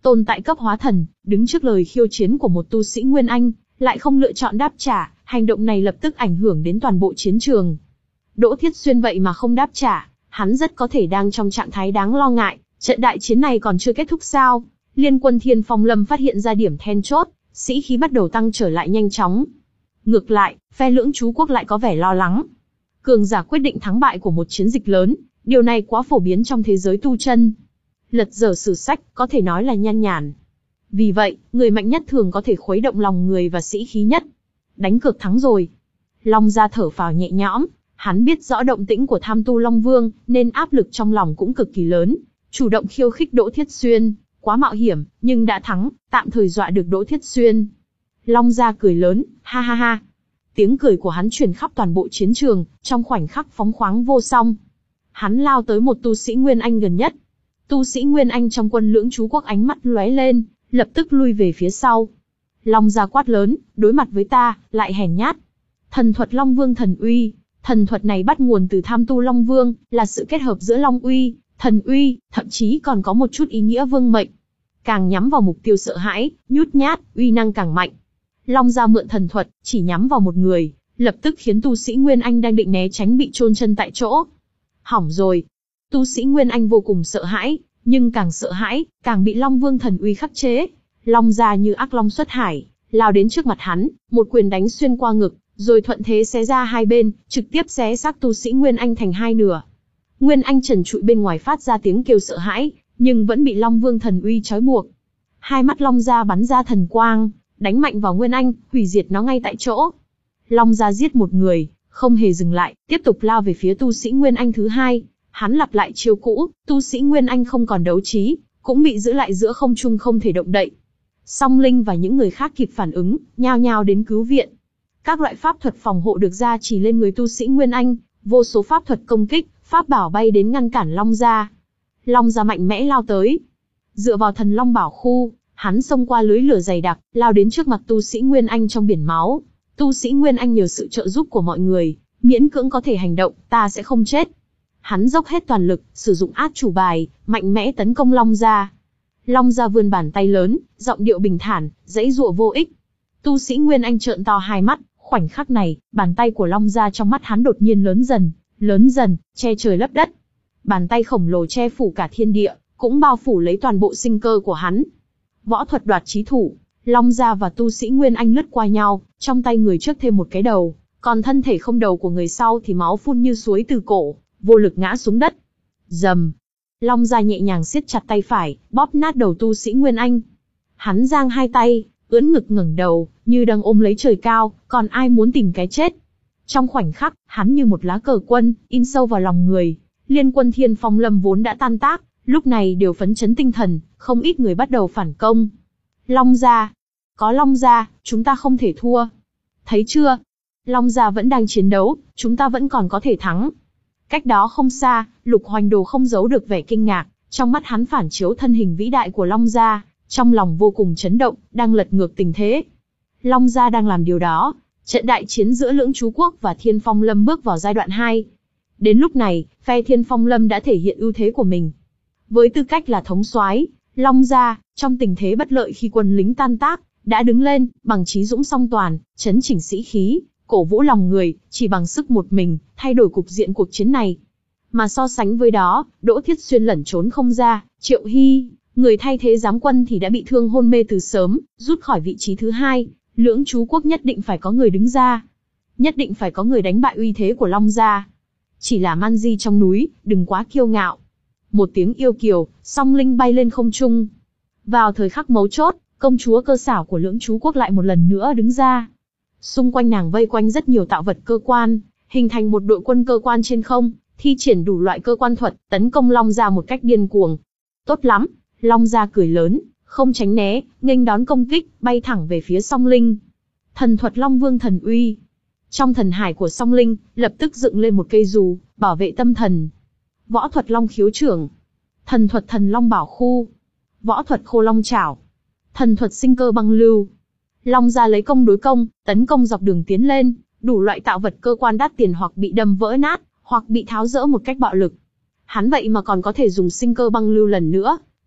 Tồn tại cấp hóa thần, đứng trước lời khiêu chiến của một tu sĩ Nguyên Anh, lại không lựa chọn đáp trả, hành động này lập tức ảnh hưởng đến toàn bộ chiến trường. Đỗ Thiết Xuyên vậy mà không đáp trả, hắn rất có thể đang trong trạng thái đáng lo ngại, trận đại chiến này còn chưa kết thúc sao? Liên quân Thiên Phong Lâm phát hiện ra điểm then chốt, sĩ khí bắt đầu tăng trở lại nhanh chóng. Ngược lại, phe Lưỡng Chú Quốc lại có vẻ lo lắng. Cường giả quyết định thắng bại của một chiến dịch lớn, điều này quá phổ biến trong thế giới tu chân. Lật dở sử sách, có thể nói là nhan nhản. Vì vậy, người mạnh nhất thường có thể khuấy động lòng người và sĩ khí nhất. Đánh cược thắng rồi. Long Gia thở phào nhẹ nhõm, hắn biết rõ động tĩnh của Tham Tu Long Vương, nên áp lực trong lòng cũng cực kỳ lớn. Chủ động khiêu khích Đỗ Thiết Xuyên, quá mạo hiểm, nhưng đã thắng, tạm thời dọa được Đỗ Thiết Xuyên. Long Gia cười lớn, ha ha ha. Tiếng cười của hắn truyền khắp toàn bộ chiến trường, trong khoảnh khắc phóng khoáng vô song. Hắn lao tới một tu sĩ Nguyên Anh gần nhất. Tu sĩ Nguyên Anh trong quân Lưỡng Chú Quốc ánh mắt lóe lên, lập tức lui về phía sau. Long Gia quát lớn, đối mặt với ta, lại hèn nhát. Thần thuật Long Vương thần uy, thần thuật này bắt nguồn từ Tham Tu Long Vương, là sự kết hợp giữa Long uy, thần uy, thậm chí còn có một chút ý nghĩa vương mệnh. Càng nhắm vào mục tiêu sợ hãi, nhút nhát, uy năng càng mạnh. Long Gia mượn thần thuật, chỉ nhắm vào một người, lập tức khiến tu sĩ Nguyên Anh đang định né tránh bị chôn chân tại chỗ. Hỏng rồi. Tu sĩ Nguyên Anh vô cùng sợ hãi, nhưng càng sợ hãi, càng bị Long Vương thần uy khắc chế. Long Gia như ác long xuất hải, lao đến trước mặt hắn, một quyền đánh xuyên qua ngực, rồi thuận thế xé ra hai bên, trực tiếp xé xác tu sĩ Nguyên Anh thành hai nửa. Nguyên Anh trần trụi bên ngoài phát ra tiếng kêu sợ hãi, nhưng vẫn bị Long Vương thần uy trói buộc. Hai mắt Long Gia bắn ra thần quang, đánh mạnh vào Nguyên Anh, hủy diệt nó ngay tại chỗ. Long Gia giết một người, không hề dừng lại, tiếp tục lao về phía tu sĩ Nguyên Anh thứ hai. Hắn lặp lại chiêu cũ, tu sĩ Nguyên Anh không còn đấu trí, cũng bị giữ lại giữa không trung không thể động đậy. Song Linh và những người khác kịp phản ứng, nhao nhao đến cứu viện. Các loại pháp thuật phòng hộ được ra chỉ lên người tu sĩ Nguyên Anh, vô số pháp thuật công kích, pháp bảo bay đến ngăn cản Long Gia. Long Gia mạnh mẽ lao tới. Dựa vào thần Long bảo khu, hắn xông qua lưới lửa dày đặc, lao đến trước mặt tu sĩ Nguyên Anh trong biển máu. Tu sĩ Nguyên Anh nhờ sự trợ giúp của mọi người, miễn cưỡng có thể hành động, ta sẽ không chết. Hắn dốc hết toàn lực, sử dụng át chủ bài, mạnh mẽ tấn công Long Gia. Long Gia vươn bàn tay lớn, giọng điệu bình thản, giãy giụa vô ích. Tu sĩ Nguyên Anh trợn to hai mắt, khoảnh khắc này, bàn tay của Long Gia trong mắt hắn đột nhiên lớn dần, lớn dần, che trời lấp đất. Bàn tay khổng lồ che phủ cả thiên địa, cũng bao phủ lấy toàn bộ sinh cơ của hắn. Võ thuật đoạt chí thủ, Long Gia và tu sĩ Nguyên Anh lướt qua nhau, trong tay người trước thêm một cái đầu, còn thân thể không đầu của người sau thì máu phun như suối từ cổ, vô lực ngã xuống đất. Rầm. Long Gia nhẹ nhàng siết chặt tay phải, bóp nát đầu tu sĩ Nguyên Anh. Hắn giang hai tay, ưỡn ngực ngẩng đầu, như đang ôm lấy trời cao, còn ai muốn tìm cái chết. Trong khoảnh khắc, hắn như một lá cờ quân, in sâu vào lòng người. Liên quân Thiên Phong Lâm vốn đã tan tác, lúc này đều phấn chấn tinh thần, không ít người bắt đầu phản công. Long Gia. Có Long Gia, chúng ta không thể thua. Thấy chưa? Long Gia vẫn đang chiến đấu, chúng ta vẫn còn có thể thắng. Cách đó không xa, Lục Hoành Đồ không giấu được vẻ kinh ngạc, trong mắt hắn phản chiếu thân hình vĩ đại của Long Gia, trong lòng vô cùng chấn động, đang lật ngược tình thế. Long Gia đang làm điều đó, trận đại chiến giữa Lưỡng Chú Quốc và Thiên Phong Lâm bước vào giai đoạn hai. Đến lúc này, phe Thiên Phong Lâm đã thể hiện ưu thế của mình. Với tư cách là thống soái, Long Gia, trong tình thế bất lợi khi quân lính tan tác, đã đứng lên, bằng trí dũng song toàn, chấn chỉnh sĩ khí, cổ vũ lòng người, chỉ bằng sức một mình, thay đổi cục diện cuộc chiến này. Mà so sánh với đó, Đỗ Thiết Xuyên lẩn trốn không ra, Triệu Hy, người thay thế giám quân thì đã bị thương hôn mê từ sớm, rút khỏi vị trí thứ hai. Lưỡng Chú Quốc nhất định phải có người đứng ra, nhất định phải có người đánh bại uy thế của Long Gia. Chỉ là man di trong núi, đừng quá kiêu ngạo. Một tiếng yêu kiều, Song Linh bay lên không trung. Vào thời khắc mấu chốt, công chúa cơ xảo của Lưỡng Chú Quốc lại một lần nữa đứng ra. Xung quanh nàng vây quanh rất nhiều tạo vật cơ quan, hình thành một đội quân cơ quan trên không, thi triển đủ loại cơ quan thuật, tấn công Long Gia một cách điên cuồng. Tốt lắm, Long Gia cười lớn, không tránh né, nghênh đón công kích, bay thẳng về phía Song Linh. Thần thuật Long Vương thần uy. Trong thần hải của Song Linh, lập tức dựng lên một cây dù, bảo vệ tâm thần. Võ thuật Long khiếu trưởng. Thần thuật thần Long bảo khu. Võ thuật khô Long chảo. Thần thuật sinh cơ băng lưu. Long Gia lấy công đối công, tấn công dọc đường tiến lên, đủ loại tạo vật cơ quan đắt tiền hoặc bị đâm vỡ nát, hoặc bị tháo rỡ một cách bạo lực. Hắn vậy mà còn có thể dùng sinh cơ băng lưu lần nữa.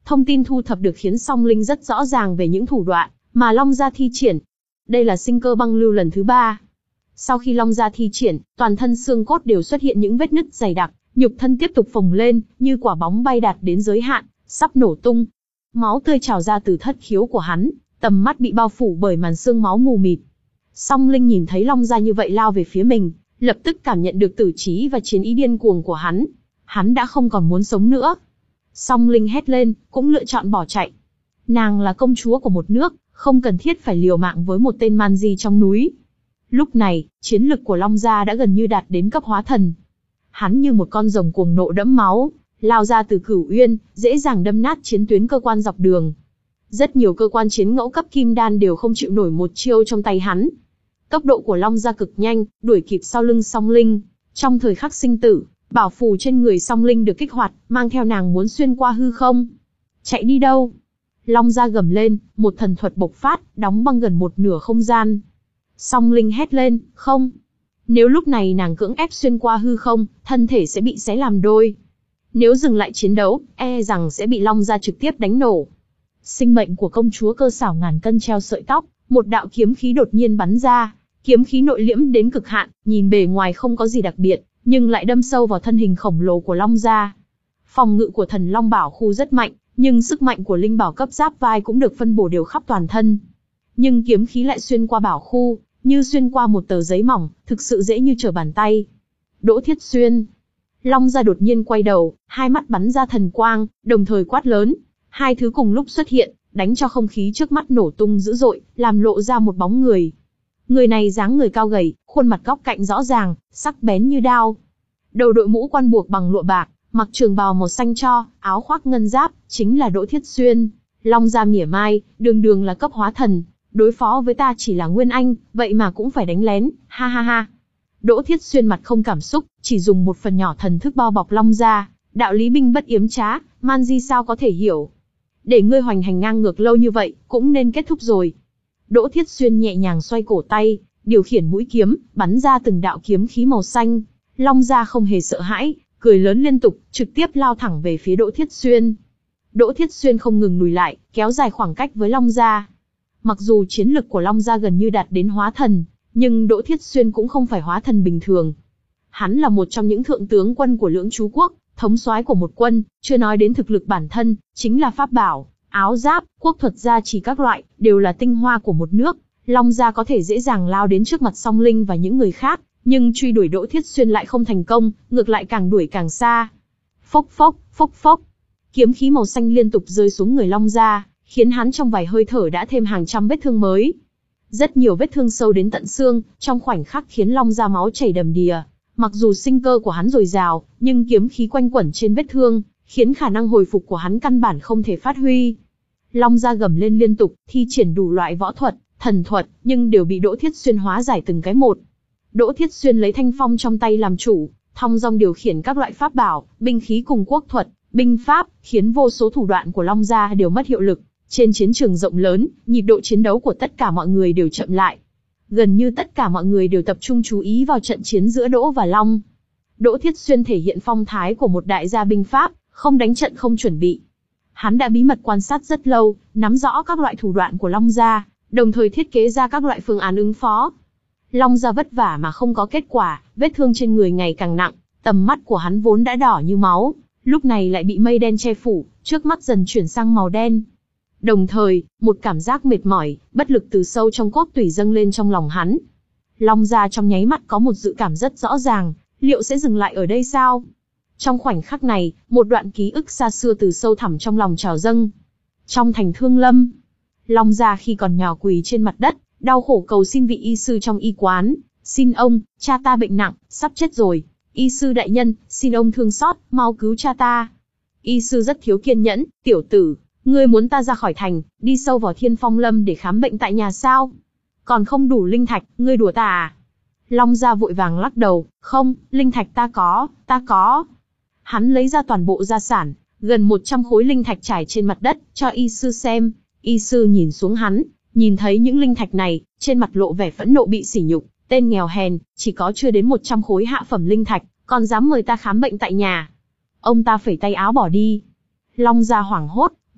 Thông tin thu thập được khiến Song Linh rất rõ ràng về những thủ đoạn mà Long gia thi triển. Đây là sinh cơ băng lưu lần thứ ba. Sau khi Long gia thi triển, toàn thân xương cốt đều xuất hiện những vết nứt dày đặc, nhục thân tiếp tục phồng lên, như quả bóng bay đạt đến giới hạn, sắp nổ tung. Máu tươi trào ra từ thất khiếu của hắn, tầm mắt bị bao phủ bởi màn sương máu mù mịt. Song Linh nhìn thấy Long gia như vậy lao về phía mình, lập tức cảm nhận được tử trí và chiến ý điên cuồng của hắn. Hắn đã không còn muốn sống nữa. Song Linh hét lên, cũng lựa chọn bỏ chạy. Nàng là công chúa của một nước, không cần thiết phải liều mạng với một tên man di trong núi. Lúc này, chiến lực của Long gia đã gần như đạt đến cấp hóa thần. Hắn như một con rồng cuồng nộ đẫm máu, lao ra từ cửu uyên, dễ dàng đâm nát chiến tuyến cơ quan dọc đường. Rất nhiều cơ quan chiến ngẫu cấp kim đan đều không chịu nổi một chiêu trong tay hắn. Tốc độ của Long gia cực nhanh, đuổi kịp sau lưng Song Linh. Trong thời khắc sinh tử, bảo phù trên người Song Linh được kích hoạt, mang theo nàng muốn xuyên qua hư không. Chạy đi đâu? Long gia gầm lên, một thần thuật bộc phát, đóng băng gần một nửa không gian. Song Linh hét lên, không. Nếu lúc này nàng cưỡng ép xuyên qua hư không, thân thể sẽ bị xé làm đôi. Nếu dừng lại chiến đấu, e rằng sẽ bị Long gia trực tiếp đánh nổ. Sinh mệnh của công chúa cơ xảo ngàn cân treo sợi tóc, một đạo kiếm khí đột nhiên bắn ra. Kiếm khí nội liễm đến cực hạn, nhìn bề ngoài không có gì đặc biệt, nhưng lại đâm sâu vào thân hình khổng lồ của Long gia. Phòng ngự của thần Long Bảo khu rất mạnh, nhưng sức mạnh của linh bảo cấp giáp vai cũng được phân bổ đều khắp toàn thân. Nhưng kiếm khí lại xuyên qua bảo khu, như xuyên qua một tờ giấy mỏng, thực sự dễ như trở bàn tay. Đỗ Thiết Xuyên. Long gia đột nhiên quay đầu, hai mắt bắn ra thần quang, đồng thời quát lớn. Hai thứ cùng lúc xuất hiện, đánh cho không khí trước mắt nổ tung dữ dội, làm lộ ra một bóng người. Người này dáng người cao gầy, khuôn mặt góc cạnh rõ ràng, sắc bén như đao. Đầu đội mũ quan buộc bằng lụa bạc, mặc trường bào màu xanh tro, áo khoác ngân giáp, chính là Đỗ Thiết Xuyên. Long gia mỉa mai, đường đường là cấp hóa thần, đối phó với ta chỉ là nguyên anh, vậy mà cũng phải đánh lén, ha ha ha. Đỗ Thiết Xuyên mặt không cảm xúc, chỉ dùng một phần nhỏ thần thức bao bọc Long gia, đạo lý binh bất yếm trá, man di sao có thể hiểu. Để ngươi hoành hành ngang ngược lâu như vậy, cũng nên kết thúc rồi. Đỗ Thiết Xuyên nhẹ nhàng xoay cổ tay, điều khiển mũi kiếm, bắn ra từng đạo kiếm khí màu xanh. Long gia không hề sợ hãi, cười lớn liên tục, trực tiếp lao thẳng về phía Đỗ Thiết Xuyên. Đỗ Thiết Xuyên không ngừng lùi lại, kéo dài khoảng cách với Long gia. Mặc dù chiến lực của Long gia gần như đạt đến hóa thần, nhưng Đỗ Thiết Xuyên cũng không phải hóa thần bình thường. Hắn là một trong những thượng tướng quân của Lưỡng Chú Quốc, thống soái của một quân, chưa nói đến thực lực bản thân, chính là pháp bảo, áo giáp, quốc thuật gia trì các loại, đều là tinh hoa của một nước. Long gia có thể dễ dàng lao đến trước mặt Song Linh và những người khác, nhưng truy đuổi Đỗ Thiết Xuyên lại không thành công, ngược lại càng đuổi càng xa. Phốc phốc, phốc phốc. Kiếm khí màu xanh liên tục rơi xuống người Long gia, khiến hắn trong vài hơi thở đã thêm hàng trăm vết thương mới. Rất nhiều vết thương sâu đến tận xương, trong khoảnh khắc khiến Long gia máu chảy đầm đìa. Mặc dù sinh cơ của hắn dồi dào, nhưng kiếm khí quanh quẩn trên vết thương, khiến khả năng hồi phục của hắn căn bản không thể phát huy. Long gia gầm lên liên tục, thi triển đủ loại võ thuật, thần thuật, nhưng đều bị Đỗ Thiết Xuyên hóa giải từng cái một. Đỗ Thiết Xuyên lấy thanh phong trong tay làm chủ, thong dong điều khiển các loại pháp bảo, binh khí cùng quốc thuật, binh pháp, khiến vô số thủ đoạn của Long gia đều mất hiệu lực. Trên chiến trường rộng lớn, nhịp độ chiến đấu của tất cả mọi người đều chậm lại. Gần như tất cả mọi người đều tập trung chú ý vào trận chiến giữa Đỗ và Long. Đỗ Thiết Xuyên thể hiện phong thái của một đại gia binh pháp, không đánh trận không chuẩn bị. Hắn đã bí mật quan sát rất lâu, nắm rõ các loại thủ đoạn của Long gia, đồng thời thiết kế ra các loại phương án ứng phó. Long gia vất vả mà không có kết quả, vết thương trên người ngày càng nặng, tầm mắt của hắn vốn đã đỏ như máu, lúc này lại bị mây đen che phủ, trước mắt dần chuyển sang màu đen. Đồng thời, một cảm giác mệt mỏi, bất lực từ sâu trong cốt tủy dâng lên trong lòng hắn. Long gia trong nháy mắt có một dự cảm rất rõ ràng, liệu sẽ dừng lại ở đây sao? Trong khoảnh khắc này, một đoạn ký ức xa xưa từ sâu thẳm trong lòng trào dâng. Trong thành Thương Lâm, Long gia khi còn nhỏ quỳ trên mặt đất, đau khổ cầu xin vị y sư trong y quán. Xin ông, cha ta bệnh nặng, sắp chết rồi. Y sư đại nhân, xin ông thương xót, mau cứu cha ta. Y sư rất thiếu kiên nhẫn, tiểu tử, ngươi muốn ta ra khỏi thành, đi sâu vào Thiên Phong Lâm để khám bệnh tại nhà sao? Còn không đủ linh thạch, ngươi đùa ta à? Long gia vội vàng lắc đầu, không, linh thạch ta có, ta có. Hắn lấy ra toàn bộ gia sản, gần một trăm khối linh thạch trải trên mặt đất, cho y sư xem. Y sư nhìn xuống hắn, nhìn thấy những linh thạch này, trên mặt lộ vẻ phẫn nộ bị sỉ nhục. Tên nghèo hèn, chỉ có chưa đến một trăm khối hạ phẩm linh thạch, còn dám mời ta khám bệnh tại nhà. Ông ta phẩy tay áo bỏ đi. Long gia hoảng hốt,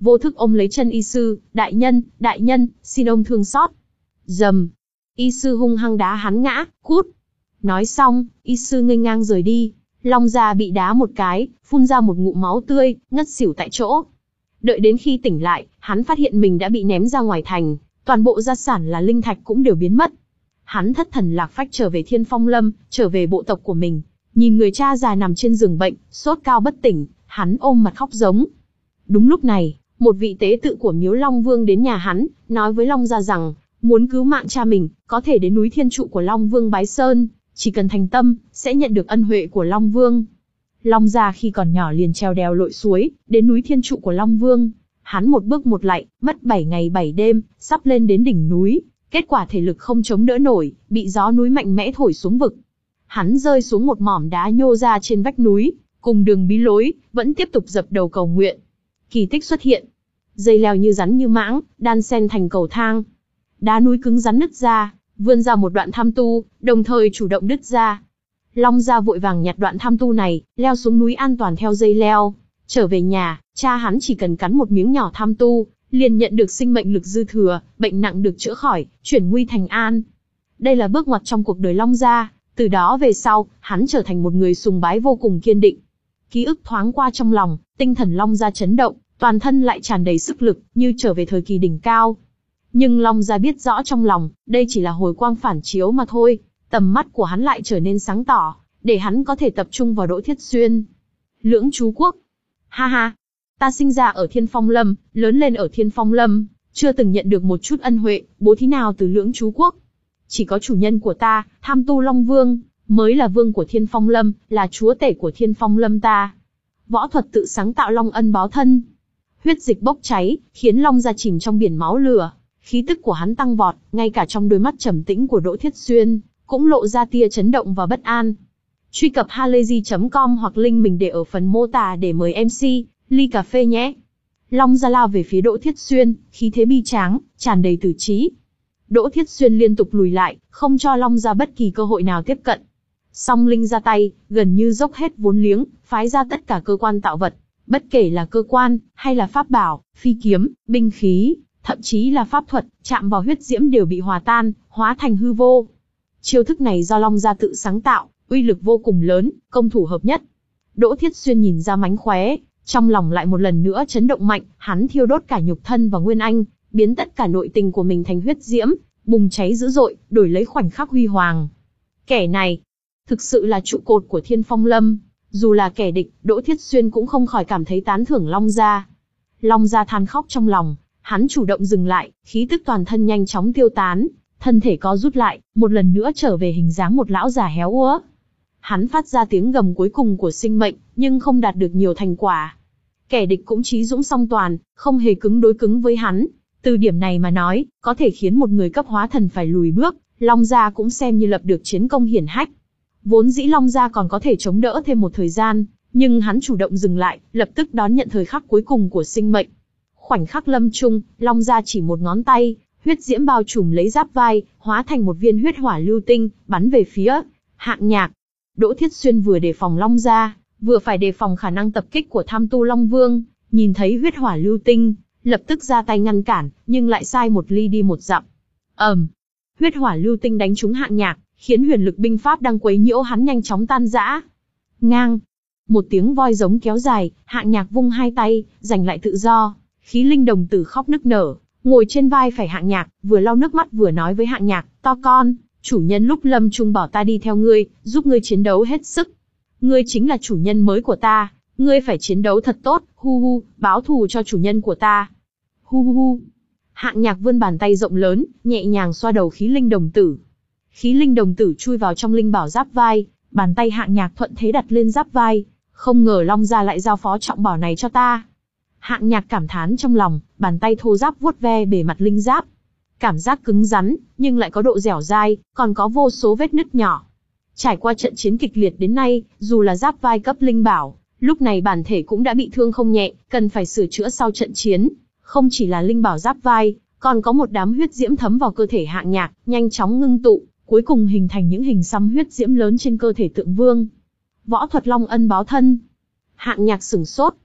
vô thức ôm lấy chân y sư, đại nhân, đại nhân, xin ông thương xót. Dầm, y sư hung hăng đá hắn ngã, cút. Nói xong, y sư nghênh ngang rời đi. Long Gia bị đá một cái, phun ra một ngụm máu tươi, ngất xỉu tại chỗ. Đợi đến khi tỉnh lại, hắn phát hiện mình đã bị ném ra ngoài thành, toàn bộ gia sản là linh thạch cũng đều biến mất. Hắn thất thần lạc phách trở về Thiên Phong Lâm, trở về bộ tộc của mình. Nhìn người cha già nằm trên giường bệnh, sốt cao bất tỉnh, hắn ôm mặt khóc giống. Đúng lúc này, một vị tế tự của Miếu Long Vương đến nhà hắn, nói với Long Gia rằng, muốn cứu mạng cha mình, có thể đến núi Thiên Trụ của Long Vương bái sơn, chỉ cần thành tâm, sẽ nhận được ân huệ của Long Vương. Long Gia khi còn nhỏ liền trèo đèo lội suối, đến núi Thiên Trụ của Long Vương. Hắn một bước một lạy, mất bảy ngày bảy đêm, sắp lên đến đỉnh núi, kết quả thể lực không chống đỡ nổi, bị gió núi mạnh mẽ thổi xuống vực. Hắn rơi xuống một mỏm đá nhô ra trên vách núi, cùng đường bí lối, vẫn tiếp tục dập đầu cầu nguyện. Kỳ tích xuất hiện. Dây leo như rắn như mãng, đan xen thành cầu thang. Đá núi cứng rắn nứt ra, vươn ra một đoạn tham tu, đồng thời chủ động đứt ra. Long Gia vội vàng nhặt đoạn tham tu này, leo xuống núi an toàn theo dây leo. Trở về nhà, cha hắn chỉ cần cắn một miếng nhỏ tham tu, liền nhận được sinh mệnh lực dư thừa, bệnh nặng được chữa khỏi, chuyển nguy thành an. Đây là bước ngoặt trong cuộc đời Long Gia. Từ đó về sau, hắn trở thành một người sùng bái vô cùng kiên định. Ký ức thoáng qua trong lòng, tinh thần Long Gia chấn động, toàn thân lại tràn đầy sức lực, như trở về thời kỳ đỉnh cao. Nhưng Long Gia biết rõ trong lòng, đây chỉ là hồi quang phản chiếu mà thôi, tầm mắt của hắn lại trở nên sáng tỏ, để hắn có thể tập trung vào Đỗ Thiết Xuyên. Lưỡng Chú Quốc. Ha ha, ta sinh ra ở Thiên Phong Lâm, lớn lên ở Thiên Phong Lâm, chưa từng nhận được một chút ân huệ, bố thí nào từ Lưỡng Chú Quốc. Chỉ có chủ nhân của ta, Tham Tu Long Vương, mới là vương của Thiên Phong Lâm, là chúa tể của Thiên Phong Lâm ta. Võ thuật tự sáng tạo long ân báo thân. Huyết dịch bốc cháy, khiến Long Gia chìm trong biển máu lửa. Khí tức của hắn tăng vọt, ngay cả trong đôi mắt trầm tĩnh của Đỗ Thiết Xuyên, cũng lộ ra tia chấn động và bất an. Truy cập halayzi chấm com hoặc link mình để ở phần mô tả để mời em xê, ly cà phê nhé. Long Gia lao về phía Đỗ Thiết Xuyên, khí thế bi tráng, tràn đầy tử trí. Đỗ Thiết Xuyên liên tục lùi lại, không cho Long Gia bất kỳ cơ hội nào tiếp cận. Song Linh ra tay, gần như dốc hết vốn liếng, phái ra tất cả cơ quan tạo vật, bất kể là cơ quan, hay là pháp bảo, phi kiếm, binh khí, thậm chí là pháp thuật, chạm vào huyết diễm đều bị hòa tan, hóa thành hư vô. Chiêu thức này do Long Gia tự sáng tạo, uy lực vô cùng lớn, công thủ hợp nhất. Đỗ Thiết Xuyên nhìn ra mánh khóe, trong lòng lại một lần nữa chấn động mạnh, hắn thiêu đốt cả nhục thân và nguyên anh, biến tất cả nội tình của mình thành huyết diễm, bùng cháy dữ dội, đổi lấy khoảnh khắc huy hoàng. Kẻ này, thực sự là trụ cột của Thiên Phong Lâm, dù là kẻ địch, Đỗ Thiết Xuyên cũng không khỏi cảm thấy tán thưởng Long Gia. Long Gia than khóc trong lòng, hắn chủ động dừng lại, khí tức toàn thân nhanh chóng tiêu tán, thân thể co rút lại, một lần nữa trở về hình dáng một lão già héo úa. Hắn phát ra tiếng gầm cuối cùng của sinh mệnh, nhưng không đạt được nhiều thành quả. Kẻ địch cũng trí dũng song toàn, không hề cứng đối cứng với hắn. Từ điểm này mà nói, có thể khiến một người cấp hóa thần phải lùi bước, Long Gia cũng xem như lập được chiến công hiển hách. Vốn dĩ Long Gia còn có thể chống đỡ thêm một thời gian, nhưng hắn chủ động dừng lại, lập tức đón nhận thời khắc cuối cùng của sinh mệnh. Khoảnh khắc lâm chung, Long Gia chỉ một ngón tay, huyết diễm bao trùm lấy giáp vai, hóa thành một viên huyết hỏa lưu tinh, bắn về phía Hạng Nhạc. Đỗ Thiết Xuyên vừa đề phòng Long Gia, vừa phải đề phòng khả năng tập kích của Tham Tu Long Vương, nhìn thấy huyết hỏa lưu tinh, lập tức ra tay ngăn cản, nhưng lại sai một ly đi một dặm. ầm, um, huyết hỏa lưu tinh đánh trúng Hạng Nhạc, khiến huyền lực binh pháp đang quấy nhiễu hắn nhanh chóng tan rã. Ngang, một tiếng voi giống kéo dài, Hạng Nhạc vung hai tay, giành lại tự do. Khí linh đồng tử khóc nức nở, ngồi trên vai phải Hạng Nhạc, vừa lau nước mắt vừa nói với Hạng Nhạc, to con, chủ nhân lúc lâm chung bảo ta đi theo ngươi, giúp ngươi chiến đấu hết sức. Ngươi chính là chủ nhân mới của ta, ngươi phải chiến đấu thật tốt, hu hu, báo thù cho chủ nhân của ta. Hu hu hu. Hạng Nhạc vươn bàn tay rộng lớn, nhẹ nhàng xoa đầu khí linh đồng tử. Khí linh đồng tử chui vào trong linh bảo giáp vai, bàn tay Hạng Nhạc thuận thế đặt lên giáp vai. Không ngờ Long Gia lại giao phó trọng bảo này cho ta. Hạng Nhạc cảm thán trong lòng, bàn tay thô ráp vuốt ve bề mặt linh giáp. Cảm giác cứng rắn, nhưng lại có độ dẻo dai, còn có vô số vết nứt nhỏ. Trải qua trận chiến kịch liệt đến nay, dù là giáp vai cấp linh bảo, lúc này bản thể cũng đã bị thương không nhẹ, cần phải sửa chữa sau trận chiến. Không chỉ là linh bảo giáp vai, còn có một đám huyết diễm thấm vào cơ thể Hạng Nhạc, nhanh chóng ngưng tụ, cuối cùng hình thành những hình xăm huyết diễm lớn trên cơ thể Tượng Vương. Võ thuật long ân báo thân. Hạng Nhạc sửng sốt.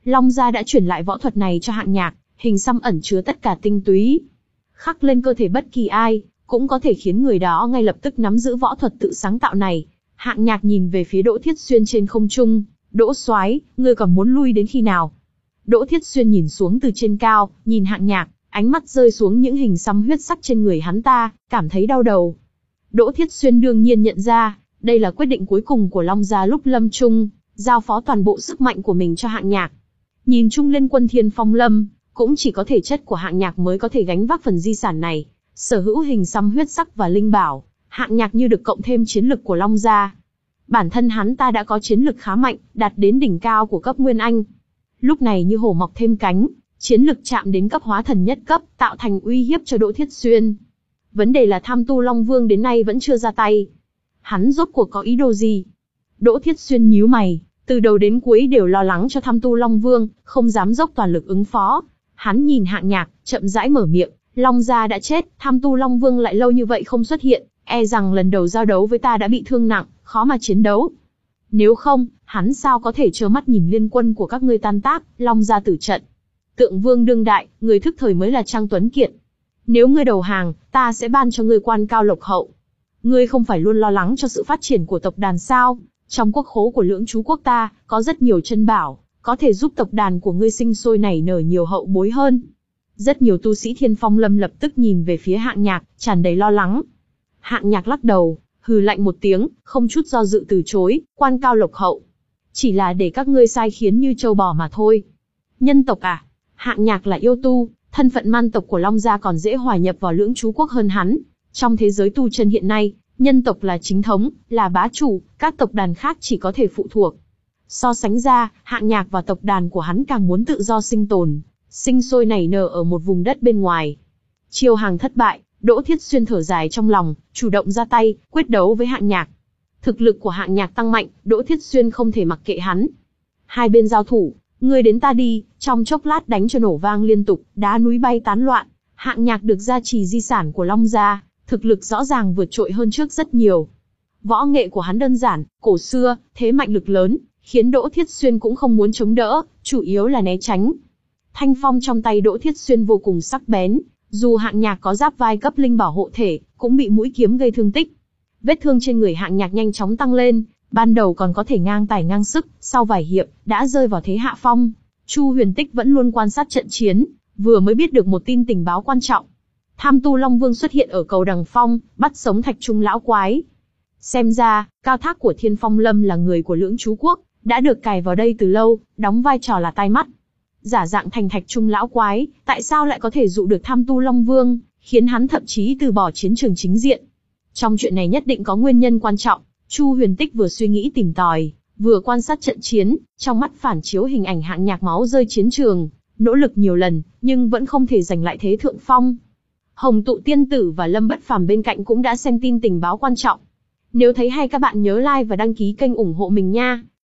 Long gia đã chuyển lại võ thuật này cho Hạng Nhạc, hình xăm ẩn chứa tất cả tinh túy. Khắc lên cơ thể bất kỳ ai, cũng có thể khiến người đó ngay lập tức nắm giữ võ thuật tự sáng tạo này. Hạng Nhạc nhìn về phía Đỗ Thiết Xuyên trên không trung. Đỗ soái, ngươi còn muốn lui đến khi nào? Đỗ Thiết Xuyên nhìn xuống từ trên cao, nhìn Hạng Nhạc, ánh mắt rơi xuống những hình xăm huyết sắc trên người hắn ta, cảm thấy đau đầu. Đỗ Thiết Xuyên đương nhiên nhận ra, đây là quyết định cuối cùng của Long gia lúc lâm chung, giao phó toàn bộ sức mạnh của mình cho Hạng Nhạc. Nhìn chung Liên Quân Thiên Phong Lâm, cũng chỉ có thể chất của Hạng Nhạc mới có thể gánh vác phần di sản này. Sở hữu hình xăm huyết sắc và linh bảo, Hạng Nhạc như được cộng thêm chiến lực của Long gia. Bản thân hắn ta đã có chiến lực khá mạnh, đạt đến đỉnh cao của cấp Nguyên Anh. Lúc này như hổ mọc thêm cánh, chiến lực chạm đến cấp hóa thần nhất cấp, tạo thành uy hiếp cho Đỗ Thiết Xuyên. Vấn đề là Tham Tu Long Vương đến nay vẫn chưa ra tay. Hắn rốt cuộc có ý đồ gì? Đỗ Thiết Xuyên nhíu mày, từ đầu đến cuối đều lo lắng cho Tham Tu Long Vương, không dám dốc toàn lực ứng phó. Hắn nhìn Hạng Nhạc, chậm rãi mở miệng, Long gia đã chết, Tham Tu Long Vương lại lâu như vậy không xuất hiện, e rằng lần đầu giao đấu với ta đã bị thương nặng, khó mà chiến đấu. Nếu không, hắn sao có thể trơ mắt nhìn liên quân của các ngươi tan tác, Long gia tử trận. Tượng Vương đương đại, người thức thời mới là Trang Tuấn Kiệt. Nếu ngươi đầu hàng, ta sẽ ban cho ngươi quan cao lộc hậu. Ngươi không phải luôn lo lắng cho sự phát triển của tộc đàn sao? Trong quốc khố của Lưỡng Chú quốc ta, có rất nhiều chân bảo, có thể giúp tộc đàn của ngươi sinh sôi nảy nở nhiều hậu bối hơn. Rất nhiều tu sĩ Thiên Phong Lâm lập tức nhìn về phía Hạng Nhạc, tràn đầy lo lắng. Hạng Nhạc lắc đầu, hừ lạnh một tiếng, không chút do dự từ chối, quan cao lộc hậu. Chỉ là để các ngươi sai khiến như trâu bò mà thôi. Nhân tộc à? Hạng Nhạc là yêu tu, thân phận man tộc của Long gia còn dễ hòa nhập vào Lưỡng Chú quốc hơn hắn. Trong thế giới tu chân hiện nay, nhân tộc là chính thống, là bá chủ, các tộc đàn khác chỉ có thể phụ thuộc. So sánh ra, Hạng Nhạc và tộc đàn của hắn càng muốn tự do sinh tồn, sinh sôi nảy nở ở một vùng đất bên ngoài. Chiêu hàng thất bại, Đỗ Thiết Xuyên thở dài trong lòng, chủ động ra tay, quyết đấu với Hạng Nhạc. Thực lực của Hạng Nhạc tăng mạnh, Đỗ Thiết Xuyên không thể mặc kệ hắn. Hai bên giao thủ, ngươi đến ta đi, trong chốc lát đánh cho nổ vang liên tục, đá núi bay tán loạn. Hạng Nhạc được gia trì di sản của Long gia, thực lực rõ ràng vượt trội hơn trước rất nhiều. Võ nghệ của hắn đơn giản, cổ xưa, thế mạnh lực lớn, khiến Đỗ Thiết Xuyên cũng không muốn chống đỡ, chủ yếu là né tránh. Thanh phong trong tay Đỗ Thiết Xuyên vô cùng sắc bén, dù Hạng Nhạc có giáp vai cấp linh bảo hộ thể, cũng bị mũi kiếm gây thương tích. Vết thương trên người Hạng Nhạc nhanh chóng tăng lên, ban đầu còn có thể ngang tài ngang sức, sau vài hiệp, đã rơi vào thế hạ phong. Chu Huyền Tích vẫn luôn quan sát trận chiến, vừa mới biết được một tin tình báo quan trọng. Tham Tu Long Vương xuất hiện ở cầu Đằng Phong, bắt sống Thạch Trung lão quái. Xem ra, Cao Thác của Thiên Phong Lâm là người của Lưỡng Chú quốc, đã được cài vào đây từ lâu, đóng vai trò là tai mắt. Giả dạng thành Thạch Trung lão quái, tại sao lại có thể dụ được Tham Tu Long Vương, khiến hắn thậm chí từ bỏ chiến trường chính diện. Trong chuyện này nhất định có nguyên nhân quan trọng. Chu Huyền Tích vừa suy nghĩ tìm tòi, vừa quan sát trận chiến, trong mắt phản chiếu hình ảnh Hạng Nhạc máu rơi chiến trường, nỗ lực nhiều lần, nhưng vẫn không thể giành lại thế thượng phong. Hồng Tụ Tiên Tử và Lâm Bất Phàm bên cạnh cũng đã xem tin tình báo quan trọng. Nếu thấy hay các bạn nhớ like và đăng ký kênh ủng hộ mình nha.